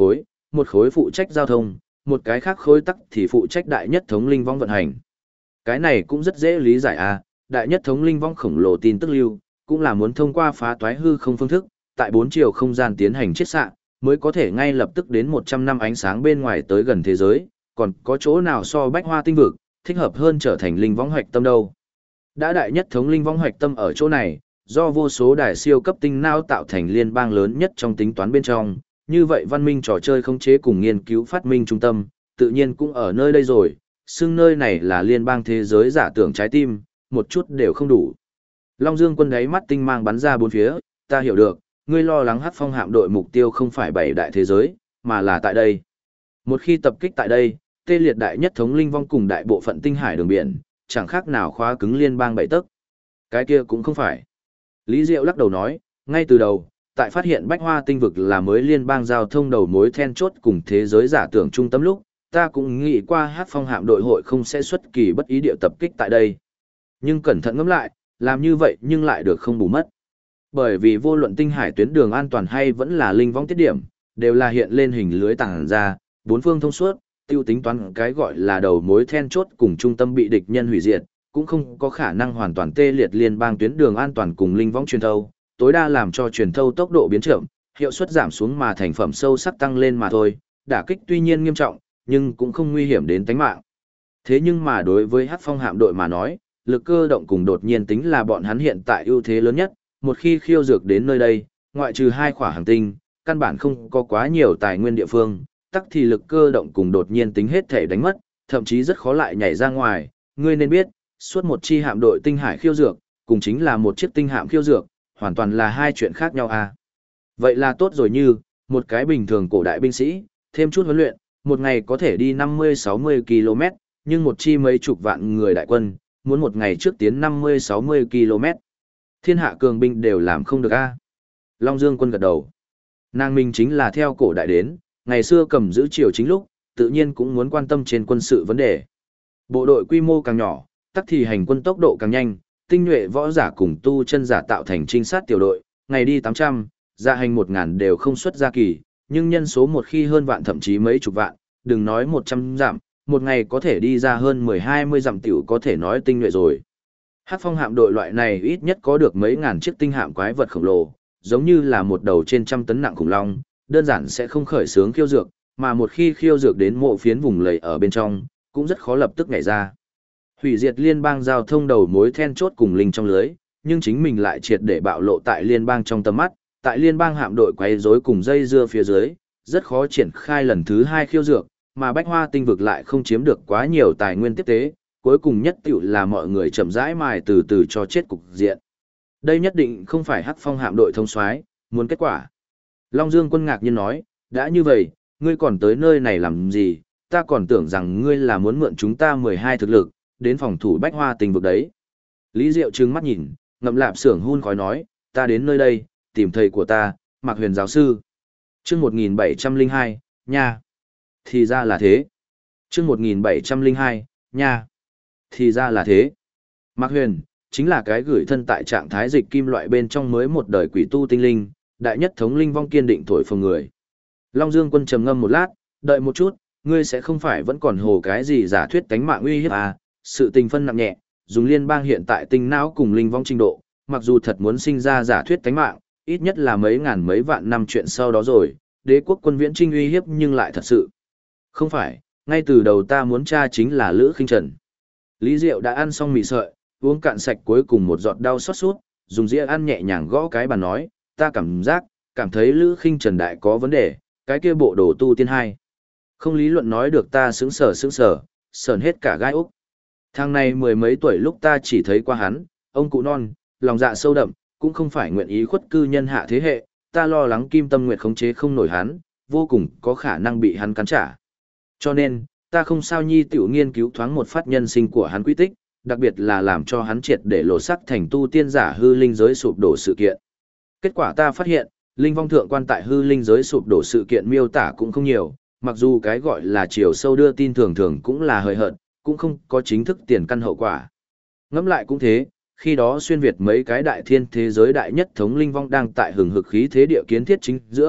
một khối phụ trách giao thông, một cái khác khối tắc thì phụ trách đại nhất thống linh vong vận hành. Cái này cũng rất dễ lý giải à, đại nhất thống linh vong khổng lồ tin tức lưu, cũng là muốn thông qua phá toái hư không phương thức, tại 4 chiều không gian tiến hành chiết xạ, mới có thể ngay lập tức đến 100 năm ánh sáng bên ngoài tới gần thế giới, còn có chỗ nào so bách hoa tinh vực, thích hợp hơn trở thành linh võng hoạch tâm đâu. Đã đại nhất thống linh võng hoạch tâm ở chỗ này, do vô số đài siêu cấp tinh não tạo thành liên bang lớn nhất trong tính toán bên trong, như vậy văn minh trò chơi khống chế cùng nghiên cứu phát minh trung tâm, tự nhiên cũng ở nơi đây rồi, xưng nơi này là liên bang thế giới giả tưởng trái tim, một chút đều không đủ. Long Dương Quân đáy mắt tinh mang bắn ra bốn phía, ta hiểu được, ngươi lo lắng Hắc Phong hạm đội mục tiêu không phải bảy đại thế giới, mà là tại đây. Một khi tập kích tại đây, tê liệt đại nhất thống linh vong cùng đại bộ phận tinh hải đường biển, chẳng khác nào khóa cứng liên bang bảy tấc. Cái kia cũng không phải. Lý Diệu lắc đầu nói, ngay từ đầu, tại phát hiện Bách Hoa tinh vực là mới liên bang giao thông đầu mối then chốt cùng thế giới giả tưởng trung tâm lúc, ta cũng nghĩ qua Hắc Phong hạm đội hội không sẽ xuất kỳ bất ý địa tập kích tại đây. Nhưng cẩn thận ngẫm lại, làm như vậy nhưng lại được không bù mất. Bởi vì vô luận tinh hải tuyến đường an toàn hay vẫn là linh vong tiết điểm, đều là hiện lên hình lưới tàng ra, bốn phương thông suốt, tiêu tính toán cái gọi là đầu mối then chốt cùng trung tâm bị địch nhân hủy diệt, cũng không có khả năng hoàn toàn tê liệt liên bang tuyến đường an toàn cùng linh vong truyền thâu, tối đa làm cho truyền thâu tốc độ biến chậm, hiệu suất giảm xuống mà thành phẩm sâu sắc tăng lên mà thôi, đả kích tuy nhiên nghiêm trọng, nhưng cũng không nguy hiểm đến tính mạng. Thế nhưng mà đối với Hắc Phong hạm đội mà nói, lực cơ động cùng đột nhiên tính là bọn hắn hiện tại ưu thế lớn nhất, một khi khiêu dược đến nơi đây, ngoại trừ hai khỏa hành tinh, căn bản không có quá nhiều tài nguyên địa phương, tắc thì lực cơ động cùng đột nhiên tính hết thể đánh mất, thậm chí rất khó lại nhảy ra ngoài. Ngươi nên biết, suốt một chi hạm đội tinh hải khiêu dược, cùng chính là một chiếc tinh hạm khiêu dược, hoàn toàn là hai chuyện khác nhau à. Vậy là tốt rồi, như một cái bình thường cổ đại binh sĩ, thêm chút huấn luyện, một ngày có thể đi 50-60 km, nhưng một chi mấy chục vạn người đại quân, muốn một ngày trước tiến 50-60 km. Thiên hạ cường binh đều làm không được a. Long Dương Quân gật đầu. Nàng mình chính là theo cổ đại đến, ngày xưa cầm giữ triều chính lúc, tự nhiên cũng muốn quan tâm trên quân sự vấn đề. Bộ đội quy mô càng nhỏ, tắc thì hành quân tốc độ càng nhanh, tinh nhuệ võ giả cùng tu chân giả tạo thành trinh sát tiểu đội, ngày đi 800, dạ hành 1000 đều không xuất ra kỳ, nhưng nhân số một khi hơn vạn thậm chí mấy chục vạn, đừng nói 100 dặm, một ngày có thể đi ra hơn 10-20 dặm tiểu có thể nói tinh nhuệ rồi. Hắc Phong hạm đội loại này ít nhất có được mấy ngàn chiếc tinh hạm quái vật khổng lồ, giống như là một đầu trên trăm tấn nặng khủng long, đơn giản sẽ không khởi xướng khiêu dược, mà một khi khiêu dược đến mộ phiến vùng lầy ở bên trong, cũng rất khó lập tức nhảy ra. Hủy diệt liên bang giao thông đầu mối then chốt cùng linh trong lưới, nhưng chính mình lại triệt để bạo lộ tại liên bang trong tầm mắt, tại liên bang hạm đội quấy rối cùng dây dưa phía dưới, rất khó triển khai lần thứ hai khiêu dược, mà Bách Hoa tinh vực lại không chiếm được quá nhiều tài nguyên tiếp tế, cuối cùng nhất tiểu là mọi người chậm rãi mài từ từ cho chết cục diện. Đây nhất định không phải Hắc Phong hạm đội thông soái muốn kết quả. Long Dương Quân ngạc nhiên nói, đã như vậy, ngươi còn tới nơi này làm gì, ta còn tưởng rằng ngươi là muốn mượn chúng ta 12 thực lực, đến phòng thủ Bách Hoa tinh vực đấy. Lý Diệu trừng mắt nhìn, ngậm lạp xưởng hun khói nói, ta đến nơi đây, tìm thầy của ta, Mạc Huyền giáo sư. Chương 1702, nha. Thì ra là thế. Chương 1702, nha. Thì ra là thế. Mạc Huyền, chính là cái gửi thân tại trạng thái dịch kim loại bên trong mới một đời quỷ tu tinh linh, đại nhất thống linh vong kiên định thổi phồng người. Long Dương Quân trầm ngâm một lát, đợi một chút, ngươi sẽ không phải vẫn còn hồ cái gì giả thuyết tánh mạng uy hiếp à, sự tình phân nặng nhẹ, dùng liên bang hiện tại tinh não cùng linh vong trình độ, mặc dù thật muốn sinh ra giả thuyết tánh mạng, ít nhất là mấy ngàn mấy vạn năm chuyện sau đó rồi, đế quốc quân viễn trinh uy hiếp nhưng lại thật sự. Không phải, ngay từ đầu ta muốn tra chính là Lữ Khinh Trần. Lý Diệu đã ăn xong mì sợi, uống cạn sạch cuối cùng một giọt đau xót sút, dùng dĩa ăn nhẹ nhàng gõ cái bàn nói, ta cảm thấy Lữ Khinh Trần đại có vấn đề, cái kia bộ đồ tu tiên hai. Không lý luận nói được ta sững sờ, sờn hết cả gai úc. Thằng này mười mấy tuổi lúc ta chỉ thấy qua hắn, ông cụ non, lòng dạ sâu đậm, cũng không phải nguyện ý khuất cư nhân hạ thế hệ, ta lo lắng Kim Tâm Nguyệt khống chế không nổi hắn, vô cùng có khả năng bị hắn cắn trả. Cho nên, ta không sao nhi tiểu nghiên cứu thoáng một phát nhân sinh của hắn quy tích, đặc biệt là làm cho hắn triệt để lộ sắc thành tu tiên giả hư linh giới sụp đổ sự kiện. Kết quả ta phát hiện, linh vong thượng quan tại hư linh giới sụp đổ sự kiện miêu tả cũng không nhiều, mặc dù cái gọi là chiều sâu đưa tin thường thường cũng là hời hợt, cũng không có chính thức tiền căn hậu quả. Ngẫm lại cũng thế, khi đó xuyên việt mấy cái đại thiên thế giới đại nhất thống linh vong đang tại hừng hực khí thế địa kiến thiết chính giữa,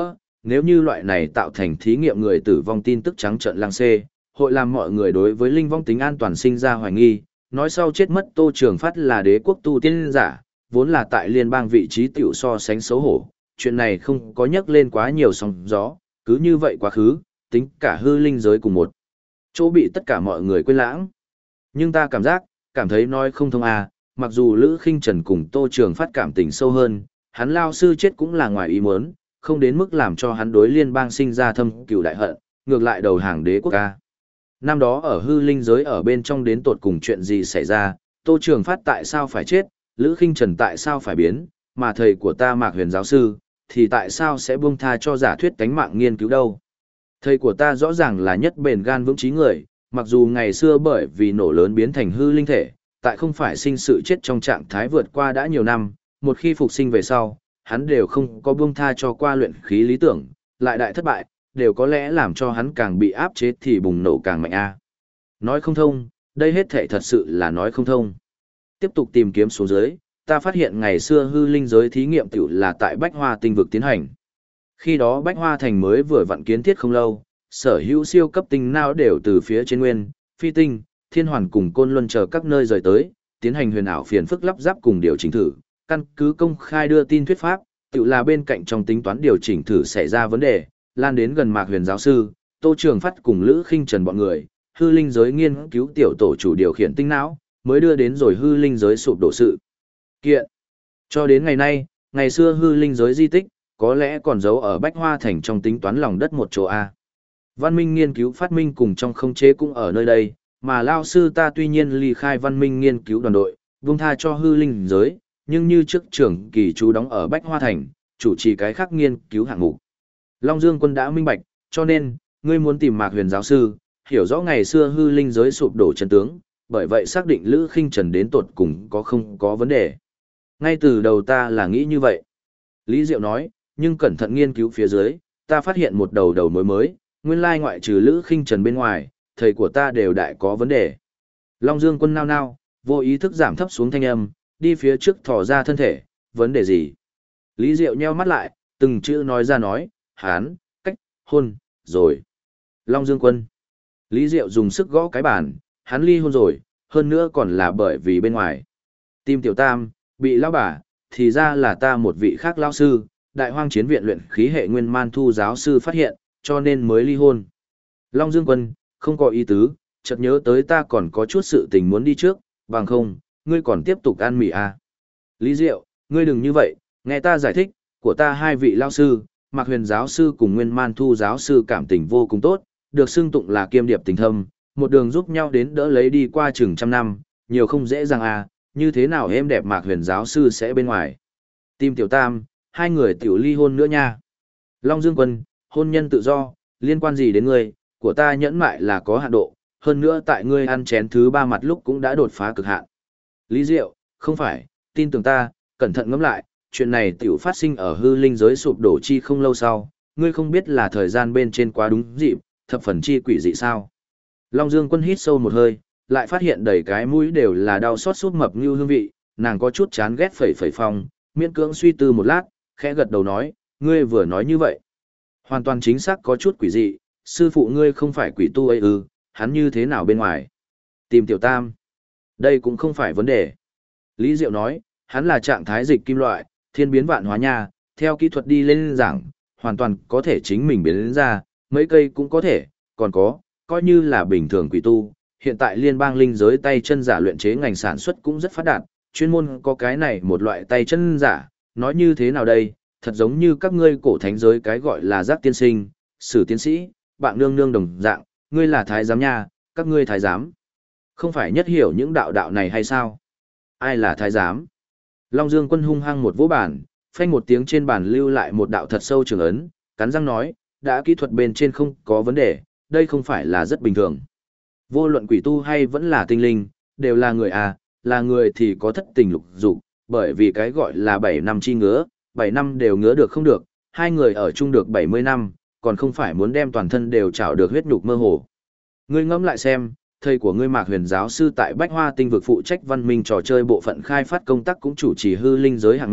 nếu như loại này tạo thành thí nghiệm người tử vong tin tức trắng trợn lang xê, hội làm mọi người đối với linh vong tính an toàn sinh ra hoài nghi, nói sau chết mất Tô Trường Phát là đế quốc tu tiên giả, vốn là tại liên bang vị trí tiểu so sánh xấu hổ, chuyện này không có nhắc lên quá nhiều sóng gió, cứ như vậy quá khứ, tính cả hư linh giới cùng một chỗ bị tất cả mọi người quên lãng. Nhưng ta cảm thấy nói không thông à, mặc dù Lữ Khinh Trần cùng Tô Trường Phát cảm tình sâu hơn, hắn lao sư chết cũng là ngoài ý muốn, không đến mức làm cho hắn đối liên bang sinh ra thâm cừu đại hận, ngược lại đầu hàng đế quốc ca. Năm đó ở hư linh giới ở bên trong đến tột cùng chuyện gì xảy ra, Tô Trường Phát tại sao phải chết, Lữ Khinh Trần tại sao phải biến, mà thầy của ta Mạc Huyền giáo sư, thì tại sao sẽ buông tha cho giả thuyết tánh mạng nghiên cứu đâu. Thầy của ta rõ ràng là nhất bền gan vững trí người, mặc dù ngày xưa bởi vì nổ lớn biến thành hư linh thể, tại không phải sinh sự chết trong trạng thái vượt qua đã nhiều năm, một khi phục sinh về sau, hắn đều không có buông tha cho qua luyện khí lý tưởng, lại đại thất bại, đều có lẽ làm cho hắn càng bị áp chế thì bùng nổ càng mạnh a. Nói không thông, đây hết thảy thật sự là nói không thông. Tiếp tục tìm kiếm xuống dưới, ta phát hiện ngày xưa hư linh giới thí nghiệm tiểu là tại Bách Hoa tinh vực tiến hành. Khi đó Bách Hoa thành mới vừa vặn kiến thiết không lâu, sở hữu siêu cấp tinh não đều từ phía trên nguyên, phi tinh, thiên hoàn cùng côn luân chờ các nơi rời tới, tiến hành huyền ảo phiền phức lắp ráp cùng điều chỉnh thử, căn cứ công khai đưa tin thuyết pháp, tự là bên cạnh trong tính toán điều chỉnh thử xảy ra vấn đề, lan đến gần Mạc Huyền giáo sư, Tô Trường Phát cùng Lữ Khinh Trần bọn người, hư linh giới nghiên cứu tiểu tổ chủ điều khiển tinh não, mới đưa đến rồi hư linh giới sụp đổ sự kiện. Cho đến ngày nay, ngày xưa hư linh giới di tích, có lẽ còn giấu ở Bách Hoa thành trong tính toán lòng đất một chỗ A. Văn minh nghiên cứu phát minh cùng trong không chế cũng ở nơi đây, mà lao sư ta tuy nhiên ly khai văn minh nghiên cứu đoàn đội, buông tha cho hư linh giới, nhưng như trước trưởng kỳ chú đóng ở Bách Hoa thành, chủ trì cái khác nghiên cứu hạng mục. Long Dương Quân đã minh bạch, cho nên, ngươi muốn tìm Mạc Huyền giáo sư, hiểu rõ ngày xưa hư linh giới sụp đổ chân tướng, bởi vậy xác định Lữ Khinh Trần đến tột cùng có không có vấn đề. Ngay từ đầu ta là nghĩ như vậy. Lý Diệu nói, nhưng cẩn thận nghiên cứu phía dưới, ta phát hiện một đầu mối mới, nguyên lai ngoại trừ Lữ Khinh Trần bên ngoài, thầy của ta đều đại có vấn đề. Long Dương Quân nao nao, vô ý thức giảm thấp xuống thanh âm, đi phía trước thò ra thân thể, vấn đề gì? Lý Diệu nheo mắt lại, từng chữ nói ra nói, hán, cách, hôn, rồi. Long Dương Quân. Lý Diệu dùng sức gõ cái bàn, hắn ly hôn rồi, hơn nữa còn là bởi vì bên ngoài. Tim tiểu tam, bị lão bà, thì ra là ta một vị khác lão sư, đại hoang chiến viện luyện khí hệ nguyên man thu giáo sư phát hiện, cho nên mới ly hôn. Long Dương Quân, không có ý tứ, chợt nhớ tới ta còn có chút sự tình muốn đi trước, bằng không, ngươi còn tiếp tục ăn mì à. Lý Diệu, ngươi đừng như vậy, nghe ta giải thích, của ta hai vị lão sư, Mạc Huyền giáo sư cùng Nguyên Man Thu giáo sư cảm tình vô cùng tốt, được xưng tụng là kiêm điệp tình thâm, một đường giúp nhau đến đỡ lấy đi qua chừng trăm năm, nhiều không dễ dàng à, như thế nào êm đẹp Mạc Huyền giáo sư sẽ bên ngoài. Tim tiểu tam, hai người tiểu ly hôn nữa nha. Long Dương Quân, hôn nhân tự do, liên quan gì đến ngươi, của ta nhẫn mại là có hạn độ, hơn nữa tại ngươi ăn chén thứ ba mặt lúc cũng đã đột phá cực hạn. Lý Diệu, không phải, tin tưởng ta, cẩn thận ngẫm lại, chuyện này tiểu phát sinh ở hư linh giới sụp đổ chi không lâu sau, ngươi không biết là thời gian bên trên quá đúng dịp, thập phần chi quỷ dị sao. Long Dương Quân hít sâu một hơi, lại phát hiện đầy cái mũi đều là đau xót sút mập như hương vị, nàng có chút chán ghét phẩy phong, miễn cưỡng suy tư một lát, khẽ gật đầu nói, ngươi vừa nói như vậy. Hoàn toàn chính xác có chút quỷ dị, sư phụ ngươi không phải quỷ tu ấy ư, hắn như thế nào bên ngoài. Tìm tiểu tam. Đây cũng không phải vấn đề. Lý Diệu nói, hắn là trạng thái dịch kim loại, thiên biến vạn hóa nha, theo kỹ thuật đi lên giảng, hoàn toàn có thể chính mình biến đến ra, mấy cây cũng có thể, còn có, coi như là bình thường quỷ tu. Hiện tại liên bang linh giới tay chân giả luyện chế ngành sản xuất cũng rất phát đạt, chuyên môn có cái này một loại tay chân giả, nói như thế nào đây, thật giống như các ngươi cổ thánh giới cái gọi là giác tiên sinh, sử tiến sĩ, bạn nương nương đồng dạng, ngươi là thái giám nha, các ngươi thái giám. Không phải nhất hiểu những đạo này hay sao? Ai là thái giám? Long Dương Quân hung hăng một vỗ bản, phanh một tiếng trên bàn lưu lại một đạo thật sâu trường ấn, cắn răng nói, đã kỹ thuật bên trên không có vấn đề, đây không phải là rất bình thường. Vô luận quỷ tu hay vẫn là tinh linh, đều là người à, là người thì có thất tình lục dục, bởi vì cái gọi là 7 năm chi ngứa, 7 năm đều ngứa được không được, hai người ở chung được 70 năm, còn không phải muốn đem toàn thân đều trảo được huyết nhục mơ hồ. Ngươi ngẫm lại xem, thầy của ngươi Mạc Huyền giáo sư tại Bách Hoa tinh vực phụ trách văn minh trò chơi bộ phận khai phát công tác cũng chủ trì hư linh giới hạng mục,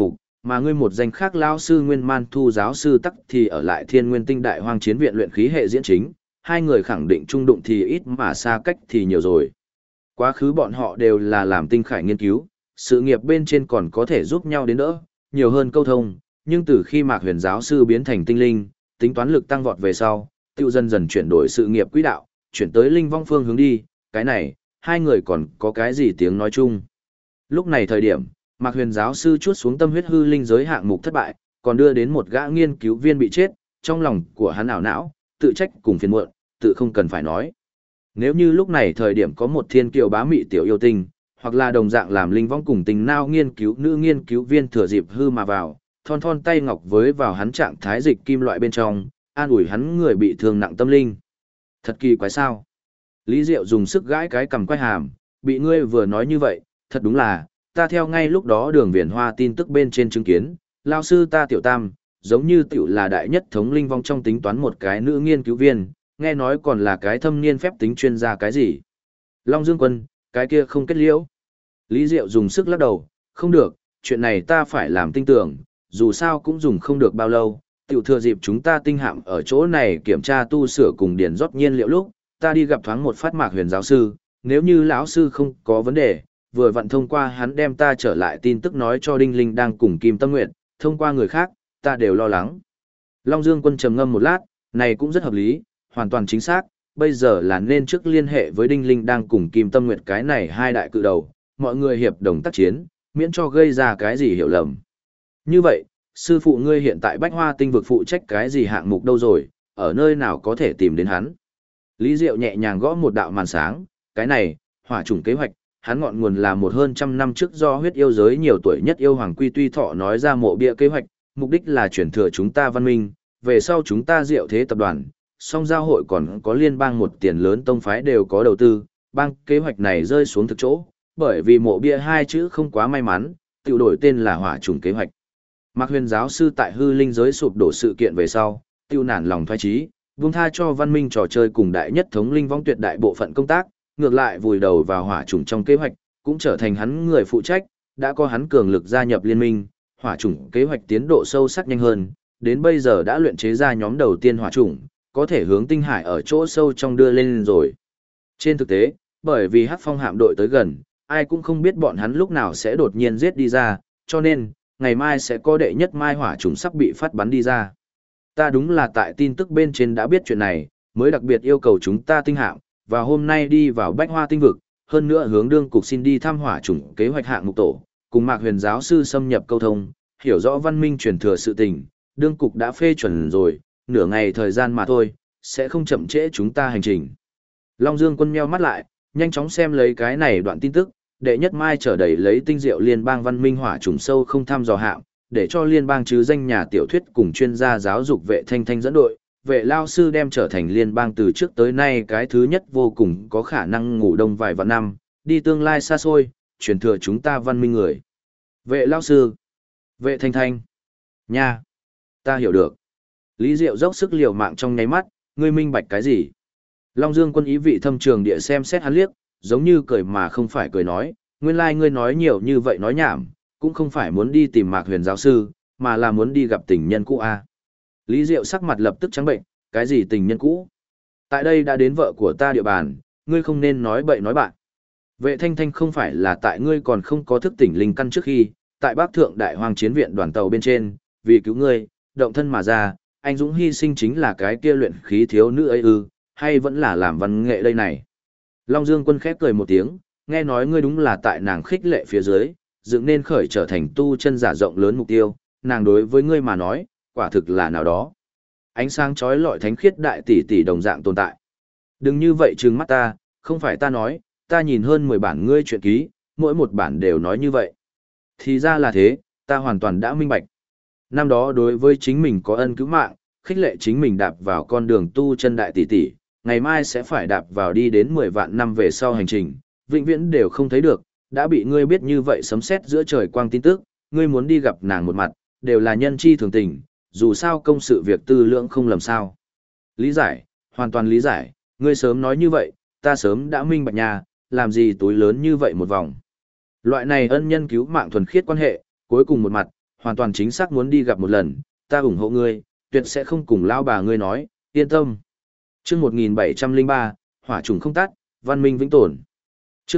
Mà ngươi một danh khác lão sư Nguyên Man Thu giáo sư tắc thì ở lại Thiên Nguyên Tinh Đại Hoang Chiến viện luyện khí hệ diễn chính, hai người khẳng định trung đụng thì ít mà xa cách thì nhiều rồi. Quá khứ bọn họ đều là làm tinh khải nghiên cứu, sự nghiệp bên trên còn có thể giúp nhau đến đỡ, nhiều hơn câu thông, nhưng từ khi Mạc Huyền giáo sư biến thành tinh linh, tính toán lực tăng vọt về sau, tiêu dần dần chuyển đổi sự nghiệp quỹ đạo, chuyển tới linh vong phương hướng đi, cái này, hai người còn có cái gì tiếng nói chung. Lúc này thời điểm, Mạc Huyền giáo sư chuốt xuống tâm huyết hư linh giới hạng mục thất bại, còn đưa đến một gã nghiên cứu viên bị chết, trong lòng của hắn ảo não, tự trách cùng phiền muộn, tự không cần phải nói. Nếu như lúc này thời điểm có một thiên kiều bá mị tiểu yêu tinh, hoặc là đồng dạng làm linh vong cùng tình nao nghiên cứu nữ nghiên cứu viên thừa dịp hư mà vào, thon thon tay ngọc với vào hắn trạng thái dịch kim loại bên trong, an ủi hắn người bị thương nặng tâm linh. Thật kỳ quái sao? Lý Diệu dùng sức gãi cái cầm quay hàm, bị ngươi vừa nói như vậy, thật đúng là, ta theo ngay lúc đó đường viền hoa tin tức bên trên chứng kiến, lao sư ta tiểu tam, giống như tiểu là đại nhất thống linh vong trong tính toán một cái nữ nghiên cứu viên, nghe nói còn là cái thâm niên phép tính chuyên gia cái gì. Long Dương Quân, cái kia không kết liễu. Lý Diệu dùng sức lắc đầu, không được, chuyện này ta phải làm tinh tưởng, dù sao cũng dùng không được bao lâu, tiểu thừa dịp chúng ta tinh hạm ở chỗ này kiểm tra tu sửa cùng điển rót nhiên liệu lúc, ta đi gặp thoáng một phát Mạc Huyền giáo sư, nếu như lão sư không có vấn đề, vừa vặn thông qua hắn đem ta trở lại tin tức nói cho Đinh Linh đang cùng Kim Tâm Nguyệt, thông qua người khác, ta đều lo lắng. Long Dương Quân trầm ngâm một lát, này cũng rất hợp lý, hoàn toàn chính xác, bây giờ là nên trước liên hệ với Đinh Linh đang cùng Kim Tâm Nguyệt cái này hai đại cự đầu, mọi người hiệp đồng tác chiến, miễn cho gây ra cái gì hiểu lầm. Như vậy, sư phụ ngươi hiện tại Bách Hoa Tinh vực phụ trách cái gì hạng mục đâu rồi, ở nơi nào có thể tìm đến hắn? Lý Diệu nhẹ nhàng gõ một đạo màn sáng, cái này, hỏa chủng kế hoạch, hắn ngọn nguồn là một hơn trăm năm trước do huyết yêu giới nhiều tuổi nhất yêu hoàng Quy Tuy Thọ nói ra mộ bia kế hoạch, mục đích là chuyển thừa chúng ta văn minh, về sau chúng ta Diệu Thế tập đoàn, song giao hội còn có liên bang một tiền lớn tông phái đều có đầu tư, bang kế hoạch này rơi xuống thực chỗ, bởi vì mộ bia hai chữ không quá may mắn, tự đổi tên là hỏa chủng kế hoạch. Mạc Huyền giáo sư tại hư linh giới sụp đổ sự kiện về sau, tiêu nản lòng thoái chí, buông tha cho văn minh trò chơi cùng đại nhất thống linh vong tuyệt đại bộ phận công tác, ngược lại vùi đầu vào hỏa chủng trong kế hoạch, cũng trở thành hắn người phụ trách, đã có hắn cường lực gia nhập liên minh, hỏa chủng kế hoạch tiến độ sâu sắc nhanh hơn, đến bây giờ đã luyện chế ra nhóm đầu tiên hỏa chủng, có thể hướng tinh hải ở chỗ sâu trong đưa lên rồi. Trên thực tế, bởi vì Hắc Phong hạm đội tới gần, ai cũng không biết bọn hắn lúc nào sẽ đột nhiên giết đi ra, cho nên, ngày mai sẽ có đệ nhất mai hỏa trùng sắp bị phát bắn đi ra. Ta đúng là tại tin tức bên trên đã biết chuyện này, mới đặc biệt yêu cầu chúng ta tinh hạm, và hôm nay đi vào Bách Hoa tinh vực, hơn nữa hướng đương cục xin đi thăm hỏa trùng kế hoạch hạng mục tổ, cùng Mạc Huyền giáo sư xâm nhập câu thông, hiểu rõ văn minh truyền thừa sự tình, đương cục đã phê chuẩn rồi, nửa ngày thời gian mà thôi, sẽ không chậm trễ chúng ta hành trình. Long Dương Quân meo mắt lại, nhanh chóng xem lấy cái này đoạn tin tức, đệ nhất mai trở đầy lấy tinh diệu liên bang văn minh hỏa trùng sâu không thăm dò hạm, để cho liên bang chứ danh nhà tiểu thuyết cùng chuyên gia giáo dục Vệ Thanh Thanh dẫn đội, Vệ lao sư đem trở thành liên bang từ trước tới nay cái thứ nhất vô cùng có khả năng ngủ đông vài vạn năm, đi tương lai xa xôi, truyền thừa chúng ta văn minh người. Vệ lao sư, Vệ Thanh Thanh, nha, ta hiểu được. Lý Diệu dốc sức liều mạng trong nháy mắt, ngươi minh bạch cái gì? Long Dương Quân ý vị thâm trường địa xem xét hắn liếc, giống như cười mà không phải cười nói, nguyên lai ngươi nói nhiều như vậy nói nhảm, cũng không phải muốn đi tìm Mạc Huyền giáo sư, mà là muốn đi gặp tình nhân cũ a. Lý Diệu sắc mặt lập tức trắng bệnh, cái gì tình nhân cũ? Tại đây đã đến vợ của ta địa bàn, ngươi không nên nói bậy nói bạn. Vệ Thanh Thanh không phải là tại ngươi còn không có thức tỉnh linh căn trước khi, tại Bắc Thượng Đại Hoàng Chiến viện đoàn tàu bên trên, vì cứu ngươi, động thân mà ra, anh dũng hy sinh chính là cái kia luyện khí thiếu nữ ấy ư, hay vẫn là làm văn nghệ đây này. Long Dương Quân khép cười một tiếng, nghe nói ngươi đúng là tại nàng khích lệ phía dưới, dựng nên khởi trở thành tu chân giả rộng lớn mục tiêu, nàng đối với ngươi mà nói, quả thực là nào đó. Ánh sáng chói lọi thánh khiết đại tỷ tỷ đồng dạng tồn tại. Đừng như vậy trừng mắt ta, không phải ta nói, ta nhìn hơn 10 bản ngươi truyện ký, mỗi một bản đều nói như vậy. Thì ra là thế, ta hoàn toàn đã minh bạch. Năm đó đối với chính mình có ân cứu mạng, khích lệ chính mình đạp vào con đường tu chân đại tỷ tỷ, ngày mai sẽ phải đạp vào đi đến 10 vạn năm về sau hành trình, vĩnh viễn đều không thấy được, đã bị ngươi biết như vậy sấm sét giữa trời quang tin tức, ngươi muốn đi gặp nàng một mặt, đều là nhân chi thường tình, dù sao công sự việc tư lượng không lầm sao. Lý giải, hoàn toàn lý giải, ngươi sớm nói như vậy, ta sớm đã minh bạch nhà, làm gì túi lớn như vậy một vòng. Loại này ân nhân cứu mạng thuần khiết quan hệ, cuối cùng một mặt, hoàn toàn chính xác muốn đi gặp một lần, ta ủng hộ ngươi, tuyệt sẽ không cùng lao bà ngươi nói, yên tâm. Chương 1703, hỏa trùng không tắt, văn minh vĩnh tồn. Chương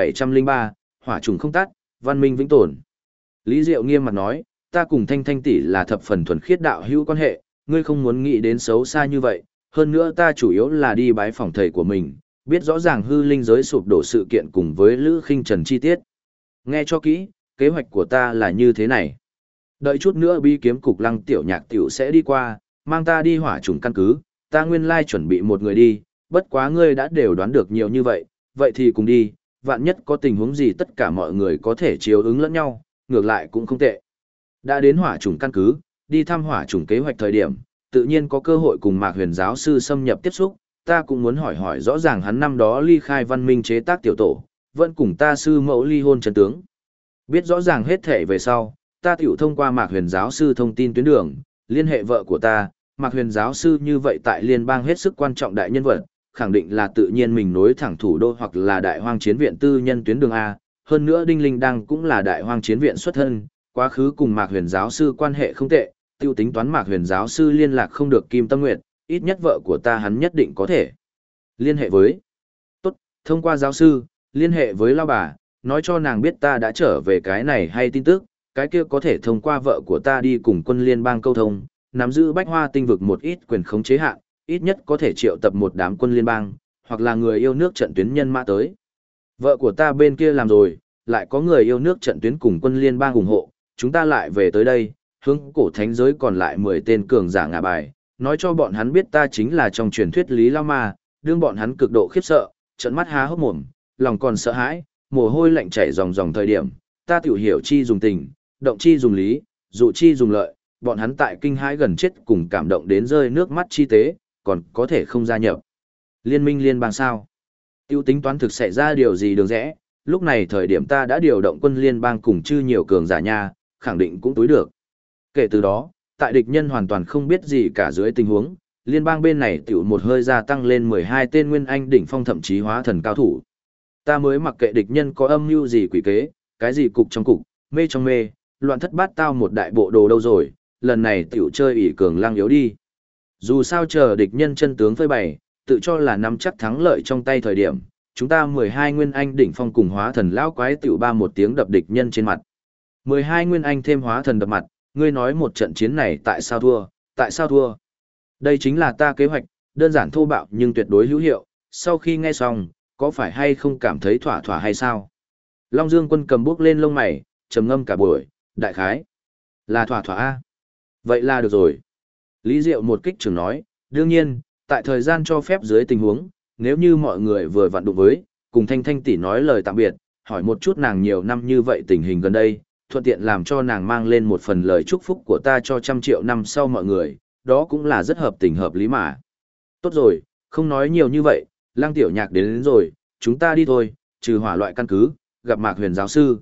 1703, hỏa trùng không tắt, văn minh vĩnh tồn. Lý Diệu nghiêm mặt nói, ta cùng Thanh Thanh tỷ là thập phần thuần khiết đạo hữu quan hệ, ngươi không muốn nghĩ đến xấu xa như vậy, hơn nữa ta chủ yếu là đi bái phỏng thầy của mình, biết rõ ràng hư linh giới sụp đổ sự kiện cùng với Lữ Khinh Trần chi tiết. Nghe cho kỹ, kế hoạch của ta là như thế này. Đợi chút nữa bi kiếm cục Lăng Tiểu Nhạc tiểu sẽ đi qua, mang ta đi hỏa trùng căn cứ, ta nguyên lai chuẩn bị một người đi, bất quá ngươi đã đều đoán được nhiều như vậy, vậy thì cùng đi, vạn nhất có tình huống gì tất cả mọi người có thể chiếu ứng lẫn nhau, ngược lại cũng không tệ. Đã đến hỏa trùng căn cứ, đi thăm hỏa trùng kế hoạch thời điểm, tự nhiên có cơ hội cùng Mạc Huyền giáo sư xâm nhập tiếp xúc, ta cũng muốn hỏi hỏi rõ ràng hắn năm đó ly khai văn minh chế tác tiểu tổ, vẫn cùng ta sư mẫu ly hôn chân tướng. Biết rõ ràng hết thể về sau, ta tiểu thông qua Mạc Huyền giáo sư thông tin tuyến đường, liên hệ vợ của ta, Mạc Huyền giáo sư như vậy tại liên bang hết sức quan trọng đại nhân vật, khẳng định là tự nhiên mình nối thẳng thủ đô hoặc là đại hoang chiến viện tư nhân tuyến đường A, hơn nữa Đinh Linh Đăng cũng là đại hoang chiến viện xuất thân, quá khứ cùng Mạc Huyền giáo sư quan hệ không tệ, tiêu tính toán Mạc Huyền giáo sư liên lạc không được Kim Tâm Nguyệt, ít nhất vợ của ta hắn nhất định có thể liên hệ với. Tốt, thông qua giáo sư, liên hệ với lao bà, nói cho nàng biết ta đã trở về cái này hay tin tức, cái kia có thể thông qua vợ của ta đi cùng quân liên bang câu thông, nắm giữ bách hoa tinh vực một ít quyền khống chế hạn, ít nhất có thể triệu tập một đám quân liên bang, hoặc là người yêu nước trận tuyến nhân mã tới. Vợ của ta bên kia làm rồi, lại có người yêu nước trận tuyến cùng quân liên bang ủng hộ, chúng ta lại về tới đây, hướng cổ thánh giới còn lại 10 tên cường giả ngả bài, nói cho bọn hắn biết ta chính là trong truyền thuyết Lý Lao Ma, đương bọn hắn cực độ khiếp sợ, trận mắt há hốc mồm, lòng còn sợ hãi, mồ hôi lạnh chảy ròng ròng thời điểm, ta tiểu hiểu chi dùng tình, động chi dùng lý, dụ chi dùng lợi, bọn hắn tại kinh hãi gần chết cùng cảm động đến rơi nước mắt chi tế, còn có thể không gia nhập. Liên minh liên bang sao? Tiêu tính toán thực xảy ra điều gì đường rẽ, lúc này thời điểm ta đã điều động quân liên bang cùng chư nhiều cường giả nha, khẳng định cũng túi được. Kể từ đó, tại địch nhân hoàn toàn không biết gì cả dưới tình huống, liên bang bên này tiểu một hơi gia tăng lên 12 tên nguyên anh đỉnh phong thậm chí hóa thần cao thủ. Ta mới mặc kệ địch nhân có âm mưu gì quỷ kế, cái gì cục trong cục, mê trong mê, loạn thất bát tao một đại bộ đồ đâu rồi, lần này tiểu chơi ỷ cường lăng yếu đi. Dù sao chờ địch nhân chân tướng phơi bày, tự cho là nắm chắc thắng lợi trong tay thời điểm, chúng ta 12 nguyên anh đỉnh phong cùng hóa thần lão quái tiểu ba một tiếng đập địch nhân trên mặt. 12 nguyên anh thêm hóa thần đập mặt, ngươi nói một trận chiến này tại sao thua, tại sao thua? Đây chính là ta kế hoạch, đơn giản thô bạo nhưng tuyệt đối hữu hiệu, sau khi nghe xong, có phải hay không cảm thấy thỏa thỏa hay sao? Long Dương Quân cầm bước lên lông mày, trầm ngâm cả buổi, đại khái. Là thỏa thỏa A. Vậy là được rồi. Lý Diệu một kích trưởng nói, đương nhiên, tại thời gian cho phép dưới tình huống, nếu như mọi người vừa vặn đụng với, cùng Thanh Thanh tỷ nói lời tạm biệt, hỏi một chút nàng nhiều năm như vậy tình hình gần đây, thuận tiện làm cho nàng mang lên một phần lời chúc phúc của ta cho 100 triệu năm sau mọi người, đó cũng là rất hợp tình hợp lý mà. Tốt rồi, không nói nhiều như vậy, Lăng Tiểu Nhạc đến rồi, chúng ta đi thôi, trừ hỏa loại căn cứ, gặp Mạc Huyền giáo sư.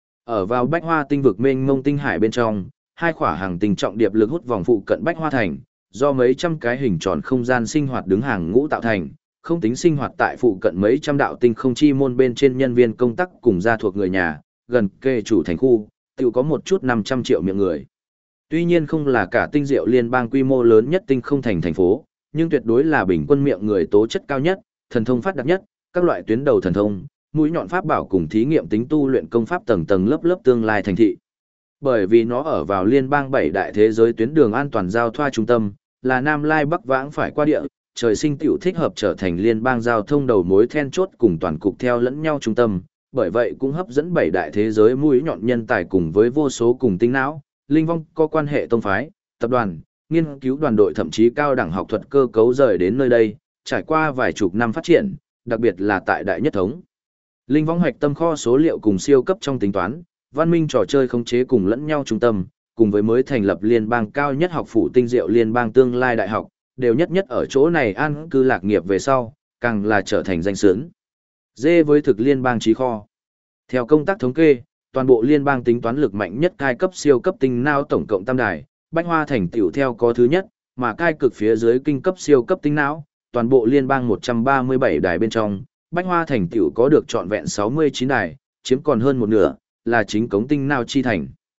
Ở vào Bách Hoa tinh vực mênh mông tinh hải bên trong, hai khỏa hàng tinh trọng điệp lực hút vòng phụ cận Bách Hoa thành, do mấy trăm cái hình tròn không gian sinh hoạt đứng hàng ngũ tạo thành, không tính sinh hoạt tại phụ cận mấy trăm đạo tinh không chi môn bên trên nhân viên công tác cùng gia thuộc người nhà, gần kề chủ thành khu, tự có một chút 500 triệu miệng người. Tuy nhiên không là cả tinh diệu liên bang quy mô lớn nhất tinh không thành thành phố, nhưng tuyệt đối là bình quân miệng người tố chất cao nhất, thần thông phát đạt nhất, các loại tuyến đầu thần thông, mũi nhọn pháp bảo cùng thí nghiệm tính tu luyện công pháp tầng tầng lớp lớp tương lai thành thị. Bởi vì nó ở vào liên bang 7 đại thế giới tuyến đường an toàn giao thoa trung tâm, là Nam Lai Bắc vãng phải qua địa, trời sinh tiểu thích hợp trở thành liên bang giao thông đầu mối then chốt cùng toàn cục theo lẫn nhau trung tâm, bởi vậy cũng hấp dẫn 7 đại thế giới mũi nhọn nhân tài cùng với vô số cùng tinh não, linh vong có quan hệ tông phái, tập đoàn, nghiên cứu đoàn đội thậm chí cao đẳng học thuật cơ cấu rời đến nơi đây, trải qua vài chục năm phát triển, đặc biệt là tại đại nhất thống. Linh vong hoạch tâm kho số liệu cùng siêu cấp trong tính toán, văn minh trò chơi khống chế cùng lẫn nhau trung tâm, cùng với mới thành lập liên bang cao nhất học phủ tinh diệu liên bang tương lai đại học, đều nhất nhất ở chỗ này an cư lạc nghiệp về sau, càng là trở thành danh sướng. Dê với thực liên bang trí kho. Theo công tác thống kê, toàn bộ liên bang tính toán lực mạnh nhất cai cấp siêu cấp tinh não tổng cộng tam đài, Bách Hoa thành tiểu theo có thứ nhất, mà cai cực phía dưới kinh cấp siêu cấp tinh não, toàn bộ liên bang 137 đài bên trong, Bách Hoa thành tiểu có được trọn vẹn 69 đài, chiếm còn hơn một nửa, là chính cống tinh não chi thành.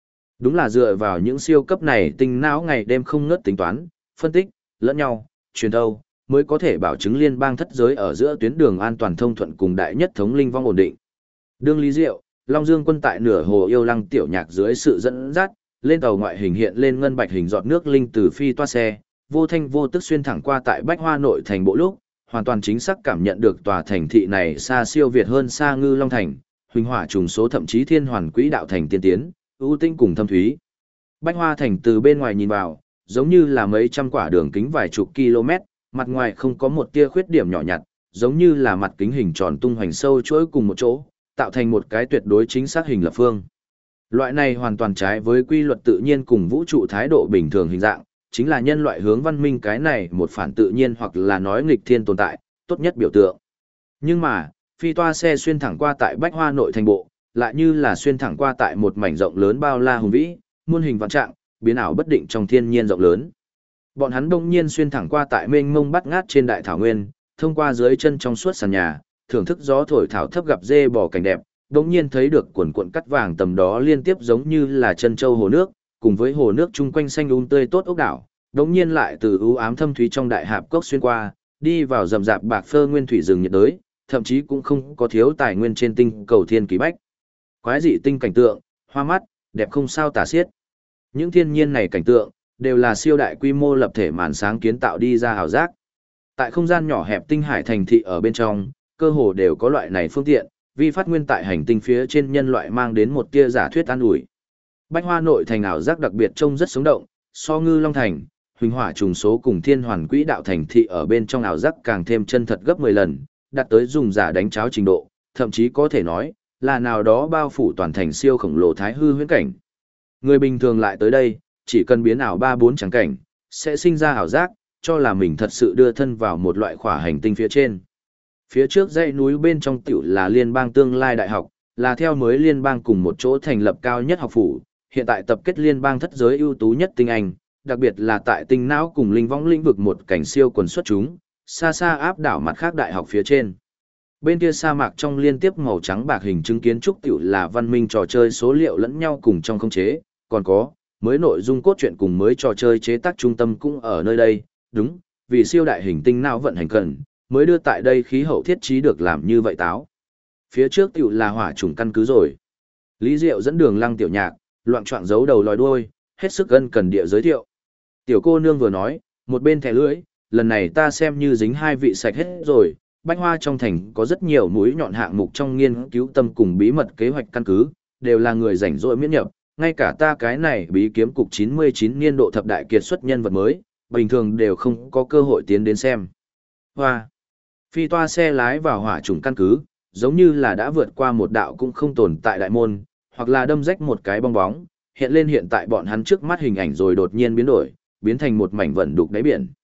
Đúng là dựa vào những siêu cấp này tinh não ngày đêm không ngớt tính toán, phân tích, lẫn nhau, truyền thâu, mới có thể bảo chứng liên bang thất giới ở giữa tuyến đường an toàn thông thuận cùng đại nhất thống linh vong ổn định. Đương Lý Diệu, Long Dương quân tại nửa hồ yêu lăng tiểu nhạc dưới sự dẫn dắt, lên tàu ngoại hình hiện lên ngân bạch hình giọt nước linh từ phi toa xe, vô thanh vô tức xuyên thẳng qua tại Bách Hoa nội thành bộ lúc, hoàn toàn chính xác cảm nhận được tòa thành thị này xa siêu việt hơn xa Ngư Long thành, huỳnh hỏa trùng số thậm chí thiên hoàn quỹ đạo thành tiên tiến, ưu tinh cùng thâm thúy. Bách Hoa thành từ bên ngoài nhìn vào, giống như là mấy trăm quả đường kính vài chục km, mặt ngoài không có một tia khuyết điểm nhỏ nhặt, giống như là mặt kính hình tròn tung hoành sâu chuỗi cùng một chỗ, tạo thành một cái tuyệt đối chính xác hình lập phương. Loại này hoàn toàn trái với quy luật tự nhiên cùng vũ trụ thái độ bình thường hình dạng, chính là nhân loại hướng văn minh cái này một phản tự nhiên hoặc là nói nghịch thiên tồn tại, tốt nhất biểu tượng. Nhưng mà, phi toa xe xuyên thẳng qua tại Bách Hoa nội thành bộ, lại như là xuyên thẳng qua tại một mảnh rộng lớn bao la hùng vĩ, muôn hình vạn trạng, biến ảo bất định trong thiên nhiên rộng lớn. Bọn hắn đông nhiên xuyên thẳng qua tại mênh mông bắt ngát trên đại thảo nguyên, thông qua dưới chân trong suốt sàn nhà, thưởng thức gió thổi thảo thấp gặp dê bò cảnh đẹp, đông nhiên thấy được quần cuộn cắt vàng tầm đó liên tiếp giống như là chân châu hồ nước, cùng với hồ nước chung quanh xanh tươi tốt ốc đảo, đông nhiên lại từ ưu ám thâm thúy trong đại hạp cốc xuyên qua, đi vào rậm rạp bạc phơ nguyên thủy rừng nhiệt đới, thậm chí cũng không có thiếu tài nguyên trên tinh cầu thiên kỳ bách. Quái dị tinh cảnh tượng, hoa mắt, đẹp không sao tả xiết. Những thiên nhiên này cảnh tượng, đều là siêu đại quy mô lập thể màn sáng kiến tạo đi ra ảo giác. Tại không gian nhỏ hẹp tinh hải thành thị ở bên trong, cơ hồ đều có loại này phương tiện, vi phát nguyên tại hành tinh phía trên nhân loại mang đến một tia giả thuyết an ủi. Bách Hoa nội thành ảo giác đặc biệt trông rất sống động, so Ngư Long thành, huỳnh hỏa trùng số cùng thiên hoàn quỹ đạo thành thị ở bên trong ảo giác càng thêm chân thật gấp 10 lần, đạt tới dùng giả đánh cháo trình độ, thậm chí có thể nói là nào đó bao phủ toàn thành siêu khổng lồ thái hư huyễn cảnh. Người bình thường lại tới đây, chỉ cần biến ảo 3-4 tràng cảnh, sẽ sinh ra ảo giác, cho là mình thật sự đưa thân vào một loại khỏa hành tinh phía trên. Phía trước dãy núi bên trong tiểu là liên bang tương lai đại học, là theo mới liên bang cùng một chỗ thành lập cao nhất học phủ, hiện tại tập kết liên bang thất giới ưu tú nhất tinh anh, đặc biệt là tại tinh não cùng linh võng lĩnh vực một cảnh siêu quần xuất chúng, xa xa áp đảo mặt khác đại học phía trên. Bên kia sa mạc trong liên tiếp màu trắng bạc hình chứng kiến trúc tiểu là văn minh trò chơi số liệu lẫn nhau cùng trong không chế, còn có mới nội dung cốt truyện cùng mới trò chơi chế tác trung tâm cũng ở nơi đây, đúng, vì siêu đại hình tinh não vận hành cần, mới đưa tại đây khí hậu thiết trí được làm như vậy táo. Phía trước tiểu là hỏa trùng căn cứ rồi. Lý Diệu dẫn đường Lăng Tiểu Nhạc, loạng choạng giấu đầu lòi đuôi, hết sức ân cần địa giới thiệu. Tiểu cô nương vừa nói, một bên thẻ lưỡi, lần này ta xem như dính hai vị sạch hết rồi, Bách Hoa trong thành có rất nhiều mũi nhọn hạng mục trong nghiên cứu tâm cùng bí mật kế hoạch căn cứ, đều là người rảnh rỗi miễn nhập, ngay cả ta cái này bí kiếm cục 99 niên độ thập đại kiệt xuất nhân vật mới, bình thường đều không có cơ hội tiến đến xem. Hoa! Phi toa xe lái vào hỏa trùng căn cứ, giống như là đã vượt qua một đạo cũng không tồn tại đại môn, hoặc là đâm rách một cái bong bóng, hiện lên hiện tại bọn hắn trước mắt hình ảnh rồi đột nhiên biến đổi, biến thành một mảnh vận đục đáy biển.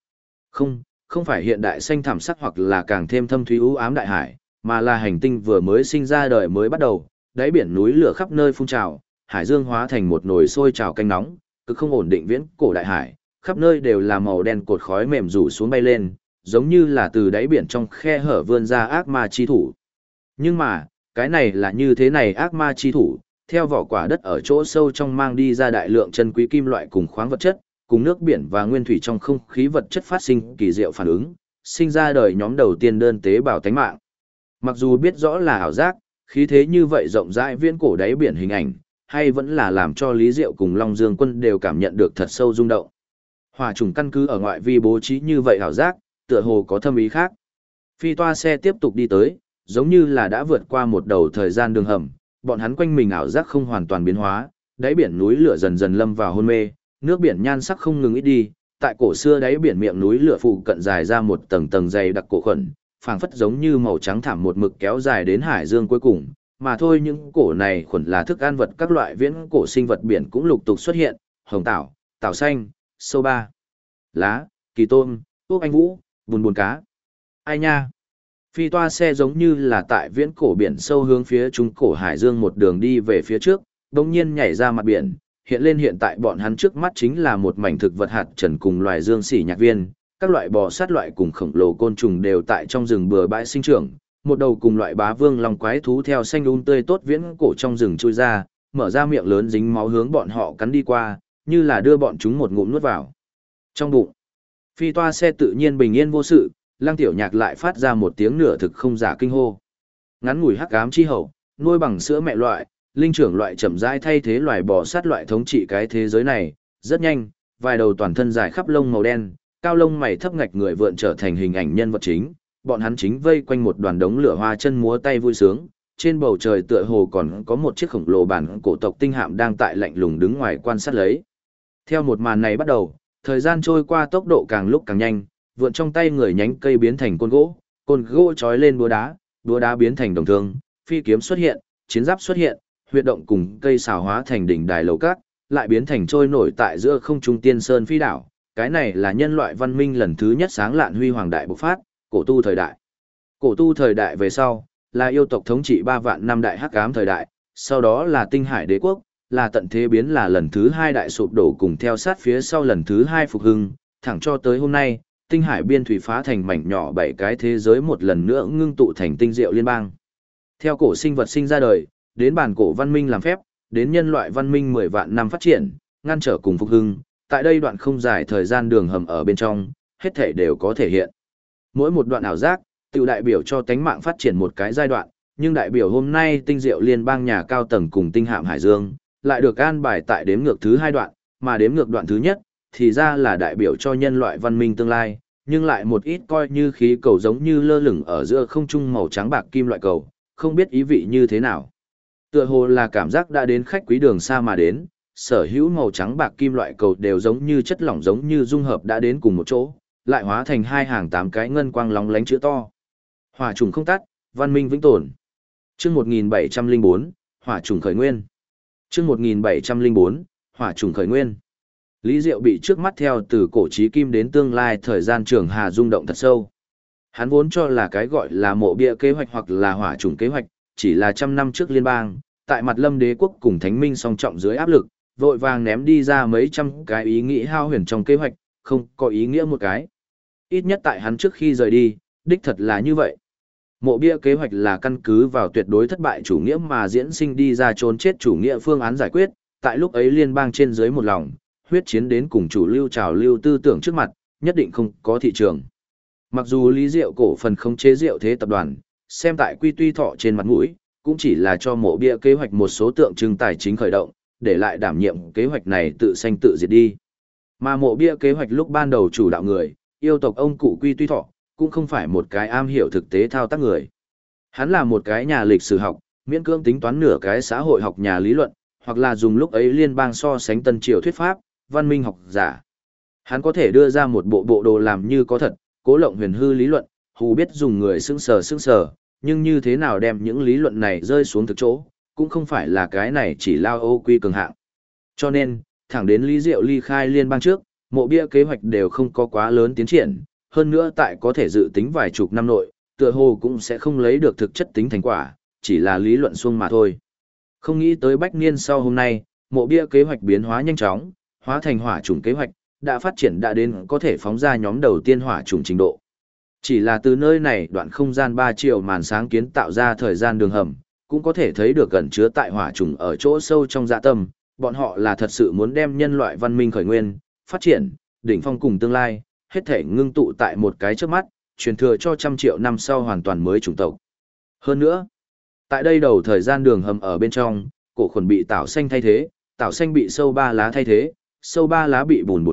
Không phải hiện đại xanh thảm sắc hoặc là càng thêm thâm thúy u ám đại hải, mà là hành tinh vừa mới sinh ra đời mới bắt đầu, đáy biển núi lửa khắp nơi phun trào, hải dương hóa thành một nồi sôi trào canh nóng, cực không ổn định viễn cổ đại hải, khắp nơi đều là màu đen cột khói mềm rủ xuống bay lên, giống như là từ đáy biển trong khe hở vươn ra ác ma chi thủ. Nhưng mà, cái này là như thế này ác ma chi thủ, theo vỏ quả đất ở chỗ sâu trong mang đi ra đại lượng chân quý kim loại cùng khoáng vật chất, cùng nước biển và nguyên thủy trong không khí vật chất phát sinh kỳ diệu phản ứng, sinh ra đời nhóm đầu tiên đơn tế bào tánh mạng. Mặc dù biết rõ là ảo giác, khí thế như vậy rộng rãi viễn cổ đáy biển hình ảnh, hay vẫn là làm cho Lý Diệu cùng Long Dương Quân đều cảm nhận được thật sâu rung động. Hỏa trùng căn cứ ở ngoại vi bố trí như vậy ảo giác, tựa hồ có thâm ý khác. Phi toa xe tiếp tục đi tới, giống như là đã vượt qua một đầu thời gian đường hầm, bọn hắn quanh mình ảo giác không hoàn toàn biến hóa, đáy biển núi lửa dần dần lâm vào hôn mê, nước biển nhan sắc không ngừng ít đi, tại cổ xưa đáy biển miệng núi lửa phụ cận dài ra một tầng tầng dày đặc cổ khuẩn, phảng phất giống như màu trắng thảm một mực kéo dài đến hải dương cuối cùng, mà thôi những cổ này khuẩn là thức ăn vật các loại viễn cổ sinh vật biển cũng lục tục xuất hiện, hồng tảo, tảo xanh, sâu ba, lá, kỳ tôm, ốc anh vũ, bùn bùn cá. Ai nha? Phi toa xe giống như là tại viễn cổ biển sâu hướng phía trung cổ hải dương một đường đi về phía trước, đồng nhiên nhảy ra mặt biển, hiện lên hiện tại bọn hắn trước mắt chính là một mảnh thực vật hạt trần cùng loài dương sỉ nhạc viên, các loại bò sát loại cùng khổng lồ côn trùng đều tại trong rừng bừa bãi sinh trưởng, một đầu cùng loại bá vương long quái thú theo xanh tươi tốt viễn cổ trong rừng chui ra, mở ra miệng lớn dính máu hướng bọn họ cắn đi qua, như là đưa bọn chúng một ngụm nuốt vào. Trong bụng, phi toa xe tự nhiên bình yên vô sự, Lăng Tiểu Nhạc lại phát ra một tiếng nửa thực không giả kinh hô. Ngắn ngủi hắc ám chi hậu, nuôi bằng sữa mẹ loại, linh trưởng loại chậm rãi thay thế loài bò sát loại thống trị cái thế giới này, rất nhanh, vài đầu toàn thân dài khắp lông màu đen, cao lông mày thấp ngạch người vượn trở thành hình ảnh nhân vật chính, bọn hắn chính vây quanh một đoàn đống lửa hoa chân múa tay vui sướng, trên bầu trời tựa hồ còn có một chiếc khổng lồ bản cổ tộc tinh hạm đang tại lạnh lùng đứng ngoài quan sát lấy. Theo một màn này bắt đầu, thời gian trôi qua tốc độ càng lúc càng nhanh, vượn trong tay người nhánh cây biến thành côn gỗ trói lên búa đá biến thành đồng thương, phi kiếm xuất hiện, chiến giáp xuất hiện, huyệt động cùng cây xào hóa thành đỉnh đài lầu cát, lại biến thành trôi nổi tại giữa không trung tiên sơn phi đảo. Cái này là nhân loại văn minh lần thứ nhất sáng lạn huy hoàng đại bộc phát, cổ tu thời đại. Cổ tu thời đại về sau, là yêu tộc thống trị 3 vạn năm đại hắc ám thời đại, sau đó là tinh hải đế quốc, là tận thế biến là lần thứ 2 đại sụp đổ cùng theo sát phía sau lần thứ 2 phục hưng, thẳng cho tới hôm nay, tinh hải biên thủy phá thành mảnh nhỏ 7 cái thế giới một lần nữa ngưng tụ thành tinh diệu liên bang. Theo cổ sinh vật sinh ra đời, đến bản cổ văn minh làm phép, đến nhân loại văn minh 10 vạn năm phát triển, ngăn trở cùng phục hưng, tại đây đoạn không dài thời gian đường hầm ở bên trong, hết thể đều có thể hiện. Mỗi một đoạn ảo giác, tự đại biểu cho tánh mạng phát triển một cái giai đoạn, nhưng đại biểu hôm nay tinh diệu liên bang nhà cao tầng cùng tinh hạm Hải Dương, lại được an bài tại đếm ngược thứ 2 đoạn, mà đếm ngược đoạn thứ nhất, thì ra là đại biểu cho nhân loại văn minh tương lai, nhưng lại một ít coi như khí cầu giống như lơ lửng ở giữa không trung màu trắng bạc kim loại cầu, không biết ý vị như thế nào. Tựa hồ là cảm giác đã đến khách quý đường xa mà đến, sở hữu màu trắng bạc kim loại cầu đều giống như chất lỏng giống như dung hợp đã đến cùng một chỗ, lại hóa thành 2 hàng 8 cái ngân quang lóng lánh chữ to. Hỏa trùng không tắt, văn minh vĩnh tồn. Chương 1704, hỏa trùng khởi nguyên. Chương 1704, hỏa trùng khởi nguyên. Lý Diệu bị trước mắt theo từ cổ chí kim đến tương lai thời gian trường hà rung động thật sâu. Hắn vốn cho là cái gọi là mộ bia kế hoạch hoặc là hỏa trùng kế hoạch, chỉ là trăm năm trước liên bang, tại mặt Lâm Đế quốc cùng Thánh Minh song trọng dưới áp lực, vội vàng ném đi ra mấy trăm cái ý nghĩ hao huyền trong kế hoạch, không có ý nghĩa một cái. Ít nhất tại hắn trước khi rời đi, đích thật là như vậy. Mộ bia kế hoạch là căn cứ vào tuyệt đối thất bại chủ nghĩa mà diễn sinh đi ra trốn chết chủ nghĩa phương án giải quyết, tại lúc ấy liên bang trên dưới một lòng, huyết chiến đến cùng chủ lưu trào lưu tư tưởng trước mặt, nhất định không có thị trường. Mặc dù Lý Diệu cổ phần khống chế Diệu Thế tập đoàn, xem tại Quy Tuy Thọ trên mặt mũi, cũng chỉ là cho mộ bia kế hoạch một số tượng trưng tài chính khởi động, để lại đảm nhiệm kế hoạch này tự sanh tự diệt đi. Mà mộ bia kế hoạch lúc ban đầu chủ đạo người, yêu tộc ông cụ Quy Tuy Thọ, cũng không phải một cái am hiểu thực tế thao tác người. Hắn là một cái nhà lịch sử học, miễn cưỡng tính toán nửa cái xã hội học nhà lý luận, hoặc là dùng lúc ấy liên bang so sánh tân triều thuyết pháp, văn minh học giả. Hắn có thể đưa ra một bộ đồ làm như có thật, cố lộng huyền hư lý luận, hù biết dùng người sững sờ, nhưng như thế nào đem những lý luận này rơi xuống thực chỗ, cũng không phải là cái này chỉ lao ô quy cường hạng. Cho nên, thẳng đến Lý Diệu ly khai liên bang trước, mộ bia kế hoạch đều không có quá lớn tiến triển, hơn nữa tại có thể dự tính vài chục năm nội, tựa hồ cũng sẽ không lấy được thực chất tính thành quả, chỉ là lý luận suông mà thôi. Không nghĩ tới bách niên sau hôm nay, mộ bia kế hoạch biến hóa nhanh chóng, hóa thành hỏa chủng kế hoạch, đã phát triển đã đến có thể phóng ra nhóm đầu tiên hỏa chủng trình độ. Chỉ là từ nơi này đoạn không gian 3 triệu màn sáng kiến tạo ra thời gian đường hầm, cũng có thể thấy được gần chứa tại hỏa chủng ở chỗ sâu trong dạ tâm, bọn họ là thật sự muốn đem nhân loại văn minh khởi nguyên, phát triển, đỉnh phong cùng tương lai, hết thể ngưng tụ tại một cái trước mắt, truyền thừa cho trăm triệu năm sau hoàn toàn mới chủng tộc. Hơn nữa, tại đây đầu thời gian đường hầm ở bên trong, cổ khuẩn bị tảo xanh thay thế, tảo xanh bị sâu ba lá thay thế, sâu ba lá bị bùn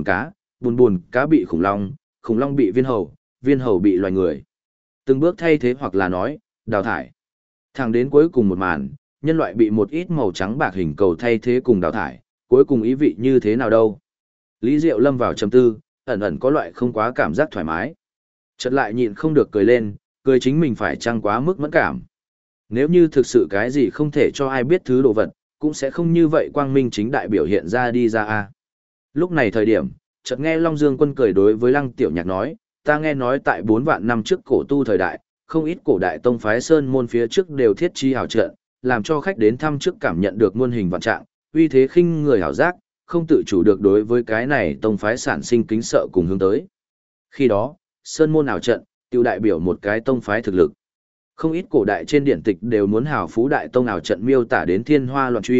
cá bị khủng long bị viên hầu bị loài người. Từng bước thay thế hoặc là nói, đào thải. Thẳng đến cuối cùng một màn, nhân loại bị một ít màu trắng bạc hình cầu thay thế cùng đào thải, cuối cùng ý vị như thế nào đâu. Lý Diệu lâm vào trầm tư, ẩn ẩn có loại không quá cảm giác thoải mái. Chợt lại nhịn không được cười lên, cười chính mình phải chăng quá mức mẫn cảm. Nếu như thực sự cái gì không thể cho ai biết thứ đồ vật, cũng sẽ không như vậy quang minh chính đại biểu hiện ra đi ra a. Lúc này thời điểm, chợt nghe Long Dương Quân cười đối với Lăng Tiểu Nhạc nói, ta nghe nói tại 4 vạn năm trước cổ tu thời đại, không ít cổ đại tông phái sơn môn phía trước đều thiết chi hào trận, làm cho khách đến thăm trước cảm nhận được muôn hình vạn trạng, uy thế khinh người hảo giác, không tự chủ được đối với cái này tông phái sản sinh kính sợ cùng hướng tới. Khi đó, sơn môn ảo trận, tiêu đại biểu một cái tông phái thực lực. Không ít cổ đại trên điển tịch đều muốn hào phú đại tông ảo trận miêu tả đến thiên hoa loạn truy,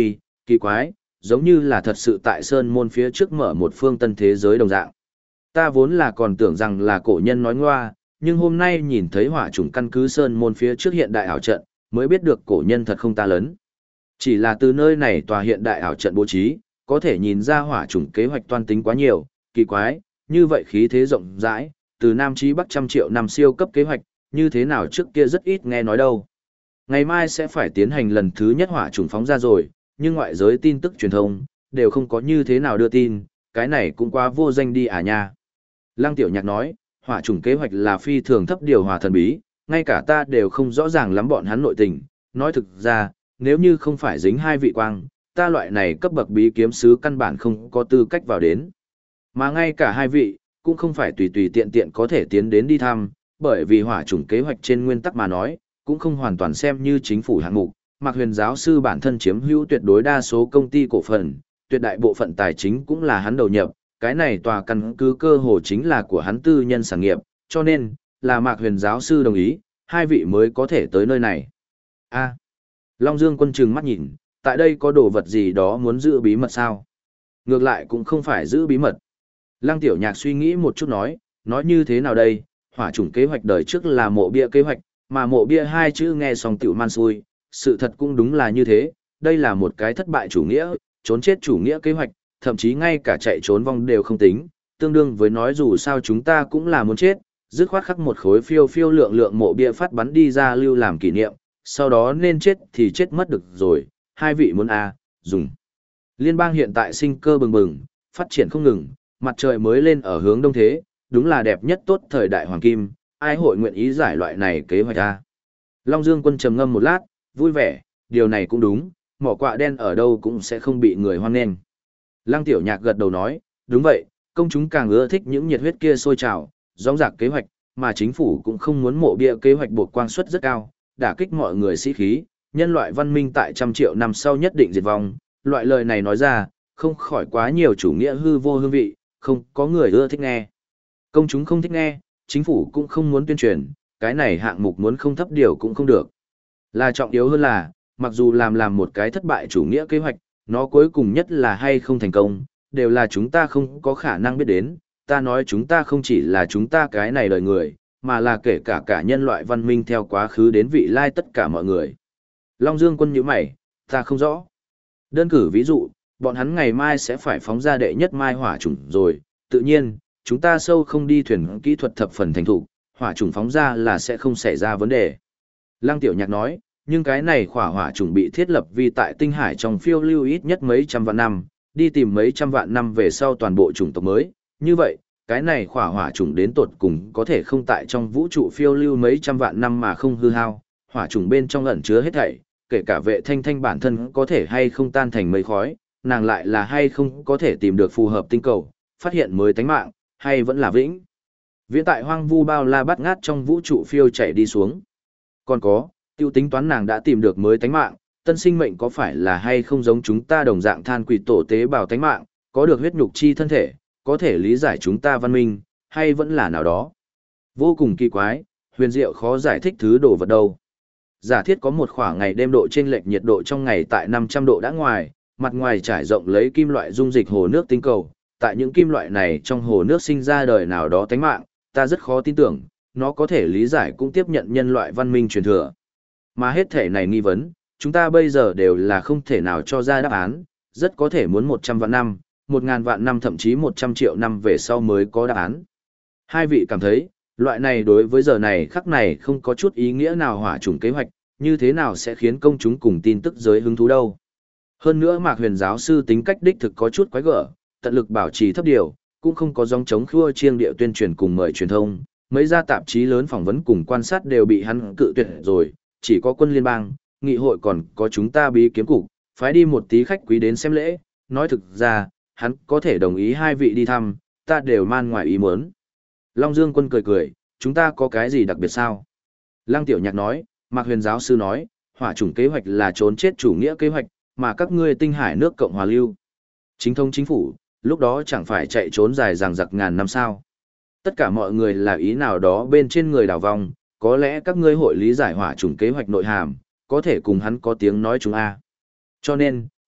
Kỳ quái, giống như là thật sự tại Sơn Môn phía trước mở một phương tân thế giới đồng dạng. Ta vốn là còn tưởng rằng là cổ nhân nói ngoa, nhưng hôm nay nhìn thấy hỏa chủng căn cứ Sơn Môn phía trước hiện đại ảo trận, mới biết được cổ nhân thật không ta lớn. Chỉ là từ nơi này tòa hiện đại ảo trận bố trí, có thể nhìn ra hỏa chủng kế hoạch toan tính quá nhiều, kỳ quái, như vậy khí thế rộng rãi, từ Nam chí Bắc trăm triệu năm siêu cấp kế hoạch, như thế nào trước kia rất ít nghe nói đâu. Ngày mai sẽ phải tiến hành lần thứ nhất hỏa chủng phóng ra rồi, nhưng ngoại giới tin tức truyền thông, đều không có như thế nào đưa tin, cái này cũng quá vô danh đi à nha. Lăng Tiểu Nhạc nói, hỏa chủng kế hoạch là phi thường thấp điều hòa thần bí, ngay cả ta đều không rõ ràng lắm bọn hắn nội tình, nói thực ra, nếu như không phải dính hai vị quang, ta loại này cấp bậc bí kiếm sứ căn bản không có tư cách vào đến. Mà ngay cả hai vị, cũng không phải tùy tùy tiện tiện có thể tiến đến đi thăm, bởi vì hỏa chủng kế hoạch trên nguyên tắc mà nói, cũng không hoàn toàn xem như chính phủ hạng mục. Mạc Huyền giáo sư bản thân chiếm hữu tuyệt đối đa số công ty cổ phần, tuyệt đại bộ phận tài chính cũng là hắn đầu nhập, cái này tòa căn cứ cơ hồ chính là của hắn tư nhân sản nghiệp, cho nên, là Mạc Huyền giáo sư đồng ý, hai vị mới có thể tới nơi này. A. Long Dương Quân trừng mắt nhìn, tại đây có đồ vật gì đó muốn giữ bí mật sao? Ngược lại cũng không phải giữ bí mật. Lăng Tiểu Nhạc suy nghĩ một chút nói như thế nào đây, hỏa chủng kế hoạch đời trước là mộ bia kế hoạch, mà mộ bia hai chữ nghe xong tiểu man xui, sự thật cũng đúng là như thế, đây là một cái thất bại chủ nghĩa, trốn chết chủ nghĩa kế hoạch, thậm chí ngay cả chạy trốn vong đều không tính, tương đương với nói dù sao chúng ta cũng là muốn chết, dứt khoát khắc một khối phiêu phiêu lượng lượng mộ bia phát bắn đi ra lưu làm kỷ niệm, sau đó nên chết thì chết mất được rồi, hai vị muốn dùng. Liên bang hiện tại sinh cơ bừng bừng, phát triển không ngừng, mặt trời mới lên ở hướng đông thế, đúng là đẹp nhất tốt thời đại hoàng kim, ai hội nguyện ý giải loại này kế hoạch a? Long Dương Quân trầm ngâm một lát, vui vẻ, điều này cũng đúng, mỏ quạ đen ở đâu cũng sẽ không bị người hoan nghênh. Lăng Tiểu Nhạc gật đầu nói, đúng vậy, công chúng càng ưa thích những nhiệt huyết kia sôi trào, rõng rạc kế hoạch, mà chính phủ cũng không muốn mộ bia kế hoạch buộc quang suất rất cao, đả kích mọi người sĩ khí, nhân loại văn minh tại trăm triệu năm sau nhất định diệt vong, loại lời này nói ra, không khỏi quá nhiều chủ nghĩa hư vô hương vị, không có người ưa thích nghe. Công chúng không thích nghe, chính phủ cũng không muốn tuyên truyền, cái này hạng mục muốn không thấp điều cũng không được. Là trọng yếu hơn là, mặc dù làm một cái thất bại chủ nghĩa kế hoạch, nó cuối cùng nhất là hay không thành công, đều là chúng ta không có khả năng biết đến. Ta nói chúng ta không chỉ là chúng ta cái này đời người, mà là kể cả nhân loại văn minh theo quá khứ đến vị lai tất cả mọi người. Long Dương Quân nhíu mày, ta không rõ. Đơn cử ví dụ, bọn hắn ngày mai sẽ phải phóng ra đệ nhất mai hỏa chủng rồi, tự nhiên, chúng ta sâu không đi thuyền kỹ thuật thập phần thành thục, hỏa chủng phóng ra là sẽ không xảy ra vấn đề. Lăng Tiểu Nhạc nói, nhưng cái này hỏa chủng bị thiết lập vì tại tinh hải trong phiêu lưu ít nhất mấy trăm vạn năm, đi tìm mấy trăm vạn năm về sau toàn bộ chủng tộc mới, như vậy, cái này hỏa chủng đến tột cùng có thể không tại trong vũ trụ phiêu lưu mấy trăm vạn năm mà không hư hao, hỏa chủng bên trong ẩn chứa hết thảy, kể cả Vệ Thanh Thanh bản thân có thể hay không tan thành mây khói, nàng lại là hay không có thể tìm được phù hợp tinh cầu, phát hiện mới tánh mạng, hay vẫn là vĩnh viễn tại hoang vu bao la bát ngát trong vũ trụ phiêu chảy đi xuống. Còn có, tiêu tính toán nàng đã tìm được mới tánh mạng, tân sinh mệnh có phải là hay không giống chúng ta đồng dạng than quỷ tổ tế bào tánh mạng, có được huyết nhục chi thân thể, có thể lý giải chúng ta văn minh, hay vẫn là nào đó. Vô cùng kỳ quái, huyền diệu khó giải thích thứ đồ vật đâu. Giả thiết có một khoảng ngày đêm độ chênh lệch nhiệt độ trong ngày tại 500 độ đã ngoài, mặt ngoài trải rộng lấy kim loại dung dịch hồ nước tinh cầu, tại những kim loại này trong hồ nước sinh ra đời nào đó tánh mạng, ta rất khó tin tưởng, nó có thể lý giải cũng tiếp nhận nhân loại văn minh truyền thừa. Mà hết thể này nghi vấn, chúng ta bây giờ đều là không thể nào cho ra đáp án, rất có thể muốn 100 vạn năm, 1000 vạn năm thậm chí 100 triệu năm về sau mới có đáp án. Hai vị cảm thấy, loại này đối với giờ này khắc này không có chút ý nghĩa nào hỏa chủng kế hoạch, như thế nào sẽ khiến công chúng cùng tin tức giới hứng thú đâu. Hơn nữa Mạc Huyền giáo sư tính cách đích thực có chút quái gở, tận lực bảo trì thấp điều, cũng không có dòng chống khua chiêng địa tuyên truyền cùng mời truyền thông, mấy gia tạp chí lớn phỏng vấn cùng quan sát đều bị hắn cự tuyệt rồi, chỉ có quân liên bang, nghị hội còn có chúng ta bí kiếm cục, phái đi một tí khách quý đến xem lễ, nói thực ra, hắn có thể đồng ý hai vị đi thăm, ta đều man ngoài ý muốn. Long Dương Quân cười cười, chúng ta có cái gì đặc biệt sao? Lăng Tiểu Nhạc nói, Mạc Huyền giáo sư nói, hỏa chủng kế hoạch là trốn chết chủ nghĩa kế hoạch, mà các ngươi tinh hải nước Cộng hòa lưu. Chính thống chính phủ, lúc đó chẳng phải chạy trốn dài dằng dặc ngàn năm sao. Tất cả mọi người là ý nào đó bên trên người đảo vong, có lẽ các ngươi hội lý giải hỏa chủng kế hoạch nội hàm, có thể cùng hắn có tiếng nói chúng a. Cho nên,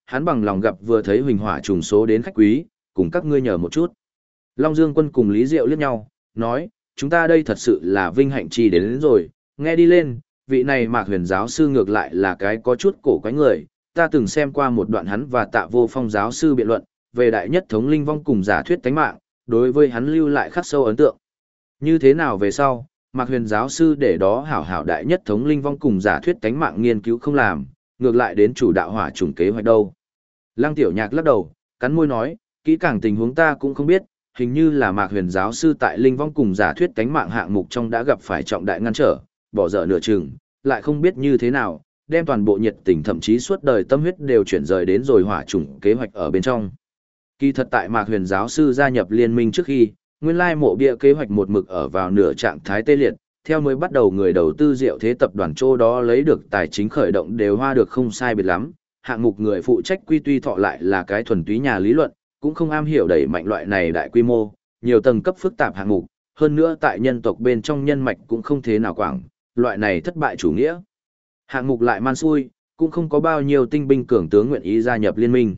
hắn bằng lòng gặp vừa thấy huỳnh hỏa trùng số đến khách quý, cùng các ngươi nhờ một chút. Long Dương Quân cùng Lý Diệu liếc nhau, nói, chúng ta đây thật sự là vinh hạnh chi đến rồi, nghe đi lên, vị này Mạc Huyền giáo sư ngược lại là cái có chút cổ quái người, ta từng xem qua một đoạn hắn và Tạ Vô Phong giáo sư biện luận, về đại nhất thống linh vong cùng giả thuyết tánh mạng, đối với hắn lưu lại khắc sâu ấn tượng. Như thế nào về sau, Mạc Huyền giáo sư để đó hảo hảo đại nhất thống linh vong cùng giả thuyết tánh mạng nghiên cứu không làm, ngược lại đến chủ đạo hỏa chủng kế hoạch đâu. Lăng Tiểu Nhạc lắc đầu, cắn môi nói, kỹ càng tình huống ta cũng không biết, hình như là Mạc Huyền giáo sư tại linh vong cùng giả thuyết tánh mạng hạng mục trong đã gặp phải trọng đại ngăn trở, bỏ dở nửa chừng, lại không biết như thế nào, đem toàn bộ nhiệt tình thậm chí suốt đời tâm huyết đều chuyển rời đến rồi hỏa chủng kế hoạch ở bên trong. Kỳ thật tại Mạc Huyền giáo sư gia nhập liên minh trước khi, nguyên lai mộ bia kế hoạch một mực ở vào nửa trạng thái tê liệt, theo mới bắt đầu người đầu tư Diệu Thế tập đoàn chỗ đó lấy được tài chính khởi động đều hoa được không sai biệt lắm, hạng mục người phụ trách Quy Tuy Thọ lại là cái thuần túy nhà lý luận, cũng không am hiểu đẩy mạnh loại này đại quy mô, nhiều tầng cấp phức tạp hạng mục, hơn nữa tại nhân tộc bên trong nhân mạch cũng không thế nào quảng, loại này thất bại chủ nghĩa. Hạng mục lại man xui, cũng không có bao nhiêu tinh binh cường tướng nguyện ý gia nhập liên minh.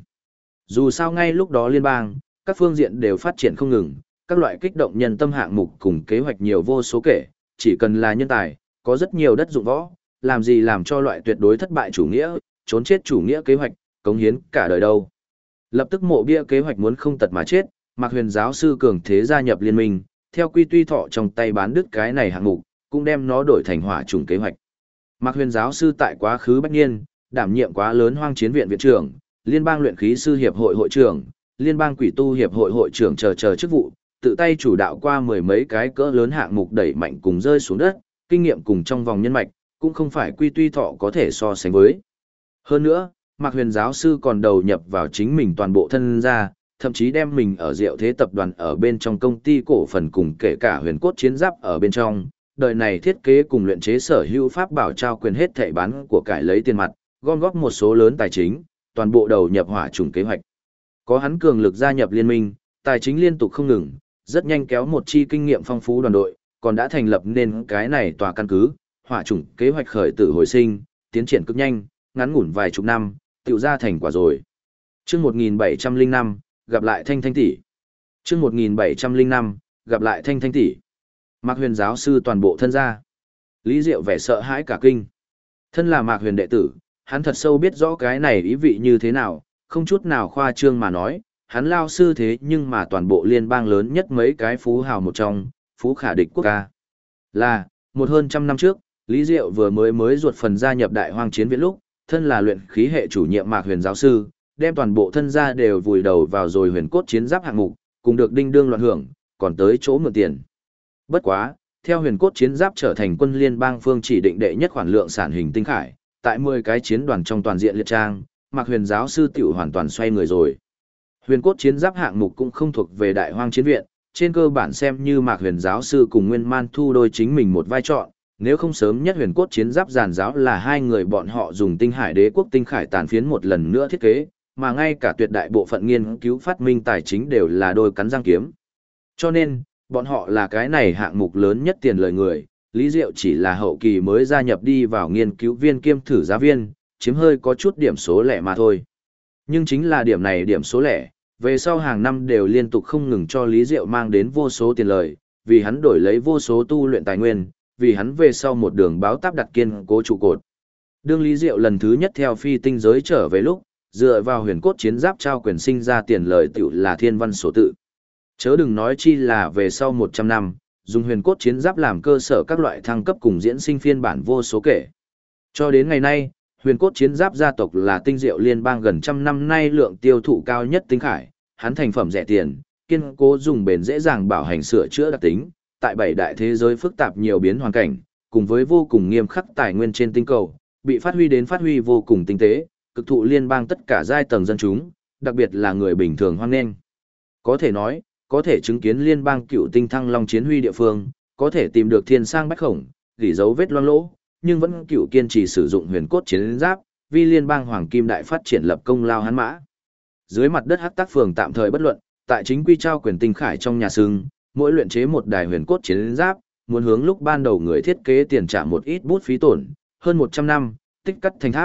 Dù sao ngay lúc đó liên bang, các phương diện đều phát triển không ngừng, các loại kích động nhân tâm hạng mục cùng kế hoạch nhiều vô số kể, chỉ cần là nhân tài, có rất nhiều đất dụng võ, làm gì làm cho loại tuyệt đối thất bại chủ nghĩa, trốn chết chủ nghĩa kế hoạch, cống hiến cả đời đâu. Lập tức mộ bia kế hoạch muốn không tật mà chết, Mạc Huyền giáo sư cường thế gia nhập liên minh, theo Quy Tuy Thọ trong tay bán đứt cái này hạng mục, cũng đem nó đổi thành hỏa chủng kế hoạch. Mạc Huyền giáo sư tại quá khứ bách niên, đảm nhiệm quá lớn hoang chiến viện viện trưởng, liên bang luyện khí sư hiệp hội hội trưởng, liên bang quỷ tu hiệp hội hội trưởng chờ chức vụ, tự tay chủ đạo qua mười mấy cái cỡ lớn hạng mục đẩy mạnh cùng rơi xuống đất, kinh nghiệm cùng trong vòng nhân mạch, cũng không phải Quy Tuy Thọ có thể so sánh với. Hơn nữa, Mạc Huyền giáo sư còn đầu nhập vào chính mình toàn bộ thân gia, thậm chí đem mình ở Diệu Thế tập đoàn ở bên trong công ty cổ phần cùng kể cả huyền cốt chiến giáp ở bên trong, đời này thiết kế cùng luyện chế sở hữu pháp bảo trao quyền hết thảy bán của cải lấy tiền mặt, gom góp một số lớn tài chính, toàn bộ đầu nhập hỏa chủng kế hoạch. Có hắn cường lực gia nhập liên minh, tài chính liên tục không ngừng, rất nhanh kéo một chi kinh nghiệm phong phú đoàn đội, còn đã thành lập nên cái này tòa căn cứ, hỏa chủng kế hoạch khởi tử hồi sinh, tiến triển cực nhanh, ngắn ngủn vài chục năm, tựu ra thành quả rồi. Chương 1705, gặp lại Thanh Thanh tỷ. Chương 1705, gặp lại Thanh Thanh tỷ. Mạc Huyền giáo sư toàn bộ thân gia. Lý Diệu vẻ sợ hãi cả kinh. Thân là Mạc Huyền đệ tử, hắn thật sâu biết rõ cái này ý vị như thế nào, không chút nào khoa trương mà nói, hắn lao sư thế nhưng mà toàn bộ liên bang lớn nhất mấy cái phú hào một trong, phú khả địch quốc ca. Là, hơn trăm năm trước, Lý Diệu vừa mới ruột phần gia nhập Đại Hoang Chiến Viện lúc, thân là luyện khí hệ chủ nhiệm Mạc Huyền giáo sư, đem toàn bộ thân gia đều vùi đầu vào rồi huyền cốt chiến giáp hạng mục, cùng được đinh đương loạn hưởng, còn tới chỗ mượn tiền. Bất quá, theo huyền cốt chiến giáp trở thành quân liên bang phương chỉ định đệ nhất khoản lượng sản hình tinh khải, tại 10 cái chiến đoàn trong toàn diện liệt trang, Mạc Huyền giáo sư tiểu hoàn toàn xoay người rồi. Huyền cốt chiến giáp hạng mục cũng không thuộc về Đại Hoang Chiến Viện, trên cơ bản xem như Mạc Huyền giáo sư cùng Nguyên Man Thu đôi chính mình một vai trò, nếu không sớm nhất huyền cốt chiến giáp giàn giáo là hai người bọn họ dùng tinh hải đế quốc tinh khải tàn phiến một lần nữa thiết kế, mà ngay cả tuyệt đại bộ phận nghiên cứu phát minh tài chính đều là đôi cắn răng kiếm. Cho nên, bọn họ là cái này hạng mục lớn nhất tiền lời người, Lý Diệu chỉ là hậu kỳ mới gia nhập đi vào nghiên cứu viên kiêm thử giá viên, chiếm hơi có chút điểm số lẻ mà thôi. Nhưng chính là điểm này điểm số lẻ, về sau hàng năm đều liên tục không ngừng cho Lý Diệu mang đến vô số tiền lời, vì hắn đổi lấy vô số tu luyện tài nguyên, vì hắn về sau một đường báo táp đặt kiên cố trụ cột. Đương Lý Diệu lần thứ nhất theo phi tinh giới trở về lúc, dựa vào huyền cốt chiến giáp trao quyền sinh ra tiền lời tiểu là thiên văn số tự. Chớ đừng nói chi là về sau 100 năm, dùng huyền cốt chiến giáp làm cơ sở các loại thăng cấp cùng diễn sinh phiên bản vô số kể. Cho đến ngày nay, huyền cốt chiến giáp gia tộc là tinh diệu liên bang gần trăm năm nay lượng tiêu thụ cao nhất tinh khải, hắn thành phẩm rẻ tiền, kiên cố dùng bền dễ dàng bảo hành sửa chữa đặc tính, tại 7 đại thế giới phức tạp nhiều biến hoàn cảnh, cùng với vô cùng nghiêm khắc tài nguyên trên tinh cầu, bị phát huy vô cùng tinh tế, cực thụ liên bang tất cả giai tầng dân chúng, đặc biệt là người bình thường hoan nghênh. Có thể nói, có thể chứng kiến liên bang cựu tinh thăng long chiến huy địa phương, có thể tìm được thiên sang bách khổng, gỉ dấu vết loang lỗ, nhưng vẫn cựu kiên trì sử dụng huyền cốt chiến giáp, vì liên bang hoàng kim đại phát triển lập công lao hắn mã. Dưới mặt đất hắc tác phường tạm thời bất luận, tại chính quy trao quyền tinh khải trong nhà xương, mỗi luyện chế một đài huyền cốt chiến giáp, muốn hướng lúc ban đầu người thiết kế tiền trả một ít bút phí tổn, hơn 100 năm, tích cắt thành tháp,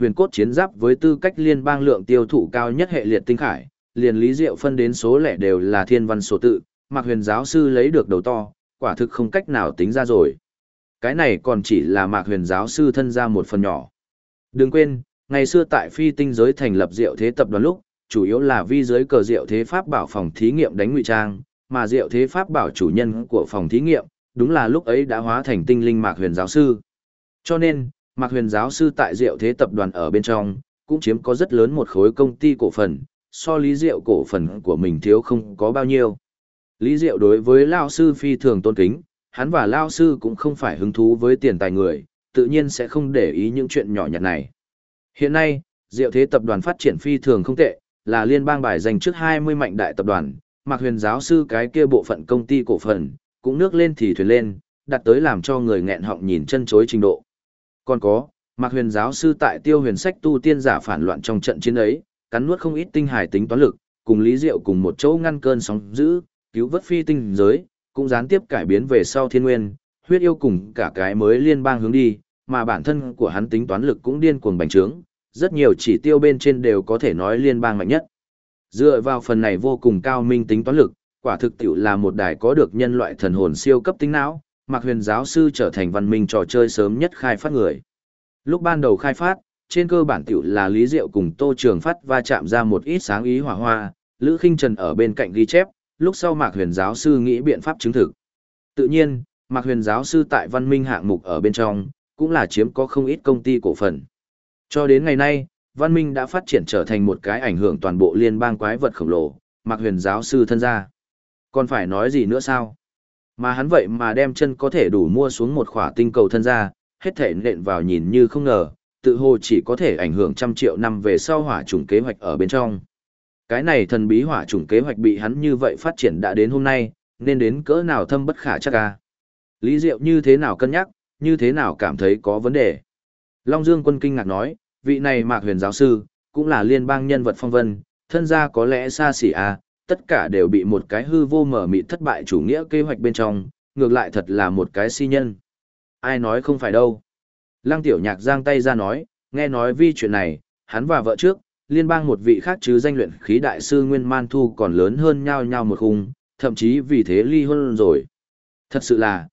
huyền cốt chiến giáp với tư cách liên bang lượng tiêu thụ cao nhất hệ liệt tinh khải, liền Lý Diệu phân đến số lẻ đều là thiên văn số tự, Mạc Huyền giáo sư lấy được đầu to, quả thực không cách nào tính ra rồi. Cái này còn chỉ là Mạc Huyền giáo sư thân ra một phần nhỏ. Đừng quên, ngày xưa tại phi tinh giới thành lập Diệu Thế tập đoàn lúc, chủ yếu là vi giới cờ Diệu Thế pháp bảo phòng thí nghiệm đánh ngụy trang, mà Diệu Thế pháp bảo chủ nhân của phòng thí nghiệm, đúng là lúc ấy đã hóa thành tinh linh Mạc Huyền giáo sư. Cho nên, Mạc Huyền giáo sư tại Diệu Thế tập đoàn ở bên trong, cũng chiếm có rất lớn một khối công ty cổ phần, so Lý Diệu cổ phần của mình thiếu không có bao nhiêu. Lý Diệu đối với Lao sư phi thường tôn kính, hắn và Lao sư cũng không phải hứng thú với tiền tài người, tự nhiên sẽ không để ý những chuyện nhỏ nhặt này. Hiện nay, Diệu Thế tập đoàn phát triển phi thường không tệ, là liên bang bài dành trước 20 mạnh đại tập đoàn, Mạc Huyền giáo sư cái kia bộ phận công ty cổ phần, cũng nước lên thì thuyền lên, đặt tới làm cho người nghẹn họng nhìn chân chối trình độ. Còn có, Mạc Huyền giáo sư tại Tiêu Huyền Sách tu tiên giả phản loạn trong trận chiến ấy, cắn nuốt không ít tinh hải tính toán lực, cùng Lý Diệu cùng một chỗ ngăn cơn sóng dữ, cứu vớt phi tinh giới, cũng gián tiếp cải biến về sau thiên nguyên, huyết yêu cùng cả cái mới liên bang hướng đi, mà bản thân của hắn tính toán lực cũng điên cuồng bành trướng, rất nhiều chỉ tiêu bên trên đều có thể nói liên bang mạnh nhất. Dựa vào phần này vô cùng cao minh tính toán lực, quả thực tiệu là một đài có được nhân loại thần hồn siêu cấp tính não, Mạc Huyền giáo sư trở thành văn minh trò chơi sớm nhất khai phát người. Lúc ban đầu khai phát, trên cơ bản tiểu là Lý Diệu cùng Tô Trường Phát va chạm ra một ít sáng ý hỏa hoa, Lữ Khinh Trần ở bên cạnh ghi chép, lúc sau Mạc Huyền giáo sư nghĩ biện pháp chứng thực. Tự nhiên, Mạc Huyền giáo sư tại văn minh hạng mục ở bên trong, cũng là chiếm có không ít công ty cổ phần. Cho đến ngày nay, văn minh đã phát triển trở thành một cái ảnh hưởng toàn bộ liên bang quái vật khổng lồ, Mạc Huyền giáo sư thân ra. Còn phải nói gì nữa sao? Mà hắn vậy mà đem chân có thể đủ mua xuống một khỏa tinh cầu thân ra, hết thể nện vào nhìn như không ngờ, tự hồ chỉ có thể ảnh hưởng trăm triệu năm về sau hỏa chủng kế hoạch ở bên trong. Cái này thần bí hỏa chủng kế hoạch bị hắn như vậy phát triển đã đến hôm nay, nên đến cỡ nào thâm bất khả chắc ca. Lý Diệu như thế nào cân nhắc, như thế nào cảm thấy có vấn đề. Long Dương Quân kinh ngạc nói, vị này Mạc Huyền giáo sư, cũng là liên bang nhân vật phong vân, thân gia có lẽ xa xỉ à, tất cả đều bị một cái hư vô mở mịt thất bại chủ nghĩa kế hoạch bên trong, ngược lại thật là một cái si nhân. Ai nói không phải đâu. Lăng Tiểu Nhạc giang tay ra nói, nghe nói vi chuyện này, hắn và vợ trước, liên bang một vị khác chứ danh luyện khí đại sư Nguyên Man Thu còn lớn hơn nhau một khung, thậm chí vì thế ly hôn rồi. Thật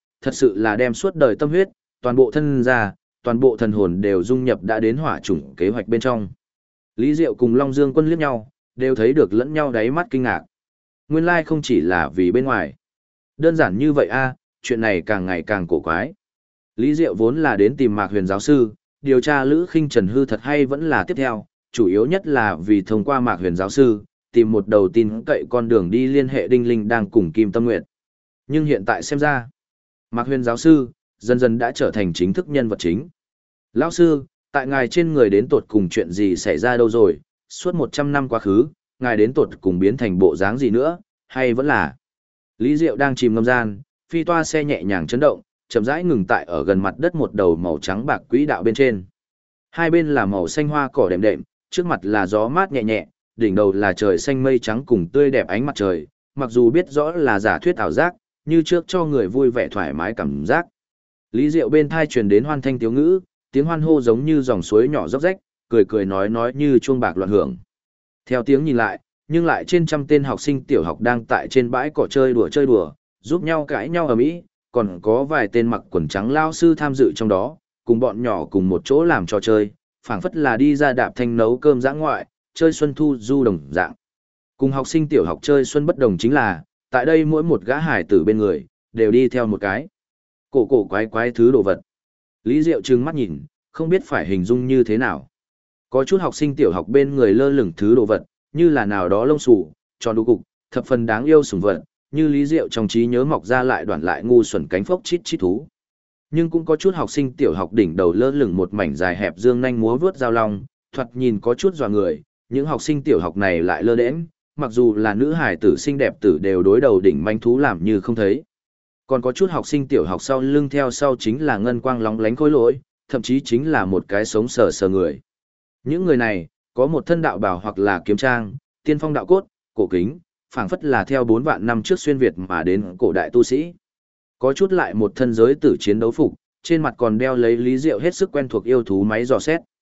sự là đem suốt đời tâm huyết, toàn bộ thân ra, toàn bộ thần hồn đều dung nhập đã đến hỏa chủng kế hoạch bên trong. Lý Diệu cùng Long Dương Quân liếc nhau, đều thấy được lẫn nhau đáy mắt kinh ngạc. Nguyên lai không chỉ là vì bên ngoài. Đơn giản như vậy a, chuyện này càng ngày càng cổ quái. Lý Diệu vốn là đến tìm Mạc Huyền giáo sư, điều tra Lữ Khinh Trần hư thật hay vẫn là tiếp theo, chủ yếu nhất là vì thông qua Mạc Huyền giáo sư, tìm một đầu tin cậy con đường đi liên hệ Đinh Linh đang cùng Kim Tâm Nguyệt. Nhưng hiện tại xem ra, Mạc Huyền giáo sư, dần dần đã trở thành chính thức nhân vật chính. Lão sư, tại ngài trên người đến tột cùng chuyện gì xảy ra đâu rồi, suốt 100 năm quá khứ, ngài đến tột cùng biến thành bộ dáng gì nữa, hay vẫn là... Lý Diệu đang chìm ngâm gian, phi toa xe nhẹ nhàng chấn động, chậm rãi ngừng tại ở gần mặt đất một đầu màu trắng bạc quỹ đạo bên trên. Hai bên là màu xanh hoa cỏ đệm đệm, trước mặt là gió mát nhẹ nhẹ, đỉnh đầu là trời xanh mây trắng cùng tươi đẹp ánh mặt trời, mặc dù biết rõ là giả thuyết ảo giác, như trước cho người vui vẻ thoải mái cảm giác. Lý Diệu bên thai truyền đến hoan thanh tiếu ngữ, tiếng hoan hô giống như dòng suối nhỏ róc rách, cười cười nói như chuông bạc loạn hưởng. Theo tiếng nhìn lại, nhưng lại trên trăm tên học sinh tiểu học đang tại trên bãi cỏ chơi đùa, giúp nhau cãi nhau ầm ĩ, còn có vài tên mặc quần trắng lao sư tham dự trong đó, cùng bọn nhỏ cùng một chỗ làm trò chơi, phảng phất là đi ra đạp thanh nấu cơm dã ngoại, chơi xuân thu du đồng dạng. Cùng học sinh tiểu học chơi xuân bất đồng chính là, tại đây mỗi một gã hải tử bên người, đều đi theo một cái cổ quái thứ đồ vật. Lý Diệu trừng mắt nhìn, không biết phải hình dung như thế nào. Có chút học sinh tiểu học bên người lơ lửng thứ đồ vật, như là nào đó lông xù, tròn đu cục, thập phần đáng yêu sủng vật, như Lý Diệu trong trí nhớ mọc ra lại đoạn lại ngu xuẩn cánh phốc chít chít thú. Nhưng cũng có chút học sinh tiểu học đỉnh đầu lơ lửng một mảnh dài hẹp dương nanh múa vướt dao long, thoạt nhìn có chút dọa người, những học sinh tiểu học này lại lơ đễnh, mặc dù là nữ hài tử xinh đẹp tử đều đối đầu đỉnh manh thú làm như không thấy. Còn có chút học sinh tiểu học sau lưng theo sau chính là ngân quang lóng lánh khối lỗi, thậm chí chính là một cái sống sờ sờ người. Những người này, có một thân đạo bào hoặc là kiếm trang, tiên phong đạo cốt, cổ kính, phảng phất là theo 4 vạn năm trước xuyên Việt mà đến cổ đại tu sĩ. Có chút lại một thân giới tử chiến đấu phục, trên mặt còn đeo lấy Lý Diệu hết sức quen thuộc yêu thú máy dò xét.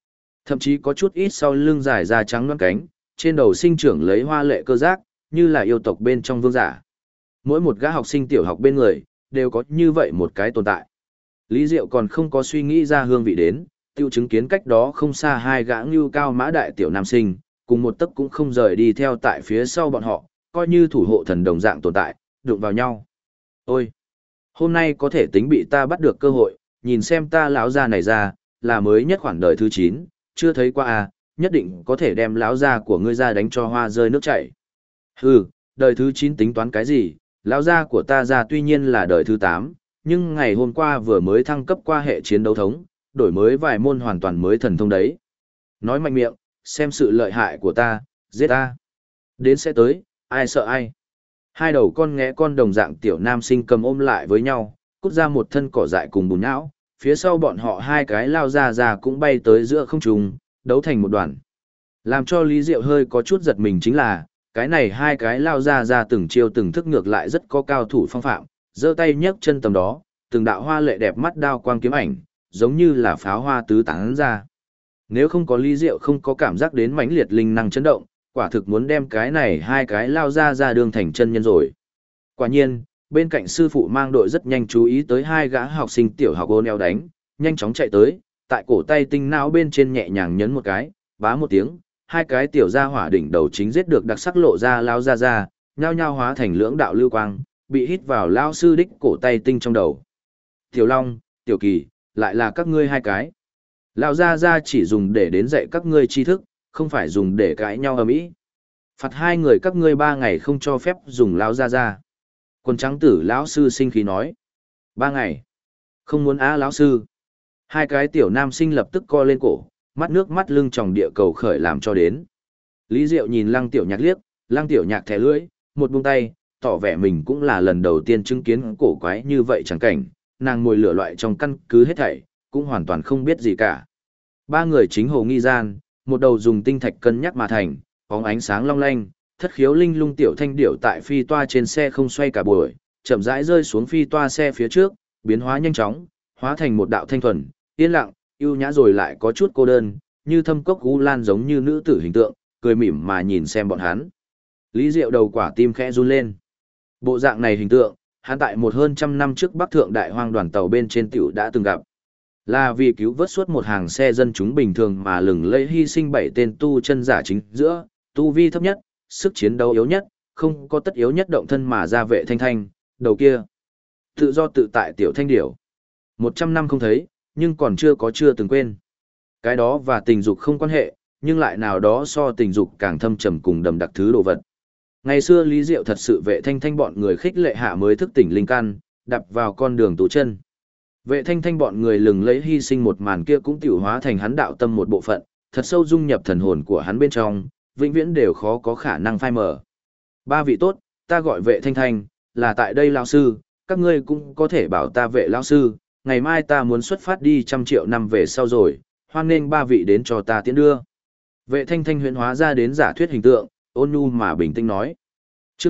Thậm chí có chút ít sau lưng dài da trắng loáng cánh, trên đầu sinh trưởng lấy hoa lệ cơ giác, như là yêu tộc bên trong vương giả. Mỗi một gã học sinh tiểu học bên người, đều có như vậy một cái tồn tại. Lý Diệu còn không có suy nghĩ ra hương vị đến, tiêu chứng kiến cách đó không xa hai gã ngưu cao mã đại tiểu nam sinh, cùng một tấc cũng không rời đi theo tại phía sau bọn họ, coi như thủ hộ thần đồng dạng tồn tại, đụng vào nhau. Ôi! Hôm nay có thể tính bị ta bắt được cơ hội, nhìn xem ta lão già này ra, là mới nhất khoảng đời thứ 9, chưa thấy qua à, nhất định có thể đem lão già của ngươi ra đánh cho hoa rơi nước chảy. Hừ, đời thứ 9 tính toán cái gì, lão già của ta ra tuy nhiên là đời thứ 8, nhưng ngày hôm qua vừa mới thăng cấp qua hệ chiến đấu thống, đổi mới vài môn hoàn toàn mới thần thông đấy. Nói mạnh miệng, xem sự lợi hại của ta, giết ta. Đến sẽ tới, ai sợ ai. Hai đầu con nghé con đồng dạng tiểu nam sinh cầm ôm lại với nhau, cút ra một thân cỏ dại cùng bùn não, phía sau bọn họ hai cái lao ra cũng bay tới giữa không trung, đấu thành một đoàn. Làm cho Lý Diệu hơi có chút giật mình chính là, cái này hai cái lao ra từng chiêu từng thức ngược lại rất có cao thủ phong phạm, giơ tay nhấc chân tầm đó, từng đạo hoa lệ đẹp mắt đao quang kiếm ảnh, giống như là pháo hoa tứ tán ra. Nếu không có Lý Diệu không có cảm giác đến mãnh liệt linh năng chấn động, quả thực muốn đem cái này hai cái lao ra đường thành chân nhân rồi. Quả nhiên, bên cạnh sư phụ mang đội rất nhanh chú ý tới hai gã học sinh tiểu học ôn eo đánh, nhanh chóng chạy tới, tại cổ tay tinh não bên trên nhẹ nhàng nhấn một cái, bá một tiếng, hai cái tiểu gia hỏa đỉnh đầu chính giết được đặc sắc lộ ra lao ra, nhao nhao hóa thành lưỡng đạo lưu quang, bị hít vào lao sư đích cổ tay tinh trong đầu. Tiểu Long, Tiểu Kỳ, lại là các ngươi hai cái. Lão gia chỉ dùng để đến dạy các ngươi tri thức, không phải dùng để cãi nhau ầm ĩ. Phạt hai người các ngươi 3 ngày không cho phép dùng lão gia. Quần trắng tử lão sư sinh khí nói. 3 ngày. Không muốn á lão sư. Hai cái tiểu nam sinh lập tức co lên cổ, mắt nước mắt lưng tròng địa cầu khởi làm cho đến. Lý Diệu nhìn Lăng Tiểu Nhạc liếc, Lăng Tiểu Nhạc thẻ lưỡi, một buông tay, tỏ vẻ mình cũng là lần đầu tiên chứng kiến cổ quái như vậy chẳng cảnh, nàng ngồi lửa loại trong căn cứ hết thảy, cũng hoàn toàn không biết gì cả. 3 người chính hồ nghi gian, một đầu dùng tinh thạch cân nhắc mà thành, bóng ánh sáng long lanh, thất khiếu linh lung tiểu thanh điểu tại phi toa trên xe không xoay cả buổi, chậm rãi rơi xuống phi toa xe phía trước, biến hóa nhanh chóng, hóa thành một đạo thanh thuần, yên lặng, ưu nhã rồi lại có chút cô đơn, như thâm cốc u lan giống như nữ tử hình tượng, cười mỉm mà nhìn xem bọn hắn. Lý Diệu đầu quả tim khẽ run lên. Bộ dạng này hình tượng, hắn tại một hơn trăm năm trước Bắc Thượng Đại Hoang đoàn tàu bên trên tiểu đã từng gặp. Là vì cứu vớt suốt một hàng xe dân chúng bình thường mà lừng lẫy hy sinh 7 tên tu chân giả chính giữa, tu vi thấp nhất, sức chiến đấu yếu nhất, không có tất yếu nhất động thân mà ra Vệ Thanh Thanh, đầu kia. Tự do tự tại tiểu thanh điểu. 100 năm không thấy, nhưng còn chưa từng quên. Cái đó và tình dục không quan hệ, nhưng lại nào đó so tình dục càng thâm trầm cùng đầm đặc thứ đồ vật. Ngày xưa Lý Diệu thật sự Vệ Thanh Thanh bọn người khích lệ hạ mới thức tỉnh linh căn, đạp vào con đường tu chân. Vệ Thanh Thanh bọn người lừng lẫy hy sinh một màn kia cũng tiểu hóa thành hắn đạo tâm một bộ phận, thật sâu dung nhập thần hồn của hắn bên trong, vĩnh viễn đều khó có khả năng phai mờ. 3 vị tốt, ta gọi Vệ Thanh Thanh, là tại đây lão sư, các ngươi cũng có thể bảo ta Vệ lão sư, ngày mai ta muốn xuất phát đi 100 triệu năm về sau rồi, hoan nghênh 3 vị đến cho ta tiễn đưa. Vệ Thanh Thanh huyễn hóa ra đến giả thuyết hình tượng, ôn nhu mà bình tĩnh nói. Chương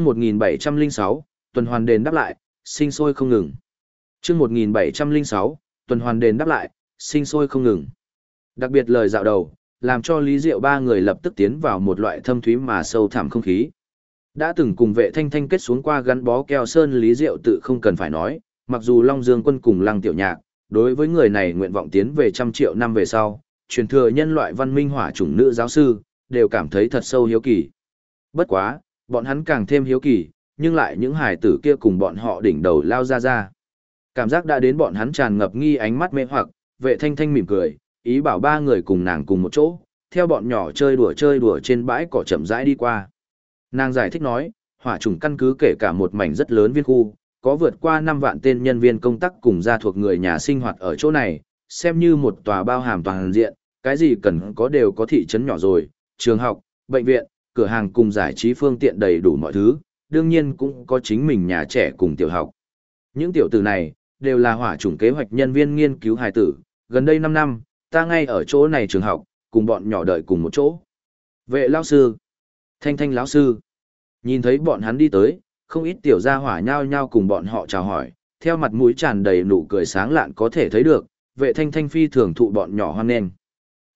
1706, tuần hoàn đền đáp lại, sinh sôi không ngừng. Chương 1706, tuần hoàn đền đáp lại, sinh sôi không ngừng. Đặc biệt lời dạo đầu, làm cho Lý Diệu 3 người lập tức tiến vào một loại thâm thúy mà sâu thẳm không khí. Đã từng cùng Vệ Thanh Thanh kết xuống qua gắn bó keo sơn Lý Diệu tự không cần phải nói, mặc dù Long Dương Quân cùng Lăng Tiểu Nhạc, đối với người này nguyện vọng tiến về 100 triệu năm về sau, truyền thừa nhân loại văn minh hỏa chủng nữ giáo sư, đều cảm thấy thật sâu hiếu kỳ. Bất quá, bọn hắn càng thêm hiếu kỳ, nhưng lại những hải tử kia cùng bọn họ đỉnh đầu lao ra. Cảm giác đã đến bọn hắn tràn ngập nghi ánh mắt mê hoặc, Vệ Thanh Thanh mỉm cười, ý bảo 3 người cùng nàng cùng một chỗ, theo bọn nhỏ chơi đùa trên bãi cỏ chậm rãi đi qua. Nàng giải thích nói, hỏa chủng căn cứ kể cả một mảnh rất lớn viên khu, có vượt qua 5 vạn tên nhân viên công tác cùng gia thuộc người nhà sinh hoạt ở chỗ này, xem như một tòa bao hàm toàn diện, cái gì cần có đều có thị trấn nhỏ rồi, trường học, bệnh viện, cửa hàng cùng giải trí phương tiện đầy đủ mọi thứ, đương nhiên cũng có chính mình nhà trẻ cùng tiểu học. Những tiểu tử này, đều là hỏa chủng kế hoạch nhân viên nghiên cứu hài tử, gần đây 5 năm, ta ngay ở chỗ này trường học, cùng bọn nhỏ đợi cùng một chỗ. Vệ lão sư, Thanh Thanh lão sư, nhìn thấy bọn hắn đi tới, không ít tiểu gia hỏa nhao nhao cùng bọn họ chào hỏi, theo mặt mũi tràn đầy nụ cười sáng lạn có thể thấy được, Vệ Thanh Thanh phi thường thụ bọn nhỏ hoan nghênh.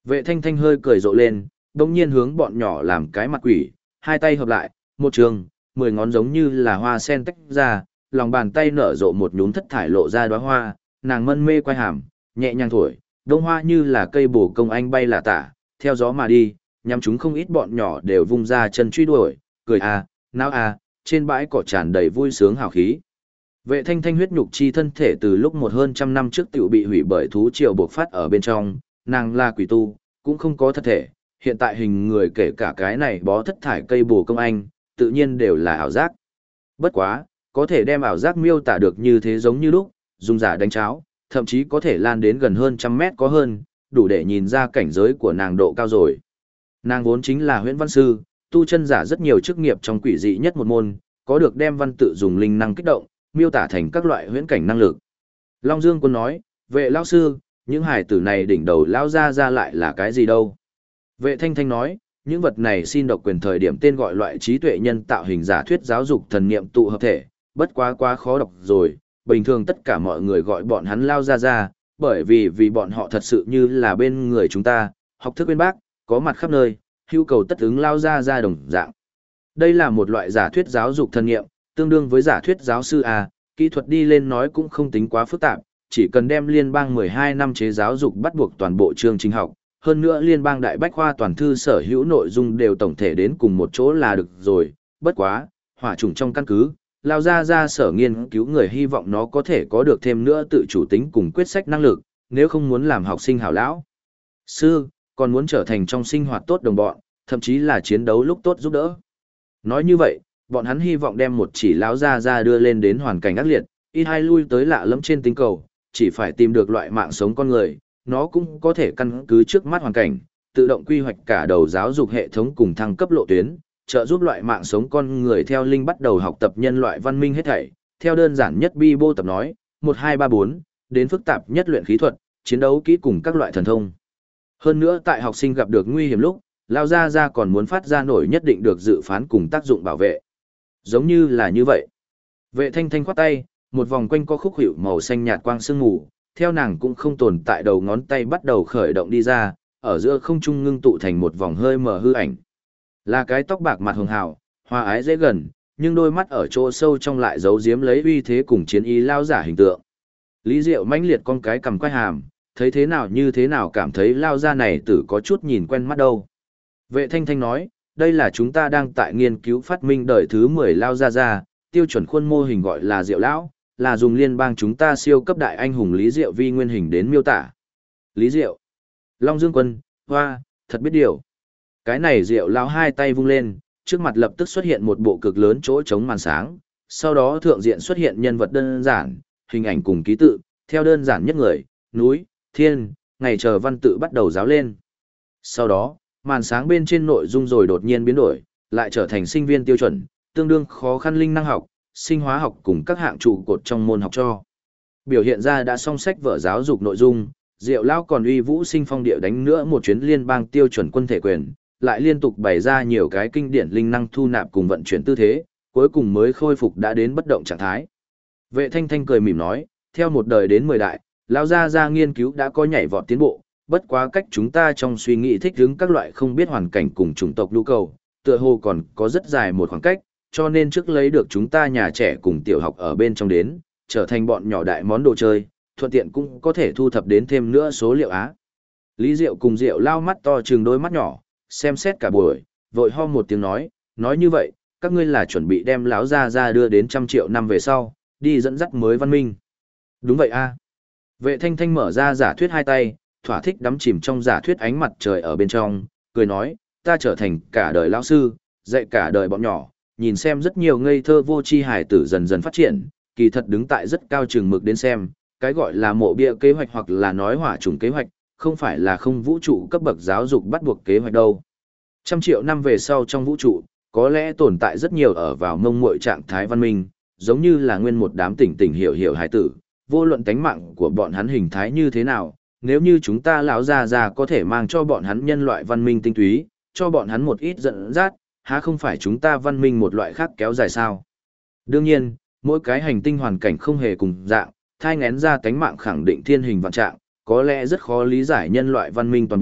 Vệ Thanh Thanh hơi cười rộ lên, đồng nhiên hướng bọn nhỏ làm cái mặt quỷ, hai tay hợp lại, một trường, 10 ngón giống như là hoa sen tách ra, lòng bàn tay nở rộ một nhúm thất thải lộ ra đóa hoa, nàng mân mê quay hàm, nhẹ nhàng thổi, đông hoa như là cây bổ công anh bay là tả, theo gió mà đi, nhằm chúng không ít bọn nhỏ đều vung ra chân truy đuổi, cười náo trên bãi cỏ tràn đầy vui sướng hào khí. Vệ Thanh Thanh huyết nhục chi thân thể từ lúc một hơn trăm năm trước tiểu bị hủy bởi thú triều bộc phát ở bên trong, nàng là quỷ tu, cũng không có thật thể, hiện tại hình người kể cả cái này bó thất thải cây bổ công anh, tự nhiên đều là ảo giác. Bất quá, có thể đem ảo giác miêu tả được như thế giống như lúc, dùng giả đánh cháo, thậm chí có thể lan đến gần hơn trăm mét có hơn, đủ để nhìn ra cảnh giới của nàng độ cao rồi. Nàng vốn chính là huyễn văn sư, tu chân giả rất nhiều chức nghiệp trong quỷ dị nhất một môn, có được đem văn tự dùng linh năng kích động, miêu tả thành các loại huyễn cảnh năng lực. Long Dương Quân nói, vệ lão sư, những hải tử này đỉnh đầu lão ra lại là cái gì đâu? Vệ Thanh Thanh nói, những vật này xin độc quyền thời điểm tên gọi loại trí tuệ nhân tạo hình giả thuyết giáo dục thần niệm tụ hợp thể, bất quá khó đọc rồi, bình thường tất cả mọi người gọi bọn hắn lao ra, bởi vì bọn họ thật sự như là bên người chúng ta, học thức bên bác, có mặt khắp nơi, hưu cầu tất ứng lao ra đồng dạng. Đây là một loại giả thuyết giáo dục thần niệm, tương đương với giả thuyết giáo sư kỹ thuật đi lên nói cũng không tính quá phức tạp, chỉ cần đem liên bang 12 năm chế giáo dục bắt buộc toàn bộ chương trình học, hơn nữa liên bang đại bách khoa toàn thư sở hữu nội dung đều tổng thể đến cùng một chỗ là được rồi, bất quá, hỏa chủng trong căn cứ, lao ra sở nghiên cứu người hy vọng nó có thể có được thêm nữa tự chủ tính cùng quyết sách năng lực, nếu không muốn làm học sinh hảo lão sư, còn muốn trở thành trong sinh hoạt tốt đồng bọn, thậm chí là chiến đấu lúc tốt giúp đỡ. Nói như vậy, bọn hắn hy vọng đem một chỉ lão ra đưa lên đến hoàn cảnh ác liệt, ít hai lui tới lạ lẫm trên tinh cầu, chỉ phải tìm được loại mạng sống con người, nó cũng có thể căn cứ trước mắt hoàn cảnh, tự động quy hoạch cả đầu giáo dục hệ thống cùng thăng cấp lộ tuyến, trợ giúp loại mạng sống con người theo linh bắt đầu học tập nhân loại văn minh hết thảy, theo đơn giản nhất bi bô tập nói, 1 2 3 4, đến phức tạp nhất luyện khí thuật, chiến đấu kỹ cùng các loại thần thông. Hơn nữa tại học sinh gặp được nguy hiểm lúc, lao ra còn muốn phát ra nổi nhất định được dự phán cùng tác dụng bảo vệ. Giống như là như vậy. Vệ Thanh Thanh khoát tay, một vòng quanh có khúc hiệu màu xanh nhạt quang sương mù, theo nàng cũng không tồn tại đầu ngón tay bắt đầu khởi động đi ra, ở giữa không trung ngưng tụ thành một vòng hơi mờ hư ảnh. Là cái tóc bạc mặt hường hào, hòa ái dễ gần, nhưng đôi mắt ở chỗ sâu trong lại giấu giếm lấy uy thế cùng chiến ý lao giả hình tượng. Lý Diệu mãnh liệt con cái cầm quay hàm, thấy thế nào như thế nào cảm thấy lao ra này tử có chút nhìn quen mắt đâu. Vệ Thanh Thanh nói, đây là chúng ta đang tại nghiên cứu phát minh đời thứ 10 lao ra, tiêu chuẩn khuôn mô hình gọi là Diệu lão, là dùng liên bang chúng ta siêu cấp đại anh hùng Lý Diệu vi nguyên hình đến miêu tả. Lý Diệu, Long Dương Quân, hoa, thật biết điều. Cái này Diệu lão hai tay vung lên, trước mặt lập tức xuất hiện một bộ cực lớn chỗ trống màn sáng, sau đó thượng diện xuất hiện nhân vật đơn giản, hình ảnh cùng ký tự, theo đơn giản nhất người, núi, thiên, ngày chờ văn tự bắt đầu giáo lên. Sau đó, màn sáng bên trên nội dung rồi đột nhiên biến đổi, lại trở thành sinh viên tiêu chuẩn, tương đương khó khăn linh năng học, sinh hóa học cùng các hạng trụ cột trong môn học cho. Biểu hiện ra đã song sách vở giáo dục nội dung, Diệu lão còn uy vũ sinh phong địa đánh nữa một chuyến liên bang tiêu chuẩn quân thể quyền, lại liên tục bày ra nhiều cái kinh điển linh năng thu nạp cùng vận chuyển tư thế, cuối cùng mới khôi phục đã đến bất động trạng thái. Vệ Thanh Thanh cười mỉm nói, theo một đời đến 10 đại, lão gia nghiên cứu đã có nhảy vọt tiến bộ, bất quá cách chúng ta trong suy nghĩ thích ứng các loại không biết hoàn cảnh cùng chủng tộc nhu cầu, tựa hồ còn có rất dài một khoảng cách, cho nên trước lấy được chúng ta nhà trẻ cùng tiểu học ở bên trong đến, trở thành bọn nhỏ đại món đồ chơi, thuận tiện cũng có thể thu thập đến thêm nữa số liệu á. Lý Diệu cùng Diệu lao mắt to trừng đôi mắt nhỏ, xem xét cả buổi, vội ho một tiếng nói như vậy, các ngươi là chuẩn bị đem lão ra đưa đến 100 triệu năm về sau, đi dẫn dắt mới văn minh. Đúng vậy a. Vệ Thanh Thanh mở ra giả thuyết hai tay, thỏa thích đắm chìm trong giả thuyết ánh mặt trời ở bên trong, cười nói, ta trở thành cả đời lão sư, dạy cả đời bọn nhỏ, nhìn xem rất nhiều ngây thơ vô tri hài tử dần dần phát triển, kỳ thật đứng tại rất cao chừng mực đến xem, cái gọi là mộ bia kế hoạch hoặc là nói hỏa chủng kế hoạch, không phải là không vũ trụ cấp bậc giáo dục bắt buộc kế hoạch đâu. 100 triệu năm về sau trong vũ trụ, có lẽ tồn tại rất nhiều ở vào mông muội trạng thái văn minh, giống như là nguyên một đám tỉnh hiểu hài tử, vô luận tánh mạng của bọn hắn hình thái như thế nào, nếu như chúng ta lão già có thể mang cho bọn hắn nhân loại văn minh tinh túy, cho bọn hắn một ít dẫn dắt, há không phải chúng ta văn minh một loại khác kéo dài sao? Đương nhiên, mỗi cái hành tinh hoàn cảnh không hề cùng dạng, thai ngén ra tánh mạng khẳng định thiên hình vạn trạng, có lẽ rất khó lý giải nhân loại văn minh toàn bộ,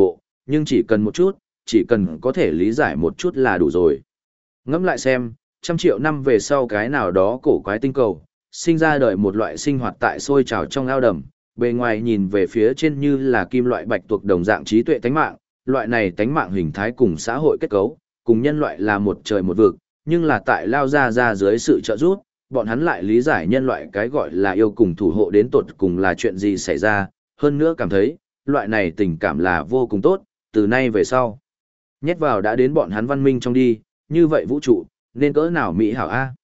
nhưng chỉ cần một chút, chỉ cần có thể lý giải một chút là đủ rồi. Ngẫm lại xem, trăm triệu năm về sau cái nào đó cổ quái tinh cầu, sinh ra đời một loại sinh hoạt tại sôi trào trong ao đầm, bề ngoài nhìn về phía trên như là kim loại bạch tuộc đồng dạng trí tuệ tánh mạng, loại này tánh mạng hình thái cùng xã hội kết cấu, cùng nhân loại là một trời một vực, nhưng là tại lao ra dưới sự trợ giúp, bọn hắn lại lý giải nhân loại cái gọi là yêu cùng thủ hộ đến tột cùng là chuyện gì xảy ra, hơn nữa cảm thấy, loại này tình cảm là vô cùng tốt, từ nay về sau. Nhét vào đã đến bọn hắn văn minh trong đi, như vậy vũ trụ, nên cỡ nào mỹ hảo a?